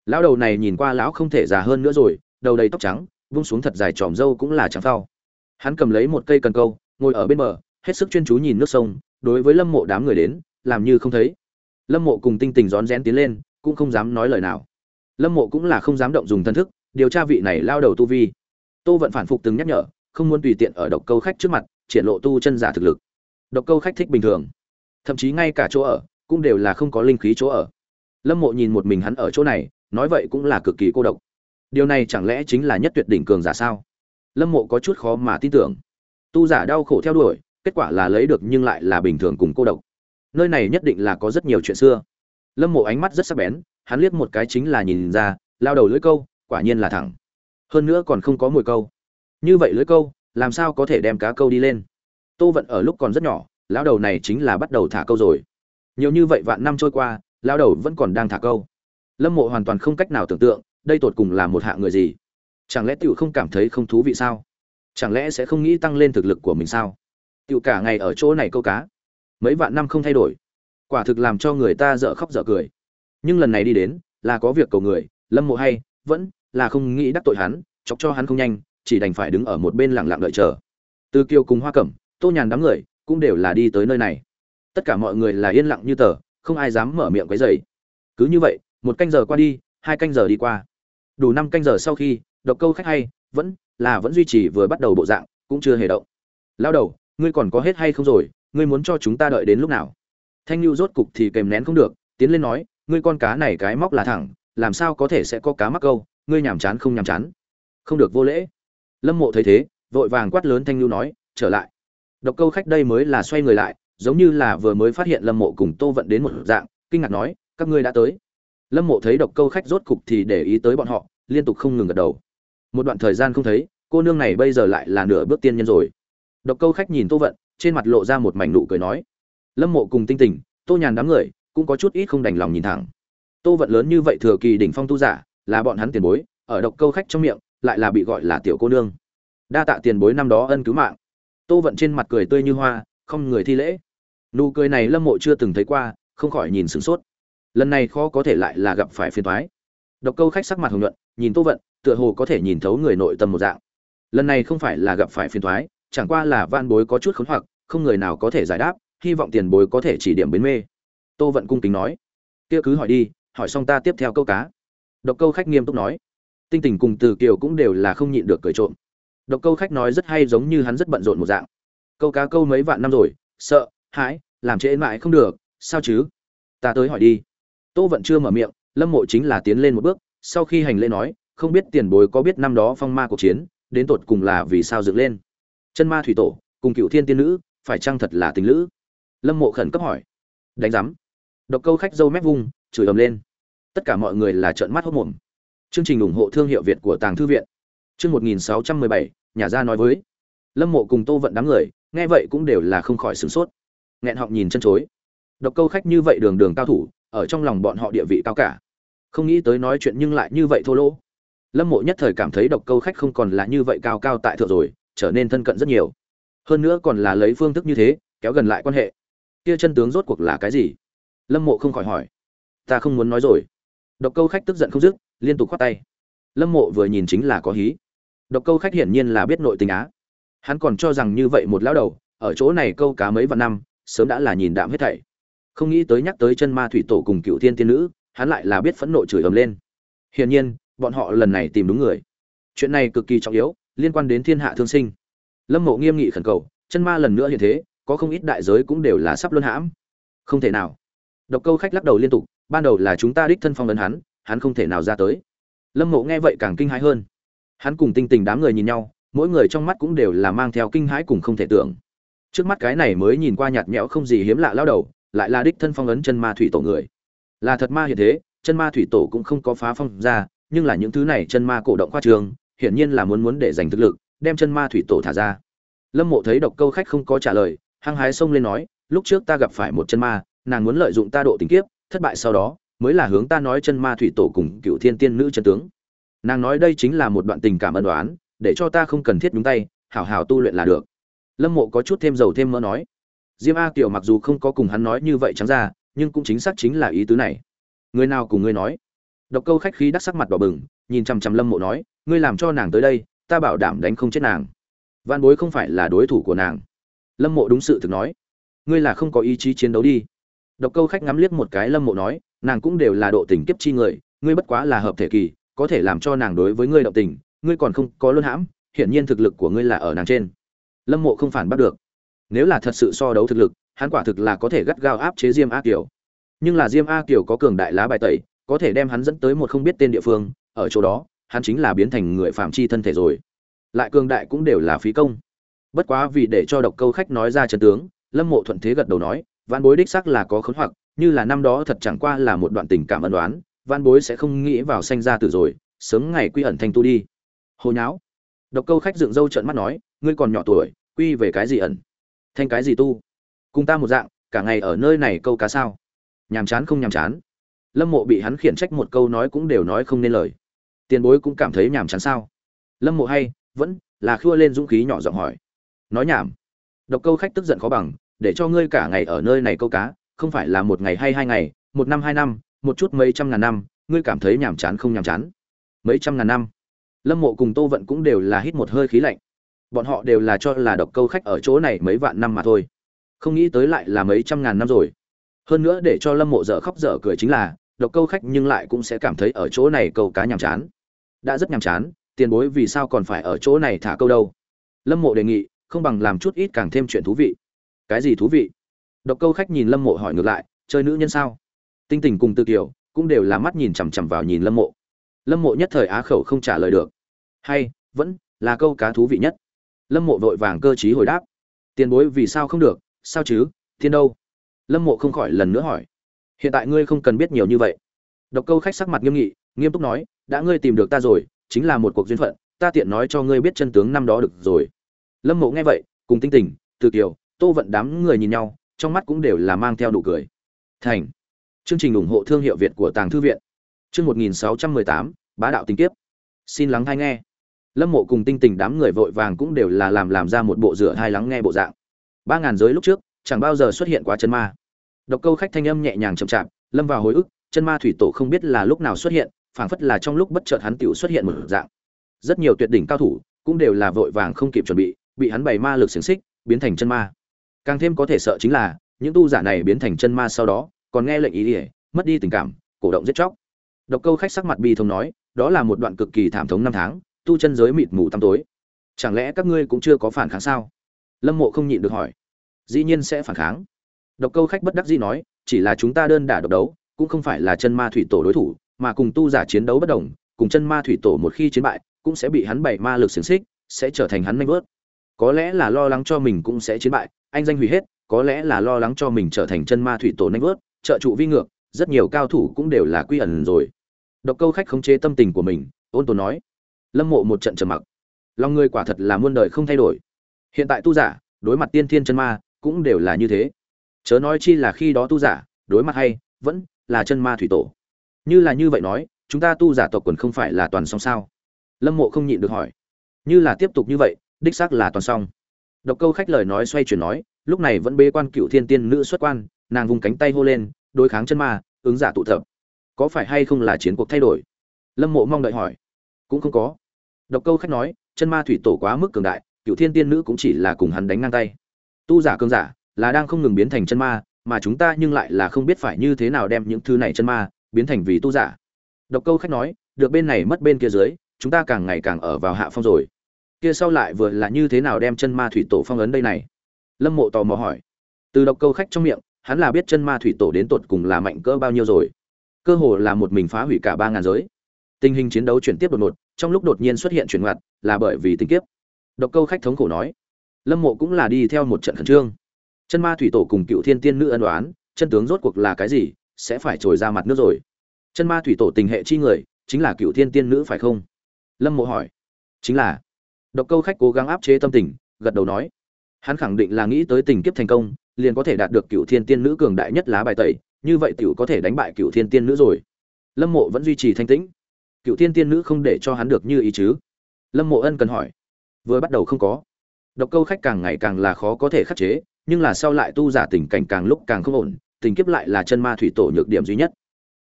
Lão đầu này nhìn qua lão không thể già hơn nữa rồi, đầu đầy tóc trắng, vung xuống thật dài tròm râu cũng là trắng phao. Hắn cầm lấy một cây cần câu, ngồi ở bên bờ, hết sức chuyên chú nhìn nước sông, đối với Lâm Mộ đám người đến, làm như không thấy. Lâm Mộ cùng Tinh Tình rón rén tiến lên, cũng không dám nói lời nào. Lâm Mộ cũng là không dám động dùng thân thức, điều tra vị này lao đầu tu vi. Tô Vận phản phục từng nhắc nhở, không muốn tùy tiện ở độc câu khách trước mặt triển lộ tu chân giả thực lực. Độc câu khách thích bình thường, thậm chí ngay cả chỗ ở cũng đều là không có linh khí chỗ ở. Lâm Mộ nhìn một mình hắn ở chỗ này, nói vậy cũng là cực kỳ cô độc. Điều này chẳng lẽ chính là nhất tuyệt đỉnh cường giả sao? Lâm Mộ có chút khó mà tin tưởng. Tu giả đau khổ theo đuổi, kết quả là lấy được nhưng lại là bình thường cùng cô độc. Nơi này nhất định là có rất nhiều chuyện xưa. Lâm Mộ ánh mắt rất sắc bén, hắn liếc một cái chính là nhìn ra, lao đầu lưỡi câu, quả nhiên là thẳng. Hơn nữa còn không có mồi câu. Như vậy lưỡi câu, làm sao có thể đem cá câu đi lên? Tô Vận ở lúc còn rất nhỏ, lão đầu này chính là bắt đầu thả câu rồi. Nhiều như vậy vạn năm trôi qua, lão đầu vẫn còn đang thả câu. Lâm Mộ hoàn toàn không cách nào tưởng tượng, đây tột cùng là một hạng người gì? Chẳng lẽ tiểu không cảm thấy không thú vị sao? Chẳng lẽ sẽ không nghĩ tăng lên thực lực của mình sao? Tiểu cả ngày ở chỗ này câu cá, mấy vạn năm không thay đổi, quả thực làm cho người ta dở khóc dở cười. Nhưng lần này đi đến, là có việc cầu người, Lâm Mộ hay vẫn là không nghĩ đắc tội hắn, chọc cho hắn không nhanh, chỉ đành phải đứng ở một bên lặng lặng đợi chờ. Từ Kiều cùng Hoa Cẩm, Tô Nhàn đám người cũng đều là đi tới nơi này. Tất cả mọi người là yên lặng như tờ, không ai dám mở miệng quấy rầy. Cứ như vậy, một canh giờ qua đi, hai canh giờ đi qua. Đủ năm canh giờ sau khi, độc câu khách hay vẫn là vẫn duy trì vừa bắt đầu bộ dạng, cũng chưa hề động. Lão đầu, ngươi còn có hết hay không rồi, ngươi muốn cho chúng ta đợi đến lúc nào? Thanh Nưu rốt cục thì kèm nén không được, tiến lên nói, ngươi con cá này cái móc là thẳng, làm sao có thể sẽ có cá mắc câu, ngươi nhảm chán không nhảm chán? Không được vô lễ. Lâm Mộ thấy thế, vội vàng quát lớn Thanh Nưu nói, trở lại. Độc câu khách đây mới là xoay người lại, giống như là vừa mới phát hiện Lâm Mộ cùng Tô Vận đến một dạng, kinh ngạc nói, các ngươi đã tới. Lâm Mộ thấy độc câu khách rốt cục thì để ý tới bọn họ, liên tục không ngừng gật đầu. Một đoạn thời gian không thấy, cô nương này bây giờ lại là nửa bước tiên nhân rồi. Độc câu khách nhìn Tô Vận, trên mặt lộ ra một mảnh nụ cười nói. Lâm Mộ cùng Tinh Tình, Tô Nhàn đám người cũng có chút ít không đành lòng nhìn thẳng. Tô Vận lớn như vậy thừa kỳ đỉnh phong tu giả, là bọn hắn tiền bối, ở độc câu khách trong miệng lại là bị gọi là tiểu cô nương. Đa tạ tiền bối năm đó ân cứu mạng. Tô Vận trên mặt cười tươi như hoa, không người thi lễ. Nụ cười này Lâm Mộ chưa từng thấy qua, không khỏi nhìn sửng sốt. Lần này khó có thể lại là gặp phải phiền toái. Độc câu khách sắc mặt hồng nhuận, nhìn Tô Vận, tựa hồ có thể nhìn thấu người nội tâm một dạng. Lần này không phải là gặp phải phiền toái, chẳng qua là van bối có chút khốn hoặc, không người nào có thể giải đáp, hy vọng tiền bối có thể chỉ điểm bến mê. Tô Vận cung kính nói, kia cứ hỏi đi, hỏi xong ta tiếp theo câu cá. Độc câu khách nghiêm túc nói. Tinh Tình cùng Từ Kiều cũng đều là không nhịn được cười trộm. Độc câu khách nói rất hay, giống như hắn rất bận rộn một dạng. Câu cá câu mấy vạn năm rồi, sợ hãi làm trễ mãi không được, sao chứ? Ta tới hỏi đi. Tô Vận chưa mở miệng, Lâm Mộ chính là tiến lên một bước, sau khi hành lễ nói, không biết tiền bối có biết năm đó phong ma cuộc chiến, đến tột cùng là vì sao dựng lên? Chân ma thủy tổ cùng Cựu Thiên tiên nữ, phải chăng thật là tình lữ? Lâm Mộ khẩn cấp hỏi. Đánh rắm. Độc câu khách râu mép vung, chửi ầm lên. Tất cả mọi người là trợn mắt hốt mồm. Chương trình ủng hộ thương hiệu Việt của Tàng Thư viện. Chương một nghìn sáu trăm mười bảy, nhà ra nói với. Lâm Mộ cùng Tô Vận đám người, nghe vậy cũng đều là không khỏi sửng sốt. Nghẹn họng nhìn chân chối. Độc câu khách như vậy đường đường cao thủ, ở trong lòng bọn họ địa vị cao cả. Không nghĩ tới nói chuyện nhưng lại như vậy thô lỗ. Lâm Mộ nhất thời cảm thấy độc câu khách không còn là như vậy cao cao tại thượng rồi, trở nên thân cận rất nhiều. Hơn nữa còn là lấy phương thức như thế, kéo gần lại quan hệ. Kia chân tướng rốt cuộc là cái gì? Lâm Mộ không khỏi hỏi. Ta không muốn nói rồi. Độc câu khách tức giận không dứt, liên tục khoát tay. Lâm Mộ vừa nhìn chính là có hí. Độc câu khách hiển nhiên là biết nội tình á. Hắn còn cho rằng như vậy một lão đầu, ở chỗ này câu cá mấy vạn năm, sớm đã là nhìn đạm hết thảy. Không nghĩ tới nhắc tới chân ma thủy tổ cùng Cựu Thiên tiên nữ, hắn lại là biết phẫn nộ chửi ầm lên. Hiển nhiên, bọn họ lần này tìm đúng người. Chuyện này cực kỳ trọng yếu, liên quan đến thiên hạ thương sinh. Lâm Mộ nghiêm nghị khẩn cầu, chân ma lần nữa hiện thế, có không ít đại giới cũng đều là sắp luân hãm. Không thể nào. Độc câu khách lắc đầu liên tục, ban đầu là chúng ta đích thân phong ấn hắn, hắn không thể nào ra tới. Lâm Mộ nghe vậy càng kinh hãi hơn. Hắn cùng Tinh Tình đám người nhìn nhau, mỗi người trong mắt cũng đều là mang theo kinh hãi cùng không thể tưởng. Trước mắt cái này mới nhìn qua nhạt nhẽo không gì hiếm lạ lao đầu, lại là đích thân phong ấn chân ma thủy tổ người. Là thật ma hiện thế, chân ma thủy tổ cũng không có phá phong ra, nhưng là những thứ này chân ma cổ động khoa trường, hiển nhiên là muốn muốn để giành thực lực, đem chân ma thủy tổ thả ra. Lâm Mộ thấy độc câu khách không có trả lời, hăng hái xông lên nói, lúc trước ta gặp phải một chân ma, nàng muốn lợi dụng ta độ tình kiếp, thất bại sau đó, mới là hướng ta nói chân ma thủy tổ cùng Cựu Thiên tiên nữ chân tướng. Nàng nói đây chính là một đoạn tình cảm ân oán, để cho ta không cần thiết nhúng tay, hảo hảo tu luyện là được. Lâm Mộ có chút thêm dầu thêm mỡ nói. Diêm A Kiều mặc dù không có cùng hắn nói như vậy trắng ra, nhưng cũng chính xác chính là ý tứ này. Người nào cùng ngươi nói? Độc Câu khách khí đắc sắc mặt đỏ bừng, nhìn chằm chằm Lâm Mộ nói, ngươi làm cho nàng tới đây, ta bảo đảm đánh không chết nàng. Vạn Bối không phải là đối thủ của nàng. Lâm Mộ đúng sự thực nói, ngươi là không có ý chí chiến đấu đi. Độc Câu khách ngắm liếc một cái Lâm Mộ nói, nàng cũng đều là độ tình kiếp chi người, ngươi bất quá là hợp thể kỳ, có thể làm cho nàng đối với ngươi động tình, ngươi còn không có luân hãm, hiển nhiên thực lực của ngươi là ở nàng trên. Lâm Mộ không phản bắt được. Nếu là thật sự so đấu thực lực, hắn quả thực là có thể gắt gao áp chế Diêm A Kiều. Nhưng là Diêm A Kiều có cường đại lá bài tẩy, có thể đem hắn dẫn tới một không biết tên địa phương, ở chỗ đó, hắn chính là biến thành người phạm chi thân thể rồi. Lại cường đại cũng đều là phí công. Bất quá vì để cho Độc Câu khách nói ra chân tướng, Lâm Mộ thuận thế gật đầu nói, Vạn Bối đích xác là có khốn hoặc, như là năm đó thật chẳng qua là một đoạn tình cảm ân oán, Vạn Bối sẽ không nghĩ vào sanh ra tử rồi, sớm ngày quy ẩn thành tu đi. Hồ nháo. Độc Câu khách dựng râu trợn mắt nói, ngươi còn nhỏ tuổi, quy về cái gì ẩn? Thành cái gì tu? Cùng ta một dạng, cả ngày ở nơi này câu cá sao? Nhàm chán không nhàm chán? Lâm Mộ bị hắn khiển trách một câu nói cũng đều nói không nên lời. Tiền bối cũng cảm thấy nhàm chán sao? Lâm Mộ hay vẫn là khua lên dũng khí nhỏ giọng hỏi. Nói nhảm. Độc Câu khách tức giận khó bằng, để cho ngươi cả ngày ở nơi này câu cá, không phải là một ngày hay hai ngày, một năm hai năm, một chút mấy trăm ngàn năm, ngươi cảm thấy nhàm chán không nhàm chán? Mấy trăm ngàn năm. Lâm Mộ cùng Tô Vận cũng đều là hít một hơi khí lạnh. Bọn họ đều là cho là Độc Câu khách ở chỗ này mấy vạn năm mà thôi, không nghĩ tới lại là mấy trăm ngàn năm rồi. Hơn nữa để cho Lâm Mộ dở khóc dở cười chính là, Độc Câu khách nhưng lại cũng sẽ cảm thấy ở chỗ này câu cá nhàm chán. Đã rất nhàm chán, tiền bối vì sao còn phải ở chỗ này thả câu đâu? Lâm Mộ đề nghị, không bằng làm chút ít càng thêm chuyện thú vị. Cái gì thú vị? Độc Câu khách nhìn Lâm Mộ hỏi ngược lại, chơi nữ nhân sao? Tinh Tình cùng Tư Kiều cũng đều là mắt nhìn chằm chằm vào nhìn Lâm Mộ. Lâm Mộ nhất thời á khẩu không trả lời được. Hay vẫn là câu cá thú vị nhất. Lâm Mộ vội vàng cơ trí hồi đáp, tiền bối vì sao không được? Sao chứ? Thiên đâu? Lâm Mộ không khỏi lần nữa hỏi. Hiện tại ngươi không cần biết nhiều như vậy. Độc Câu khách sắc mặt nghiêm nghị, nghiêm túc nói, đã ngươi tìm được ta rồi, chính là một cuộc duyên phận, ta tiện nói cho ngươi biết chân tướng năm đó được rồi. Lâm Mộ nghe vậy, cùng Tinh Tình, Từ Kiều, Tô Vận đám người nhìn nhau, trong mắt cũng đều là mang theo nụ cười. Thành. Chương trình ủng hộ thương hiệu Việt của Tàng thư viện. Chương một nghìn sáu trăm mười tám, bá đạo tình kiếp. Xin lắng hay nghe. Lâm Mộ cùng Tinh Tình đám người vội vàng cũng đều là làm làm ra một bộ rửa hai lắng nghe bộ dạng. Ba ngàn giới lúc trước, chẳng bao giờ xuất hiện quá chân ma. Độc Câu khách thanh âm nhẹ nhàng chậm chạp, lâm vào hồi ức, chân ma thủy tổ không biết là lúc nào xuất hiện, phảng phất là trong lúc bất chợt hắn tiểu xuất hiện một dạng. Rất nhiều tuyệt đỉnh cao thủ cũng đều là vội vàng không kịp chuẩn bị, bị hắn bày ma lực xiển xích, biến thành chân ma. Càng thêm có thể sợ chính là, những tu giả này biến thành chân ma sau đó, còn nghe lệnh ý ỉa, mất đi tình cảm, cổ động giết chóc. Độc Câu khách sắc mặt bi thông nói, đó là một đoạn cực kỳ thảm thống năm tháng, tu chân giới mịt mù tăm tối. Chẳng lẽ các ngươi cũng chưa có phản kháng sao? Lâm Mộ không nhịn được hỏi. Dĩ nhiên sẽ phản kháng. Độc Câu khách bất đắc dĩ nói, chỉ là chúng ta đơn đả độc đấu, cũng không phải là chân ma thủy tổ đối thủ, mà cùng tu giả chiến đấu bất đồng, cùng chân ma thủy tổ một khi chiến bại, cũng sẽ bị hắn bày ma lực xiển xích, sẽ trở thành hắn nanh vớt. Có lẽ là lo lắng cho mình cũng sẽ chiến bại, anh danh hủy hết, có lẽ là lo lắng cho mình trở thành chân ma thủy tổ nanh vớt, trợ trụ vi ngược, rất nhiều cao thủ cũng đều là quy ẩn rồi. Độc Câu khách khống chế tâm tình của mình, ôn tồn nói. Lâm Mộ một trận trầm mặc. Lòng người quả thật là muôn đời không thay đổi. Hiện tại tu giả, đối mặt tiên thiên chân ma, cũng đều là như thế. Chớ nói chi là khi đó tu giả, đối mặt hay vẫn là chân ma thủy tổ. Như là như vậy nói, chúng ta tu giả tộc quần không phải là toàn xong sao? Lâm Mộ không nhịn được hỏi. Như là tiếp tục như vậy, đích xác là toàn xong. Độc Câu khách lời nói xoay chuyển nói, lúc này vẫn bế quan Cựu Thiên Tiên nữ xuất quan, nàng vùng cánh tay hô lên, đối kháng chân ma, ứng giả tụ tập. Có phải hay không là chiến cuộc thay đổi? Lâm Mộ mong đợi hỏi. Cũng không có. Độc Câu khách nói, chân ma thủy tổ quá mức cường đại, Cựu Thiên Tiên nữ cũng chỉ là cùng hắn đánh ngang tay. Tu giả cường giả là đang không ngừng biến thành chân ma, mà chúng ta nhưng lại là không biết phải như thế nào đem những thứ này chân ma biến thành vì tu giả. Độc Câu khách nói, được bên này mất bên kia dưới, chúng ta càng ngày càng ở vào hạ phong rồi. Kia sau lại vừa là như thế nào đem chân ma thủy tổ phong ấn đây này? Lâm Mộ tò mò hỏi. Từ Độc Câu khách trong miệng, hắn là biết chân ma thủy tổ đến tột cùng là mạnh cỡ bao nhiêu rồi. Cơ hồ là một mình phá hủy cả ba ngàn giới. Tình hình chiến đấu chuyển tiếp đột ngột, trong lúc đột nhiên xuất hiện chuyển ngoặt, là bởi vì tình kiếp. Độc Câu khách thống khổ nói. Lâm Mộ cũng là đi theo một trận khẩn trương. Chân ma thủy tổ cùng Cựu Thiên Tiên nữ ân oán, chân tướng rốt cuộc là cái gì, sẽ phải trồi ra mặt nước rồi. Chân ma thủy tổ tình hệ chi người, chính là Cựu Thiên Tiên nữ phải không? Lâm Mộ hỏi. Chính là. Độc Câu khách cố gắng áp chế tâm tình, gật đầu nói. Hắn khẳng định là nghĩ tới tình kiếp thành công, liền có thể đạt được Cựu Thiên Tiên nữ cường đại nhất lá bài tẩy, như vậy tiểu có thể đánh bại Cựu Thiên Tiên nữ rồi. Lâm Mộ vẫn duy trì thanh tĩnh. Cựu Thiên Tiên nữ không để cho hắn được như ý chứ? Lâm Mộ ân cần hỏi. Vừa bắt đầu không có. Độc Câu khách càng ngày càng là khó có thể khắc chế, nhưng là sau lại tu giả tình cảnh càng lúc càng không ổn, tình kiếp lại là chân ma thủy tổ nhược điểm duy nhất.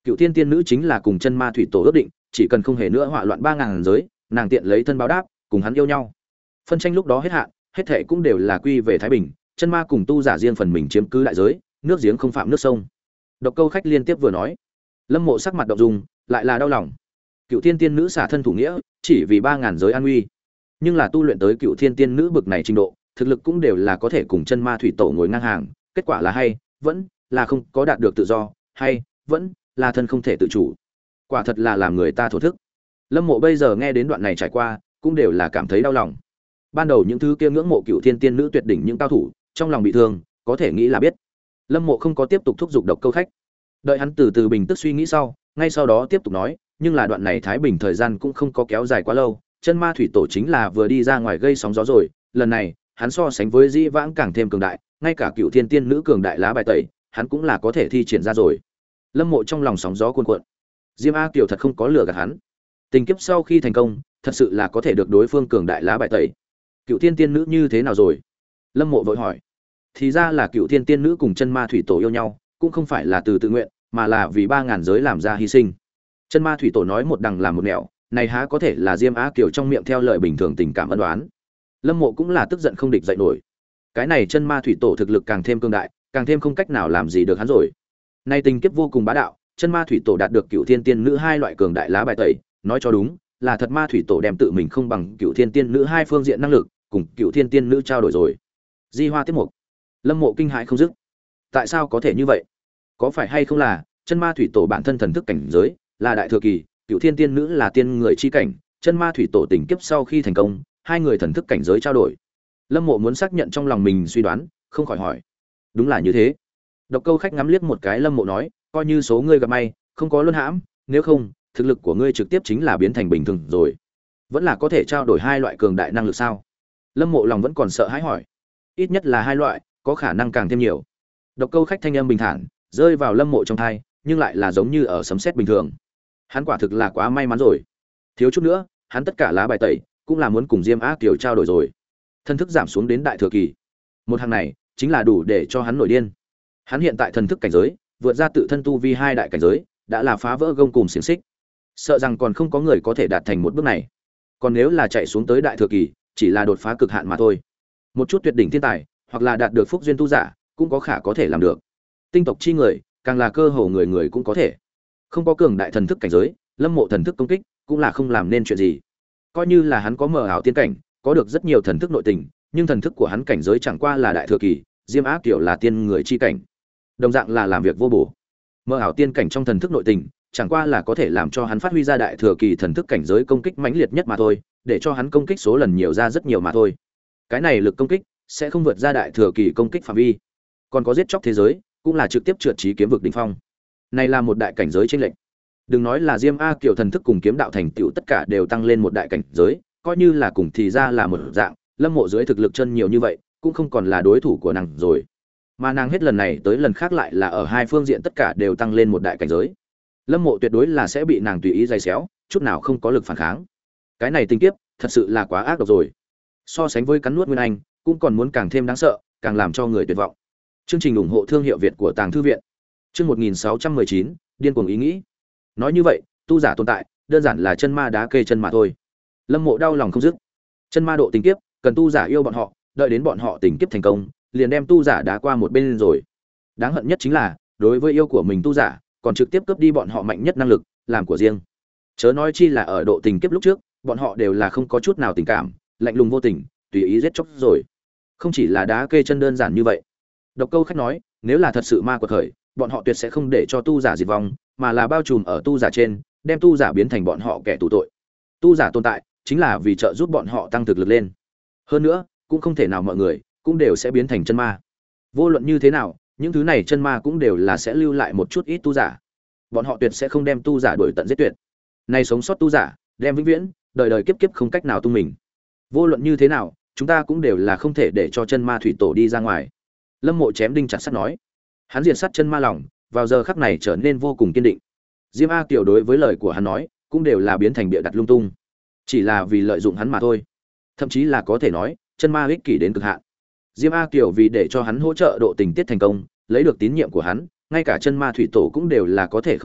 Cựu Thiên Tiên nữ chính là cùng chân ma thủy tổ ước định, chỉ cần không hề nữa hỏa loạn ba ngàn giới, nàng tiện lấy thân báo đáp, cùng hắn yêu nhau. Phân tranh lúc đó hết hạn, hết thệ cũng đều là quy về thái bình, chân ma cùng tu giả riêng phần mình chiếm cứ đại giới, nước giếng không phạm nước sông. Độc Câu Khách liên tiếp vừa nói, Lâm Mộ sắc mặt động dung, lại là đau lòng. Cựu Thiên Tiên nữ xả thân thủ nghĩa, chỉ vì ba ngàn giới an nguy, nhưng là tu luyện tới Cựu Thiên Tiên nữ bực này trình độ, thực lực cũng đều là có thể cùng chân ma thủy tổ ngồi ngang hàng, kết quả là hay, vẫn là không có đạt được tự do, hay vẫn là thân không thể tự chủ. Quả thật là làm người ta thổ thức. Lâm Mộ bây giờ nghe đến đoạn này trải qua, cũng đều là cảm thấy đau lòng. Ban đầu những thứ kia ngưỡng mộ Cựu Thiên Tiên nữ tuyệt đỉnh những cao thủ, trong lòng bị thương, có thể nghĩ là biết. Lâm Mộ không có tiếp tục thúc giục Độc Câu Khách, đợi hắn từ từ bình tức suy nghĩ sau, ngay sau đó tiếp tục nói, nhưng là đoạn này thái bình thời gian cũng không có kéo dài quá lâu, chân ma thủy tổ chính là vừa đi ra ngoài gây sóng gió rồi, lần này, hắn so sánh với Dĩ Vãng càng thêm cường đại, ngay cả Cựu Thiên Tiên nữ cường đại lá bài tẩy, hắn cũng là có thể thi triển ra rồi. Lâm Mộ trong lòng sóng gió cuồn cuộn. Diêm A Kiều thật không có lừa gạt hắn. Tình kiếp sau khi thành công, thật sự là có thể được đối phương cường đại lá bài tẩy. Cựu Thiên Tiên nữ như thế nào rồi? Lâm Mộ vội hỏi. Thì ra là Cựu Thiên Tiên nữ cùng chân ma thủy tổ yêu nhau, cũng không phải là từ tự nguyện, mà là vì ba ngàn giới làm ra hy sinh. Chân ma thủy tổ nói một đằng làm một nẻo, này há có thể là Diêm A Kiều trong miệng theo lời bình thường tình cảm ân đoán. Lâm Mộ cũng là tức giận không địch dậy nổi. Cái này chân ma thủy tổ thực lực càng thêm cường đại, càng thêm không cách nào làm gì được hắn rồi. Nay tình kiếp vô cùng bá đạo, chân ma thủy tổ đạt được Cựu Thiên Tiên nữ hai loại cường đại lá bài tẩy, nói cho đúng, là thật ma thủy tổ đem tự mình không bằng Cựu Thiên Tiên nữ hai phương diện năng lực, cùng Cựu Thiên Tiên nữ trao đổi rồi. Di Hoa tiếp mục. Lâm Mộ kinh hãi không dứt. Tại sao có thể như vậy? Có phải hay không là chân ma thủy tổ bản thân thần thức cảnh giới là đại thừa kỳ, Cựu Thiên Tiên nữ là tiên người chi cảnh, chân ma thủy tổ tình kiếp sau khi thành công, hai người thần thức cảnh giới trao đổi. Lâm Mộ muốn xác nhận trong lòng mình suy đoán, không khỏi hỏi. Đúng là như thế. Độc Câu Khách ngắm liếc một cái Lâm Mộ nói, coi như số ngươi gặp may, không có luân hãm, nếu không, thực lực của ngươi trực tiếp chính là biến thành bình thường rồi. Vẫn là có thể trao đổi hai loại cường đại năng lực sao? Lâm Mộ lòng vẫn còn sợ hãi hỏi. Ít nhất là hai loại, có khả năng càng thêm nhiều. Độc Câu Khách thanh âm bình thản, rơi vào Lâm Mộ trong tai, nhưng lại là giống như ở sấm sét bình thường. Hắn quả thực là quá may mắn rồi. Thiếu chút nữa, hắn tất cả lá bài tẩy cũng là muốn cùng Diêm A Kiều trao đổi rồi. Thân thức giảm xuống đến đại thừa kỳ. Một hàng này chính là đủ để cho hắn nổi điên. Hắn hiện tại thần thức cảnh giới, vượt ra tự thân tu vi hai đại cảnh giới, đã là phá vỡ gông cùm xiềng xích. Sợ rằng còn không có người có thể đạt thành một bước này. Còn nếu là chạy xuống tới đại thừa kỳ, chỉ là đột phá cực hạn mà thôi. Một chút tuyệt đỉnh thiên tài, hoặc là đạt được phúc duyên tu giả, cũng có khả có thể làm được. Tinh tộc chi người, càng là cơ hồ người người cũng có thể. Không có cường đại thần thức cảnh giới, Lâm Mộ thần thức công kích, cũng là không làm nên chuyện gì. Coi như là hắn có mờ ảo tiên cảnh, có được rất nhiều thần thức nội tình, nhưng thần thức của hắn cảnh giới chẳng qua là đại thừa kỳ, Diêm Á Kiều là tiên người chi cảnh, đồng dạng là làm việc vô bổ. Mơ ảo tiên cảnh trong thần thức nội tình, chẳng qua là có thể làm cho hắn phát huy ra đại thừa kỳ thần thức cảnh giới công kích mãnh liệt nhất mà thôi, để cho hắn công kích số lần nhiều ra rất nhiều mà thôi. Cái này lực công kích sẽ không vượt ra đại thừa kỳ công kích phạm vi. Còn có giết chóc thế giới, cũng là trực tiếp trượt chí kiếm vực đỉnh phong. Này là một đại cảnh giới chênh lệch. Đừng nói là Diêm A Kiều thần thức cùng kiếm đạo thành tựu tất cả đều tăng lên một đại cảnh giới, coi như là cùng thì ra là một dạng, Lâm Mộ dưới thực lực chân nhiều như vậy, cũng không còn là đối thủ của nàng rồi. Mà nàng hết lần này tới lần khác lại là ở hai phương diện tất cả đều tăng lên một đại cảnh giới. Lâm Mộ tuyệt đối là sẽ bị nàng tùy ý giày xéo, chút nào không có lực phản kháng. Cái này tình kiếp, thật sự là quá ác độc rồi. So sánh với cắn nuốt Nguyên Anh, cũng còn muốn càng thêm đáng sợ, càng làm cho người tuyệt vọng. Chương trình ủng hộ thương hiệu Việt của Tàng Thư viện. Chương một nghìn sáu trăm mười chín, điên cuồng ý nghĩ. Nói như vậy, tu giả tồn tại, đơn giản là chân ma đá kê chân mà thôi. Lâm Mộ đau lòng không dứt. Chân ma độ tình kiếp, cần tu giả yêu bọn họ, đợi đến bọn họ tình kiếp thành công, liền đem tu giả đá qua một bên rồi. Đáng hận nhất chính là, đối với yêu của mình tu giả, còn trực tiếp cướp đi bọn họ mạnh nhất năng lực, làm của riêng. Chớ nói chi là ở độ tình kiếp lúc trước, bọn họ đều là không có chút nào tình cảm, lạnh lùng vô tình, tùy ý giết chóc rồi. Không chỉ là đá kê chân đơn giản như vậy. Độc Câu Khách nói, nếu là thật sự ma quật khởi, bọn họ tuyệt sẽ không để cho tu giả diệt vong, mà là bao trùm ở tu giả trên, đem tu giả biến thành bọn họ kẻ tù tội. Tu giả tồn tại, chính là vì trợ giúp bọn họ tăng thực lực lên. Hơn nữa, cũng không thể nào mọi người cũng đều sẽ biến thành chân ma. Vô luận như thế nào, những thứ này chân ma cũng đều là sẽ lưu lại một chút ít tu giả. Bọn họ tuyệt sẽ không đem tu giả đuổi tận giết tuyệt. Nay sống sót tu giả, đem vĩnh viễn, đời đời kiếp kiếp không cách nào tung mình. Vô luận như thế nào, chúng ta cũng đều là không thể để cho chân ma thủy tổ đi ra ngoài. Lâm Mộ chém đinh chặt sắt nói. Hắn diệt sát chân ma lòng, vào giờ khắc này trở nên vô cùng kiên định. Diêm A Kiều đối với lời của hắn nói, cũng đều là biến thành bịa đặt lung tung, chỉ là vì lợi dụng hắn mà thôi. Thậm chí là có thể nói, chân ma ích kỷ đến cực hạn. Diêm A Kiều vì để cho hắn hỗ trợ độ tình tiết thành công, lấy được tín nhiệm của hắn, ngay cả chân ma thủy tổ cũng đều là có thể không cứu,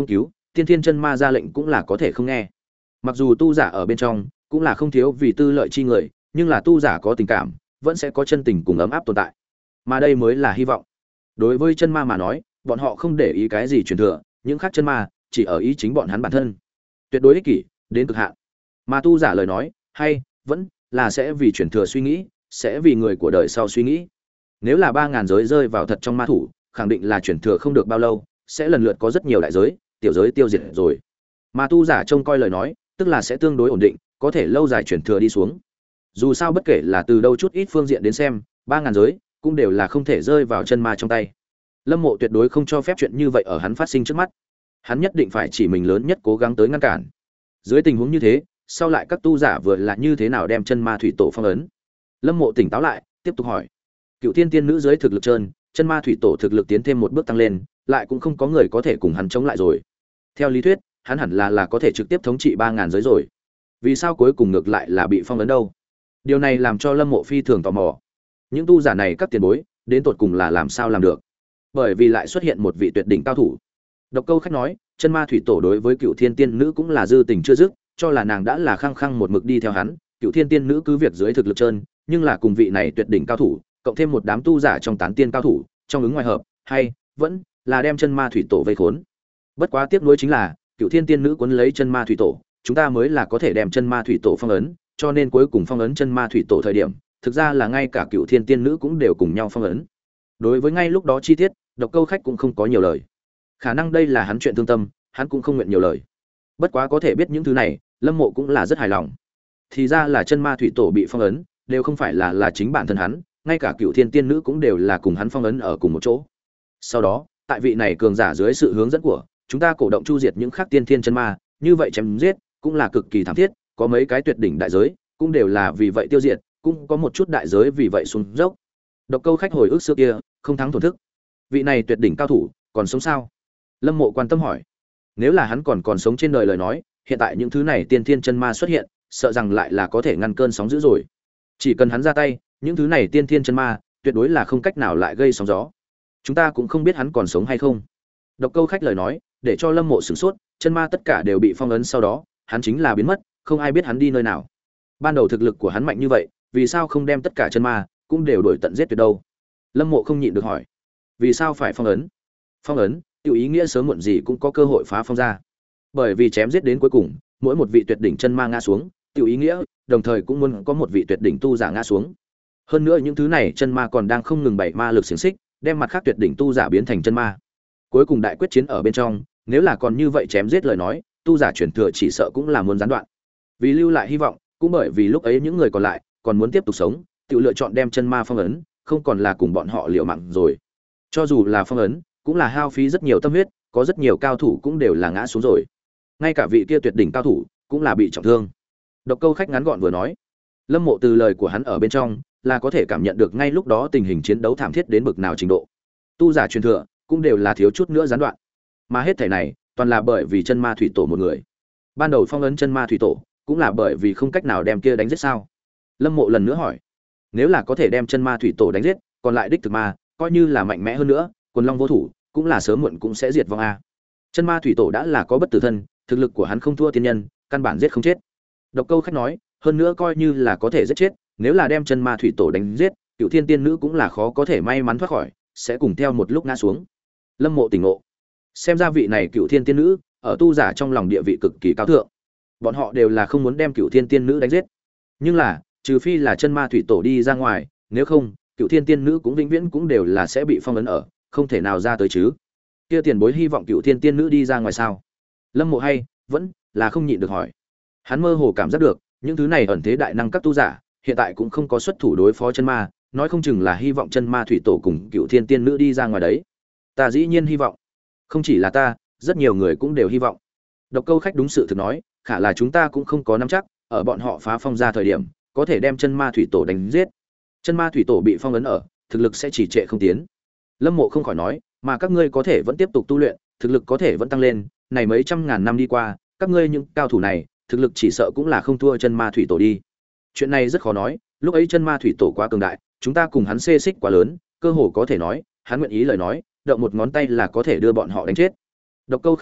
tiên thiên chân ma ra lệnh cũng là có thể không nghe. Mặc dù tu giả ở bên trong cũng là không thiếu vì tư lợi chi người, nhưng là tu giả có tình cảm, vẫn sẽ có chân tình cùng ấm áp tồn tại. Mà đây mới là hy vọng. Đối với chân ma mà nói, bọn họ không để ý cái gì truyền thừa, những khác chân ma chỉ ở ý chính bọn hắn bản thân. Tuyệt đối ích kỷ, đến cực hạn. Mà tu giả lời nói, hay vẫn là sẽ vì truyền thừa suy nghĩ, sẽ vì người của đời sau suy nghĩ. Nếu là ba ngàn giới rơi vào thật trong ma thủ, khẳng định là truyền thừa không được bao lâu, sẽ lần lượt có rất nhiều đại giới, tiểu giới tiêu diệt rồi. Mà tu giả trông coi lời nói, tức là sẽ tương đối ổn định, có thể lâu dài truyền thừa đi xuống. Dù sao bất kể là từ đâu chút ít phương diện đến xem, ba ngàn giới cũng đều là không thể rơi vào chân ma trong tay. Lâm Mộ tuyệt đối không cho phép chuyện như vậy ở hắn phát sinh trước mắt. Hắn nhất định phải chỉ mình lớn nhất cố gắng tới ngăn cản. Dưới tình huống như thế, sau lại các tu giả vừa là như thế nào đem chân ma thủy tổ phong ấn? Lâm Mộ tỉnh táo lại, tiếp tục hỏi. Cựu Thiên Tiên nữ dưới thực lực trơn, chân ma thủy tổ thực lực tiến thêm một bước tăng lên, lại cũng không có người có thể cùng hắn chống lại rồi. Theo lý thuyết, hắn hẳn là là có thể trực tiếp thống trị ba ngàn giới rồi. Vì sao cuối cùng ngược lại là bị phong ấn đâu? Điều này làm cho Lâm Mộ phi thường tò mò. Những tu giả này các tiền bối, đến tột cùng là làm sao làm được? Bởi vì lại xuất hiện một vị tuyệt đỉnh cao thủ. Độc Câu Khách nói, chân ma thủy tổ đối với Cựu Thiên Tiên nữ cũng là dư tình chưa dứt, cho là nàng đã là khăng khăng một mực đi theo hắn. Cựu Thiên Tiên nữ cứ việc dưới thực lực trơn, nhưng là cùng vị này tuyệt đỉnh cao thủ, cộng thêm một đám tu giả trong tán tiên cao thủ, trong ứng ngoài hợp, hay vẫn là đem chân ma thủy tổ vây khốn. Bất quá tiếc nuối chính là, Cựu Thiên Tiên nữ cuốn lấy chân ma thủy tổ, chúng ta mới là có thể đem chân ma thủy tổ phong ấn, cho nên cuối cùng phong ấn chân ma thủy tổ thời điểm, thực ra là ngay cả Cựu Thiên Tiên nữ cũng đều cùng nhau phong ấn. Đối với ngay lúc đó chi tiết, Độc Câu Khách cũng không có nhiều lời. Khả năng đây là hắn chuyện thương tâm, hắn cũng không nguyện nhiều lời. Bất quá có thể biết những thứ này, Lâm Mộ cũng là rất hài lòng. Thì ra là chân ma thủy tổ bị phong ấn, đều không phải là là chính bản thân hắn, ngay cả Cựu Thiên Tiên nữ cũng đều là cùng hắn phong ấn ở cùng một chỗ. Sau đó, tại vị này cường giả dưới sự hướng dẫn của, chúng ta cổ động chu diệt những khác tiên thiên chân ma, như vậy chém giết cũng là cực kỳ thảm thiết, có mấy cái tuyệt đỉnh đại giới, cũng đều là vì vậy tiêu diệt, cũng có một chút đại giới vì vậy xuống dốc. Độc Câu Khách hồi ức xưa kia, không thắng thổn thức. Vị này tuyệt đỉnh cao thủ, còn sống sao? Lâm Mộ quan tâm hỏi. Nếu là hắn còn còn sống trên đời lời nói, hiện tại những thứ này tiên thiên chân ma xuất hiện, sợ rằng lại là có thể ngăn cơn sóng dữ rồi. Chỉ cần hắn ra tay, những thứ này tiên thiên chân ma, tuyệt đối là không cách nào lại gây sóng gió. Chúng ta cũng không biết hắn còn sống hay không. Độc Câu Khách lời nói, để cho Lâm Mộ sửng sốt, chân ma tất cả đều bị phong ấn sau đó, hắn chính là biến mất, không ai biết hắn đi nơi nào. Ban đầu thực lực của hắn mạnh như vậy, vì sao không đem tất cả chân ma cũng đều đuổi tận giết tuyệt đâu? Lâm Mộ không nhịn được hỏi. Vì sao phải phong ấn? Phong ấn, tiêu ý nghĩa sớm muộn gì cũng có cơ hội phá phong ra. Bởi vì chém giết đến cuối cùng, mỗi một vị tuyệt đỉnh chân ma ngã xuống, tiêu ý nghĩa, đồng thời cũng muốn có một vị tuyệt đỉnh tu giả ngã xuống. Hơn nữa những thứ này chân ma còn đang không ngừng bày ma lực xiển xích, đem mặt khác tuyệt đỉnh tu giả biến thành chân ma. Cuối cùng đại quyết chiến ở bên trong, nếu là còn như vậy chém giết lời nói, tu giả chuyển thừa chỉ sợ cũng là muốn gián đoạn. Vì lưu lại hy vọng, cũng bởi vì lúc ấy những người còn lại còn muốn tiếp tục sống, tự lựa chọn đem chân ma phong ấn, không còn là cùng bọn họ liều mạng rồi. Cho dù là phong ấn, cũng là hao phí rất nhiều tâm huyết, có rất nhiều cao thủ cũng đều là ngã xuống rồi. Ngay cả vị kia tuyệt đỉnh cao thủ cũng là bị trọng thương. Độc Câu Khách ngắn gọn vừa nói. Lâm Mộ từ lời của hắn ở bên trong là có thể cảm nhận được ngay lúc đó tình hình chiến đấu thảm thiết đến bực nào trình độ. Tu giả truyền thừa cũng đều là thiếu chút nữa gián đoạn. Mà hết thảy này toàn là bởi vì chân ma thủy tổ một người. Ban đầu phong ấn chân ma thủy tổ cũng là bởi vì không cách nào đem kia đánh giết sao? Lâm Mộ lần nữa hỏi. Nếu là có thể đem chân ma thủy tổ đánh giết, còn lại đích thực ma, coi như là mạnh mẽ hơn nữa, quần long vô thủ, cũng là sớm muộn cũng sẽ diệt vong a. Chân ma thủy tổ đã là có bất tử thân, thực lực của hắn không thua tiên nhân, căn bản giết không chết. Độc Câu Khách nói, hơn nữa coi như là có thể giết chết, nếu là đem chân ma thủy tổ đánh giết, Cựu Thiên Tiên nữ cũng là khó có thể may mắn thoát khỏi, sẽ cùng theo một lúc ngã xuống. Lâm Mộ tỉnh ngộ. Xem ra vị này Cựu Thiên Tiên nữ, ở tu giả trong lòng địa vị cực kỳ cao thượng. Bọn họ đều là không muốn đem Cựu Thiên Tiên nữ đánh giết. Nhưng là, trừ phi là chân ma thủy tổ đi ra ngoài, nếu không, Cựu Thiên Tiên nữ cũng vĩnh viễn cũng đều là sẽ bị phong ấn ở, không thể nào ra tới chứ. Kia tiền bối hy vọng Cựu Thiên Tiên nữ đi ra ngoài sao? Lâm Mộ hay vẫn là không nhịn được hỏi. Hắn mơ hồ cảm giác được, những thứ này ẩn thế đại năng các tu giả, hiện tại cũng không có xuất thủ đối phó chân ma, nói không chừng là hy vọng chân ma thủy tổ cùng Cựu Thiên Tiên nữ đi ra ngoài đấy. Ta dĩ nhiên hy vọng. Không chỉ là ta, rất nhiều người cũng đều hy vọng. Độc Câu Khách đúng sự thực nói, khả là chúng ta cũng không có nắm chắc, ở bọn họ phá phong ra thời điểm, có thể đem chân ma thủy tổ đánh giết. Chân ma thủy tổ bị phong ấn ở, thực lực sẽ chỉ trệ không tiến. Lâm Mộ không khỏi nói, mà các ngươi có thể vẫn tiếp tục tu luyện, thực lực có thể vẫn tăng lên, này mấy trăm ngàn năm đi qua, các ngươi những cao thủ này, thực lực chỉ sợ cũng là không thua chân ma thủy tổ đi. Chuyện này rất khó nói, lúc ấy chân ma thủy tổ quá cường đại, chúng ta cùng hắn xê xích quá lớn, cơ hồ có thể nói, hắn nguyện ý lời nói, động một ngón tay là có thể đưa bọn họ đánh chết. Độc Câu Khách nói,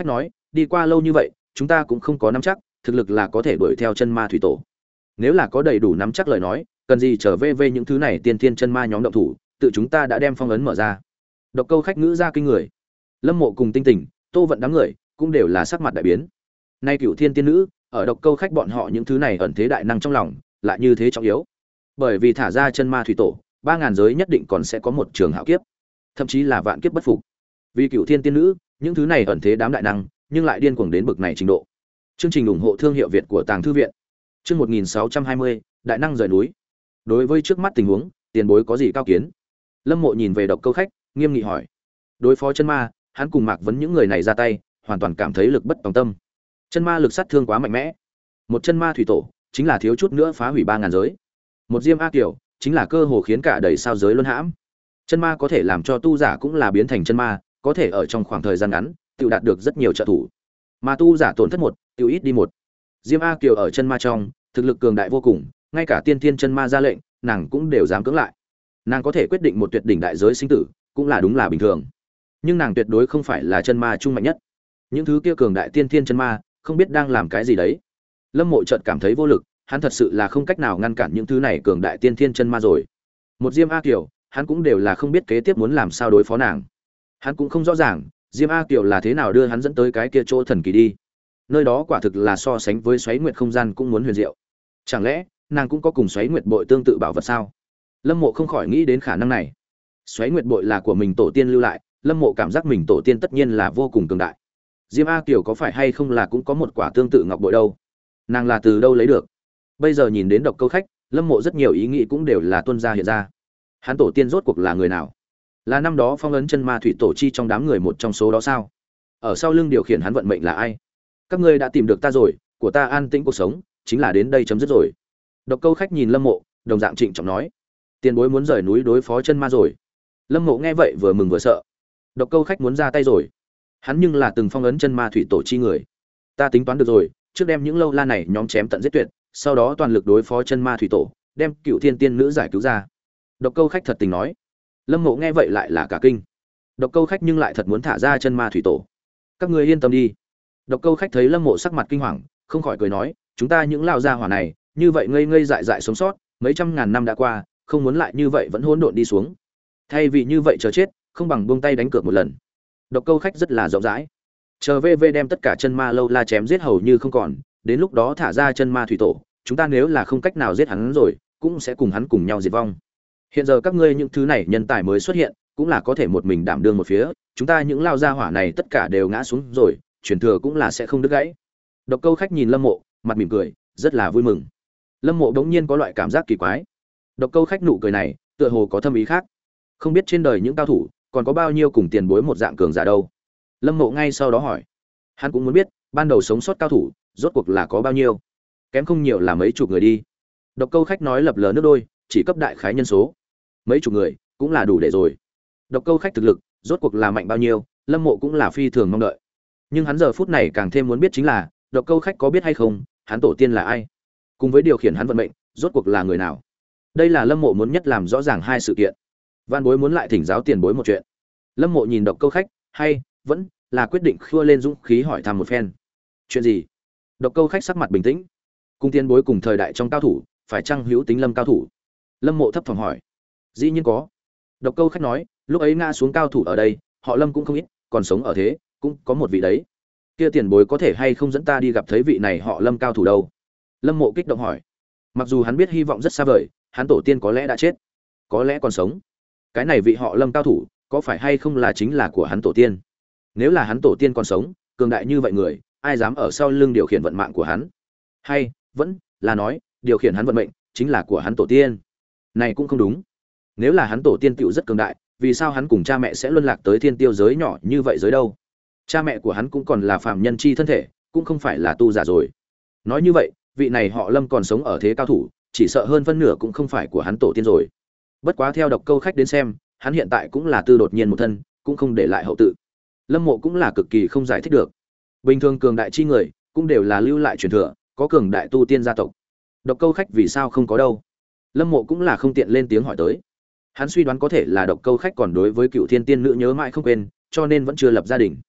đi qua lâu như vậy chúng ta cũng không có nắm chắc thực lực là có thể đuổi theo chân ma thủy tổ. Nếu là có đầy đủ nắm chắc lời nói, cần gì trở về về những thứ này tiên thiên chân ma nhóm động thủ, tự chúng ta đã đem phong ấn mở ra. Độc câu khách ngữ ra kinh người. Lâm Mộ cùng Tinh Tình, Tô Vận đám người cũng đều là sắc mặt đại biến. Nay Cửu Thiên tiên nữ, ở độc câu khách bọn họ những thứ này ẩn thế đại năng trong lòng, lại như thế trọng yếu. Bởi vì thả ra chân ma thủy tổ, ba ngàn giới nhất định còn sẽ có một trường hạo kiếp, thậm chí là vạn kiếp bất phục. Vì Cửu Thiên tiên nữ, những thứ này ẩn thế đám đại năng, nhưng lại điên cuồng đến bực này trình độ. Chương trình ủng hộ thương hiệu Việt của Tàng thư viện. Chương một nghìn sáu trăm hai mươi, đại năng rời núi. Đối với trước mắt tình huống, tiền bối có gì cao kiến? Lâm Mộ nhìn về độc câu khách, nghiêm nghị hỏi. Đối phó chân ma, hắn cùng Mạc Vấn những người này ra tay, hoàn toàn cảm thấy lực bất tòng tâm. Chân ma lực sát thương quá mạnh mẽ. Một chân ma thủy tổ, chính là thiếu chút nữa phá hủy ba ngàn giới. Một Diêm A Kiều, chính là cơ hồ khiến cả đầy sao giới luân hãm. Chân ma có thể làm cho tu giả cũng là biến thành chân ma, có thể ở trong khoảng thời gian ngắn, tự đạt được rất nhiều trợ thủ. Mà tu giả tổn thất một, tiêu ít đi một. Diêm A Kiều ở chân ma trong, thực lực cường đại vô cùng, ngay cả tiên thiên chân ma ra lệnh, nàng cũng đều dám cưỡng lại. Nàng có thể quyết định một tuyệt đỉnh đại giới sinh tử, cũng là đúng là bình thường. Nhưng nàng tuyệt đối không phải là chân ma trung mạnh nhất. Những thứ kia cường đại tiên thiên chân ma, không biết đang làm cái gì đấy. Lâm Mộ chợt cảm thấy vô lực, hắn thật sự là không cách nào ngăn cản những thứ này cường đại tiên thiên chân ma rồi. Một Diêm A Kiều, hắn cũng đều là không biết kế tiếp muốn làm sao đối phó nàng. Hắn cũng không rõ ràng, Diêm A Kiều là thế nào đưa hắn dẫn tới cái kia chỗ thần kỳ đi. Nơi đó quả thực là so sánh với Xoáy Nguyệt không gian cũng muốn huyền diệu. Chẳng lẽ nàng cũng có cùng Xoáy Nguyệt bội tương tự bảo vật sao? Lâm Mộ không khỏi nghĩ đến khả năng này. Xoáy Nguyệt bội là của mình tổ tiên lưu lại, Lâm Mộ cảm giác mình tổ tiên tất nhiên là vô cùng cường đại. Diêm A Kiều có phải hay không là cũng có một quả tương tự ngọc bội đâu? Nàng là từ đâu lấy được? Bây giờ nhìn đến độc câu khách, Lâm Mộ rất nhiều ý nghĩ cũng đều là tuôn ra hiện ra. Hắn tổ tiên rốt cuộc là người nào? Là năm đó phong ấn chân ma thủy tổ chi trong đám người một trong số đó sao? Ở sau lưng điều khiển hắn vận mệnh là ai? Các ngươi đã tìm được ta rồi, của ta an tĩnh cuộc sống chính là đến đây chấm dứt rồi. Độc câu khách nhìn Lâm Mộ, đồng dạng trịnh trọng nói: tiền bối muốn rời núi đối phó chân ma rồi. Lâm Mộ nghe vậy vừa mừng vừa sợ. Độc câu khách muốn ra tay rồi. Hắn nhưng là từng phong ấn chân ma thủy tổ chi người. Ta tính toán được rồi, trước đem những lâu la này nhóm chém tận giết tuyệt, sau đó toàn lực đối phó chân ma thủy tổ, đem Cựu Thiên tiên nữ giải cứu ra. Độc câu khách thật tình nói. Lâm Mộ nghe vậy lại là cả kinh. Độc câu khách nhưng lại thật muốn thả ra chân ma thủy tổ. Các ngươi yên tâm đi. Độc câu khách thấy Lâm Mộ sắc mặt kinh hoàng, không khỏi cười nói, chúng ta những lao gia hỏa này, như vậy ngây ngây dại dại sống sót, mấy trăm ngàn năm đã qua, không muốn lại như vậy vẫn hỗn độn đi xuống. Thay vì như vậy chờ chết, không bằng buông tay đánh cược một lần. Độc câu khách rất là rộng rãi. Chờ vê vê đem tất cả chân ma lâu la chém giết hầu như không còn, đến lúc đó thả ra chân ma thủy tổ, chúng ta nếu là không cách nào giết hắn rồi, cũng sẽ cùng hắn cùng nhau diệt vong. Hiện giờ các ngươi những thứ này nhân tài mới xuất hiện, cũng là có thể một mình đảm đương một phía, chúng ta những lao gia hỏa này tất cả đều ngã xuống rồi, truyền thừa cũng là sẽ không đứt gãy. Độc câu khách nhìn Lâm Mộ, mặt mỉm cười, rất là vui mừng. Lâm Mộ đống nhiên có loại cảm giác kỳ quái. Độc câu khách nụ cười này, tựa hồ có thâm ý khác. Không biết trên đời những cao thủ, còn có bao nhiêu cùng tiền bối một dạng cường giả đâu? Lâm Mộ ngay sau đó hỏi. Hắn cũng muốn biết, ban đầu sống sót cao thủ, rốt cuộc là có bao nhiêu? Kém không nhiều là mấy chục người đi. Độc câu khách nói lập lờ nước đôi, chỉ cấp đại khái nhân số. Mấy chục người, cũng là đủ để rồi. Độc câu khách thực lực, rốt cuộc là mạnh bao nhiêu, Lâm Mộ cũng là phi thường mong đợi. Nhưng hắn giờ phút này càng thêm muốn biết chính là, độc câu khách có biết hay không, hắn tổ tiên là ai? Cùng với điều khiển hắn vận mệnh, rốt cuộc là người nào? Đây là Lâm Mộ muốn nhất làm rõ ràng hai sự kiện. Văn Bối muốn lại thỉnh giáo tiền bối một chuyện. Lâm Mộ nhìn độc câu khách, hay vẫn là quyết định khua lên dũng khí hỏi thăm một phen. Chuyện gì? Độc câu khách sắc mặt bình tĩnh. Cùng tiền bối cùng thời đại trong cao thủ, phải chăng hữu tính Lâm cao thủ? Lâm Mộ thấp thỏm hỏi. Dĩ nhiên có. Độc câu khách nói, lúc ấy ngã xuống cao thủ ở đây, họ Lâm cũng không ít, còn sống ở thế, cũng có một vị đấy. Kia tiền bối có thể hay không dẫn ta đi gặp thấy vị này họ Lâm cao thủ đâu? Lâm Mộ kích động hỏi. Mặc dù hắn biết hy vọng rất xa vời, hắn tổ tiên có lẽ đã chết, có lẽ còn sống. Cái này vị họ Lâm cao thủ, có phải hay không là chính là của hắn tổ tiên? Nếu là hắn tổ tiên còn sống, cường đại như vậy người, ai dám ở sau lưng điều khiển vận mạng của hắn? Hay vẫn là nói, điều khiển hắn vận mệnh chính là của hắn tổ tiên? Này cũng không đúng. Nếu là hắn tổ tiên tựu rất cường đại, vì sao hắn cùng cha mẹ sẽ luân lạc tới thiên tiêu giới nhỏ như vậy giới đâu? Cha mẹ của hắn cũng còn là phàm nhân chi thân thể, cũng không phải là tu giả rồi. Nói như vậy, vị này họ Lâm còn sống ở thế cao thủ, chỉ sợ hơn phân nửa cũng không phải của hắn tổ tiên rồi. Bất quá theo độc câu khách đến xem, hắn hiện tại cũng là tư đột nhiên một thân, cũng không để lại hậu tự. Lâm Mộ cũng là cực kỳ không giải thích được. Bình thường cường đại chi người, cũng đều là lưu lại truyền thừa, có cường đại tu tiên gia tộc. Độc câu khách vì sao không có đâu? Lâm Mộ cũng là không tiện lên tiếng hỏi tới. Hắn suy đoán có thể là độc câu khách còn đối với Cựu Thiên tiên nữ nhớ mãi không quên, cho nên vẫn chưa lập gia đình.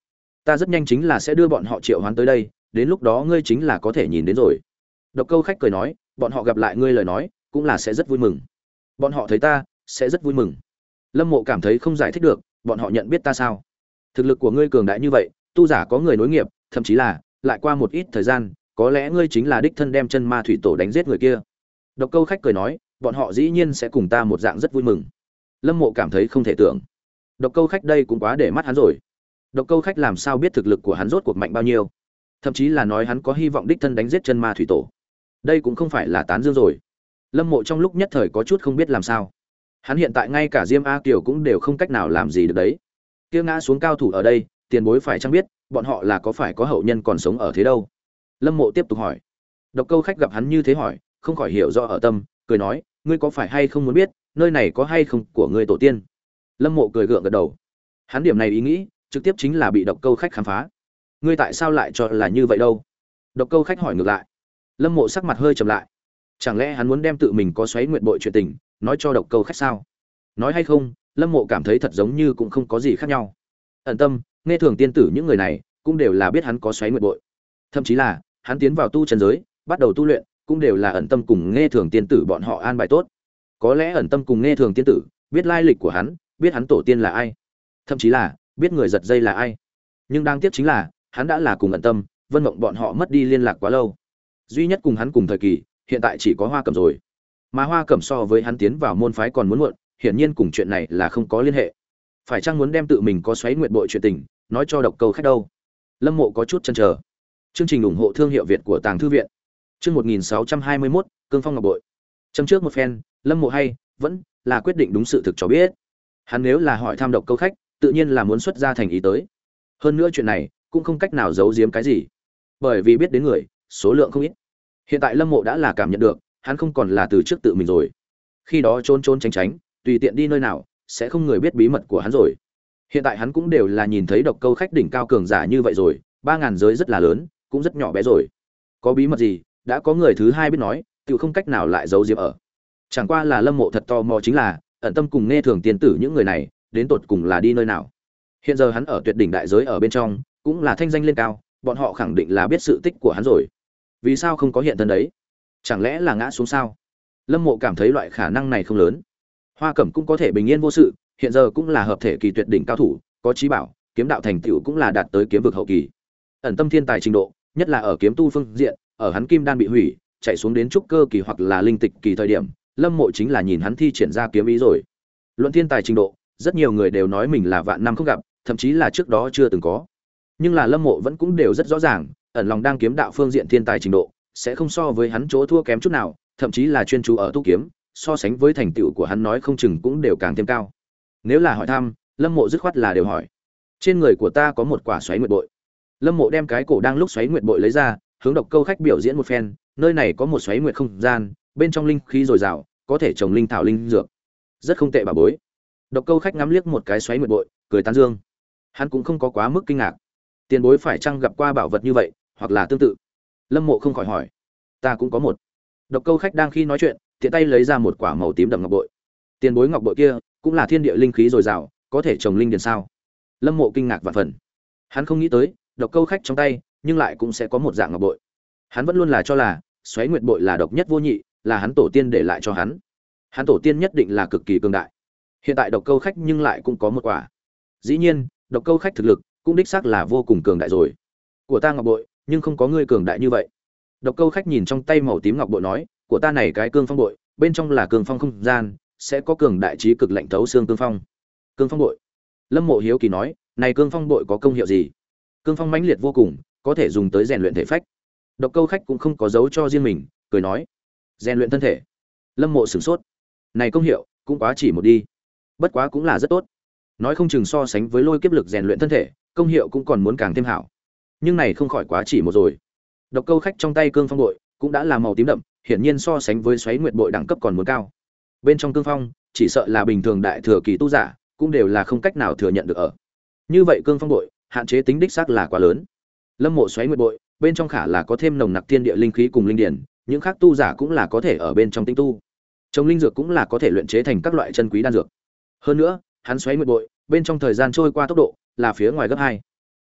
ta rất nhanh chính là sẽ đưa bọn họ triệu hoán tới đây, đến lúc đó ngươi chính là có thể nhìn đến rồi. Độc Câu Khách cười nói, bọn họ gặp lại ngươi lời nói, cũng là sẽ rất vui mừng. Bọn họ thấy ta, sẽ rất vui mừng. Lâm Mộ cảm thấy không giải thích được, bọn họ nhận biết ta sao? Thực lực của ngươi cường đại như vậy, tu giả có người nối nghiệp, thậm chí là lại qua một ít thời gian, có lẽ ngươi chính là đích thân đem chân ma thủy tổ đánh giết người kia. Độc Câu Khách cười nói, bọn họ dĩ nhiên sẽ cùng ta một dạng rất vui mừng. Lâm Mộ cảm thấy không thể tưởng. Độc Câu Khách đây cũng quá để mắt hắn rồi. Độc Câu Khách làm sao biết thực lực của hắn rốt cuộc mạnh bao nhiêu? Thậm chí là nói hắn có hy vọng đích thân đánh giết chân ma thủy tổ. Đây cũng không phải là tán dương rồi. Lâm Mộ trong lúc nhất thời có chút không biết làm sao. Hắn hiện tại ngay cả Diêm A Kiều cũng đều không cách nào làm gì được đấy. Kia ngã xuống cao thủ ở đây, tiền bối phải chăng biết, bọn họ là có phải có hậu nhân còn sống ở thế đâu? Lâm Mộ tiếp tục hỏi. Độc Câu Khách gặp hắn như thế hỏi, không khỏi hiểu rõ ở tâm, cười nói, ngươi có phải hay không muốn biết, nơi này có hay không của ngươi tổ tiên? Lâm Mộ cười gượng gật đầu. Hắn điểm này ý nghĩ, trực tiếp chính là bị Độc Câu Khách khám phá. Ngươi tại sao lại cho là như vậy đâu? Độc Câu Khách hỏi ngược lại. Lâm Mộ sắc mặt hơi trầm lại. Chẳng lẽ hắn muốn đem tự mình có xoáy nguyệt bội chuyện tình nói cho Độc Câu Khách sao? Nói hay không, Lâm Mộ cảm thấy thật giống như cũng không có gì khác nhau. Ẩn tâm, nghe thường tiên tử những người này cũng đều là biết hắn có xoáy nguyệt bội. Thậm chí là hắn tiến vào tu chân giới, bắt đầu tu luyện, cũng đều là ẩn tâm cùng nghe thường tiên tử bọn họ an bài tốt. Có lẽ ẩn tâm cùng nghe thường tiên tử biết lai lịch của hắn, biết hắn tổ tiên là ai, thậm chí là biết người giật dây là ai. Nhưng đáng tiếc chính là hắn đã là cùng ẩn tâm, Vân Mộng bọn họ mất đi liên lạc quá lâu. Duy nhất cùng hắn cùng thời kỳ, hiện tại chỉ có Hoa Cẩm rồi. Mà Hoa Cẩm so với hắn tiến vào môn phái còn muốn muộn, hiển nhiên cùng chuyện này là không có liên hệ. Phải chăng muốn đem tự mình có xoáy nguyệt bội chuyện tình nói cho Độc Câu Khách đâu? Lâm Mộ có chút chần chờ. Chương trình ủng hộ thương hiệu Việt của Tàng Thư viện. Chương một nghìn sáu trăm hai mươi mốt, Cương Phong Ngọc Bội. Châm trước một phen, Lâm Mộ hay vẫn là quyết định đúng sự thực cho biết. Hắn nếu là hỏi thăm Độc Câu Khách, tự nhiên là muốn xuất ra thành ý tới. Hơn nữa chuyện này cũng không cách nào giấu giếm cái gì, bởi vì biết đến người, số lượng không ít. Hiện tại Lâm Mộ đã là cảm nhận được, hắn không còn là từ trước tự mình rồi. Khi đó trốn trốn tránh tránh, tùy tiện đi nơi nào, sẽ không người biết bí mật của hắn rồi. Hiện tại hắn cũng đều là nhìn thấy Độc Câu Khách đỉnh cao cường giả như vậy rồi, ba ngàn giới rất là lớn, cũng rất nhỏ bé rồi. Có bí mật gì, đã có người thứ hai biết nói, tự không cách nào lại giấu diếm ở. Chẳng qua là Lâm Mộ thật tò mò chính là, ẩn tâm cùng nghe thường tiên tử những người này, đến tột cùng là đi nơi nào. Hiện giờ hắn ở tuyệt đỉnh đại giới ở bên trong, cũng là thanh danh lên cao, bọn họ khẳng định là biết sự tích của hắn rồi. Vì sao không có hiện thân đấy? Chẳng lẽ là ngã xuống sao? Lâm Mộ cảm thấy loại khả năng này không lớn. Hoa Cẩm cũng có thể bình yên vô sự, hiện giờ cũng là hợp thể kỳ tuyệt đỉnh cao thủ, có chí bảo, kiếm đạo thành tựu cũng là đạt tới kiếm vực hậu kỳ. Ẩn tâm thiên tài trình độ, nhất là ở kiếm tu phương diện, ở hắn kim đan bị hủy, chạy xuống đến trúc cơ kỳ hoặc là linh tịch kỳ thời điểm, Lâm Mộ chính là nhìn hắn thi triển ra kiếm ý rồi. Luận thiên tài trình độ, rất nhiều người đều nói mình là vạn năm không gặp, thậm chí là trước đó chưa từng có. Nhưng là Lâm Mộ vẫn cũng đều rất rõ ràng, ẩn lòng đang kiếm đạo phương diện thiên tài trình độ, sẽ không so với hắn chỗ thua kém chút nào, thậm chí là chuyên chú ở tu kiếm, so sánh với thành tựu của hắn nói không chừng cũng đều càng thêm cao. Nếu là hỏi thăm, Lâm Mộ dứt khoát là đều hỏi. Trên người của ta có một quả xoáy nguyệt bội. Lâm Mộ đem cái cổ đang lúc xoáy nguyệt bội lấy ra, hướng Độc Câu Khách biểu diễn một phen, nơi này có một xoáy nguyệt không gian, bên trong linh khí dồi dào, có thể trồng linh thảo linh dược. Rất không tệ bà bối. Độc Câu Khách ngắm liếc một cái xoáy nguyệt bội, cười tán dương. Hắn cũng không có quá mức kinh ngạc. Tiền bối phải chăng gặp qua bảo vật như vậy, hoặc là tương tự? Lâm Mộ không khỏi hỏi. Ta cũng có một. Độc Câu Khách đang khi nói chuyện, tiện tay lấy ra một quả màu tím đậm ngọc bội. Tiền bối ngọc bội kia, cũng là thiên địa linh khí dồi dào, có thể trồng linh điền sao? Lâm Mộ kinh ngạc vạn phần. Hắn không nghĩ tới, Độc Câu Khách trong tay, nhưng lại cũng sẽ có một dạng ngọc bội. Hắn vẫn luôn là cho là, xoáy nguyệt bội là độc nhất vô nhị, là hắn tổ tiên để lại cho hắn. Hắn tổ tiên nhất định là cực kỳ cường đại. Hiện tại Độc Câu Khách nhưng lại cũng có một quả. Dĩ nhiên, Độc Câu Khách thực lực cũng đích xác là vô cùng cường đại rồi. Của ta ngọc bội, nhưng không có ngươi cường đại như vậy. Độc Câu Khách nhìn trong tay màu tím ngọc bội nói, của ta này cái cương phong bội, bên trong là cương phong không gian, sẽ có cường đại trí cực lạnh thấu xương cương phong. Cương phong bội. Lâm Mộ hiếu kỳ nói, này cương phong bội có công hiệu gì? Cương phong mãnh liệt vô cùng, có thể dùng tới rèn luyện thể phách. Độc Câu Khách cũng không có giấu cho riêng mình, cười nói, rèn luyện thân thể. Lâm Mộ sửng sốt. Này công hiệu, cũng quá chỉ một đi. Bất quá cũng là rất tốt. Nói không chừng so sánh với lôi kiếp lực rèn luyện thân thể, công hiệu cũng còn muốn càng thêm hảo. Nhưng này không khỏi quá chỉ một rồi. Độc Câu Khách trong tay cương phong bội cũng đã là màu tím đậm, hiển nhiên so sánh với xoáy nguyệt bội đẳng cấp còn muốn cao. Bên trong cương phong, chỉ sợ là bình thường đại thừa kỳ tu giả, cũng đều là không cách nào thừa nhận được ở. Như vậy cương phong bội, hạn chế tính đích xác là quá lớn. Lâm Mộ xoáy nguyệt bội, bên trong khả là có thêm nồng nặc thiên địa linh khí cùng linh điển, những khác tu giả cũng là có thể ở bên trong tinh tu. Trồng linh dược cũng là có thể luyện chế thành các loại chân quý đan dược. Hơn nữa, hắn xoáy nguyệt bội, bên trong thời gian trôi qua tốc độ là phía ngoài gấp hai.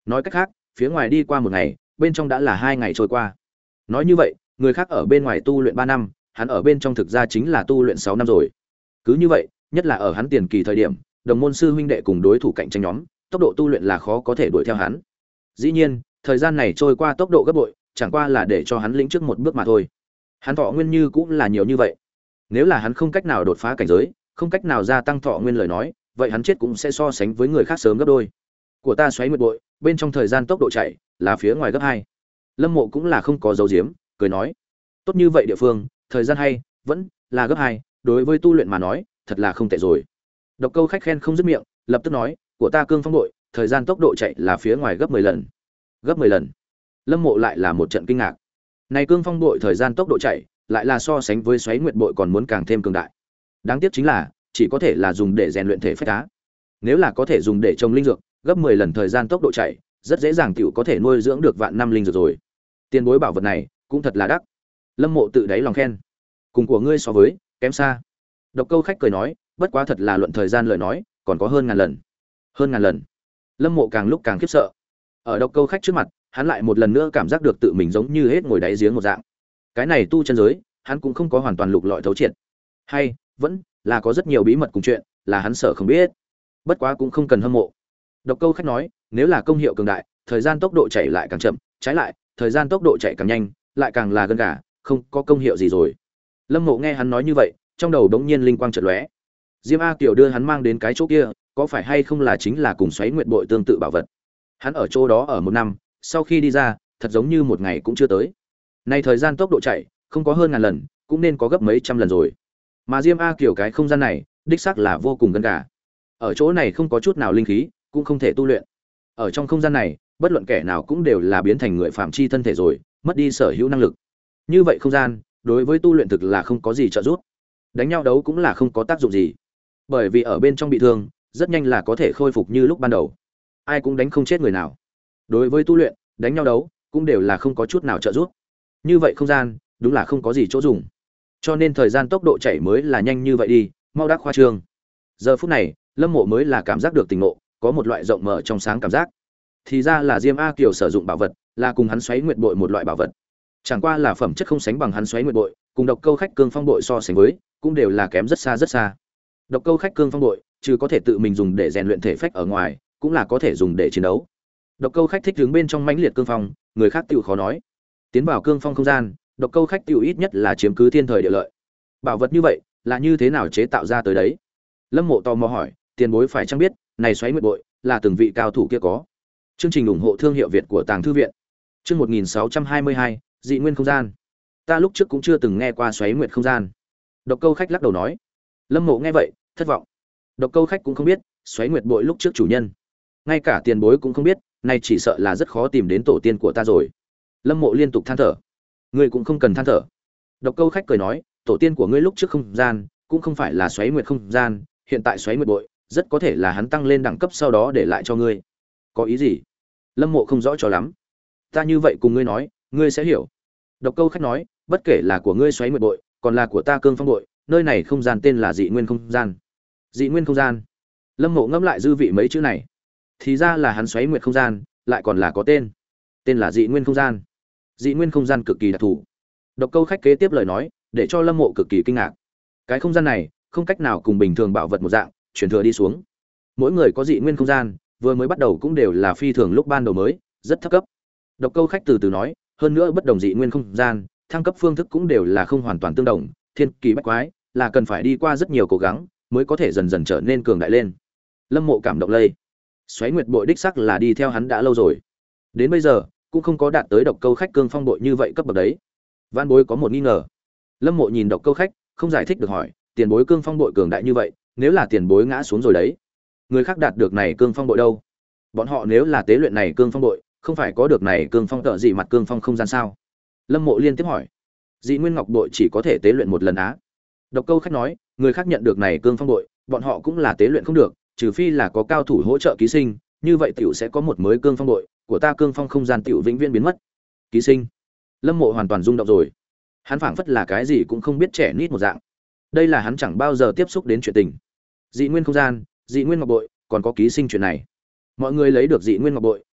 nói cách khác phía ngoài đi qua một ngày bên trong đã là hai ngày trôi qua. Nói như vậy người khác ở bên ngoài tu luyện ba năm, hắn ở bên trong thực ra chính là tu luyện sáu năm rồi. Cứ như vậy nhất là ở hắn tiền kỳ thời điểm, đồng môn sư huynh đệ cùng đối thủ cạnh tranh nhóm tốc độ tu luyện là khó có thể đuổi theo hắn. Dĩ nhiên thời gian này trôi qua tốc độ gấp bội, chẳng qua là để cho hắn lĩnh trước một bước mà thôi. Hắn thọ nguyên như cũng là nhiều như vậy. Nếu là hắn không cách nào đột phá cảnh giới, không cách nào gia tăng thọ nguyên lời nói, vậy hắn chết cũng sẽ so sánh với người khác sớm gấp đôi. Của ta xoáy nguyệt bội, bên trong thời gian tốc độ chạy là phía ngoài gấp hai. Lâm Mộ cũng là không có dấu diếm, cười nói: "Tốt như vậy địa phương, thời gian hay, vẫn là gấp hai, đối với tu luyện mà nói, thật là không tệ rồi." Độc Câu Khách khen không dứt miệng, lập tức nói: "Của ta Cương Phong bội, thời gian tốc độ chạy là phía ngoài gấp mười lần." Gấp mười lần? Lâm Mộ lại là một trận kinh ngạc. Này Cương Phong bội thời gian tốc độ chạy, lại là so sánh với xoáy nguyệt bội còn muốn càng thêm cường đại. Đáng tiếc chính là, chỉ có thể là dùng để rèn luyện thể phách á. Nếu là có thể dùng để trồng linh dược, gấp mười lần thời gian tốc độ chạy, rất dễ dàng tiểu có thể nuôi dưỡng được vạn năm linh dược rồi. Tiền bối bảo vật này, cũng thật là đắt. Lâm Mộ tự đáy lòng khen. Cùng của ngươi so với, kém xa. Độc Câu Khách cười nói, bất quá thật là luận thời gian lời nói, còn có hơn ngàn lần. Hơn ngàn lần. Lâm Mộ càng lúc càng khiếp sợ. Ở Độc Câu Khách trước mặt, hắn lại một lần nữa cảm giác được tự mình giống như hết ngồi đáy giếng một dạng. Cái này tu chân giới, hắn cũng không có hoàn toàn lục lọi thấu triệt. Hay, vẫn là có rất nhiều bí mật cùng chuyện, là hắn sợ không biết. Bất quá cũng không cần hâm mộ. Độc Câu Khách nói, nếu là công hiệu cường đại, thời gian tốc độ chạy lại càng chậm, trái lại, thời gian tốc độ chạy càng nhanh, lại càng là gân gà, không có công hiệu gì rồi. Lâm Mộ nghe hắn nói như vậy, trong đầu đống nhiên linh quang chợt lóe. Diêm A Kiều đưa hắn mang đến cái chỗ kia, có phải hay không là chính là cùng xoáy nguyệt bội tương tự bảo vật. Hắn ở chỗ đó ở một năm, sau khi đi ra, thật giống như một ngày cũng chưa tới. Nay thời gian tốc độ chạy, không có hơn ngàn lần, cũng nên có gấp mấy trăm lần rồi. Mà Diêm A Kiều cái không gian này, đích xác là vô cùng gân gà. Ở chỗ này không có chút nào linh khí, cũng không thể tu luyện. Ở trong không gian này, bất luận kẻ nào cũng đều là biến thành người phạm chi thân thể rồi, mất đi sở hữu năng lực. Như vậy không gian, đối với tu luyện thực là không có gì trợ giúp. Đánh nhau đấu cũng là không có tác dụng gì. Bởi vì ở bên trong bị thương, rất nhanh là có thể khôi phục như lúc ban đầu. Ai cũng đánh không chết người nào. Đối với tu luyện, đánh nhau đấu cũng đều là không có chút nào trợ giúp. Như vậy không gian, đúng là không có gì chỗ dùng. Cho nên thời gian tốc độ chạy mới là nhanh như vậy đi, mau đắc khoa trương. Giờ phút này, Lâm Mộ mới là cảm giác được tỉnh ngộ, có một loại rộng mở trong sáng cảm giác. Thì ra là Diêm A Kiều sử dụng bảo vật, là cùng hắn xoáy nguyệt bội một loại bảo vật. Chẳng qua là phẩm chất không sánh bằng hắn xoáy nguyệt bội, cùng Độc Câu Khách Cương Phong bội so sánh với, cũng đều là kém rất xa rất xa. Độc Câu Khách Cương Phong bội, trừ có thể tự mình dùng để rèn luyện thể phách ở ngoài, cũng là có thể dùng để chiến đấu. Độc Câu Khách thích đứng bên trong mãnh liệt cương phong, người khác tiểu khó nói. Tiến vào cương phong không gian, Độc Câu Khách tiểu ít nhất là chiếm cứ thiên thời địa lợi. Bảo vật như vậy, là như thế nào chế tạo ra tới đấy? Lâm Mộ tò mò hỏi, tiền bối phải chăng biết, này xoáy nguyệt bội là từng vị cao thủ kia có. Chương trình ủng hộ thương hiệu Việt của Tàng Thư viện. Chương một nghìn sáu trăm hai mươi hai, dị nguyên không gian. Ta lúc trước cũng chưa từng nghe qua xoáy nguyệt không gian. Độc Câu Khách lắc đầu nói. Lâm Mộ nghe vậy, thất vọng. Độc Câu Khách cũng không biết, xoáy nguyệt bội lúc trước chủ nhân, ngay cả tiền bối cũng không biết, nay chỉ sợ là rất khó tìm đến tổ tiên của ta rồi. Lâm Mộ liên tục than thở. Ngươi cũng không cần than thở. Độc Câu Khách cười nói, tổ tiên của ngươi lúc trước không gian, cũng không phải là xoáy nguyệt không gian, hiện tại xoáy nguyệt bội, rất có thể là hắn tăng lên đẳng cấp sau đó để lại cho ngươi. Có ý gì? Lâm Mộ không rõ cho lắm. Ta như vậy cùng ngươi nói, ngươi sẽ hiểu. Độc Câu Khách nói, bất kể là của ngươi xoáy nguyệt bội, còn là của ta cương phong bội, nơi này không gian tên là dị nguyên không gian. Dị nguyên không gian. Lâm Mộ ngẫm lại dư vị mấy chữ này. Thì ra là hắn xoáy nguyệt không gian, lại còn là có tên. Tên là dị nguyên không gian. Dị nguyên không gian cực kỳ đặc thù. Độc Câu Khách kế tiếp lời nói, để cho Lâm Mộ cực kỳ kinh ngạc. Cái không gian này, không cách nào cùng bình thường bảo vật một dạng, truyền thừa đi xuống. Mỗi người có dị nguyên không gian, vừa mới bắt đầu cũng đều là phi thường lúc ban đầu mới, rất thấp cấp. Độc Câu Khách từ từ nói, hơn nữa bất đồng dị nguyên không gian, thăng cấp phương thức cũng đều là không hoàn toàn tương đồng, thiên kỳ bách quái, là cần phải đi qua rất nhiều cố gắng, mới có thể dần dần trở nên cường đại lên. Lâm Mộ cảm động lây. Xoáy nguyệt bội đích sắc là đi theo hắn đã lâu rồi. Đến bây giờ, cũng không có đạt tới Độc Câu Khách Cương Phong bội như vậy cấp bậc đấy. Vãn bối có một nghi ngờ. Lâm Mộ nhìn Độc Câu Khách, không giải thích được hỏi, tiền bối Cương Phong bội cường đại như vậy, nếu là tiền bối ngã xuống rồi đấy, người khác đạt được này Cương Phong bội đâu? Bọn họ nếu là tế luyện này Cương Phong bội, không phải có được này Cương Phong tợ gì mặt Cương Phong không gian sao? Lâm Mộ liên tiếp hỏi. Dị nguyên ngọc bội chỉ có thể tế luyện một lần á. Độc Câu Khách nói, người khác nhận được này Cương Phong bội, bọn họ cũng là tế luyện không được, trừ phi là có cao thủ hỗ trợ ký sinh, như vậy tiểu sẽ có một mới Cương Phong bội, của ta Cương Phong không gian tiểu vĩnh viễn biến mất. Ký sinh? Lâm Mộ hoàn toàn rung động rồi. Hắn phảng phất là cái gì cũng không biết trẻ nít một dạng. Đây là hắn chẳng bao giờ tiếp xúc đến chuyện tình. Dị nguyên không gian, dị nguyên ngọc bội, còn có ký sinh chuyện này. Mọi người lấy được dị nguyên ngọc bội,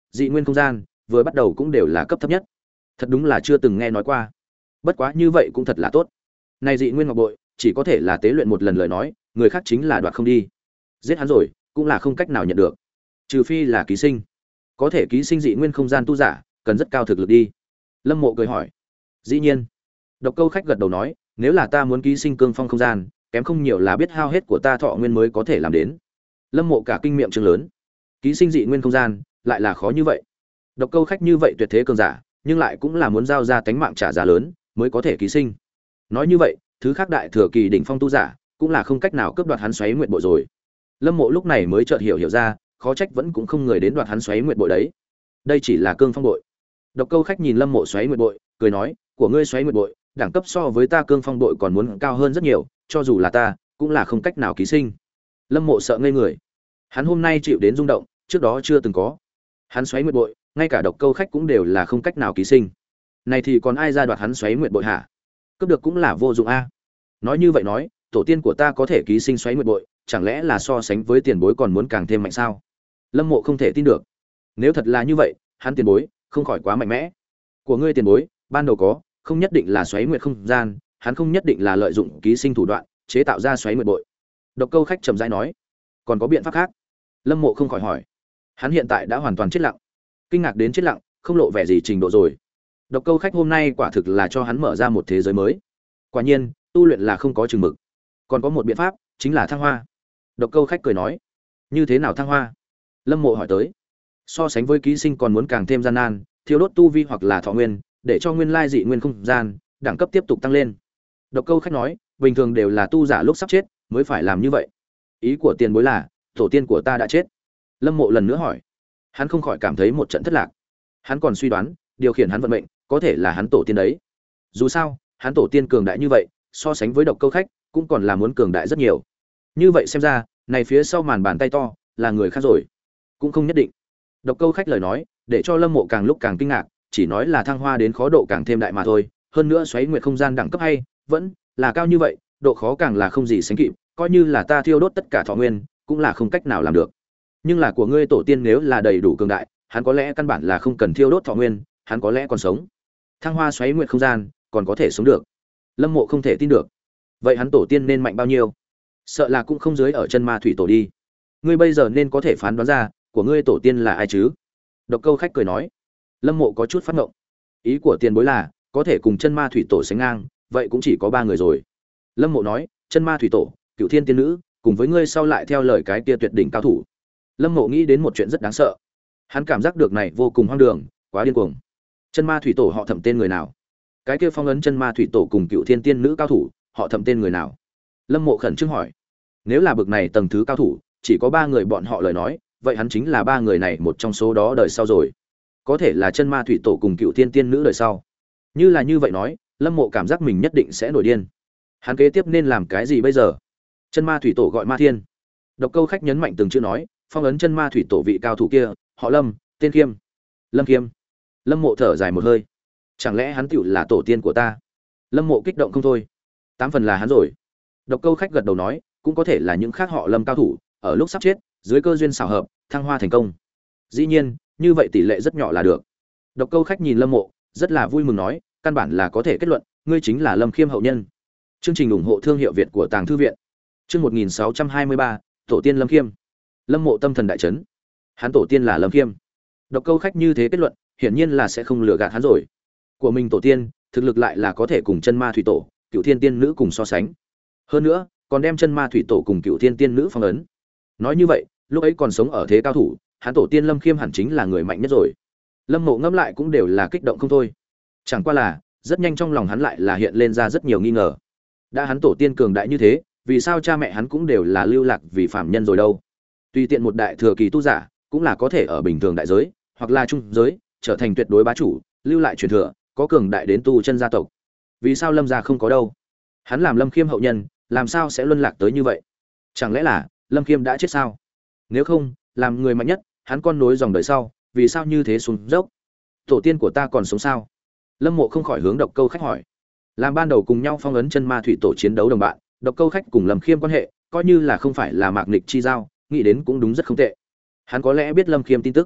dị nguyên không gian vừa bắt đầu cũng đều là cấp thấp nhất, thật đúng là chưa từng nghe nói qua. Bất quá như vậy cũng thật là tốt. Này dị nguyên ngọc bội chỉ có thể là tế luyện một lần lời nói, người khác chính là đoạt không đi. Giết hắn rồi cũng là không cách nào nhận được, trừ phi là ký sinh. Có thể ký sinh dị nguyên không gian tu giả cần rất cao thực lực đi. Lâm Mộ cười hỏi. Dĩ nhiên. Độc Câu Khách gật đầu nói, nếu là ta muốn ký sinh cương phong không gian, kém không nhiều là biết hao hết của ta thọ nguyên mới có thể làm đến. Lâm Mộ cả kinh miệng trừng lớn. Ký sinh dị nguyên không gian lại là khó như vậy. Độc Câu Khách như vậy tuyệt thế cường giả, nhưng lại cũng là muốn giao ra tánh mạng trả giá lớn mới có thể ký sinh. Nói như vậy, thứ khác đại thừa kỳ đỉnh phong tu giả cũng là không cách nào cướp đoạt hắn xoáy nguyện bộ rồi. Lâm Mộ lúc này mới chợt hiểu hiểu ra, khó trách vẫn cũng không người đến đoạt hắn xoáy nguyện bội đấy. Đây chỉ là cương phong bội. Độc Câu Khách nhìn Lâm Mộ xoáy nguyện bội, cười nói, của ngươi xoáy nguyện bội, đẳng cấp so với ta cương phong bội còn muốn cao hơn rất nhiều, cho dù là ta, cũng là không cách nào ký sinh. Lâm Mộ sợ ngây người. Hắn hôm nay chịu đến rung động, trước đó chưa từng có. Hắn xoáy nguyện bội, ngay cả Độc Câu Khách cũng đều là không cách nào ký sinh. Này thì còn ai ra đoạt hắn xoáy nguyện bội hả? Cướp được cũng là vô dụng a. Nói như vậy nói, tổ tiên của ta có thể ký sinh xoáy nguyện bội, chẳng lẽ là so sánh với tiền bối còn muốn càng thêm mạnh sao? Lâm Mộ không thể tin được. Nếu thật là như vậy, hắn tiền bối không khỏi quá mạnh mẽ. Của ngươi tiền bối, ban đầu có, không nhất định là xoáy nguyệt không gian, hắn không nhất định là lợi dụng ký sinh thủ đoạn chế tạo ra xoáy nguyệt bội. Độc Câu Khách trầm rãi nói, còn có biện pháp khác? Lâm Mộ không khỏi hỏi. Hắn hiện tại đã hoàn toàn chết lặng, kinh ngạc đến chết lặng, không lộ vẻ gì trình độ rồi. Độc Câu Khách hôm nay quả thực là cho hắn mở ra một thế giới mới. Quả nhiên, tu luyện là không có chừng mực. Còn có một biện pháp, chính là thăng hoa. Độc Câu Khách cười nói, như thế nào thăng hoa? Lâm Mộ hỏi tới. So sánh với ký sinh còn muốn càng thêm gian nan, thiếu đốt tu vi hoặc là thọ nguyên, để cho nguyên lai dị nguyên không gian đẳng cấp tiếp tục tăng lên. Độc Câu Khách nói, bình thường đều là tu giả lúc sắp chết mới phải làm như vậy. Ý của tiền bối là tổ tiên của ta đã chết? Lâm Mộ lần nữa hỏi. Hắn không khỏi cảm thấy một trận thất lạc. Hắn còn suy đoán, điều khiển hắn vận mệnh có thể là hắn tổ tiên đấy. Dù sao, hắn tổ tiên cường đại như vậy, so sánh với Độc Câu Khách cũng còn là muốn cường đại rất nhiều. Như vậy xem ra, này phía sau màn bàn tay to là người khác rồi. Cũng không nhất định. Độc Câu Khách lời nói, để cho Lâm Mộ càng lúc càng kinh ngạc, chỉ nói là thăng hoa đến khó độ càng thêm đại mà thôi, hơn nữa xoáy nguyệt không gian đẳng cấp hay vẫn là cao như vậy, độ khó càng là không gì sánh kịp, coi như là ta thiêu đốt tất cả thọ nguyên, cũng là không cách nào làm được. Nhưng là của ngươi tổ tiên nếu là đầy đủ cường đại, hắn có lẽ căn bản là không cần thiêu đốt thọ nguyên, hắn có lẽ còn sống. Thăng hoa xoáy nguyệt không gian, còn có thể sống được. Lâm Mộ không thể tin được. Vậy hắn tổ tiên nên mạnh bao nhiêu? Sợ là cũng không dưới ở chân ma thủy tổ đi. Ngươi bây giờ nên có thể phán đoán ra, của ngươi tổ tiên là ai chứ? Độc Câu Khách cười nói. Lâm Mộ có chút phát ngộng. Ý của tiền bối là có thể cùng chân ma thủy tổ sánh ngang, vậy cũng chỉ có ba người rồi. Lâm Mộ nói, chân ma thủy tổ, Cửu Thiên tiên nữ, cùng với ngươi sau lại theo lời cái kia tuyệt đỉnh cao thủ. Lâm Mộ nghĩ đến một chuyện rất đáng sợ. Hắn cảm giác được này vô cùng hoang đường, quá điên cuồng. Chân ma thủy tổ họ Thẩm tên người nào? Cái kia phong ấn chân ma thủy tổ cùng Cửu Thiên tiên nữ cao thủ, họ Thẩm tên người nào? Lâm Mộ khẩn trương hỏi. Nếu là bực này tầng thứ cao thủ, chỉ có ba người bọn họ lời nói, vậy hắn chính là ba người này một trong số đó đời sau rồi. Có thể là chân ma thủy tổ cùng Cửu Thiên tiên nữ đời sau. Như là như vậy nói, Lâm Mộ cảm giác mình nhất định sẽ nổi điên. Hắn kế tiếp nên làm cái gì bây giờ? Chân ma thủy tổ gọi Ma Thiên. Độc Câu Khách nhấn mạnh từng chữ nói, phong ấn chân ma thủy tổ vị cao thủ kia, họ Lâm, tên Kiêm. Lâm Kiêm. Lâm Mộ thở dài một hơi. Chẳng lẽ hắn tựu là tổ tiên của ta? Lâm Mộ kích động không thôi. Tám phần là hắn rồi. Độc Câu Khách gật đầu nói, cũng có thể là những khác họ Lâm cao thủ, ở lúc sắp chết, dưới cơ duyên xảo hợp, thăng hoa thành công. Dĩ nhiên, như vậy tỷ lệ rất nhỏ là được. Độc Câu Khách nhìn Lâm Mộ, rất là vui mừng nói, căn bản là có thể kết luận, ngươi chính là Lâm Khiêm hậu nhân. Chương trình ủng hộ thương hiệu Việt của Tàng Thư viện. Chương một nghìn sáu trăm hai mươi ba, tổ tiên Lâm Khiêm. Lâm Mộ tâm thần đại chấn. Hắn tổ tiên là Lâm Khiêm. Độc Câu Khách như thế kết luận, hiển nhiên là sẽ không lừa gạt hắn rồi. Của mình tổ tiên, thực lực lại là có thể cùng chân ma thủy tổ, Cửu Thiên tiên nữ cùng so sánh. Hơn nữa, còn đem chân ma thủy tổ cùng Cửu Thiên tiên nữ phong ấn. Nói như vậy, lúc ấy còn sống ở thế cao thủ, hắn tổ tiên Lâm Khiêm hẳn chính là người mạnh nhất rồi. Lâm Mộ ngẫm lại cũng đều là kích động không thôi. Chẳng qua là, rất nhanh trong lòng hắn lại là hiện lên ra rất nhiều nghi ngờ. Đã hắn tổ tiên cường đại như thế, vì sao cha mẹ hắn cũng đều là lưu lạc vì phàm nhân rồi đâu? Tùy tiện một đại thừa kỳ tu giả, cũng là có thể ở bình thường đại giới, hoặc là trung giới, trở thành tuyệt đối bá chủ, lưu lại truyền thừa, có cường đại đến tu chân gia tộc. Vì sao Lâm gia không có đâu? Hắn làm Lâm Khiêm hậu nhân, làm sao sẽ luân lạc tới như vậy? Chẳng lẽ là Lâm Khiêm đã chết sao? Nếu không, làm người mạnh nhất, hắn con nối dòng đời sau, vì sao như thế xuống dốc? Tổ tiên của ta còn sống sao? Lâm Mộ không khỏi hướng Độc Câu Khách hỏi. Làm ban đầu cùng nhau phong ấn chân ma thủy tổ chiến đấu đồng bạn, Độc Câu Khách cùng Lâm Khiêm quan hệ, coi như là không phải là mạc nghịch chi giao, nghĩ đến cũng đúng rất không tệ. Hắn có lẽ biết Lâm Khiêm tin tức.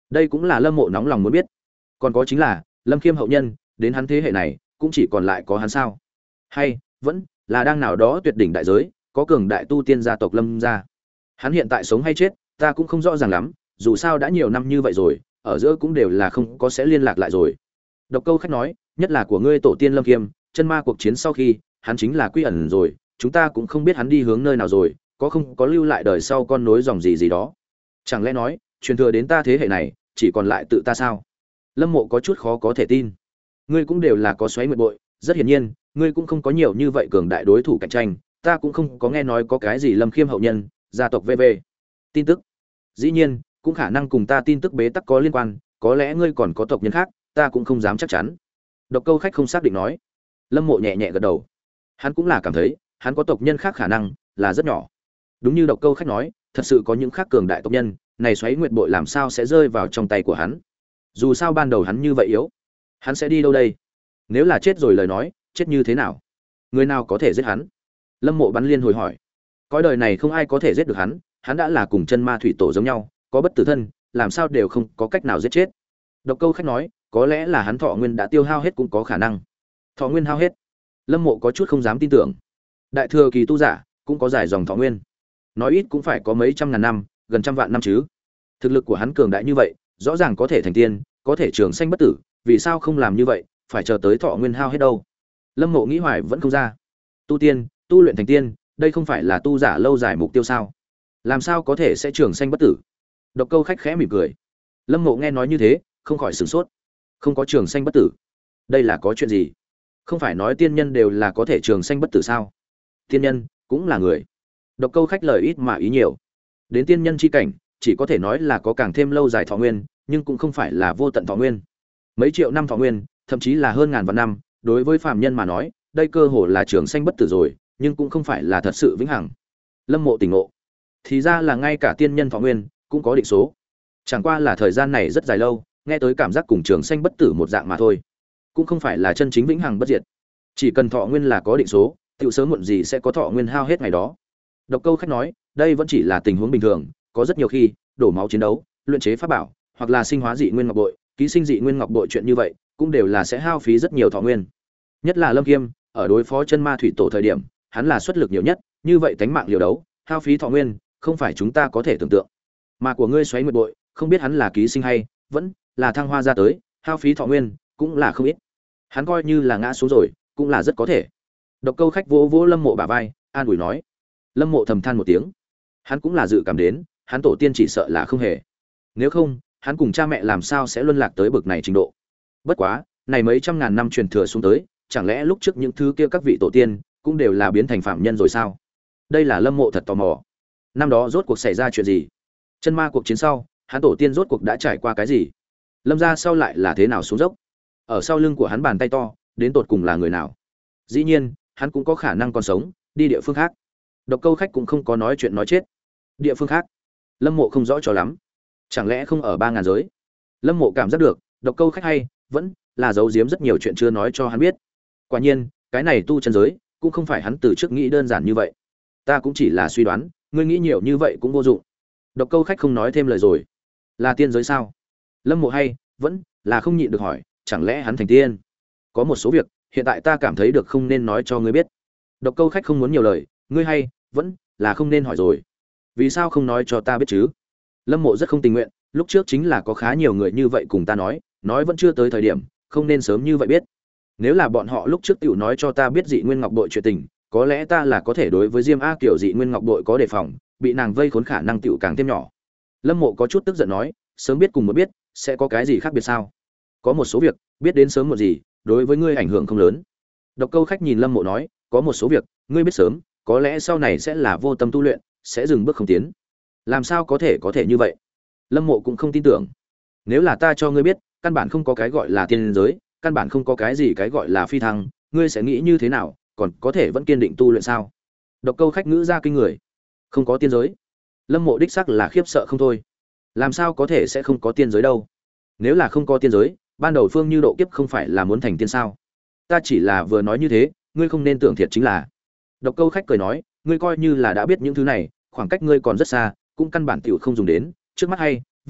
Đây cũng là Lâm Mộ nóng lòng muốn biết. Còn có chính là, Lâm Khiêm hậu nhân, đến hắn thế hệ này, cũng chỉ còn lại có hắn sao? Hay vẫn là đang nào đó tuyệt đỉnh đại giới, có cường đại tu tiên gia tộc Lâm gia. Hắn hiện tại sống hay chết, ta cũng không rõ ràng lắm, dù sao đã nhiều năm như vậy rồi, ở giữa cũng đều là không có sẽ liên lạc lại rồi. Độc Câu Khách nói, nhất là của ngươi tổ tiên Lâm Khiêm, chân ma cuộc chiến sau khi, hắn chính là quy ẩn rồi, chúng ta cũng không biết hắn đi hướng nơi nào rồi, có không có lưu lại đời sau con nối dòng gì gì đó. Chẳng lẽ nói, truyền thừa đến ta thế hệ này, chỉ còn lại tự ta sao? Lâm Mộ có chút khó có thể tin. Ngươi cũng đều là có xoáy nguyệt bội, rất hiển nhiên, ngươi cũng không có nhiều như vậy cường đại đối thủ cạnh tranh, ta cũng không có nghe nói có cái gì Lâm Khiêm hậu nhân, gia tộc vê vê. Tin tức. Dĩ nhiên, cũng khả năng cùng ta tin tức bế tắc có liên quan, có lẽ ngươi còn có tộc nhân khác, ta cũng không dám chắc chắn. Độc Câu Khách không xác định nói. Lâm Mộ nhẹ nhẹ gật đầu. Hắn cũng là cảm thấy, hắn có tộc nhân khác khả năng là rất nhỏ. Đúng như Độc Câu Khách nói, thật sự có những khác cường đại tộc nhân, này xoáy nguyệt bội làm sao sẽ rơi vào trong tay của hắn? Dù sao ban đầu hắn như vậy yếu, hắn sẽ đi đâu đây? Nếu là chết rồi lời nói, chết như thế nào? Người nào có thể giết hắn? Lâm Mộ bắn liên hồi hỏi. Cõi đời này không ai có thể giết được hắn, hắn đã là cùng chân ma thủy tổ giống nhau, có bất tử thân, làm sao đều không có cách nào giết chết. Độc Câu Khách nói, có lẽ là hắn thọ nguyên đã tiêu hao hết cũng có khả năng. Thọ nguyên hao hết? Lâm Mộ có chút không dám tin tưởng. Đại thừa kỳ tu giả cũng có dài dòng thọ nguyên, nói ít cũng phải có mấy trăm ngàn năm, gần trăm vạn năm chứ. Thực lực của hắn cường đại như vậy, rõ ràng có thể thành tiên, có thể trường sanh bất tử, vì sao không làm như vậy, phải chờ tới thọ nguyên hao hết đâu? Lâm Mộ nghĩ hoài vẫn không ra. Tu tiên, tu luyện thành tiên, đây không phải là tu giả lâu dài mục tiêu sao? Làm sao có thể sẽ trường sanh bất tử? Độc Câu Khách khẽ mỉm cười. Lâm Mộ nghe nói như thế, không khỏi sửng sốt. Không có trường sanh bất tử, đây là có chuyện gì? Không phải nói tiên nhân đều là có thể trường sanh bất tử sao? Tiên nhân cũng là người. Độc Câu Khách lời ít mà ý nhiều. Đến tiên nhân chi cảnh, chỉ có thể nói là có càng thêm lâu dài thọ nguyên, nhưng cũng không phải là vô tận thọ nguyên. Mấy triệu năm thọ nguyên, thậm chí là hơn ngàn vạn năm, đối với phàm nhân mà nói, đây cơ hồ là trường sanh bất tử rồi, nhưng cũng không phải là thật sự vĩnh hằng. Lâm Mộ tỉnh ngộ, thì ra là ngay cả tiên nhân thọ nguyên cũng có định số. Chẳng qua là thời gian này rất dài lâu, nghe tới cảm giác cùng trường sanh bất tử một dạng mà thôi, cũng không phải là chân chính vĩnh hằng bất diệt. Chỉ cần thọ nguyên là có định số, tiểu sớm muộn gì sẽ có thọ nguyên hao hết ngày đó. Độc Câu Khách nói, đây vẫn chỉ là tình huống bình thường, có rất nhiều khi đổ máu chiến đấu, luyện chế pháp bảo, hoặc là sinh hóa dị nguyên ngọc bội, ký sinh dị nguyên ngọc bội, chuyện như vậy cũng đều là sẽ hao phí rất nhiều thọ nguyên. Nhất là Lâm Kiêm, ở đối phó chân ma thủy tổ thời điểm, hắn là xuất lực nhiều nhất, như vậy tánh mạng liều đấu, hao phí thọ nguyên, không phải chúng ta có thể tưởng tượng. Mà của ngươi xoáy nguyệt bội, không biết hắn là ký sinh hay vẫn là thăng hoa ra tới, hao phí thọ nguyên cũng là không ít. Hắn coi như là ngã xuống rồi, cũng là rất có thể. Độc Câu Khách vỗ vỗ Lâm Mộ bả vai, an ủi nói. Lâm Mộ thầm than một tiếng. Hắn cũng là dự cảm đến, hắn tổ tiên chỉ sợ là không hề. Nếu không, hắn cùng cha mẹ làm sao sẽ luân lạc tới bực này trình độ. Bất quá, này mấy trăm ngàn năm truyền thừa xuống tới, chẳng lẽ lúc trước những thứ kia các vị tổ tiên cũng đều là biến thành phạm nhân rồi sao? Đây là Lâm Mộ thật tò mò. Năm đó rốt cuộc xảy ra chuyện gì? Chân ma cuộc chiến sau, hắn tổ tiên rốt cuộc đã trải qua cái gì? Lâm gia sau lại là thế nào xuống dốc? Ở sau lưng của hắn bàn tay to, đến tột cùng là người nào? Dĩ nhiên, hắn cũng có khả năng còn sống, đi địa phương khác. Độc Câu Khách cũng không có nói chuyện nói chết. Địa phương khác? Lâm Mộ không rõ cho lắm. Chẳng lẽ không ở ba ngàn giới? Lâm Mộ cảm giác được, Độc Câu Khách hay vẫn là giấu giếm rất nhiều chuyện chưa nói cho hắn biết. Quả nhiên, cái này tu chân giới cũng không phải hắn từ trước nghĩ đơn giản như vậy. Ta cũng chỉ là suy đoán, ngươi nghĩ nhiều như vậy cũng vô dụng. Độc Câu Khách không nói thêm lời rồi. Là tiên giới sao? Lâm Mộ hay vẫn là không nhịn được hỏi, chẳng lẽ hắn thành tiên? Có một số việc, hiện tại ta cảm thấy được không nên nói cho ngươi biết. Độc Câu Khách không muốn nhiều lời, ngươi hay vẫn là không nên hỏi rồi. Vì sao không nói cho ta biết chứ? Lâm Mộ rất không tình nguyện, lúc trước chính là có khá nhiều người như vậy cùng ta nói, nói vẫn chưa tới thời điểm, không nên sớm như vậy biết. Nếu là bọn họ lúc trước tiểu nói cho ta biết dị nguyên ngọc bội chuyện tình, có lẽ ta là có thể đối với Diêm A Kiều dị nguyên ngọc bội có đề phòng, bị nàng vây khốn khả năng tiểu càng thêm nhỏ. Lâm Mộ có chút tức giận nói, sớm biết cùng một biết, sẽ có cái gì khác biệt sao? Có một số việc, biết đến sớm một gì, đối với ngươi ảnh hưởng không lớn. Độc Câu Khách nhìn Lâm Mộ nói, có một số việc, ngươi biết sớm, có lẽ sau này sẽ là vô tâm tu luyện, sẽ dừng bước không tiến. Làm sao có thể có thể như vậy? Lâm Mộ cũng không tin tưởng. Nếu là ta cho ngươi biết, căn bản không có cái gọi là tiên giới, căn bản không có cái gì cái gọi là phi thăng, ngươi sẽ nghĩ như thế nào, còn có thể vẫn kiên định tu luyện sao? Độc Câu Khách ngữ ra kinh người. Không có tiên giới? Lâm Mộ đích xác là khiếp sợ không thôi. Làm sao có thể sẽ không có tiên giới đâu? Nếu là không có tiên giới, ban đầu Phương Như độ kiếp không phải là muốn thành tiên sao? Ta chỉ là vừa nói như thế, ngươi không nên tưởng thiệt chính là. Độc Câu Khách cười nói, ngươi coi như là đã biết những thứ này, khoảng cách ngươi còn rất xa, cũng căn bản tiểu không dùng đến, trước mắt hay vẫn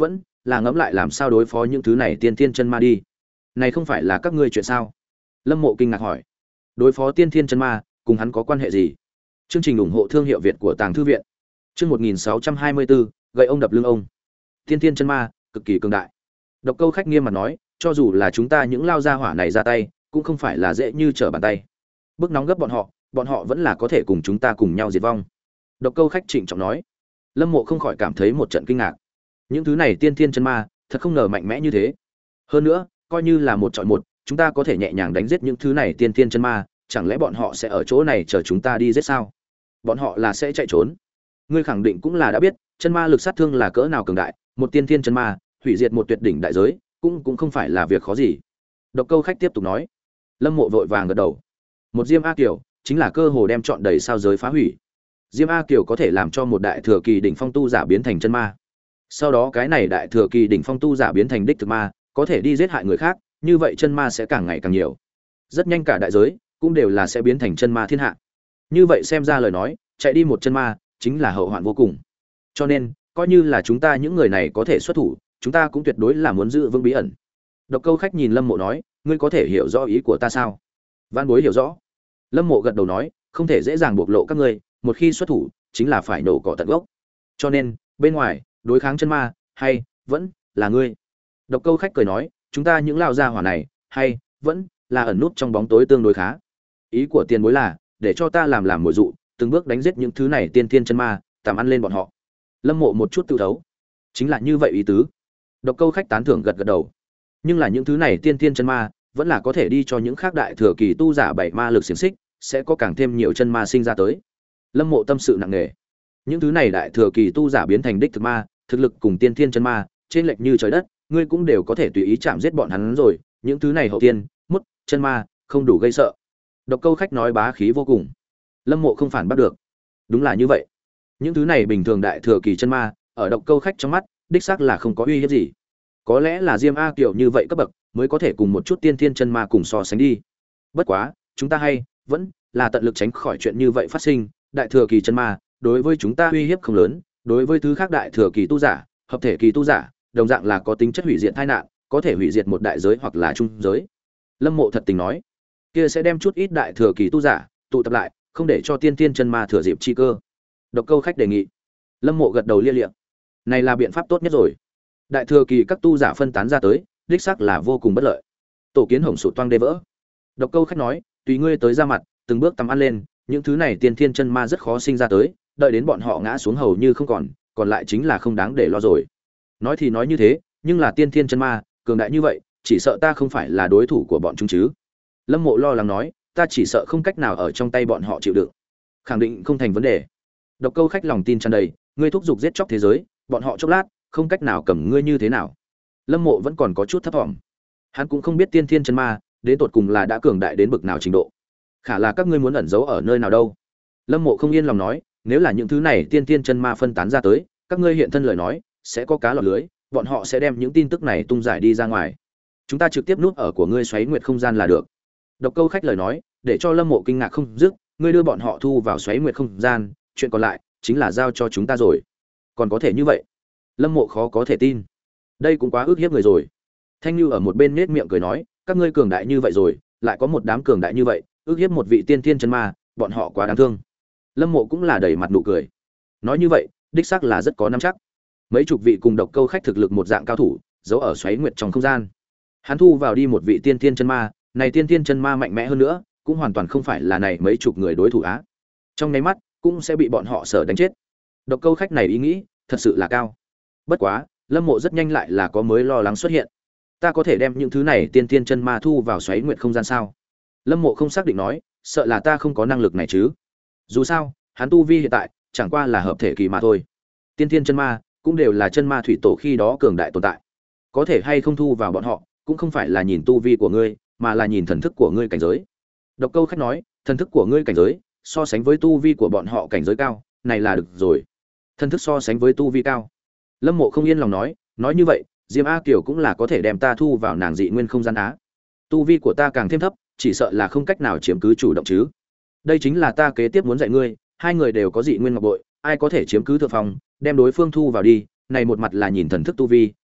là ngẫm lại làm sao đối phó những thứ này tiên thiên chân ma đi. Này không phải là các ngươi chuyện sao? Lâm Mộ kinh ngạc hỏi. Đối phó tiên thiên chân ma, cùng hắn có quan hệ gì? Chương trình ủng hộ thương hiệu Việt của Tàng Thư viện. Chương một nghìn sáu trăm hai mươi bốn, gậy ông đập lưng ông. Tiên thiên chân ma, cực kỳ cường đại. Độc Câu Khách nghiêm mặt nói, cho dù là chúng ta những lao gia hỏa này ra tay, cũng không phải là dễ như trở bàn tay. Bức nóng gấp bọn họ, bọn họ vẫn là có thể cùng chúng ta cùng nhau diệt vong. Độc Câu Khách trịnh trọng nói. Lâm Mộ không khỏi cảm thấy một trận kinh ngạc. Những thứ này tiên thiên chân ma, thật không ngờ mạnh mẽ như thế. Hơn nữa, coi như là một chọi một, chúng ta có thể nhẹ nhàng đánh giết những thứ này tiên thiên chân ma, chẳng lẽ bọn họ sẽ ở chỗ này chờ chúng ta đi giết sao? Bọn họ là sẽ chạy trốn. Ngươi khẳng định cũng là đã biết, chân ma lực sát thương là cỡ nào cường đại, một tiên thiên chân ma, hủy diệt một tuyệt đỉnh đại giới, cũng cũng không phải là việc khó gì. Độc Câu Khách tiếp tục nói. Lâm Mộ vội vàng gật đầu. Một Diêm A Kiều, chính là cơ hồ đem trọn đầy sao giới phá hủy. Diêm A Kiều có thể làm cho một đại thừa kỳ đỉnh phong tu giả biến thành chân ma. Sau đó cái này đại thừa kỳ đỉnh phong tu giả biến thành đích thực ma, có thể đi giết hại người khác, như vậy chân ma sẽ càng ngày càng nhiều. Rất nhanh cả đại giới cũng đều là sẽ biến thành chân ma thiên hạ. Như vậy xem ra lời nói, chạy đi một chân ma chính là hậu hoạn vô cùng. Cho nên, coi như là chúng ta những người này có thể xuất thủ, chúng ta cũng tuyệt đối là muốn giữ vững bí ẩn. Độc Câu Khách nhìn Lâm Mộ nói, ngươi có thể hiểu rõ ý của ta sao? Vãn Bối hiểu rõ. Lâm Mộ gật đầu nói, không thể dễ dàng bộc lộ các ngươi, một khi xuất thủ, chính là phải nổ cỏ tận gốc. Cho nên, bên ngoài, đối kháng chân ma, hay vẫn là ngươi. Độc Câu Khách cười nói, chúng ta những lao gia hỏa này, hay vẫn là ẩn nút trong bóng tối tương đối khá. Ý của tiền bối là, để cho ta làm làm mồi dụ, từng bước đánh giết những thứ này tiên tiên chân ma, tạm ăn lên bọn họ. Lâm Mộ một chút tự thấu, chính là như vậy ý tứ. Độc Câu Khách tán thưởng gật gật đầu. Nhưng là những thứ này tiên tiên chân ma, vẫn là có thể đi cho những khác đại thừa kỳ tu giả bảy ma lực xiển xích, sẽ có càng thêm nhiều chân ma sinh ra tới. Lâm Mộ tâm sự nặng nề. Những thứ này đại thừa kỳ tu giả biến thành đích thực ma, thực lực cùng tiên thiên chân ma, trên lệch như trời đất, ngươi cũng đều có thể tùy ý chạm giết bọn hắn rồi, những thứ này hậu tiên, mút, chân ma, không đủ gây sợ. Độc Câu Khách nói bá khí vô cùng. Lâm Mộ không phản bắt được. Đúng là như vậy. Những thứ này bình thường đại thừa kỳ chân ma, ở Độc Câu Khách trong mắt, đích xác là không có uy hiếp gì. Có lẽ là Diêm A Kiều như vậy cấp bậc, mới có thể cùng một chút tiên thiên chân ma cùng so sánh đi. Bất quá, chúng ta hay vẫn là tận lực tránh khỏi chuyện như vậy phát sinh, đại thừa kỳ chân ma, đối với chúng ta uy hiếp không lớn, đối với thứ khác đại thừa kỳ tu giả, hợp thể kỳ tu giả, đồng dạng là có tính chất hủy diệt tai nạn, có thể hủy diệt một đại giới hoặc là trung giới. Lâm Mộ thật tình nói, kia sẽ đem chút ít đại thừa kỳ tu giả tụ tập lại, không để cho tiên tiên chân ma thừa dịp chi cơ. Độc Câu Khách đề nghị. Lâm Mộ gật đầu lia lịa. Này là biện pháp tốt nhất rồi. Đại thừa kỳ các tu giả phân tán ra tới, đích xác là vô cùng bất lợi. Tổ kiến hồng sụt toang đê vỡ. Độc Câu Khách nói, tùy ngươi tới ra mặt, từng bước tầm ăn lên, những thứ này tiên thiên chân ma rất khó sinh ra tới, đợi đến bọn họ ngã xuống hầu như không còn, còn lại chính là không đáng để lo rồi. Nói thì nói như thế, nhưng là tiên thiên chân ma, cường đại như vậy, chỉ sợ ta không phải là đối thủ của bọn chúng chứ. Lâm Mộ lo lắng nói, ta chỉ sợ không cách nào ở trong tay bọn họ chịu đựng. Khẳng định không thành vấn đề. Độc Câu Khách lòng tin tràn đầy, ngươi thúc giục giết chóc thế giới, bọn họ chốc lát không cách nào cầm ngươi như thế nào. Lâm Mộ vẫn còn có chút thấp vọng. Hắn cũng không biết tiên thiên chân ma đến tột cùng là đã cường đại đến bực nào trình độ. Khả là các ngươi muốn ẩn giấu ở nơi nào đâu? Lâm Mộ không yên lòng nói, nếu là những thứ này tiên thiên chân ma phân tán ra tới, các ngươi hiện thân lời nói, sẽ có cá lọt lưới, bọn họ sẽ đem những tin tức này tung giải đi ra ngoài. Chúng ta trực tiếp núp ở của ngươi xoáy nguyệt không gian là được. Độc Câu Khách lời nói, để cho Lâm Mộ kinh ngạc không dứt, ngươi đưa bọn họ thu vào xoáy nguyệt không gian, chuyện còn lại chính là giao cho chúng ta rồi. Còn có thể như vậy? Lâm Mộ khó có thể tin. Đây cũng quá ức hiếp người rồi. Thanh Nhu ở một bên nhếch miệng cười nói, các ngươi cường đại như vậy rồi, lại có một đám cường đại như vậy, ức hiếp một vị tiên thiên chân ma, bọn họ quá đáng thương. Lâm Mộ cũng là đầy mặt nụ cười. Nói như vậy, đích xác là rất có nắm chắc. Mấy chục vị cùng Độc Câu Khách thực lực một dạng cao thủ, giấu ở xoáy nguyệt trong không gian. Hắn thu vào đi một vị tiên thiên chân ma, này tiên thiên chân ma mạnh mẽ hơn nữa, cũng hoàn toàn không phải là này mấy chục người đối thủ á. Trong nháy mắt, cũng sẽ bị bọn họ sở đánh chết. Độc Câu Khách này ý nghĩ, thật sự là cao. Bất quá, Lâm Mộ rất nhanh lại là có mới lo lắng xuất hiện. Ta có thể đem những thứ này tiên tiên chân ma thu vào xoáy nguyệt không gian sao? Lâm Mộ không xác định nói, sợ là ta không có năng lực này chứ. Dù sao, hắn tu vi hiện tại chẳng qua là hợp thể kỳ mà thôi. Tiên tiên chân ma cũng đều là chân ma thủy tổ khi đó cường đại tồn tại. Có thể hay không thu vào bọn họ, cũng không phải là nhìn tu vi của ngươi, mà là nhìn thần thức của ngươi cảnh giới. Độc Câu Khách nói, thần thức của ngươi cảnh giới, so sánh với tu vi của bọn họ cảnh giới cao, này là được rồi. Thần thức so sánh với tu vi cao. Lâm Mộ không yên lòng nói, nói như vậy, Diêm A Kiều cũng là có thể đem ta thu vào nàng dị nguyên không gian á. Tu vi của ta càng thêm thấp, chỉ sợ là không cách nào chiếm cứ chủ động chứ. Đây chính là ta kế tiếp muốn dạy ngươi, hai người đều có dị nguyên ngọc bội, ai có thể chiếm cứ thượng phòng, đem đối phương thu vào đi, này một mặt là nhìn thần thức tu vi,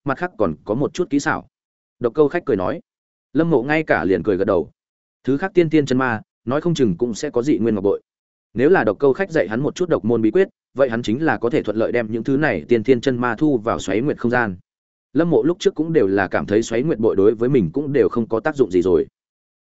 mặt khác còn có một chút kỹ xảo. Độc câu khách cười nói. Lâm Mộ ngay cả liền cười gật đầu. Thứ khác tiên tiên chân ma, nói không chừng cũng sẽ có dị nguyên ngọc bội. Nếu là độc câu khách dạy hắn một chút độc môn bí quyết, vậy hắn chính là có thể thuận lợi đem những thứ này tiên tiên chân ma thu vào xoáy nguyệt không gian. Lâm Mộ lúc trước cũng đều là cảm thấy xoáy nguyệt bội đối với mình cũng đều không có tác dụng gì rồi.